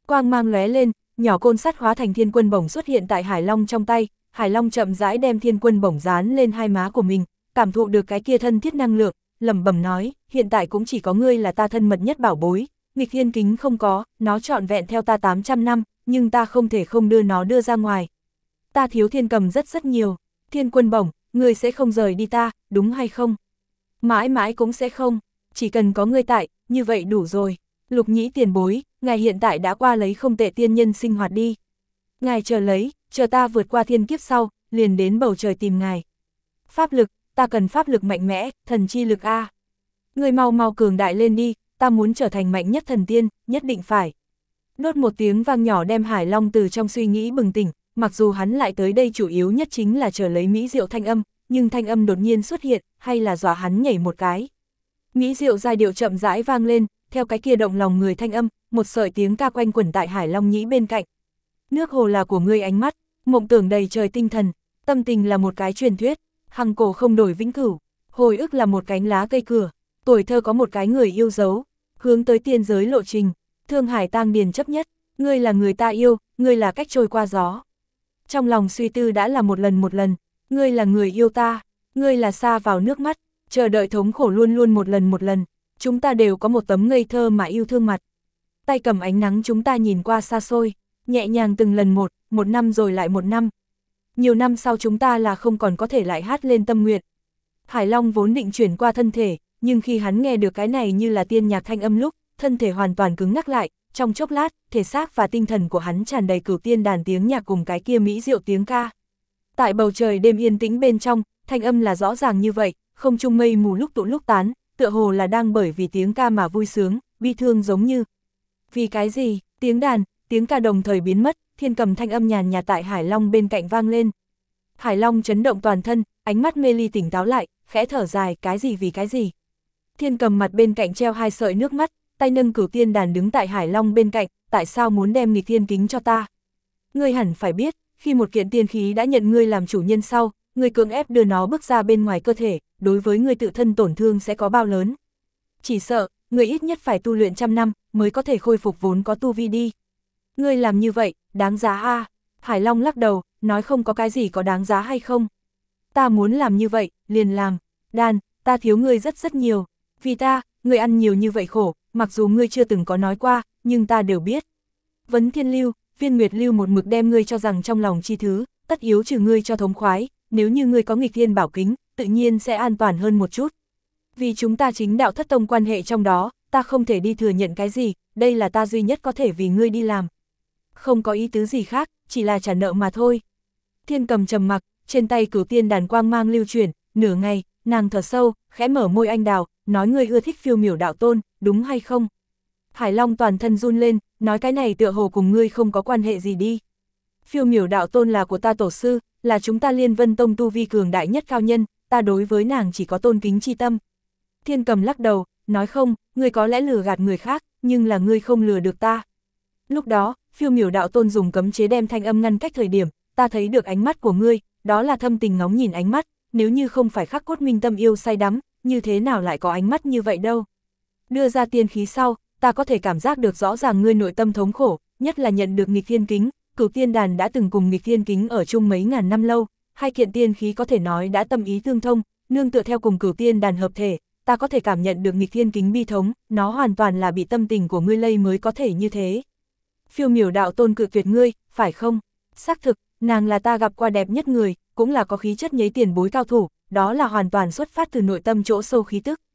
Quang mang lóe lên, nhỏ côn sắt hóa thành thiên quân bổng xuất hiện tại Hải Long trong tay, Hải Long chậm rãi đem thiên quân bổng dán lên hai má của mình, cảm thụ được cái kia thân thiết năng lượng, lẩm bẩm nói, hiện tại cũng chỉ có ngươi là ta thân mật nhất bảo bối, nghịch thiên kính không có, nó trọn vẹn theo ta 800 năm, nhưng ta không thể không đưa nó đưa ra ngoài. Ta thiếu thiên cầm rất nhiều, thiên quân bổng, ngươi sẽ không rời đi ta, đúng hay không? Mãi mãi cũng sẽ không, chỉ cần có ngươi tại, như vậy đủ rồi. Lục Nhĩ tiền bối, ngài hiện tại đã qua lấy không tệ tiên nhân sinh hoạt đi. Ngài chờ lấy, chờ ta vượt qua thiên kiếp sau, liền đến bầu trời tìm ngài. Pháp lực, ta cần pháp lực mạnh mẽ, thần chi lực A. Ngươi mau mau cường đại lên đi, ta muốn trở thành mạnh nhất thần tiên, nhất định phải. Đốt một tiếng vang nhỏ đem Hải Long từ trong suy nghĩ bừng tỉnh, mặc dù hắn lại tới đây chủ yếu nhất chính là chờ lấy mỹ diệu thanh âm, nhưng thanh âm đột nhiên xuất hiện, hay là dọa hắn nhảy một cái. Mỹ diệu giai điệu chậm rãi vang lên, theo cái kia động lòng người thanh âm, một sợi tiếng ca quanh quẩn tại Hải Long Nhĩ bên cạnh. Nước hồ là của ngươi ánh mắt, mộng tưởng đầy trời tinh thần, tâm tình là một cái truyền thuyết, hằng cổ không đổi vĩnh cửu, hồi ức là một cánh lá cây cửa, tuổi thơ có một cái người yêu dấu, hướng tới tiên giới lộ trình, thương hải tang điền chấp nhất, ngươi là người ta yêu, ngươi là cách trôi qua gió. Trong lòng suy tư đã là một lần, ngươi là người yêu ta, ngươi là xa vào nước mắt, chờ đợi thống khổ luôn luôn một lần, chúng ta đều có một tấm ngây thơ mà yêu thương mặt. Tay cầm ánh nắng chúng ta nhìn qua xa xôi, nhẹ nhàng từng lần một năm rồi lại một năm. Nhiều năm sau chúng ta là không còn có thể lại hát lên tâm nguyện. Hải Long vốn định chuyển qua thân thể, nhưng khi hắn nghe được cái này như là tiên nhạc thanh âm lúc, thân thể hoàn toàn cứng ngắc lại, trong chốc lát, thể xác và tinh thần của hắn tràn đầy cửu tiên đàn tiếng nhạc cùng cái kia mỹ diệu tiếng ca. Tại bầu trời đêm yên tĩnh bên trong, thanh âm là rõ ràng như vậy, không trung mây mù lúc tụ lúc tán, tựa hồ là đang bởi vì tiếng ca mà vui sướng, bi thương giống như. Vì cái gì, tiếng đàn, tiếng ca đồng thời biến mất, thiên cầm thanh âm nhàn nhạt tại Hải Long bên cạnh vang lên. Hải Long chấn động toàn thân, ánh mắt mê ly tỉnh táo lại, khẽ thở dài, cái gì vì cái gì. Thiên cầm mặt bên cạnh treo hai sợi nước mắt, tay nâng cửu tiên đàn đứng tại Hải Long bên cạnh, tại sao muốn đem nghịch thiên kính cho ta? Ngươi hẳn phải biết, khi một kiện tiên khí đã nhận ngươi làm chủ nhân sau, ngươi cưỡng ép đưa nó bước ra bên ngoài cơ thể, đối với ngươi tự thân tổn thương sẽ có bao lớn. Chỉ sợ, ngươi ít nhất phải tu luyện 100 năm, mới có thể khôi phục vốn có tu vi đi. Ngươi làm như vậy, đáng giá a? Hải Long lắc đầu, nói không có cái gì có đáng giá hay không. Ta muốn làm như vậy, liền làm. Đàn, ta thiếu ngươi rất nhiều. Vì ta, ngươi ăn nhiều như vậy khổ, mặc dù ngươi chưa từng có nói qua, nhưng ta đều biết. Vấn Thiên Lưu, Viên Nguyệt Lưu một mực đem ngươi cho rằng trong lòng chi thứ, tất yếu trừ ngươi cho thống khoái, nếu như ngươi có nghịch thiên bảo kính, tự nhiên sẽ an toàn hơn một chút. Vì chúng ta chính đạo thất tông quan hệ trong đó, ta không thể đi thừa nhận cái gì, đây là ta duy nhất có thể vì ngươi đi làm. Không có ý tứ gì khác, chỉ là trả nợ mà thôi. Thiên cầm trầm mặc, trên tay cửu tiên đàn quang mang lưu chuyển, nửa ngày, nàng thở sâu, khẽ mở môi anh đào, nói ngươi ưa thích Phiêu Miểu đạo tôn, đúng hay không? Hải Long toàn thân run lên, nói cái này tựa hồ cùng ngươi không có quan hệ gì đi. Phiêu Miểu đạo tôn là của ta tổ sư, là chúng ta Liên Vân Tông tu vi cường đại nhất cao nhân, ta đối với nàng chỉ có tôn kính chi tâm. Thiên cầm lắc đầu, nói không, ngươi có lẽ lừa gạt người khác, nhưng là ngươi không lừa được ta. Lúc đó, Phiêu Miểu đạo tôn dùng cấm chế đem thanh âm ngăn cách thời điểm, ta thấy được ánh mắt của ngươi, đó là thâm tình ngóng nhìn ánh mắt, nếu như không phải khắc cốt minh tâm yêu say đắm, như thế nào lại có ánh mắt như vậy đâu. Đưa ra tiên khí sau, ta có thể cảm giác được rõ ràng ngươi nội tâm thống khổ, nhất là nhận được nghịch thiên kính, cửu tiên đàn đã từng cùng nghịch thiên kính ở chung mấy ngàn năm lâu, hai kiện tiên khí có thể nói đã tâm ý tương thông, nương tựa theo cùng cửu tiên đàn hợp thể, ta có thể cảm nhận được nghịch thiên kính bi thống, nó hoàn toàn là bị tâm tình của ngươi lây mới có thể như thế. Phiêu Miểu đạo tôn cự tuyệt ngươi, phải không? Xác thực, nàng là ta gặp qua đẹp nhất người, cũng là có khí chất nhấy tiền bối cao thủ, đó là hoàn toàn xuất phát từ nội tâm chỗ sâu khí tức.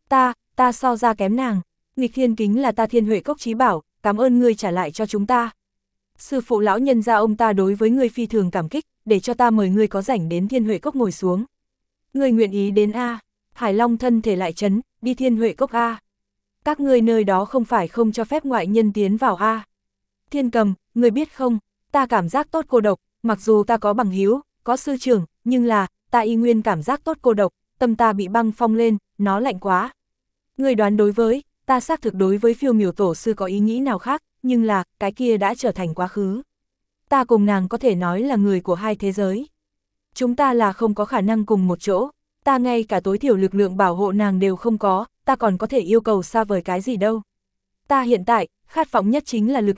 Ta so ra kém nàng, nghịch thiên kính là ta Thiên Huệ Cốc chí bảo, cảm ơn ngươi trả lại cho chúng ta. Sư phụ lão nhân gia ông ta đối với ngươi phi thường cảm kích, để cho ta mời ngươi có rảnh đến Thiên Huệ Cốc ngồi xuống. Ngươi nguyện ý đến a? Hải Long thân thể lại chấn, đi Thiên Huệ Cốc a? Các ngươi nơi đó không phải không cho phép ngoại nhân tiến vào a? Thiên cầm, ngươi biết không, ta cảm giác tốt cô độc, mặc dù ta có bằng hữu, có sư trưởng, nhưng là, ta y nguyên cảm giác tốt cô độc, tâm ta bị băng phong lên, nó lạnh quá. Ngươi đoán đối với, ta xác thực đối với Phiêu Miểu tổ sư có ý nghĩ nào khác, nhưng là, cái kia đã trở thành quá khứ. Ta cùng nàng có thể nói là người của hai thế giới. Chúng ta là không có khả năng cùng một chỗ, ta ngay cả tối thiểu lực lượng bảo hộ nàng đều không có, ta còn có thể yêu cầu xa vời cái gì đâu. Ta hiện tại, khát vọng nhất chính là lực lượng,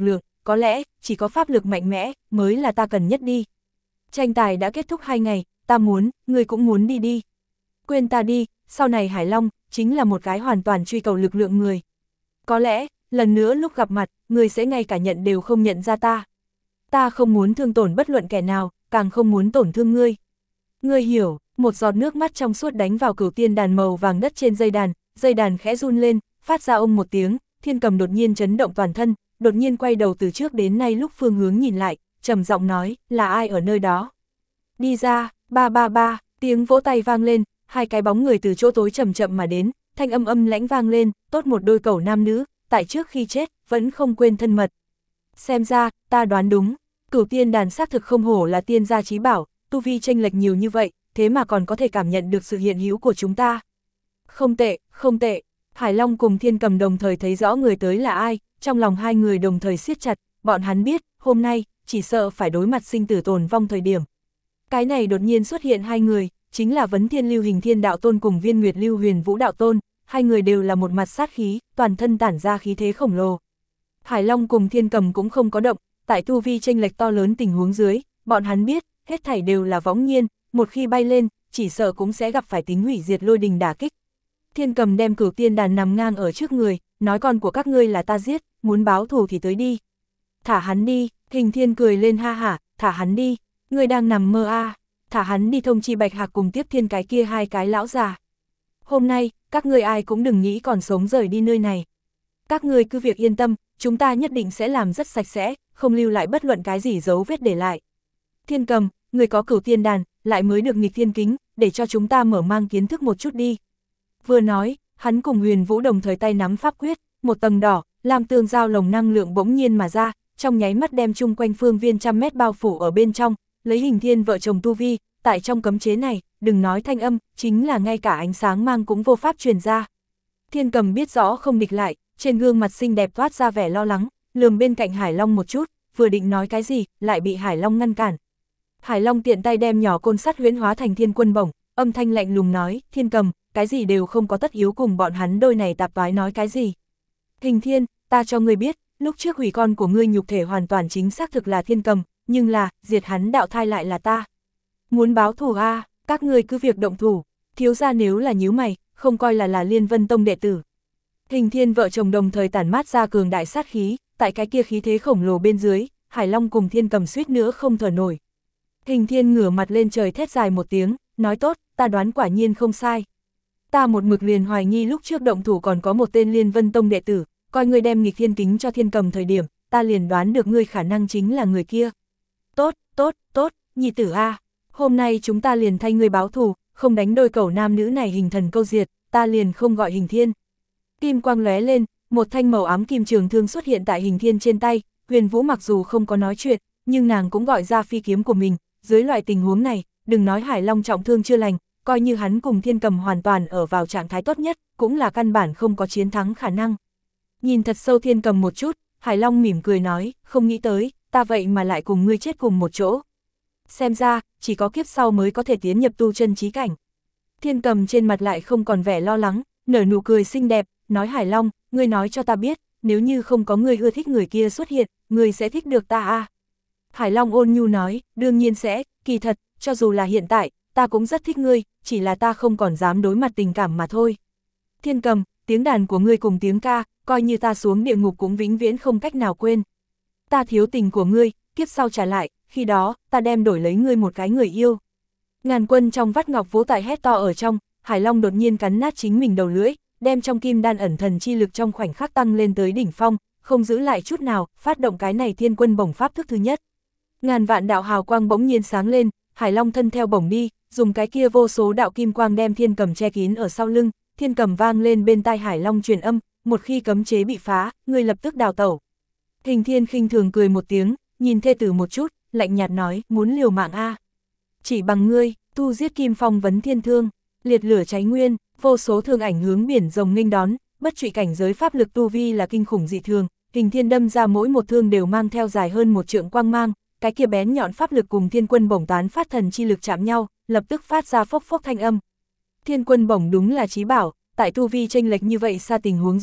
có lẽ, chỉ có pháp lực mạnh mẽ, mới là ta cần nhất đi. Tranh tài đã kết thúc 2 ngày, ta muốn, ngươi cũng muốn đi đi. Quên ta đi, sau này Hải Long, chính là một cái hoàn toàn truy cầu lực lượng người. Có lẽ, lần nữa lúc gặp mặt, ngươi sẽ ngay cả nhận đều không nhận ra ta. Ta không muốn thương tổn bất luận kẻ nào, càng không muốn tổn thương ngươi. Ngươi hiểu, một giọt nước mắt trong suốt đánh vào cửu tiên đàn màu vàng đất trên dây đàn khẽ run lên, phát ra ông một tiếng, Thiên Cầm đột nhiên chấn động toàn thân, đột nhiên quay đầu từ trước đến nay lúc phương hướng nhìn lại, trầm giọng nói, là ai ở nơi đó? Đi ra, ba ba ba, tiếng vỗ tay vang lên, 2 cái bóng người từ chỗ tối chậm chậm mà đến, thanh âm âm lãnh vang lên, tốt một đôi cẩu nam nữ, tại trước khi chết, vẫn không quên thân mật. Xem ra, ta đoán đúng, cửu tiên đàn xác thực không hổ là tiên gia chí bảo, tu vi chênh lệch nhiều như vậy, thế mà còn có thể cảm nhận được sự hiện hữu của chúng ta. Không tệ, không tệ. Hải Long cùng Thiên Cầm đồng thời thấy rõ người tới là ai, trong lòng 2 người đồng thời siết chặt, bọn hắn biết, hôm nay, chỉ sợ phải đối mặt sinh tử tồn vong thời điểm. Cái này đột nhiên xuất hiện 2 người, chính là Vấn Thiên Lưu Hình Thiên Đạo Tôn cùng Viên Nguyệt Lưu Huyền Vũ Đạo Tôn, 2 người đều là một mặt sát khí, toàn thân tản ra khí thế khổng lồ. Hải Long cùng Thiên Cầm cũng không có động, tại tu vi chênh lệch to lớn tình huống dưới, bọn hắn biết, hết thảy đều là võng nhiên, một khi bay lên, chỉ sợ cũng sẽ gặp phải tính hủy diệt lôi đình đả kích. Thiên Cầm đem cửu tiên đàn nằm ngang ở trước người, nói con của các ngươi là ta giết, muốn báo thù thì tới đi. Thả hắn đi, Hình Thiên cười lên ha hả, thả hắn đi, ngươi đang nằm mơ à, thả hắn đi thông chi Bạch Hạc cùng Tiếp Thiên cái kia 2 cái lão già. Hôm nay, các ngươi ai cũng đừng nghĩ còn sống rời đi nơi này. Các ngươi cứ việc yên tâm, chúng ta nhất định sẽ làm rất sạch sẽ, không lưu lại bất luận cái gì dấu vết để lại. Thiên Cầm, người có cửu tiên đàn, lại mới được nghịch thiên kính, để cho chúng ta mở mang kiến thức một chút đi. Vừa nói, hắn cùng Huyền Vũ đồng thời tay nắm pháp quyết, một tầng đỏ, làm tương giao lồng năng lượng bỗng nhiên mà ra, trong nháy mắt đem chung quanh phương viên 100 mét bao phủ ở bên trong, lấy Hình Thiên vợ chồng tu vi, tại trong cấm chế này, đừng nói thanh âm, chính là ngay cả ánh sáng mang cũng vô pháp truyền ra. Thiên Cầm biết rõ không địch lại, trên gương mặt xinh đẹp toát ra vẻ lo lắng, lườm bên cạnh Hải Long một chút, vừa định nói cái gì, lại bị Hải Long ngăn cản. Hải Long tiện tay đem nhỏ côn sắt huyễn hóa thành thiên quân bổng, âm thanh lạnh lùng nói, Thiên Cầm, cái gì đều không có tất yếu cùng bọn hắn đôi này tạp toái nói cái gì. Hình Thiên, ta cho ngươi biết, lúc trước hủy con của ngươi nhục thể hoàn toàn chính xác thực là Thiên Cầm, nhưng là, diệt hắn đạo thai lại là ta. Muốn báo thù à, các ngươi cứ việc động thủ, thiếu gia nếu là nhíu mày, không coi là Liên Vân Tông đệ tử. Hình Thiên vợ chồng đồng thời tản mát ra cường đại sát khí, tại cái kia khí thế khổng lồ bên dưới, Hải Long cùng Thiên Cầm suýt nữa không thở nổi. Hình Thiên ngửa mặt lên trời thét dài một tiếng, nói tốt, ta đoán quả nhiên không sai. Ta một mực liền hoài nghi lúc trước động thủ còn có một tên Liên Vân Tông đệ tử, coi ngươi đem nghịch thiên kính cho Thiên Cầm thời điểm, ta liền đoán được ngươi khả năng chính là người kia. Tốt, tốt, tốt, nhi tử a, hôm nay chúng ta liền thay ngươi báo thù, không đánh đôi cẩu nam nữ này hình thần câu diệt, ta liền không gọi Hình Thiên. Kim quang lóe lên, một thanh màu ám kim trường thương xuất hiện tại Hình Thiên trên tay, Huyền Vũ mặc dù không có nói chuyện, nhưng nàng cũng gọi ra phi kiếm của mình, dưới loại tình huống này, đừng nói Hải Long trọng thương chưa lành, coi như hắn cùng Thiên Cầm hoàn toàn ở vào trạng thái tốt nhất, cũng là căn bản không có chiến thắng khả năng. Nhìn thật sâu Thiên Cầm một chút, Hải Long mỉm cười nói, không nghĩ tới, ta vậy mà lại cùng ngươi chết cùng một chỗ. Xem ra, chỉ có kiếp sau mới có thể tiến nhập tu chân chí cảnh. Thiên Cầm trên mặt lại không còn vẻ lo lắng, nở nụ cười xinh đẹp, nói Hải Long, ngươi nói cho ta biết, nếu như không có ngươi ưa thích người kia xuất hiện, ngươi sẽ thích được ta à? Hải Long ôn nhu nói, đương nhiên sẽ, kỳ thật, cho dù là hiện tại, ta cũng rất thích ngươi, chỉ là ta không còn dám đối mặt tình cảm mà thôi. Thiên Cầm, tiếng đàn của ngươi cùng tiếng ca, coi như ta xuống địa ngục cũng vĩnh viễn không cách nào quên. Ta thiếu tình của ngươi, kiếp sau trả lại, khi đó, ta đem đổi lấy ngươi một cái người yêu. Ngàn quân trong vắt ngọc vỗ tại hét to ở trong, Hải Long đột nhiên cắn nát chính mình đầu lưỡi, đem trong kim đan ẩn thần chi lực trong khoảnh khắc tăng lên tới đỉnh phong, không giữ lại chút nào, phát động cái này thiên quân bổng pháp thức thứ nhất. Ngàn vạn đạo hào quang bỗng nhiên sáng lên, Hải Long thân theo bổng đi, dùng cái kia vô số đạo kim quang đem Thiên Cầm che kín ở sau lưng, Thiên Cầm vang lên bên tai Hải Long truyền âm, một khi cấm chế bị phá, ngươi lập tức đào tẩu. Hình Thiên khinh thường cười một tiếng, nhìn thê tử một chút, lạnh nhạt nói, muốn liều mạng a? Chỉ bằng ngươi, tu giết Kim Phong Vấn Thiên thương, liệt lửa cháy nguyên, vô số thương ảnh hướng biển rồng nghênh đón, bất trụy cảnh giới pháp lực tu vi là kinh khủng dị thường, Hình Thiên đâm ra mỗi một thương đều mang theo dài hơn 1 trượng quang mang, cái kia bén nhọn pháp lực cùng thiên quân bổng tán phát thần chi lực chạm nhau, lập tức phát ra phốc phốc thanh âm. Thiên quân bổng đúng là chí bảo, tại tu vi chênh lệch như vậy xa tình huống dưới,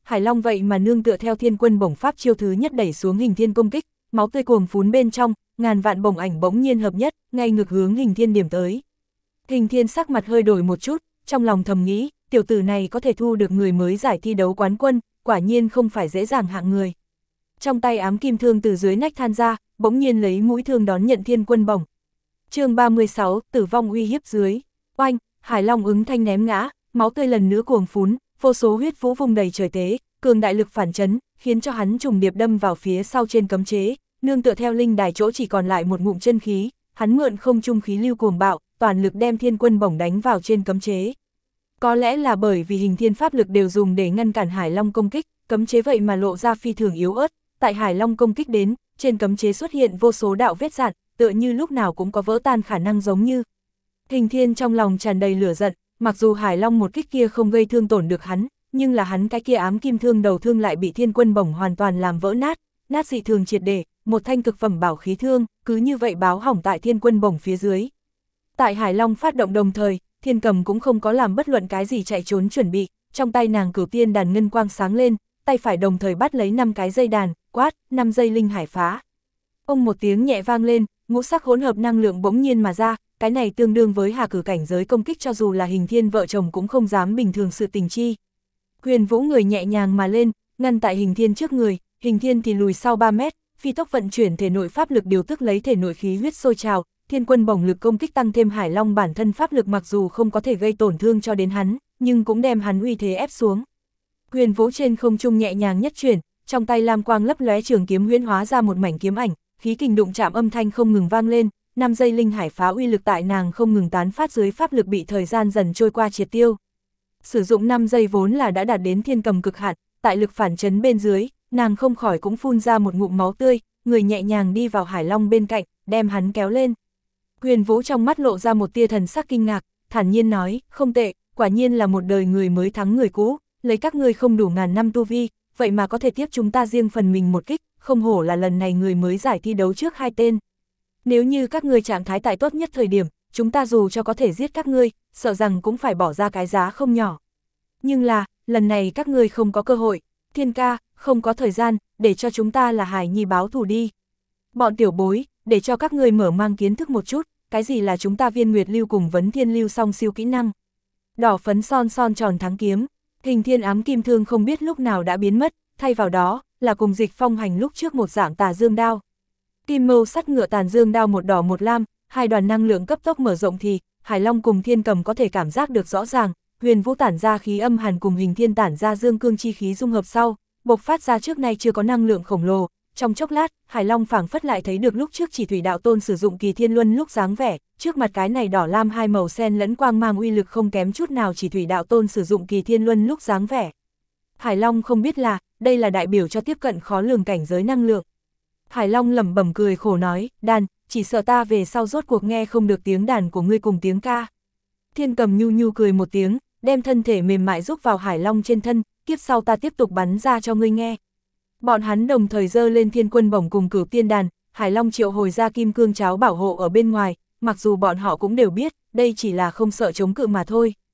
Hải Long vậy mà nương tựa theo thiên quân bổng pháp chiêu thứ nhất đẩy xuống Hình Thiên công kích, máu tươi cuồng phún bên trong, ngàn vạn bổng ảnh bỗng nhiên hợp nhất, ngay ngược hướng Hình Thiên điểm tới. Hình Thiên sắc mặt hơi đổi một chút, trong lòng thầm nghĩ, tiểu tử này có thể thu được người mới giải thi đấu quán quân, quả nhiên không phải dễ dàng hạng người. Trong tay ám kim thương từ dưới nách than ra, bỗng nhiên lấy mũi thương đón nhận thiên quân bổng. Chương 36, tử vong uy hiếp dưới. Oanh, Hải Long ứng thanh ném ngã, máu tươi lần nữa cuồng phún, vô số huyết vũ vung đầy trời tế, cường đại lực phản chấn, khiến cho hắn trùng điệp đâm vào phía sau trên cấm chế, nương tựa theo linh đài chỗ chỉ còn lại một ngụm chân khí, hắn mượn không trung khí lưu cuồng bạo, toàn lực đem thiên quân bổng đánh vào trên cấm chế. Có lẽ là bởi vì Hình Thiên pháp lực đều dùng để ngăn cản Hải Long công kích, cấm chế vậy mà lộ ra phi thường yếu ớt, tại Hải Long công kích đến, trên cấm chế xuất hiện vô số đạo vết rạn, tựa như lúc nào cũng có vỡ tan khả năng giống như. Hình Thiên trong lòng tràn đầy lửa giận, mặc dù Hải Long một kích kia không gây thương tổn được hắn, nhưng là hắn cái kia ám kim thương đầu thương lại bị thiên quân bổng hoàn toàn làm vỡ nát dị thường triệt để, một thanh cực phẩm bảo khí thương, cứ như vậy báo hỏng tại thiên quân bổng phía dưới. Tại Hải Long phát động đồng thời, Thiên Cầm cũng không có làm bất luận cái gì chạy trốn chuẩn bị, trong tay nàng cửu tiên đàn ngân quang sáng lên, tay phải đồng thời bắt lấy 5 cái dây đàn, quát, 5 dây linh hải phá. Ông một tiếng nhẹ vang lên, ngũ sắc hỗn hợp năng lượng bỗng nhiên mà ra, cái này tương đương với hà cử cảnh giới công kích cho dù là Hình Thiên vợ chồng cũng không dám bình thường sự tình chi. Huyền Vũ người nhẹ nhàng mà lên, ngăn tại Hình Thiên trước người, Hình Thiên thì lùi sau 3 mét, phi tốc vận chuyển thể nội pháp lực điều tức lấy thể nội khí huyết sôi trào, thiên quân bổng lực công kích tăng thêm Hải Long bản thân pháp lực mặc dù không có thể gây tổn thương cho đến hắn, nhưng cũng đem hắn uy thế ép xuống. Huyền Vũ trên không trung nhẹ nhàng nhất chuyển, trong tay lam quang lấp lóe trường kiếm huyễn hóa ra một mảnh kiếm ảnh, khí kình đụng chạm âm thanh không ngừng vang lên, 5 giây linh hải phá uy lực tại nàng không ngừng tán phát dưới pháp lực bị thời gian dần trôi qua triệt tiêu. Sử dụng 5 giây vốn là đã đạt đến Thiên Cầm cực hạn, tại lực phản chấn bên dưới, nàng không khỏi cũng phun ra một ngụm máu tươi, người nhẹ nhàng đi vào Hải Long bên cạnh, đem hắn kéo lên. Huyền Vũ trong mắt lộ ra một tia thần sắc kinh ngạc, thản nhiên nói, không tệ, quả nhiên là một đời người mới thắng người cũ, lấy các ngươi không đủ ngàn năm tu vi, vậy mà có thể tiếp chúng ta riêng phần mình một kích, không hổ là lần này người mới giải thi đấu trước 2 tên. Nếu như các ngươi trạng thái tại tốt nhất thời điểm, chúng ta dù cho có thể giết các ngươi, sợ rằng cũng phải bỏ ra cái giá không nhỏ. Nhưng là, lần này các ngươi không có cơ hội, Thiên ca, không có thời gian, để cho chúng ta là Hải Nhi báo thù đi. Bọn tiểu bối, để cho các ngươi mở mang kiến thức một chút, cái gì là chúng ta Viên Nguyệt Lưu cùng Vấn Thiên Lưu song siêu kỹ năng. Đỏ phấn son son tròn thắng kiếm, Hình Thiên ám kim thương không biết lúc nào đã biến mất, thay vào đó, là cùng Dịch Phong hành lúc trước một dạng tà dương đao. Kim mâu sắt ngựa tàn dương đao một đỏ một lam, hai đoàn năng lượng cấp tốc mở rộng thì, Hải Long cùng Thiên Cầm có thể cảm giác được rõ ràng, Huyền Vũ tản ra khí âm hàn cùng Hình Thiên tản ra dương cương chi khí dung hợp sau, bộc phát ra trước nay chưa có năng lượng khổng lồ. Trong chốc lát, Hải Long phảng phất lại thấy được lúc trước Chỉ Thủy Đạo Tôn sử dụng Kỳ Thiên Luân lúc dáng vẻ, trước mặt cái này đỏ lam hai màu xen lẫn quang mang uy lực không kém chút nào Chỉ Thủy Đạo Tôn sử dụng Kỳ Thiên Luân lúc dáng vẻ. Hải Long không biết là, đây là đại biểu cho tiếp cận khó lường cảnh giới năng lượng. Hải Long lẩm bẩm cười khổ nói, đàn, chỉ sợ ta về sau rốt cuộc nghe không được tiếng đàn của ngươi cùng tiếng ca. Thiên Cầm nhu nhu cười một tiếng, đem thân thể mềm mại rúc vào Hải Long trên thân, kiếp sau ta tiếp tục bắn ra cho ngươi nghe. Bọn hắn đồng thời giơ lên thiên quân bổng cùng cửu tiên đàn, Hải Long triệu hồi ra kim cương cháo bảo hộ ở bên ngoài, mặc dù bọn họ cũng đều biết, đây chỉ là không sợ chống cự mà thôi.